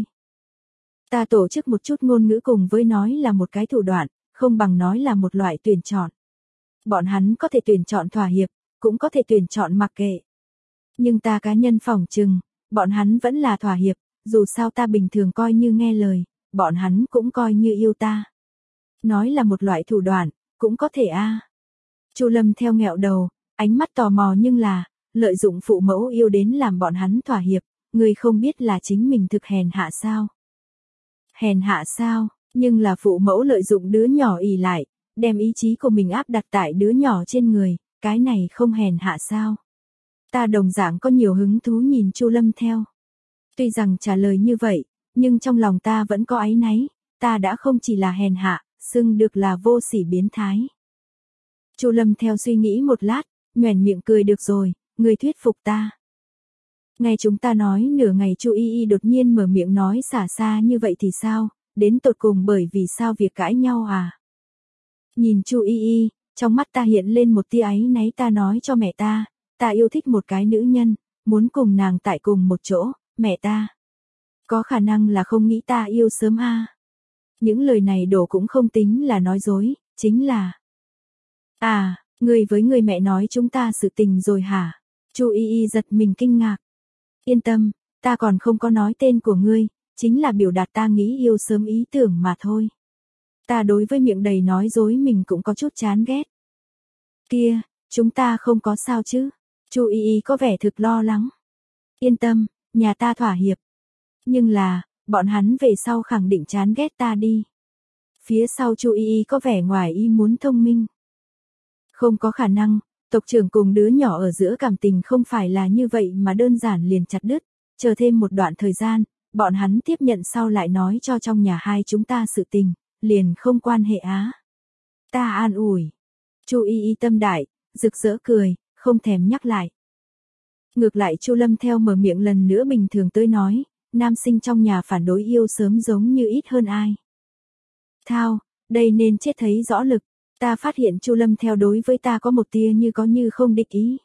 Ta tổ chức một chút ngôn ngữ cùng với nói là một cái thủ đoạn, không bằng nói là một loại tuyển chọn. Bọn hắn có thể tuyển chọn thỏa hiệp, cũng có thể tuyển chọn mặc kệ. Nhưng ta cá nhân phỏng chừng, bọn hắn vẫn là thỏa hiệp, dù sao ta bình thường coi như nghe lời, bọn hắn cũng coi như yêu ta. Nói là một loại thủ đoạn, cũng có thể a. À. Chu Lâm theo nghẹo đầu, ánh mắt tò mò nhưng là, lợi dụng phụ mẫu yêu đến làm bọn hắn thỏa hiệp, người không biết là chính mình thực hèn hạ sao? Hèn hạ sao, nhưng là phụ mẫu lợi dụng đứa nhỏ ỷ lại, đem ý chí của mình áp đặt tại đứa nhỏ trên người, cái này không hèn hạ sao? Ta đồng dạng có nhiều hứng thú nhìn Chu Lâm theo. Tuy rằng trả lời như vậy, nhưng trong lòng ta vẫn có áy náy, ta đã không chỉ là hèn hạ, xưng được là vô sỉ biến thái. Chu Lâm theo suy nghĩ một lát, nhoẻn miệng cười được rồi, người thuyết phục ta. Nghe chúng ta nói nửa ngày Chu Y Y đột nhiên mở miệng nói xả xa như vậy thì sao, đến tột cùng bởi vì sao việc cãi nhau à? Nhìn Chu Y Y, trong mắt ta hiện lên một tia áy náy, ta nói cho mẹ ta, ta yêu thích một cái nữ nhân, muốn cùng nàng tại cùng một chỗ, mẹ ta. Có khả năng là không nghĩ ta yêu sớm a. Những lời này đổ cũng không tính là nói dối, chính là. À, người với người mẹ nói chúng ta sự tình rồi hả? Chu Y Y giật mình kinh ngạc. Yên tâm, ta còn không có nói tên của ngươi, chính là biểu đạt ta nghĩ yêu sớm ý tưởng mà thôi. Ta đối với miệng đầy nói dối mình cũng có chút chán ghét. Kia, chúng ta không có sao chứ? Chu Y Y có vẻ thực lo lắng. Yên tâm, nhà ta thỏa hiệp. Nhưng là, bọn hắn về sau khẳng định chán ghét ta đi. Phía sau Chu Y Y có vẻ ngoài ý muốn thông minh. Không có khả năng, tộc trưởng cùng đứa nhỏ ở giữa cảm tình không phải là như vậy mà đơn giản liền chặt đứt, chờ thêm một đoạn thời gian, bọn hắn tiếp nhận sau lại nói cho trong nhà hai chúng ta sự tình, liền không quan hệ á. Ta an ủi. Chu Y Y tâm đại, rực rỡ cười, không thèm nhắc lại. Ngược lại Chu Lâm theo mở miệng lần nữa bình thường tới nói, nam sinh trong nhà phản đối yêu sớm giống như ít hơn ai. Thao, đây nên chết thấy rõ lực, ta phát hiện Chu Lâm theo đối với ta có một tia như có như không địch ý.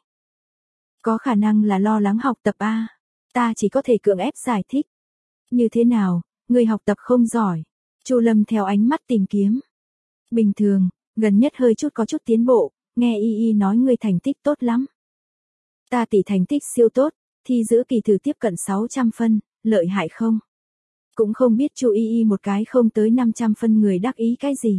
Có khả năng là lo lắng học tập a, ta chỉ có thể cưỡng ép giải thích. Như thế nào, người học tập không giỏi? Chu Lâm theo ánh mắt tìm kiếm. Bình thường, gần nhất hơi chút có chút tiến bộ, nghe Y Y nói người thành tích tốt lắm. Ta tỷ thành tích siêu tốt, thi giữa kỳ thử tiếp cận sáu trăm phân, lợi hại không? Cũng không biết Chu Y Y một cái không tới năm trăm phân người đắc ý cái gì.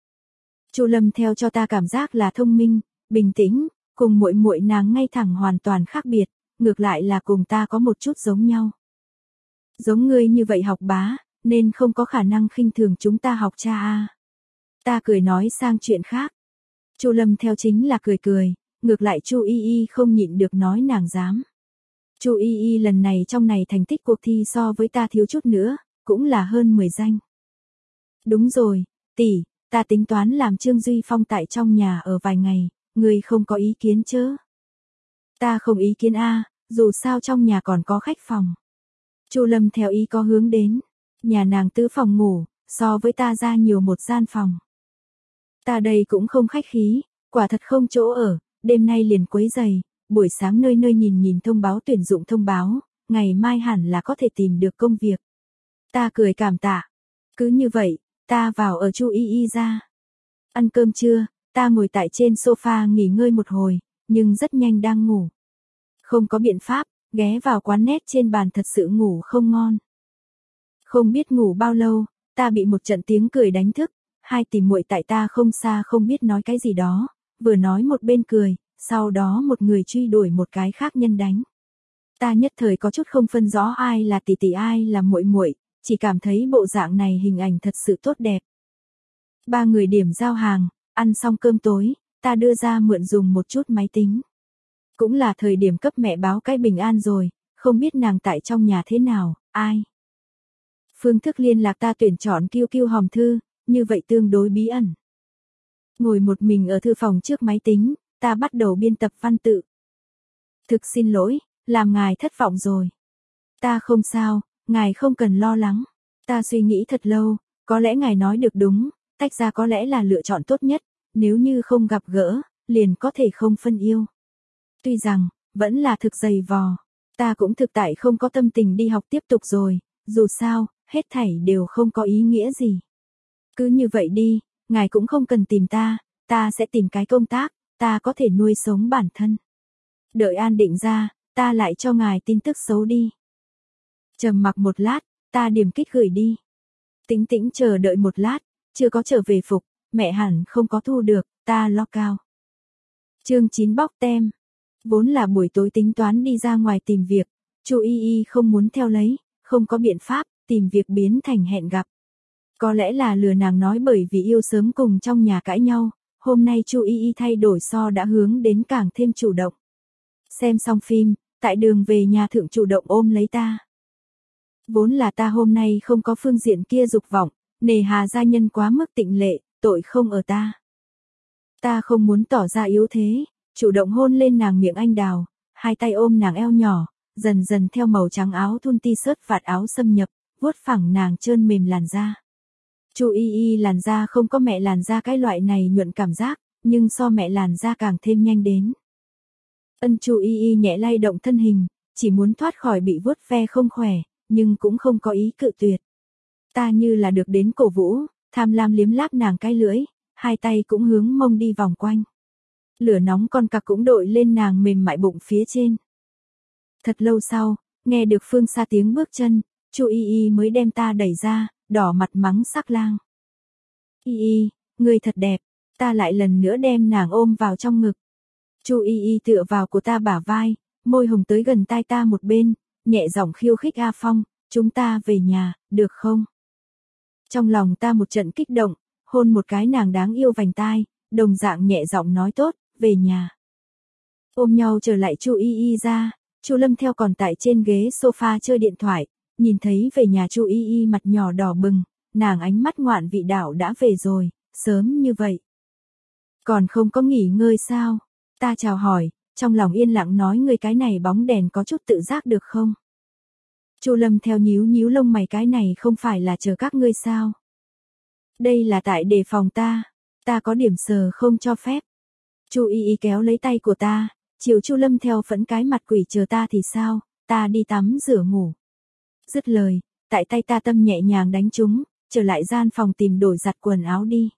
Chu Lâm theo cho ta cảm giác là thông minh, bình tĩnh, cùng muội muội nàng ngay thẳng hoàn toàn khác biệt, ngược lại là cùng ta có một chút giống nhau. Giống ngươi như vậy học bá, nên không có khả năng khinh thường chúng ta học cha a. Ta cười nói sang chuyện khác. Chu Lâm theo chính là cười cười, ngược lại Chu Y Y không nhịn được nói nàng dám. Chu Y Y lần này trong này thành tích cuộc thi so với ta thiếu chút nữa, cũng là hơn mười danh. Đúng rồi, tỷ, ta tính toán làm Trương Duy Phong tại trong nhà ở vài ngày, người không có ý kiến chứ? Ta không ý kiến a, dù sao trong nhà còn có khách phòng. Chu Lâm theo ý có hướng đến, nhà nàng tứ phòng ngủ, so với ta ra nhiều một gian phòng. Ta đây cũng không khách khí, quả thật không chỗ ở, đêm nay liền quấy giày, buổi sáng nơi nơi nhìn nhìn thông báo tuyển dụng thông báo, ngày mai hẳn là có thể tìm được công việc. Ta cười cảm tạ. Cứ như vậy, ta vào ở Chu Y Y ra. Ăn cơm trưa, ta ngồi tại trên sofa nghỉ ngơi một hồi, nhưng rất nhanh đang ngủ. Không có biện pháp, ghé vào quán net trên bàn thật sự ngủ không ngon. Không biết ngủ bao lâu, ta bị một trận tiếng cười đánh thức, hai tỷ muội tại ta không xa không biết nói cái gì đó, vừa nói một bên cười, sau đó một người truy đuổi một cái khác nhân đánh. Ta nhất thời có chút không phân rõ ai là tỷ tỷ ai là muội muội, chỉ cảm thấy bộ dạng này hình ảnh thật sự tốt đẹp. Ba người điểm giao hàng, ăn xong cơm tối, ta đưa ra mượn dùng một chút máy tính. Cũng là thời điểm cấp mẹ báo cái bình an rồi, không biết nàng tại trong nhà thế nào, ai. Phương thức liên lạc ta tuyển chọn Q Q hòm thư, như vậy tương đối bí ẩn. Ngồi một mình ở thư phòng trước máy tính, ta bắt đầu biên tập văn tự. Thực xin lỗi, làm ngài thất vọng rồi. Ta không sao, ngài không cần lo lắng. Ta suy nghĩ thật lâu, có lẽ ngài nói được đúng, tách ra có lẽ là lựa chọn tốt nhất, nếu như không gặp gỡ, liền có thể không phân yêu. Tuy rằng, vẫn là thực dày vò, ta cũng thực tại không có tâm tình đi học tiếp tục rồi, dù sao, hết thảy đều không có ý nghĩa gì. Cứ như vậy đi, ngài cũng không cần tìm ta, ta sẽ tìm cái công tác, ta có thể nuôi sống bản thân. Đợi an định ra, ta lại cho ngài tin tức xấu đi. Trầm mặc một lát, ta điểm kích gửi đi. Tĩnh tĩnh chờ đợi một lát, chưa có trở về phục, mẹ hẳn không có thu được, ta lo cao. Chương chín bóc tem. Vốn là buổi tối tính toán đi ra ngoài tìm việc, Chu Y Y không muốn theo lấy, không có biện pháp, tìm việc biến thành hẹn gặp. Có lẽ là lừa nàng nói bởi vì yêu sớm cùng trong nhà cãi nhau, hôm nay Chu Y Y thay đổi so đã hướng đến càng thêm chủ động. Xem xong phim, tại đường về nhà thượng chủ động ôm lấy ta. Vốn là ta hôm nay không có phương diện kia dục vọng, nề hà gia nhân quá mức tịnh lệ, tội không ở ta. Ta không muốn tỏ ra yếu thế, chủ động hôn lên nàng miệng anh đào, hai tay ôm nàng eo nhỏ, dần dần theo màu trắng áo thun t-shirt vạt áo xâm nhập, vuốt phẳng nàng trơn mềm làn da. Chu Y Y làn da không có mẹ làn da cái loại này nhuận cảm giác, nhưng so mẹ làn da càng thêm nhanh đến. Ân Chu Y Y nhẹ lay động thân hình, chỉ muốn thoát khỏi bị vuốt ve không khỏe, nhưng cũng không có ý cự tuyệt. Ta như là được đến cổ vũ, tham lam liếm láp nàng cái lưỡi, hai tay cũng hướng mông đi vòng quanh. Lửa nóng con cặc cũng đội lên nàng mềm mại bụng phía trên. Thật lâu sau, nghe được phương xa tiếng bước chân, Chu Y Y mới đem ta đẩy ra, đỏ mặt mắng sắc lang. Y Y, ngươi thật đẹp, ta lại lần nữa đem nàng ôm vào trong ngực. Chu Y Y tựa vào của ta bả vai, môi hồng tới gần tai ta một bên, nhẹ giọng khiêu khích A Phong, chúng ta về nhà, được không? Trong lòng ta một trận kích động, hôn một cái nàng đáng yêu vành tai, đồng dạng nhẹ giọng nói tốt, về nhà. Ôm nhau trở lại Chu Y Y ra, Chu Lâm theo còn tại trên ghế sofa chơi điện thoại, nhìn thấy về nhà Chu Y Y mặt nhỏ đỏ bừng, nàng ánh mắt ngoạn vị đảo đã về rồi, sớm như vậy. Còn không có nghỉ ngơi sao? Ta chào hỏi, trong lòng yên lặng nói người cái này bóng đèn có chút tự giác được không? Chu Lâm theo nhíu nhíu lông mày cái này không phải là chờ các ngươi sao? Đây là tại đề phòng ta, ta có điểm sờ không cho phép. Chu Y Y kéo lấy tay của ta, chiều Chu Lâm theo phẫn cái mặt quỷ chờ ta thì sao, ta đi tắm rửa ngủ. Dứt lời, tại tay ta tâm nhẹ nhàng đánh trúng, trở lại gian phòng tìm đổi giặt quần áo đi.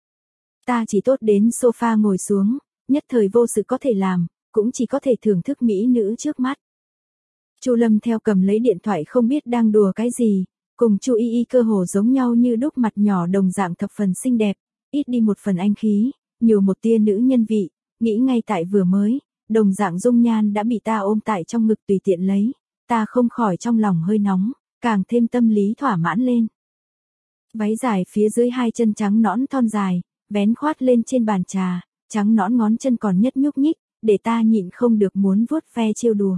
Ta chỉ tốt đến sofa ngồi xuống, nhất thời vô sự có thể làm, cũng chỉ có thể thưởng thức mỹ nữ trước mắt. Chu Lâm theo cầm lấy điện thoại không biết đang đùa cái gì, cùng Chu Y Y cơ hồ giống nhau như đúc mặt nhỏ đồng dạng thập phần xinh đẹp, ít đi một phần anh khí, nhiều một tia nữ nhân vị, nghĩ ngay tại vừa mới, đồng dạng dung nhan đã bị ta ôm tại trong ngực tùy tiện lấy, ta không khỏi trong lòng hơi nóng, càng thêm tâm lý thỏa mãn lên. Váy dài phía dưới hai chân trắng nõn thon dài, vén khoát lên trên bàn trà, trắng nõn ngón chân còn nhất nhúc nhích, để ta nhịn không được muốn vuốt ve trêu đùa.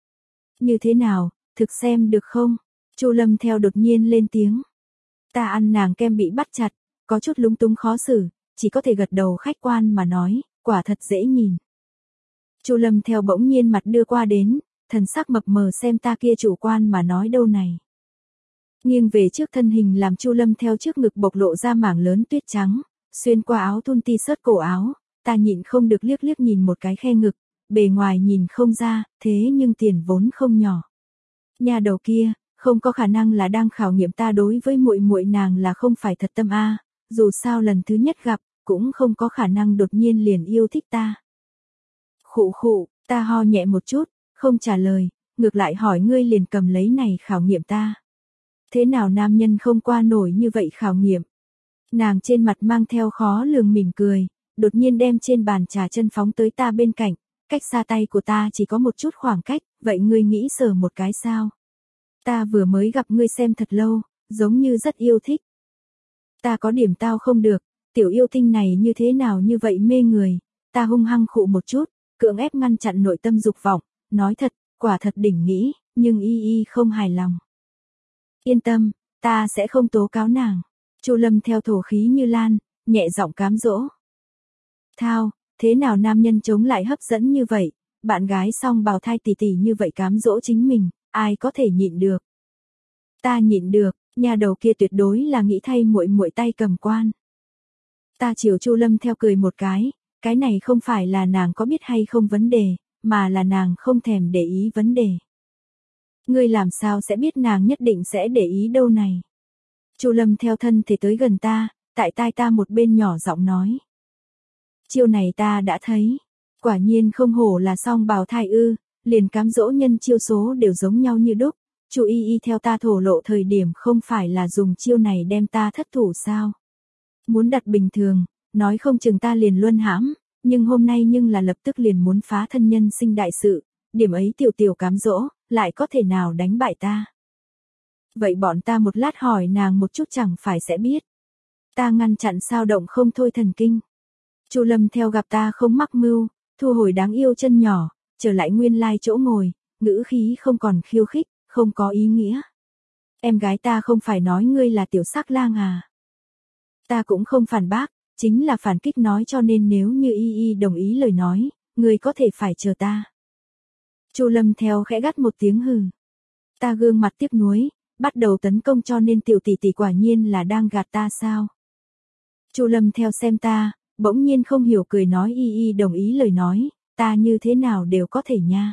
Như thế nào, thực xem được không? Chu Lâm theo đột nhiên lên tiếng. Ta ăn nàng kem bị bắt chặt, có chút lúng túng khó xử, chỉ có thể gật đầu khách quan mà nói, quả thật dễ nhìn. Chu Lâm theo bỗng nhiên mặt đưa qua đến, thần sắc mập mờ xem ta kia chủ quan mà nói đâu này. Nghiêng về trước thân hình làm Chu Lâm theo trước ngực bộc lộ ra mảng lớn tuyết trắng, xuyên qua áo thun t-shirt cổ áo, ta nhịn không được liếc liếc nhìn một cái khe ngực, bề ngoài nhìn không ra, thế nhưng tiền vốn không nhỏ. Nhà đầu kia, không có khả năng là đang khảo nghiệm ta đối với muội muội nàng là không phải thật tâm a, dù sao lần thứ nhất gặp, cũng không có khả năng đột nhiên liền yêu thích ta. Khụ khụ, ta ho nhẹ một chút, không trả lời, ngược lại hỏi ngươi liền cầm lấy này khảo nghiệm ta. Thế nào nam nhân không qua nổi như vậy khảo nghiệm? Nàng trên mặt mang theo khó lường mỉm cười, đột nhiên đem trên bàn trà chân phóng tới ta bên cạnh, cách xa tay của ta chỉ có một chút khoảng cách, vậy ngươi nghĩ sờ một cái sao? Ta vừa mới gặp ngươi xem thật lâu, giống như rất yêu thích. Ta có điểm tao không được, tiểu yêu tinh này như thế nào như vậy mê người, ta hung hăng khụ một chút, cưỡng ép ngăn chặn nội tâm dục vọng, nói thật, quả thật đỉnh nghĩ, nhưng y y không hài lòng. Yên tâm, ta sẽ không tố cáo nàng. Chu Lâm theo thổ khí như lan, nhẹ giọng cám dỗ. Thao, thế nào nam nhân chống lại hấp dẫn như vậy, bạn gái song bào thai tỉ tỉ như vậy cám dỗ chính mình, ai có thể nhịn được. Ta nhịn được, nhà đầu kia tuyệt đối là nghĩ thay muội muội tay cầm quan. Ta chiều Chu Lâm theo cười một cái, cái này không phải là nàng có biết hay không vấn đề, mà là nàng không thèm để ý vấn đề. Ngươi làm sao sẽ biết nàng nhất định sẽ để ý đâu này. Chu Lâm theo thân thể tới gần ta, tại tai ta một bên nhỏ giọng nói. Chiêu này ta đã thấy, quả nhiên không hổ là song bào thai ư, liền cám dỗ nhân chiêu số đều giống nhau như đúc. Chu Y Y theo ta thổ lộ thời điểm không phải là dùng chiêu này đem ta thất thủ sao. Muốn đặt bình thường, nói không chừng ta liền luân hãm, nhưng hôm nay nhưng là lập tức liền muốn phá thân nhân sinh đại sự, điểm ấy tiểu tiểu cám dỗ, lại có thể nào đánh bại ta. Vậy bọn ta một lát hỏi nàng một chút chẳng phải sẽ biết. Ta ngăn chặn sao động không thôi thần kinh. Chu Lâm theo gặp ta không mắc mưu, thu hồi đáng yêu chân nhỏ, trở lại nguyên lai chỗ ngồi, ngữ khí không còn khiêu khích, không có ý nghĩa. Em gái ta không phải nói ngươi là tiểu sắc lang à. Ta cũng không phản bác, chính là phản kích nói cho nên nếu như Y Y đồng ý lời nói, ngươi có thể phải chờ ta. Chu Lâm theo khẽ gắt một tiếng hừ. Ta gương mặt tiếc nuối, bắt đầu tấn công cho nên tiểu tỷ tỷ quả nhiên là đang gạt ta sao? Chu Lâm theo xem ta, bỗng nhiên không hiểu cười nói y y đồng ý lời nói, ta như thế nào đều có thể nha.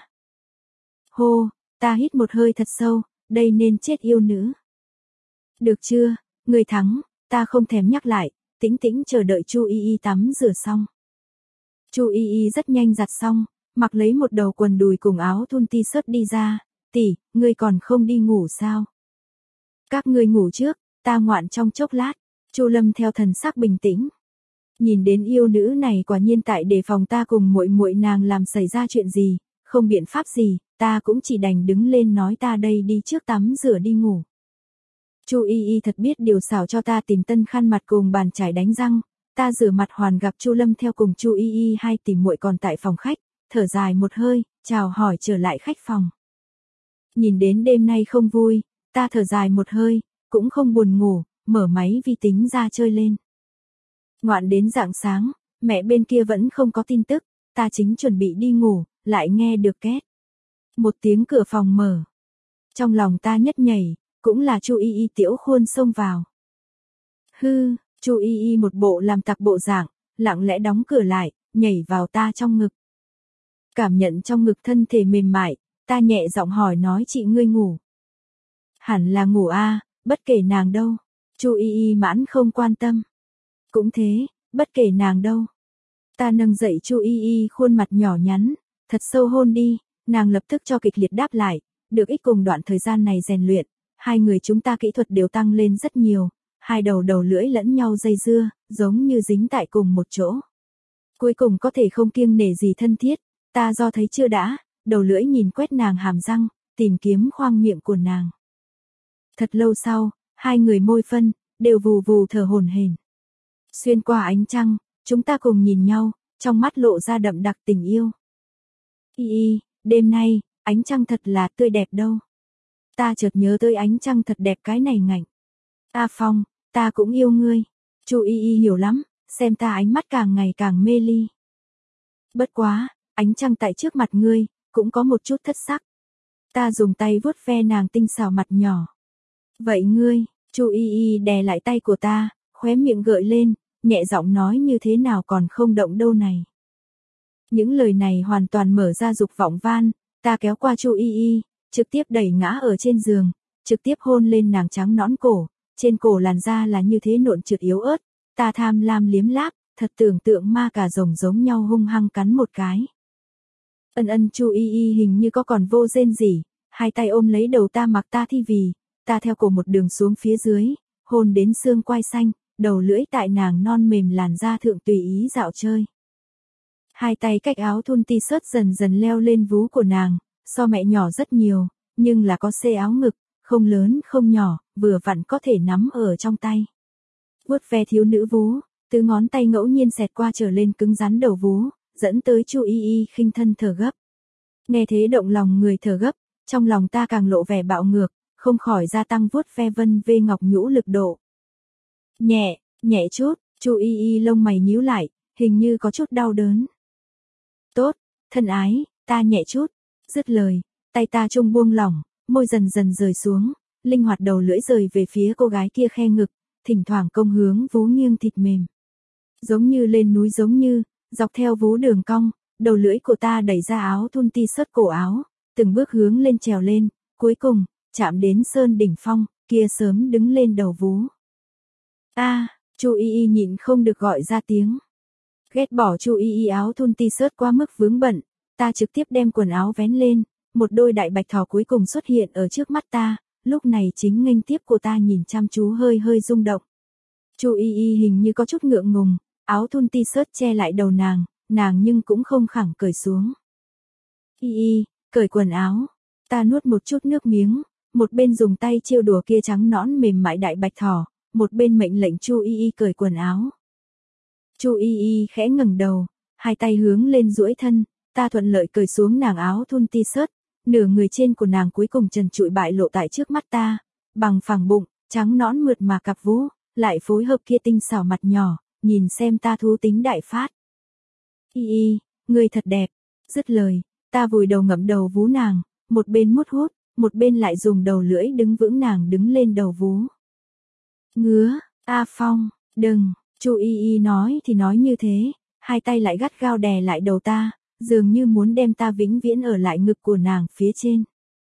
Hô, ta hít một hơi thật sâu, đây nên chết yêu nữ. Được chưa, người thắng, ta không thèm nhắc lại, tĩnh tĩnh chờ đợi Chu y y tắm rửa xong. Chu y y rất nhanh giặt xong, mặc lấy một đầu quần đùi cùng áo thun t-shirt đi ra, tỷ, ngươi còn không đi ngủ sao? Các ngươi ngủ trước, ta ngoạn trong chốc lát. Chu Lâm theo thần sắc bình tĩnh. Nhìn đến yêu nữ này quả nhiên tại đề phòng ta cùng muội muội nàng làm xảy ra chuyện gì, không biện pháp gì, ta cũng chỉ đành đứng lên nói ta đây đi trước tắm rửa đi ngủ. Chu y y thật biết điều xảo cho ta tìm tân khăn mặt cùng bàn chải đánh răng, ta rửa mặt hoàn gặp Chu Lâm theo cùng Chu y y hai tỷ muội còn tại phòng khách, thở dài một hơi, chào hỏi trở lại khách phòng. Nhìn đến đêm nay không vui, ta thở dài một hơi, cũng không buồn ngủ, mở máy vi tính ra chơi lên. Ngoạn đến rạng sáng, mẹ bên kia vẫn không có tin tức, ta chính chuẩn bị đi ngủ, lại nghe được két. Một tiếng cửa phòng mở. Trong lòng ta nhất nhảy, cũng là Chu y y tiểu khuôn xông vào. Hư, Chu y y một bộ làm tặc bộ dạng, lặng lẽ đóng cửa lại, nhảy vào ta trong ngực. Cảm nhận trong ngực thân thể mềm mại, ta nhẹ giọng hỏi nói chị ngươi ngủ. Hẳn là ngủ a, bất kể nàng đâu. Chu y y mãn không quan tâm. Cũng thế, bất kể nàng đâu. Ta nâng dậy Chu y y khuôn mặt nhỏ nhắn, thật sâu hôn đi, nàng lập tức cho kịch liệt đáp lại, được ích cùng đoạn thời gian này rèn luyện, hai người chúng ta kỹ thuật đều tăng lên rất nhiều, hai đầu đầu lưỡi lẫn nhau dây dưa, giống như dính tại cùng một chỗ. Cuối cùng có thể không kiêng nể gì thân thiết, ta do thấy chưa đã, đầu lưỡi nhìn quét nàng hàm răng, tìm kiếm khoang miệng của nàng. Thật lâu sau, hai người môi phân, đều vù vù thở hổn hển. Xuyên qua ánh trăng, chúng ta cùng nhìn nhau, trong mắt lộ ra đậm đặc tình yêu. Y y, đêm nay, ánh trăng thật là tươi đẹp đâu. Ta chợt nhớ tới ánh trăng thật đẹp cái này ngạnh. A Phong, ta cũng yêu ngươi. Chu y y hiểu lắm, xem ta ánh mắt càng ngày càng mê ly. Bất quá, ánh trăng tại trước mặt ngươi, cũng có một chút thất sắc. Ta dùng tay vuốt ve nàng tinh xảo mặt nhỏ. Vậy ngươi, Chu y y đè lại tay của ta, khóe miệng gợi lên, nhẹ giọng nói như thế nào còn không động đâu này. Những lời này hoàn toàn mở ra dục vọng van, ta kéo qua Chu y y, trực tiếp đẩy ngã ở trên giường, trực tiếp hôn lên nàng trắng nõn cổ, trên cổ làn da là như thế nộn trượt yếu ớt, ta tham lam liếm láp, thật tưởng tượng ma cà rồng giống nhau hung hăng cắn một cái. Ân ân Chu y y hình như có còn vô rên gì, hai tay ôm lấy đầu ta mặc ta thi vì, ta theo cổ một đường xuống phía dưới, hôn đến xương quai xanh, đầu lưỡi tại nàng non mềm làn da thượng tùy ý dạo chơi. Hai tay cách áo thun t-shirt dần dần leo lên vú của nàng, so mẹ nhỏ rất nhiều, nhưng là có xê áo ngực, không lớn không nhỏ, vừa vặn có thể nắm ở trong tay. Vuốt ve thiếu nữ vú, từ ngón tay ngẫu nhiên xẹt qua trở lên cứng rắn đầu vú, dẫn tới Chu y y khinh thân thở gấp. Nghe thế động lòng người thở gấp, trong lòng ta càng lộ vẻ bạo ngược, không khỏi gia tăng vuốt ve vân vê ngọc nhũ lực độ. Nhẹ, nhẹ chút, Chu y y lông mày nhíu lại, hình như có chút đau đớn. Tốt, thân ái, ta nhẹ chút. Dứt lời, tay ta trung buông lỏng, môi dần dần rời xuống, linh hoạt đầu lưỡi rời về phía cô gái kia khe ngực, thỉnh thoảng công hướng vú nghiêng thịt mềm. Giống như lên núi giống như, dọc theo vú đường cong, đầu lưỡi của ta đẩy ra áo thun t-shirt cổ áo, từng bước hướng lên trèo lên, cuối cùng, chạm đến sơn đỉnh phong, kia sớm đứng lên đầu vú. A, Chu y y nhịn không được gọi ra tiếng. Ghét bỏ Chu y y áo thun t-shirt quá mức vướng bận, ta trực tiếp đem quần áo vén lên, một đôi đại bạch thỏ cuối cùng xuất hiện ở trước mắt ta, lúc này chính nghênh tiếp của ta nhìn chăm chú hơi hơi rung động. Chu y y hình như có chút ngượng ngùng, áo thun t-shirt che lại đầu nàng, nàng nhưng cũng không khẳng cởi xuống. Y y, cởi quần áo, ta nuốt một chút nước miếng, một bên dùng tay trêu đùa kia trắng nõn mềm mại đại bạch thỏ, một bên mệnh lệnh Chu y y cởi quần áo. Chu y y khẽ ngẩng đầu, hai tay hướng lên duỗi thân, ta thuận lợi cởi xuống nàng áo thun t-shirt, nửa người trên của nàng cuối cùng trần trụi bại lộ tại trước mắt ta, bằng phẳng bụng, trắng nõn mượt mà cặp vú, lại phối hợp kia tinh xảo mặt nhỏ, nhìn xem ta thú tính đại phát. Y y, người thật đẹp. Dứt lời, Ta vùi đầu ngậm đầu vú nàng, một bên mút hút, một bên lại dùng đầu lưỡi đứng vững nàng đứng lên đầu vú. Ngứa, A Phong, đừng, Chu Y Y nói thì nói như thế, hai tay lại gắt gao đè lại đầu ta, dường như muốn đem ta vĩnh viễn ở lại ngực của nàng phía trên.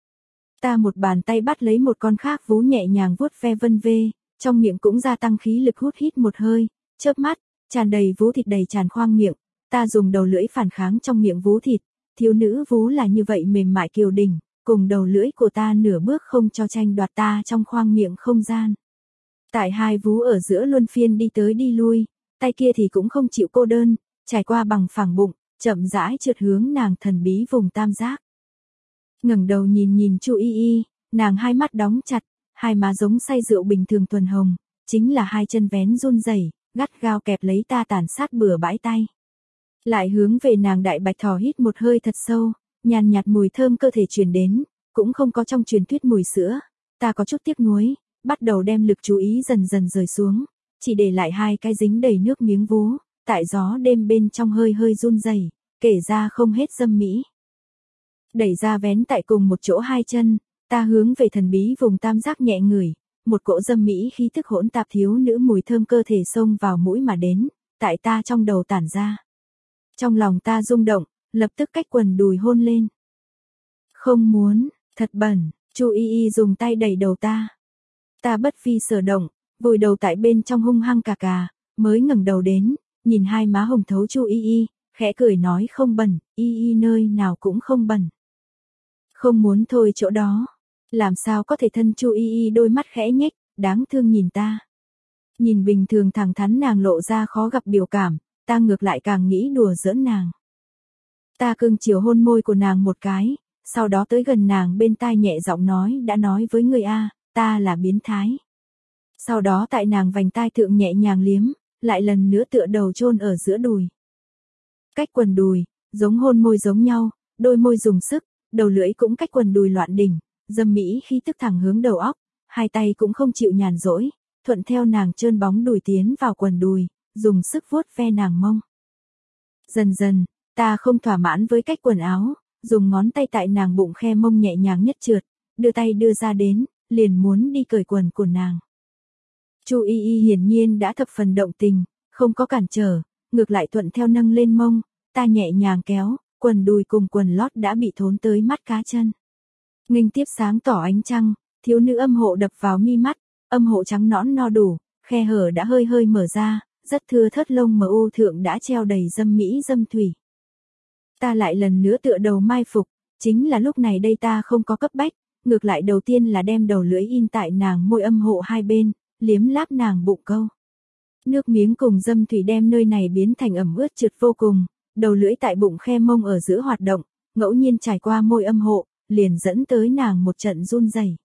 Ta một bàn tay bắt lấy một con khác vú nhẹ nhàng vuốt ve vân vê, trong miệng cũng gia tăng khí lực hút hít một hơi, chớp mắt, tràn đầy vú thịt đầy tràn khoang miệng, ta dùng đầu lưỡi phản kháng trong miệng vú thịt, thiếu nữ vú là như vậy mềm mại kiều đỉnh, cùng đầu lưỡi của ta nửa bước không cho tranh đoạt ta trong khoang miệng không gian. Tại hai vú ở giữa luân phiên đi tới đi lui, tay kia thì cũng không chịu cô đơn, trải qua bằng phẳng bụng, chậm rãi trượt hướng nàng thần bí vùng tam giác. Ngẩng đầu nhìn nhìn Chu Y Y, nàng hai mắt đóng chặt, hai má giống say rượu bình thường thuần hồng, chính là hai chân vén run rẩy, gắt gao kẹp lấy ta tàn sát bừa bãi tay. Lại hướng về nàng đại bạch thỏ hít một hơi thật sâu, nhàn nhạt mùi thơm cơ thể truyền đến, cũng không có trong truyền thuyết mùi sữa, ta có chút tiếc nuối, bắt đầu đem lực chú ý dần dần rời xuống, chỉ để lại hai cái dính đầy nước miếng vú, tại gió đêm bên trong hơi hơi run rẩy, kể ra không hết dâm mỹ. Đẩy ra vén tại cùng một chỗ hai chân, ta hướng về thần bí vùng tam giác nhẹ ngửi, một cỗ dâm mỹ khí thức hỗn tạp thiếu nữ mùi thơm cơ thể xông vào mũi mà đến, tại ta trong đầu tản ra. Trong lòng ta rung động, lập tức cách quần đùi hôn lên. Không muốn, thật bẩn, Chu Y Y dùng tay đẩy đầu ta. Ta bất vi sở động, vùi đầu tại bên trong hung hăng cà cà, mới ngẩng đầu đến, nhìn hai má hồng thấu Chu Y Y, khẽ cười nói không bẩn, Y Y nơi nào cũng không bẩn. Không muốn thôi chỗ đó, làm sao có thể thân Chu Y Y đôi mắt khẽ nhếch, đáng thương nhìn ta. Nhìn bình thường thẳng thắn nàng lộ ra khó gặp biểu cảm, ta ngược lại càng nghĩ đùa giỡn nàng. Ta cưng chiều hôn môi của nàng một cái, sau đó tới gần nàng bên tai nhẹ giọng nói đã nói với người a, ta là biến thái. Sau đó tại nàng vành tai thượng nhẹ nhàng liếm, lại lần nữa tựa đầu chôn ở giữa đùi. Cách quần đùi, giống hôn môi giống nhau, đôi môi dùng sức, đầu lưỡi cũng cách quần đùi loạn đỉnh, dâm mỹ khi tức thẳng hướng đầu óc, hai tay cũng không chịu nhàn rỗi, thuận theo nàng trơn bóng đùi tiến vào quần đùi, dùng sức vuốt ve nàng mông. Dần dần, ta không thỏa mãn với cách quần áo, dùng ngón tay tại nàng bụng khe mông nhẹ nhàng nhất trượt, đưa tay đưa ra đến, liền muốn đi cởi quần của nàng. Chu Y Y hiển nhiên đã thập phần động tình, không có cản trở, ngược lại thuận theo nâng lên mông, ta nhẹ nhàng kéo, quần đùi cùng quần lót đã bị thốn tới mắt cá chân. Nghênh tiếp sáng tỏ ánh trăng, thiếu nữ âm hộ đập vào mi mắt, âm hộ trắng nõn no đủ, khe hở đã hơi hơi mở ra, rất thưa thớt lông mờ u thượng đã treo đầy dâm mỹ dâm thủy. Ta lại lần nữa tựa đầu mai phục, chính là lúc này đây ta không có cấp bách, ngược lại đầu tiên là đem đầu lưỡi in tại nàng môi âm hộ hai bên, liếm láp nàng bụng câu. Nước miếng cùng dâm thủy đem nơi này biến thành ẩm ướt trượt vô cùng, đầu lưỡi tại bụng khe mông ở giữa hoạt động, ngẫu nhiên trải qua môi âm hộ, liền dẫn tới nàng một trận run rẩy.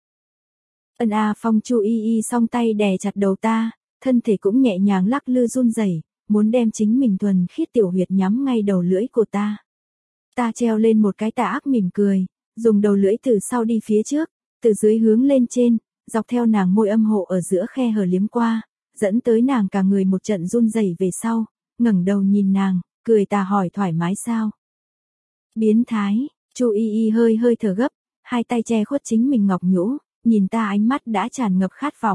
Ân A Phong Chu Y Y song tay đè chặt đầu ta, thân thể cũng nhẹ nhàng lắc lư run rẩy, muốn đem chính mình thuần khiết tiểu huyệt nhắm ngay đầu lưỡi của ta. Ta treo lên một cái tà ác mỉm cười, dùng đầu lưỡi từ sau đi phía trước, từ dưới hướng lên trên, dọc theo nàng môi âm hộ ở giữa khe hở liếm qua, dẫn tới nàng cả người một trận run rẩy về sau, ngẩng đầu nhìn nàng, cười ta hỏi thoải mái sao? Biến thái, Chu Y Y hơi hơi thở gấp, hai tay che khuất chính mình ngọc nhũ, nhìn ta ánh mắt đã tràn ngập khát vọng.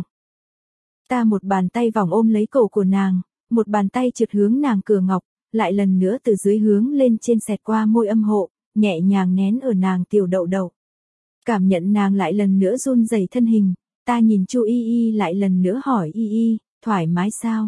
Ta một bàn tay vòng ôm lấy cổ của nàng, một bàn tay trượt hướng nàng cửa ngọc, lại lần nữa từ dưới hướng lên trên xẹt qua môi âm hộ, nhẹ nhàng nén ở nàng tiểu đậu đậu. Cảm nhận nàng lại lần nữa run rẩy thân hình, ta nhìn Chu Y Y lại lần nữa hỏi Y Y, thoải mái sao?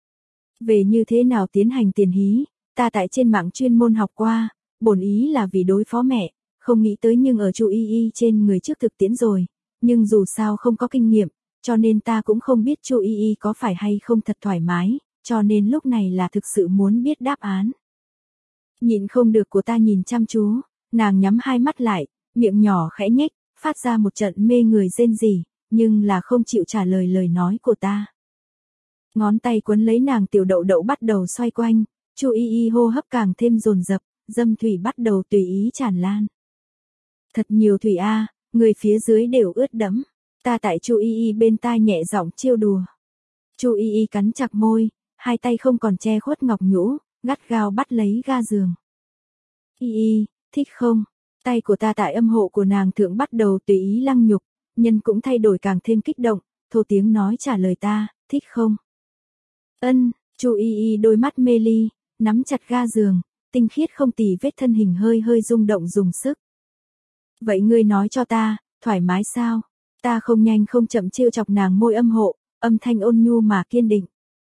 Về như thế nào tiến hành tiền hí, ta tại trên mạng chuyên môn học qua, bổn ý là vì đối phó mẹ, không nghĩ tới nhưng ở Chu Y Y trên người trước thực tiễn rồi, nhưng dù sao không có kinh nghiệm, cho nên ta cũng không biết Chu Y Y có phải hay không thật thoải mái, cho nên lúc này là thực sự muốn biết đáp án. Nhịn không được của ta nhìn chăm chú, nàng nhắm hai mắt lại, miệng nhỏ khẽ nhếch, phát ra một trận mê người rên rỉ, nhưng là không chịu trả lời lời nói của ta. Ngón tay quấn lấy nàng tiểu đậu đậu bắt đầu xoay quanh, Chu Y Y hô hấp càng thêm dồn dập, dâm thủy bắt đầu tùy ý tràn lan. Thật nhiều thủy a, người phía dưới đều ướt đẫm. Ta tại Chu Y Y bên tai nhẹ giọng trêu đùa. Chu Y Y cắn chặt môi, hai tay không còn che khuất ngọc nhũ, gắt gao bắt lấy ga giường. Y Y, thích không? Tay của ta tại âm hộ của nàng thượng bắt đầu tùy ý lăng nhục, nhân cũng thay đổi càng thêm kích động, thô tiếng nói trả lời ta, thích không? Ân, Chu Y Y đôi mắt mê ly, nắm chặt ga giường, tinh khiết không tì vết thân hình hơi hơi rung động dùng sức. Vậy ngươi nói cho ta, thoải mái sao? Ta không nhanh không chậm trêu chọc nàng môi âm hộ, âm thanh ôn nhu mà kiên định.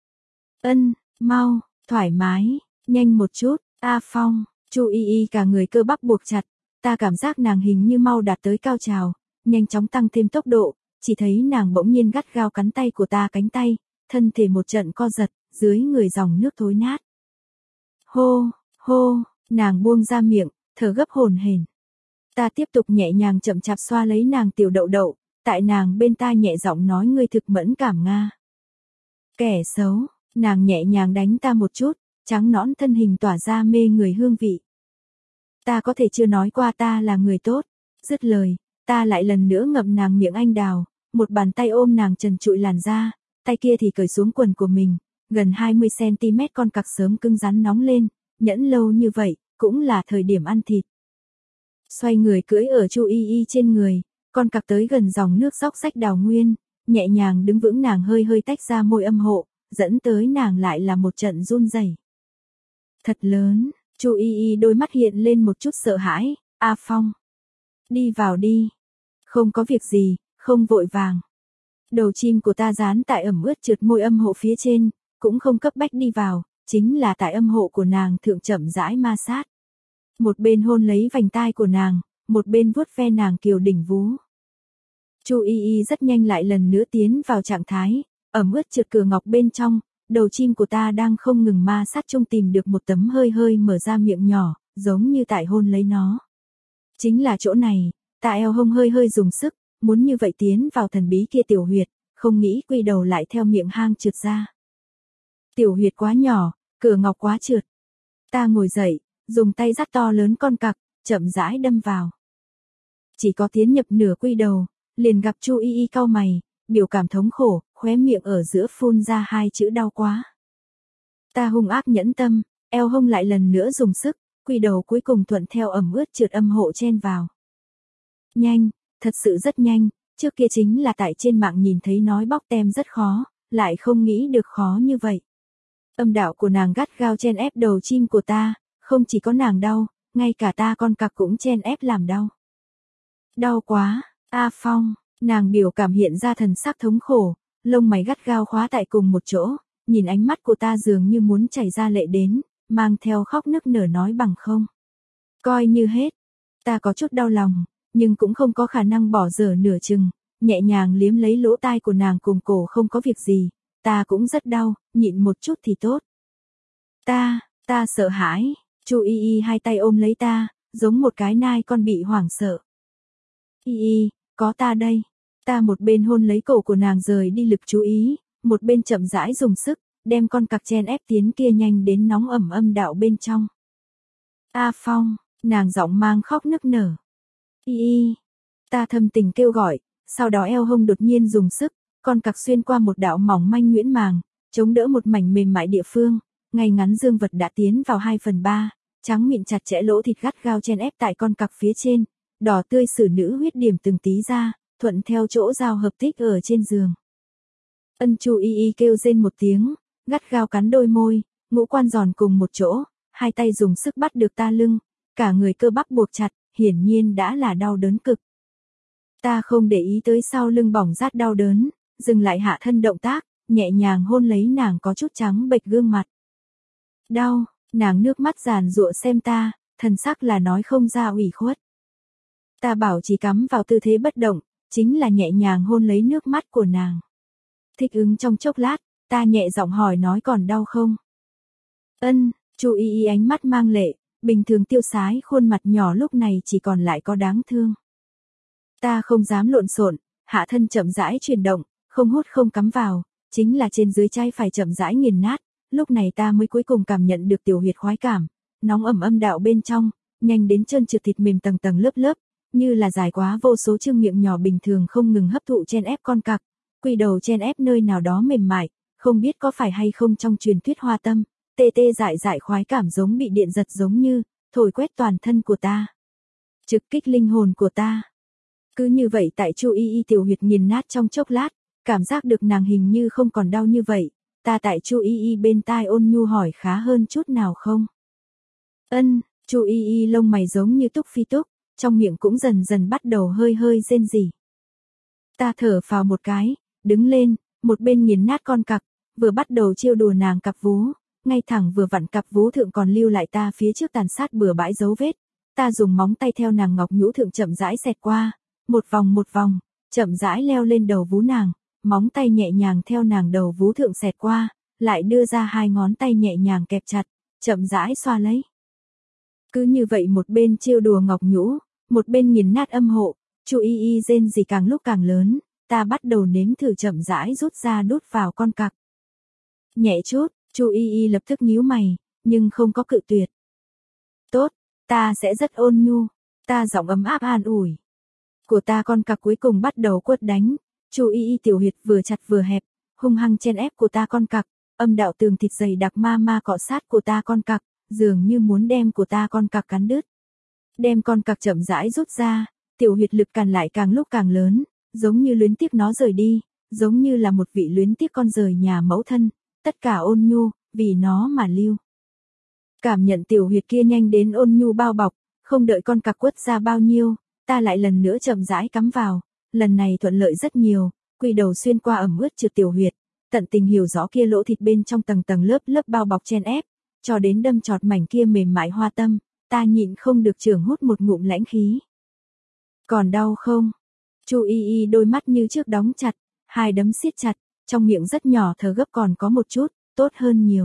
Ân, mau, thoải mái, nhanh một chút, A Phong, Chu Y Y cả người cơ bắp buộc chặt, ta cảm giác nàng hình như mau đạt tới cao trào, nhanh chóng tăng thêm tốc độ, chỉ thấy nàng bỗng nhiên gắt gao cắn tay của ta cánh tay, thân thể một trận co giật, dưới người dòng nước thối nát. Hô, hô, nàng buông ra miệng, thở gấp hổn hển. Ta tiếp tục nhẹ nhàng chậm chạp xoa lấy nàng tiểu đậu đậu, tại nàng bên tai nhẹ giọng nói ngươi thực mẫn cảm Nga. Kẻ xấu, nàng nhẹ nhàng đánh ta một chút, trắng nõn thân hình tỏa ra mê người hương vị. Ta có thể chưa nói qua ta là người tốt, dứt lời, ta lại lần nữa ngậm nàng miệng anh đào, một bàn tay ôm nàng trần trụi làn da, tay kia thì cởi xuống quần của mình, gần hai mươi xăng ti mét con cặc sớm cứng rắn nóng lên, nhẫn lâu như vậy, cũng là thời điểm ăn thịt. Xoay người cưỡi ở Chu Y Y trên người, con cặc tới gần dòng nước róc rách đào nguyên, nhẹ nhàng đứng vững nàng hơi hơi tách ra môi âm hộ, dẫn tới nàng lại là một trận run rẩy. Thật lớn, Chu Y Y đôi mắt hiện lên một chút sợ hãi, A Phong. Đi vào đi. Không có việc gì, không vội vàng. Đầu chim của ta dán tại ẩm ướt trượt môi âm hộ phía trên, cũng không cấp bách đi vào, chính là tại âm hộ của nàng thượng chậm rãi ma sát. Một bên hôn lấy vành tai của nàng, một bên vuốt ve nàng kiều đỉnh vú. Chu Y Y rất nhanh lại lần nữa tiến vào trạng thái, ẩm ướt trượt cửa ngọc bên trong, đầu chim của ta đang không ngừng ma sát chung tìm được một tấm hơi hơi mở ra miệng nhỏ, giống như tại hôn lấy nó. Chính là chỗ này, ta eo hông hơi hơi dùng sức, muốn như vậy tiến vào thần bí kia tiểu huyệt, không nghĩ quy đầu lại theo miệng hang trượt ra. Tiểu huyệt quá nhỏ, cửa ngọc quá trượt. Ta ngồi dậy, dùng tay dắt to lớn con cặc, chậm rãi đâm vào. Chỉ có tiến nhập nửa quy đầu, liền gặp Chu Y Y cau mày, biểu cảm thống khổ, khóe miệng ở giữa phun ra hai chữ đau quá. Ta hung ác nhẫn tâm, eo hông lại lần nữa dùng sức, quy đầu cuối cùng thuận theo ẩm ướt trượt âm hộ chen vào. Nhanh, thật sự rất nhanh, trước kia chính là tại trên mạng nhìn thấy nói bóc tem rất khó, lại không nghĩ được khó như vậy. Âm đạo của nàng gắt gao chen ép đầu chim của ta, không chỉ có nàng đau, ngay cả ta con cặc cũng chen ép làm đau. Đau quá, A Phong, nàng biểu cảm hiện ra thần sắc thống khổ, lông mày gắt gao khóa tại cùng một chỗ, nhìn ánh mắt của ta dường như muốn chảy ra lệ đến, mang theo khóc nức nở nói bằng không. Coi như hết, ta có chút đau lòng, nhưng cũng không có khả năng bỏ dở nửa chừng, nhẹ nhàng liếm lấy lỗ tai của nàng cùng cổ không có việc gì, ta cũng rất đau, nhịn một chút thì tốt. Ta, ta sợ hãi, Chu Y Y hai tay ôm lấy ta, giống một cái nai con bị hoảng sợ. Y Y, có ta đây. Ta một bên hôn lấy cổ của nàng rời đi lực chú ý, một bên chậm rãi dùng sức, đem con cặc chen ép tiến kia nhanh đến nóng ẩm âm đạo bên trong. A Phong, nàng giọng mang khóc nức nở. Y Y, ta thầm tình kêu gọi, sau đó eo hông đột nhiên dùng sức, con cặc xuyên qua một đạo mỏng manh nhuyễn màng, chống đỡ một mảnh mềm mại địa phương, ngay ngắn dương vật đã tiến vào hai phần ba, trắng mịn chặt chẽ lỗ thịt gắt gao chen ép tại con cặc phía trên, đỏ tươi sử nữ huyết điểm từng tí ra, thuận theo chỗ giao hợp tích ở trên giường. Ân Chu Y Y kêu rên một tiếng, gắt gao cắn đôi môi, ngũ quan giòn cùng một chỗ, hai tay dùng sức bắt được ta lưng, cả người cơ bắp buộc chặt, hiển nhiên đã là đau đớn cực. Ta không để ý tới sau lưng bỏng rát đau đớn, dừng lại hạ thân động tác, nhẹ nhàng hôn lấy nàng có chút trắng bệch gương mặt. Đau, nàng nước mắt giàn giụa xem ta, thần sắc là nói không ra ủy khuất. Ta bảo chỉ cắm vào tư thế bất động, chính là nhẹ nhàng hôn lấy nước mắt của nàng. Thích ứng trong chốc lát, ta nhẹ giọng hỏi nói còn đau không? Ân, Chu Y Y ánh mắt mang lệ, bình thường tiêu sái khuôn mặt nhỏ lúc này chỉ còn lại có đáng thương. Ta không dám lộn xộn, hạ thân chậm rãi chuyển động, không hút không cắm vào, chính là trên dưới chai phải chậm rãi nghiền nát, lúc này ta mới cuối cùng cảm nhận được tiểu huyệt khoái cảm, nóng ẩm âm đạo bên trong, nhanh đến trơn trượt thịt mềm tầng tầng lớp lớp, như là dài quá vô số chương miệng nhỏ bình thường không ngừng hấp thụ chen ép con cặc, quy đầu chen ép nơi nào đó mềm mại, không biết có phải hay không trong truyền thuyết hoa tâm, tê tê dại dại khoái cảm giống bị điện giật giống như, thổi quét toàn thân của ta, trực kích linh hồn của ta. Cứ như vậy tại Chu Y Y tiểu huyệt nghiền nát trong chốc lát, cảm giác được nàng hình như không còn đau như vậy, ta tại Chu Y Y bên tai ôn nhu hỏi khá hơn chút nào không? Ân, Chu Y Y lông mày giống như túc phi túc, trong miệng cũng dần dần bắt đầu hơi hơi rên rỉ. Ta thở phào một cái, đứng lên, một bên nghiền nát con cặc, vừa bắt đầu trêu đùa nàng cặp vú, ngay thẳng vừa vặn cặp vú thượng còn lưu lại ta phía trước tàn sát bừa bãi dấu vết. Ta dùng móng tay theo nàng ngọc nhũ thượng chậm rãi xẹt qua, một vòng một vòng, chậm rãi leo lên đầu vú nàng, móng tay nhẹ nhàng theo nàng đầu vú thượng xẹt qua, lại đưa ra hai ngón tay nhẹ nhàng kẹp chặt, chậm rãi xoa lấy. Cứ như vậy một bên trêu đùa ngọc nhũ, một bên nghiền nát âm hộ, Chu Y Y rên rỉ càng lúc càng lớn, ta bắt đầu nếm thử chậm rãi rút ra đút vào con cặc. Nhẹ chút, Chu Y Y lập tức nhíu mày, nhưng không có cự tuyệt. Tốt, ta sẽ rất ôn nhu, ta giọng ấm áp an ủi. Của ta con cặc cuối cùng bắt đầu quất đánh, Chu Y Y tiểu huyệt vừa chặt vừa hẹp, hung hăng chen ép của ta con cặc, âm đạo tường thịt dày đặc ma ma cọ sát của ta con cặc, dường như muốn đem của ta con cặc cắn đứt. Đem con cặc chậm rãi rút ra, tiểu huyệt lực càn lại càng lúc càng lớn, giống như luyến tiếc nó rời đi, giống như là một vị luyến tiếc con rời nhà mẫu thân, tất cả ôn nhu, vì nó mà lưu. Cảm nhận tiểu huyệt kia nhanh đến ôn nhu bao bọc, không đợi con cặc quất ra bao nhiêu, ta lại lần nữa chậm rãi cắm vào, lần này thuận lợi rất nhiều, quỳ đầu xuyên qua ẩm ướt trượt tiểu huyệt, tận tình hiểu rõ kia lỗ thịt bên trong tầng tầng lớp lớp bao bọc chen ép, cho đến đâm chọt mảnh kia mềm mại hoa tâm, ta nhịn không được chưởng hút một ngụm lãnh khí. Còn đau không? Chu Y Y đôi mắt như trước đóng chặt, hai đấm siết chặt, trong miệng rất nhỏ thở gấp còn có một chút, tốt hơn nhiều.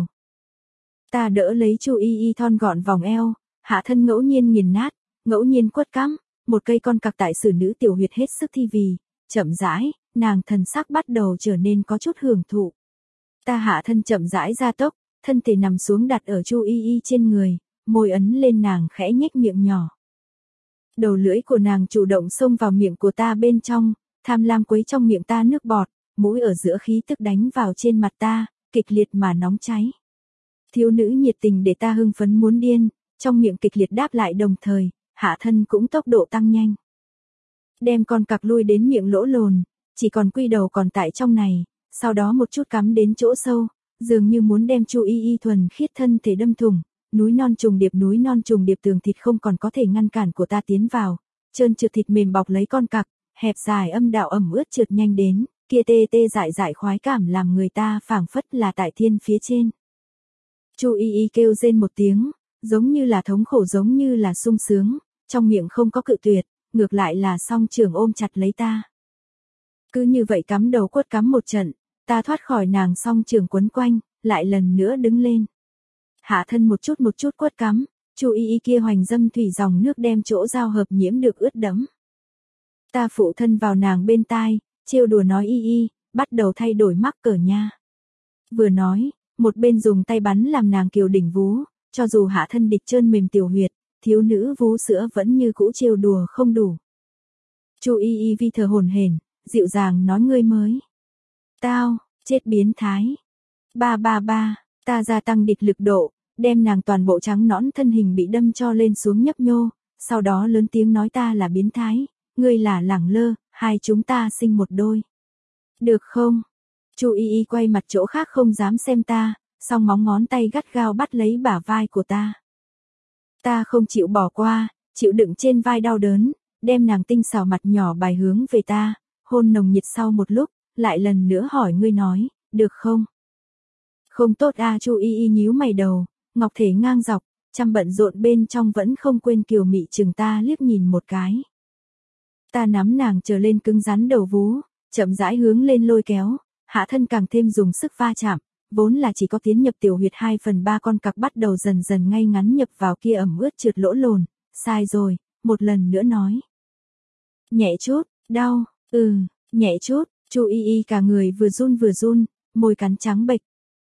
Ta đỡ lấy Chu Y Y thon gọn vòng eo, hạ thân ngẫu nhiên nghiền nát, ngẫu nhiên quất cắm, một cây con cặc tại sử nữ tiểu huyệt hết sức thi vì, chậm rãi, nàng thần sắc bắt đầu trở nên có chút hưởng thụ. Ta hạ thân chậm rãi ra tốc, thân thể nằm xuống đặt ở Chu Y Y trên người, môi ấn lên nàng khẽ nhếch miệng nhỏ. Đầu lưỡi của nàng chủ động xông vào miệng của ta bên trong, tham lam quấy trong miệng ta nước bọt, mũi ở giữa khí tức đánh vào trên mặt ta, kịch liệt mà nóng cháy. Thiếu nữ nhiệt tình để ta hưng phấn muốn điên, trong miệng kịch liệt đáp lại đồng thời, hạ thân cũng tốc độ tăng nhanh. Đem con cặc lui đến miệng lỗ lồn, chỉ còn quy đầu còn tại trong này, sau đó một chút cắm đến chỗ sâu, dường như muốn đem Chu Y Y thuần khiết thân thể đâm thủng, núi non trùng điệp núi non trùng điệp tường thịt không còn có thể ngăn cản của ta tiến vào, trơn trượt thịt mềm bọc lấy con cặc, hẹp dài âm đạo ẩm ướt trượt nhanh đến, kia tê tê dại dại khoái cảm làm người ta phảng phất là tại thiên phía trên. Chu Y Y kêu rên một tiếng, giống như là thống khổ giống như là sung sướng, trong miệng không có cự tuyệt, ngược lại là song trường ôm chặt lấy ta. Cứ như vậy cắm đầu quất cắm một trận, ta thoát khỏi nàng song trường quấn quanh, lại lần nữa đứng lên. Hạ thân một chút một chút quất cắm, Chu Y Y kia hoành dâm thủy dòng nước đem chỗ giao hợp nhiễm được ướt đẫm. Ta phụ thân vào nàng bên tai, trêu đùa nói Y Y, bắt đầu thay đổi mắc cỡ nha. Vừa nói, một bên dùng tay bắn làm nàng kiều đỉnh vú, cho dù hạ thân địch trơn mềm tiểu huyệt, thiếu nữ vú sữa vẫn như cũ trêu đùa không đủ. Chu Y Y vi thờ hổn hển, dịu dàng nói ngươi mới. Tao, chết biến thái. Ba ba ba, ta gia tăng địch lực độ, đem nàng toàn bộ trắng nõn thân hình bị đâm cho lên xuống nhấp nhô, sau đó lớn tiếng nói ta là biến thái, ngươi là lẳng lơ, hai chúng ta sinh một đôi. Được không? Chu Y Y quay mặt chỗ khác không dám xem ta, song móng ngón tay gắt gao bắt lấy bả vai của ta. Ta không chịu bỏ qua, chịu đựng trên vai đau đớn, đem nàng tinh xảo mặt nhỏ bài hướng về ta, hôn nồng nhiệt sau một lúc, lại lần nữa hỏi ngươi nói, được không? Không tốt à, Chu Y Y nhíu mày đầu, ngọc thể ngang dọc, chăm bận rộn bên trong vẫn không quên kiều mị chừng ta liếc nhìn một cái. Ta nắm nàng trở lên cứng rắn đầu vú, chậm rãi hướng lên lôi kéo, hạ thân càng thêm dùng sức va chạm, vốn là chỉ có tiến nhập tiểu huyệt hai phần ba con cặc bắt đầu dần dần ngay ngắn nhập vào kia ẩm ướt trượt lỗ lồn, sai rồi, một lần nữa nói. Nhẹ chút, đau, ừ, nhẹ chút, Chu Y Y cả người vừa run vừa run, môi cắn trắng bệch.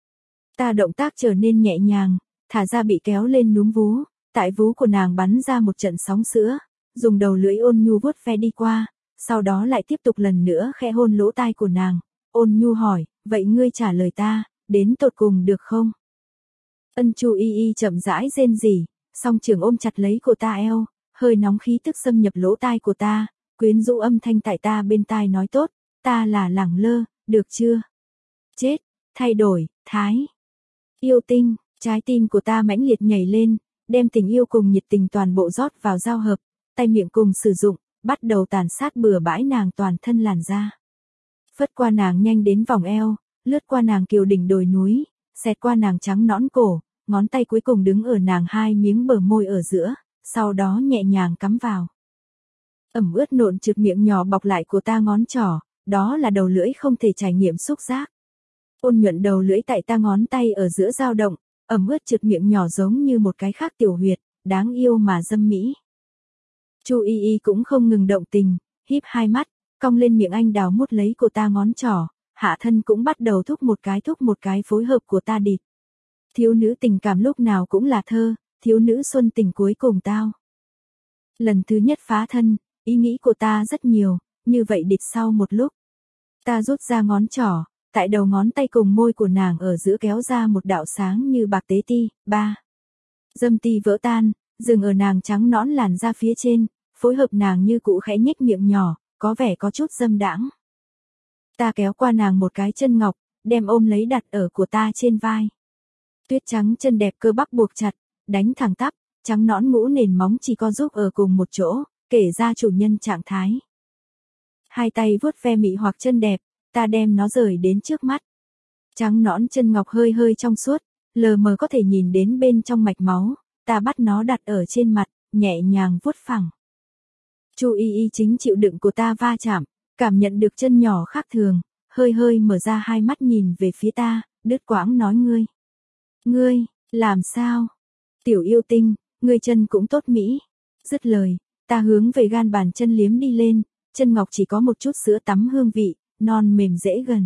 Ta động tác trở nên nhẹ nhàng, thả ra bị kéo lên núm vú, tại vú của nàng bắn ra một trận sóng sữa, dùng đầu lưỡi ôn nhu vuốt ve đi qua, sau đó lại tiếp tục lần nữa khẽ hôn lỗ tai của nàng, ôn nhu hỏi, vậy ngươi trả lời ta, đến tột cùng được không? Ân Chu Y Y chậm rãi rên rỉ, song trường ôm chặt lấy cô ta eo, hơi nóng khí tức xâm nhập lỗ tai của ta, quyến rũ âm thanh tại ta bên tai nói tốt, ta là lẳng lơ, được chưa? Chết, thay đổi, thái. Yêu tinh, trái tim của ta mãnh liệt nhảy lên, đem tình yêu cùng nhiệt tình toàn bộ rót vào giao hợp, tay miệng cùng sử dụng, bắt đầu tàn sát bừa bãi nàng toàn thân làn da. Phất qua nàng nhanh đến vòng eo, lướt qua nàng kiều đỉnh đồi núi, xẹt qua nàng trắng nõn cổ, ngón tay cuối cùng đứng ở nàng hai miếng bờ môi ở giữa, sau đó nhẹ nhàng cắm vào. Ẩm ướt nộn trượt miệng nhỏ bọc lại của ta ngón trỏ, đó là đầu lưỡi không thể trải nghiệm xúc giác. Ôn nhuận đầu lưỡi tại ta ngón tay ở giữa dao động, ẩm ướt trượt miệng nhỏ giống như một cái khác tiểu huyệt, đáng yêu mà dâm mỹ. Chu Y Y cũng không ngừng động tình, híp hai mắt, cong lên miệng anh đào mút lấy của ta ngón trỏ, hạ thân cũng bắt đầu thúc một cái thúc một cái phối hợp của ta địt. Thiếu nữ tình cảm lúc nào cũng là thơ, thiếu nữ xuân tình cuối cùng tao. Lần thứ nhất phá thân, ý nghĩ của ta rất nhiều, như vậy địt sau một lúc. Ta rút ra ngón trỏ, tại đầu ngón tay cùng môi của nàng ở giữa kéo ra một đạo sáng như bạc tế ti, ba. Dâm ti vỡ tan, dừng ở nàng trắng nõn làn da phía trên, phối hợp nàng như cũ khẽ nhếch miệng nhỏ, có vẻ có chút dâm đãng. Ta kéo qua nàng một cái chân ngọc, đem ôm lấy đặt ở của ta trên vai. Tuyết trắng chân đẹp cơ bắp buộc chặt, đánh thẳng tắp, trắng nõn ngũ nền móng chỉ co giúp ở cùng một chỗ, kể ra chủ nhân trạng thái. Hai tay vuốt ve mị hoặc chân đẹp, ta đem nó rời đến trước mắt. Trắng nõn chân ngọc hơi hơi trong suốt, lờ mờ có thể nhìn đến bên trong mạch máu, ta bắt nó đặt ở trên mặt, nhẹ nhàng vuốt phẳng. Chu Y Y chính chịu đựng của ta va chạm, cảm nhận được chân nhỏ khác thường, hơi hơi mở ra hai mắt nhìn về phía ta, đứt quãng nói ngươi. Ngươi, làm sao? Tiểu yêu tinh, ngươi chân cũng tốt mỹ. Dứt lời, ta hướng về gan bàn chân liếm đi lên, chân ngọc chỉ có một chút sữa tắm hương vị, non mềm dễ gần.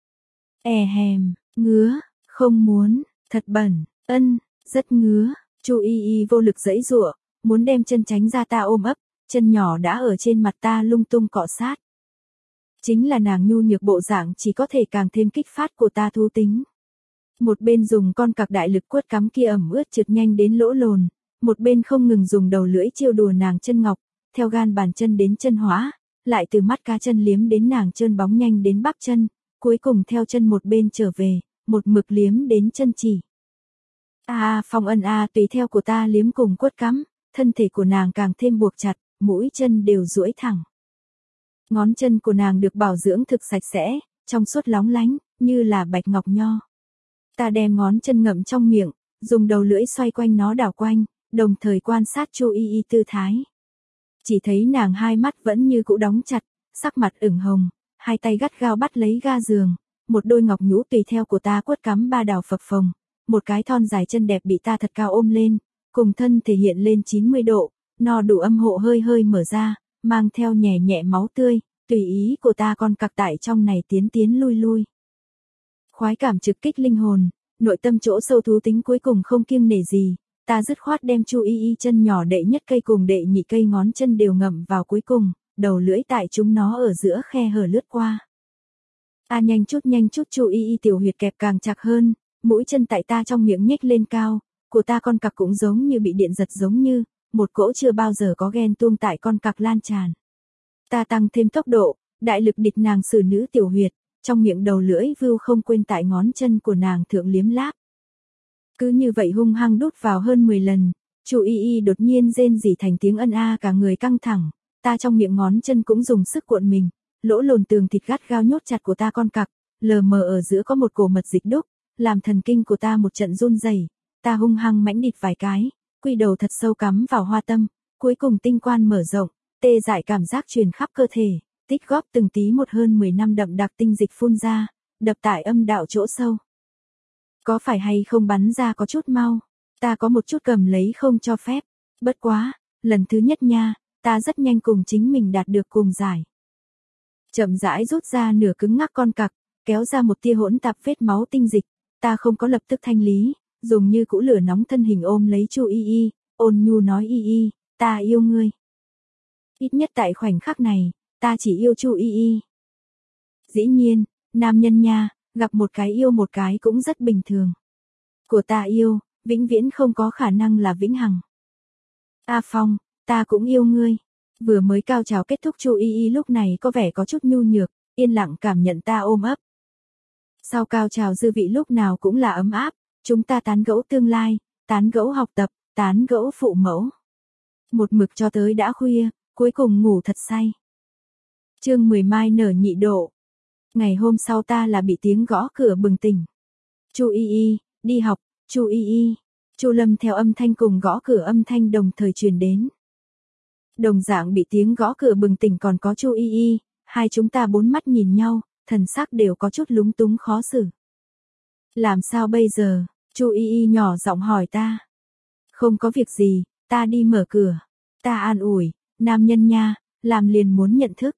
E hèm, ngứa, không muốn, thật bẩn, ân, rất ngứa. Chu Y Y vô lực giãy giụa, muốn đem chân tránh ra ta ôm ấp, chân nhỏ đã ở trên mặt ta lung tung cọ sát. Chính là nàng nhu nhược bộ dạng chỉ có thể càng thêm kích phát của ta thú tính. Một bên dùng con cặc đại lực quất cắm kia ẩm ướt trượt nhanh đến lỗ lồn, một bên không ngừng dùng đầu lưỡi trêu đùa nàng chân ngọc, theo gan bàn chân đến chân hóa, lại từ mắt cá chân liếm đến nàng trơn bóng nhanh đến bắp chân, cuối cùng theo chân một bên trở về, một mực liếm đến chân chỉ. A à, phong ân a à, tùy theo của ta liếm cùng quất cắm, thân thể của nàng càng thêm buộc chặt, mũi chân đều duỗi thẳng. Ngón chân của nàng được bảo dưỡng thực sạch sẽ, trong suốt lóng lánh, như là bạch ngọc nho. Ta đem ngón chân ngậm trong miệng, dùng đầu lưỡi xoay quanh nó đảo quanh, đồng thời quan sát Chu Y Y tư thái. Chỉ thấy nàng hai mắt vẫn như cũ đóng chặt, sắc mặt ửng hồng, hai tay gắt gao bắt lấy ga giường, một đôi ngọc nhũ tùy theo của ta quất cắm ba đào phập phồng, một cái thon dài chân đẹp bị ta thật cao ôm lên, cùng thân thể hiện lên chín mươi độ, no đủ âm hộ hơi hơi mở ra, mang theo nhẹ nhẹ máu tươi, tùy ý của ta con cặc tại trong này tiến tiến lui lui. Khoái cảm trực kích linh hồn, nội tâm chỗ sâu thú tính cuối cùng không kiêng nể gì, ta dứt khoát đem Chu Y Y chân nhỏ đệ nhất cây cùng đệ nhị cây ngón chân đều ngậm vào cuối cùng, đầu lưỡi tại chúng nó ở giữa khe hở lướt qua. A nhanh chút nhanh chút Chu Y Y tiểu huyệt kẹp càng chặt hơn, mũi chân tại ta trong miệng nhếch lên cao, của ta con cặc cũng giống như bị điện giật giống như, một cỗ chưa bao giờ có ghen tuông tại con cặc lan tràn. Ta tăng thêm tốc độ, đại lực địch nàng xử nữ tiểu huyệt, trong miệng đầu lưỡi vưu không quên tại ngón chân của nàng thượng liếm láp. Cứ như vậy hung hăng đút vào hơn mười lần, Chu Y Y đột nhiên rên rỉ thành tiếng ân a cả người căng thẳng, ta trong miệng ngón chân cũng dùng sức cuộn mình, lỗ lồn tường thịt gắt gao nhốt chặt của ta con cặc, lờ mờ ở giữa có một cổ mật dịch đúc, làm thần kinh của ta một trận run rẩy, ta hung hăng mãnh địch vài cái, quy đầu thật sâu cắm vào hoa tâm, cuối cùng tinh quan mở rộng, tê dại cảm giác truyền khắp cơ thể, tích góp từng tí một hơn mười năm đậm đặc tinh dịch phun ra, đập tại âm đạo chỗ sâu. Có phải hay không bắn ra có chút mau, ta có một chút cầm lấy không cho phép, bất quá, lần thứ nhất nha, ta rất nhanh cùng chính mình đạt được cùng giải. Chậm rãi rút ra nửa cứng ngắc con cặc, kéo ra một tia hỗn tạp vết máu tinh dịch, ta không có lập tức thanh lý, dùng như cũ lửa nóng thân hình ôm lấy Chu Y Y, ôn nhu nói Y Y, ta yêu ngươi. Ít nhất tại khoảnh khắc này, ta chỉ yêu Chu Y Y. Dĩ nhiên, nam nhân nha, gặp một cái yêu một cái cũng rất bình thường. Của ta yêu, vĩnh viễn không có khả năng là vĩnh hằng. A Phong, ta cũng yêu ngươi. Vừa mới cao trào kết thúc Chu Y Y lúc này có vẻ có chút nhu nhược, yên lặng cảm nhận ta ôm ấp. Sau cao trào dư vị lúc nào cũng là ấm áp, chúng ta tán gẫu tương lai, tán gẫu học tập, tán gẫu phụ mẫu. Một mực cho tới đã khuya, cuối cùng ngủ thật say. Chương mười mai nở nhị độ. Ngày hôm sau ta là bị tiếng gõ cửa bừng tỉnh. Chu Y Y, đi học, Chu Y Y. Chu Lâm theo âm thanh cùng gõ cửa âm thanh đồng thời truyền đến. Đồng dạng bị tiếng gõ cửa bừng tỉnh còn có Chu Y Y, hai chúng ta bốn mắt nhìn nhau, thần sắc đều có chút lúng túng khó xử. Làm sao bây giờ? Chu Y Y nhỏ giọng hỏi ta. Không có việc gì, ta đi mở cửa. Ta an ủi, nam nhân nha, làm liền muốn nhận thức.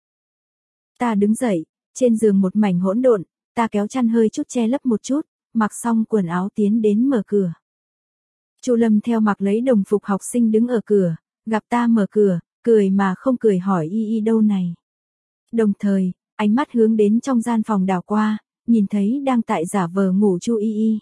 Ta đứng dậy, trên giường một mảnh hỗn độn, ta kéo chăn hơi chút che lấp một chút, mặc xong quần áo tiến đến mở cửa. Chu Lâm theo mặc lấy đồng phục học sinh đứng ở cửa, gặp ta mở cửa, cười mà không cười hỏi Y Y đâu này. Đồng thời, ánh mắt hướng đến trong gian phòng đảo qua, nhìn thấy đang tại giả vờ ngủ Chu Y Y.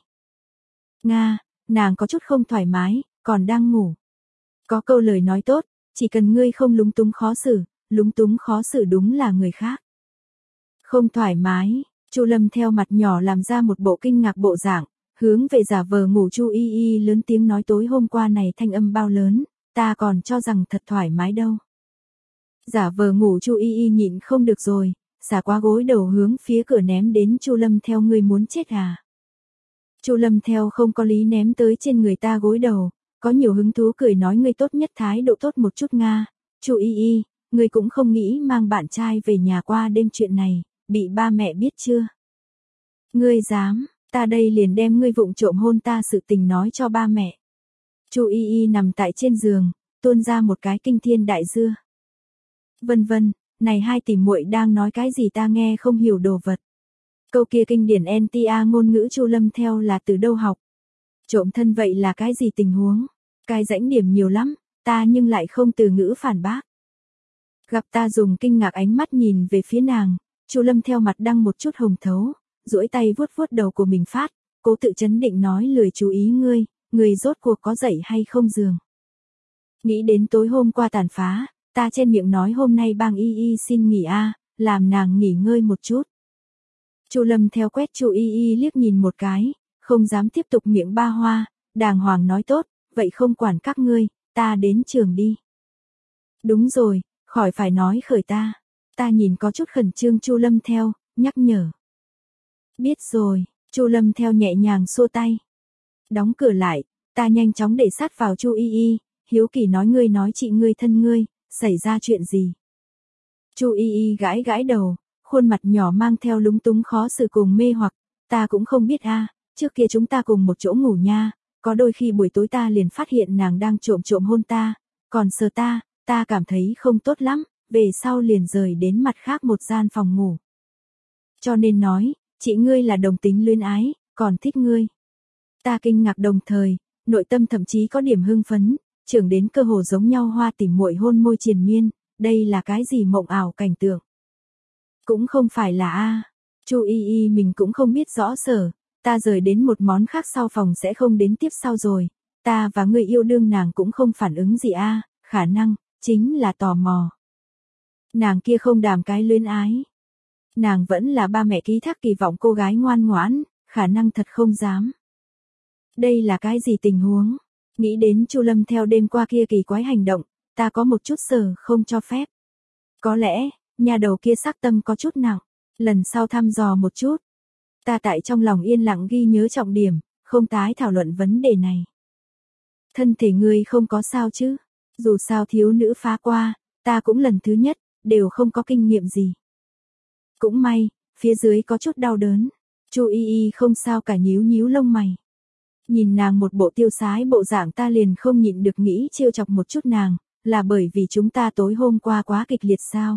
Nga, nàng có chút không thoải mái, còn đang ngủ. Có câu lời nói tốt, chỉ cần ngươi không lúng túng khó xử, lúng túng khó xử đúng là người khác. Không thoải mái, Chu Lâm theo mặt nhỏ làm ra một bộ kinh ngạc bộ dạng, hướng về giả vờ ngủ Chu Y Y lớn tiếng nói tối hôm qua này thanh âm bao lớn, ta còn cho rằng thật thoải mái đâu. Giả vờ ngủ Chu Y Y nhịn không được rồi, xả qua gối đầu hướng phía cửa ném đến Chu Lâm theo ngươi muốn chết à. Chu Lâm theo không có lý ném tới trên người ta gối đầu, có nhiều hứng thú cười nói ngươi tốt nhất thái độ tốt một chút Nga. Chu Y Y, ngươi cũng không nghĩ mang bạn trai về nhà qua đêm chuyện này, bị ba mẹ biết chưa? Ngươi dám, ta đây liền đem ngươi vụng trộm hôn ta sự tình nói cho ba mẹ. Chu Y Y nằm tại trên giường, tuôn ra một cái kinh thiên đại dưa. Vân vân, này hai tỷ muội đang nói cái gì ta nghe không hiểu đồ vật. Câu kia kinh điển en tê a ngôn ngữ Chu Lâm theo là từ đâu học? Trộm thân vậy là cái gì tình huống? Cái rãnh điểm nhiều lắm, ta nhưng lại không từ ngữ phản bác. Gặp ta dùng kinh ngạc ánh mắt nhìn về phía nàng, Chu Lâm theo mặt đăng một chút hồng thấu, duỗi tay vuốt vuốt đầu của mình phát, cố tự chấn định nói lười chú ý ngươi, ngươi rốt cuộc có dậy hay không giường. Nghĩ đến tối hôm qua tàn phá, ta trên miệng nói hôm nay bang Y Y xin nghỉ a, làm nàng nghỉ ngơi một chút. Chu Lâm theo quét Chu Y Y liếc nhìn một cái, không dám tiếp tục miệng ba hoa, đàng hoàng nói tốt, vậy không quản các ngươi, ta đến trường đi. Đúng rồi, khỏi phải nói khởi ta. Ta nhìn có chút khẩn trương Chu Lâm theo, nhắc nhở. Biết rồi, Chu Lâm theo nhẹ nhàng xua tay. Đóng cửa lại, ta nhanh chóng để sát vào Chu Y Y, hiếu kỳ nói ngươi nói chị ngươi thân ngươi, xảy ra chuyện gì? Chu Y Y gãi gãi đầu, khuôn mặt nhỏ mang theo lúng túng khó xử cùng mê hoặc, ta cũng không biết a, trước kia chúng ta cùng một chỗ ngủ nha, có đôi khi buổi tối ta liền phát hiện nàng đang trộm trộm hôn ta, còn sờ ta, ta cảm thấy không tốt lắm, về sau liền rời đến mặt khác một gian phòng ngủ. Cho nên nói, chị ngươi là đồng tính luyến ái, còn thích ngươi. Ta kinh ngạc đồng thời, nội tâm thậm chí có điểm hưng phấn, trưởng đến cơ hồ giống nhau hoa tỉ muội hôn môi triền miên, đây là cái gì mộng ảo cảnh tượng. Cũng không phải là a, Chu Y Y mình cũng không biết rõ sở, ta rời đến một món khác sau phòng sẽ không đến tiếp sau rồi, ta và người yêu đương nàng cũng không phản ứng gì a, khả năng, chính là tò mò. Nàng kia không đàm cái luyến ái. Nàng vẫn là ba mẹ ký thác kỳ vọng cô gái ngoan ngoãn, khả năng thật không dám. Đây là cái gì tình huống? Nghĩ đến Chu Lâm theo đêm qua kia kỳ quái hành động, ta có một chút sở không cho phép. Có lẽ, nhà đầu kia sắc tâm có chút nặng, lần sau thăm dò một chút. Ta tại trong lòng yên lặng ghi nhớ trọng điểm, không tái thảo luận vấn đề này. Thân thể ngươi không có sao chứ? Dù sao thiếu nữ phá qua, ta cũng lần thứ nhất, đều không có kinh nghiệm gì. Cũng may, phía dưới có chút đau đớn. Chu Y Y không sao cả nhíu nhíu lông mày. Nhìn nàng một bộ tiêu sái bộ dạng ta liền không nhịn được nghĩ trêu chọc một chút nàng, là bởi vì chúng ta tối hôm qua quá kịch liệt sao.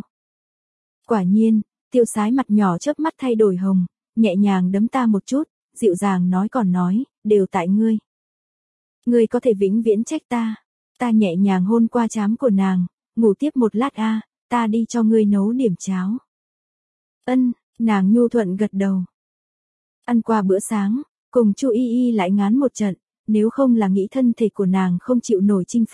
Quả nhiên, tiêu sái mặt nhỏ chớp mắt thay đổi hồng, nhẹ nhàng đấm ta một chút, dịu dàng nói còn nói, đều tại ngươi. Ngươi có thể vĩnh viễn trách ta. Ta nhẹ nhàng hôn qua trán của nàng, ngủ tiếp một lát a, ta đi cho ngươi nấu điểm cháo. Ân, nàng nhu thuận gật đầu. Ăn qua bữa sáng, cùng Chu Y Y lại ngán một trận, nếu không là nghĩ thân thể của nàng không chịu nổi chinh phạt,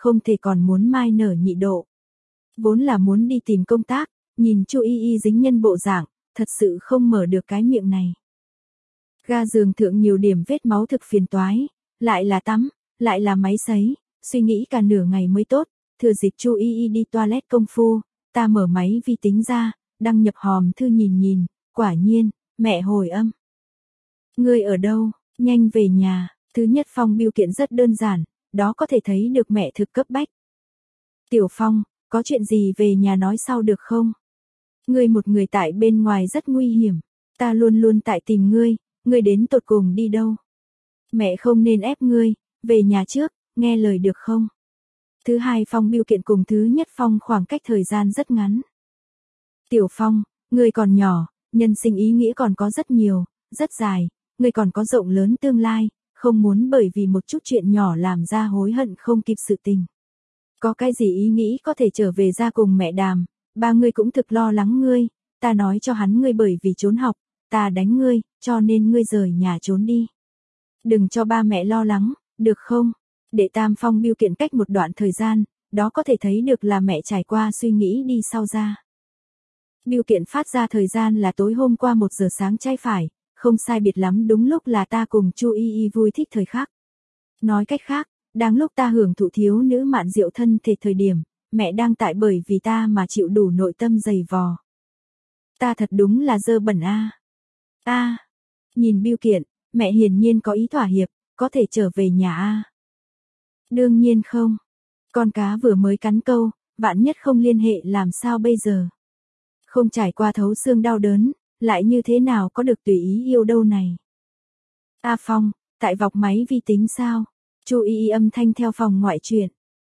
không thể còn muốn mai nở nhị độ. Vốn là muốn đi tìm công tác, nhìn Chu Y Y dính nhân bộ dạng, thật sự không mở được cái miệng này. Ga giường thượng nhiều điểm vết máu thực phiền toái, lại là tắm, lại là máy sấy, suy nghĩ cả nửa ngày mới tốt, thừa dịp Chu Y Y đi toilet công phu, ta mở máy vi tính ra, đăng nhập hòm thư nhìn nhìn, quả nhiên, mẹ hồi âm. Ngươi ở đâu, nhanh về nhà, thứ nhất phong bưu kiện rất đơn giản, đó có thể thấy được mẹ thực cấp bách. Tiểu Phong, có chuyện gì về nhà nói sau được không? Ngươi một người tại bên ngoài rất nguy hiểm, ta luôn luôn tại tìm ngươi, ngươi đến tột cùng đi đâu? Mẹ không nên ép ngươi, về nhà trước, nghe lời được không? Thứ hai phong bưu kiện cùng thứ nhất phong khoảng cách thời gian rất ngắn. Tiểu Phong, ngươi còn nhỏ, nhân sinh ý nghĩa còn có rất nhiều, rất dài, ngươi còn có rộng lớn tương lai, không muốn bởi vì một chút chuyện nhỏ làm ra hối hận không kịp sự tình. Có cái gì ý nghĩ có thể trở về ra cùng mẹ đàm, ba ngươi cũng thực lo lắng ngươi, ta nói cho hắn ngươi bởi vì trốn học, ta đánh ngươi, cho nên ngươi rời nhà trốn đi. Đừng cho ba mẹ lo lắng, được không? Để tam phong bưu kiện cách một đoạn thời gian, đó có thể thấy được là mẹ trải qua suy nghĩ đi sau ra. Bưu kiện phát ra thời gian là tối hôm qua một giờ sáng trai phải, không sai biệt lắm đúng lúc là ta cùng Chu Y Y vui thích thời khắc. Nói cách khác, đang lúc ta hưởng thụ thiếu nữ mạn diệu thân thể thời điểm, mẹ đang tại bởi vì ta mà chịu đủ nội tâm dày vò. Ta thật đúng là dơ bẩn a. A, nhìn bưu kiện, mẹ hiển nhiên có ý thỏa hiệp, có thể trở về nhà a. Đương nhiên không. Con cá vừa mới cắn câu, vạn nhất không liên hệ làm sao bây giờ? Không trải qua thấu xương đau đớn, lại như thế nào có được tùy ý yêu đâu này? A Phong, tại vọc máy vi tính sao? Chu Y Y âm thanh theo phòng ngoại truyện.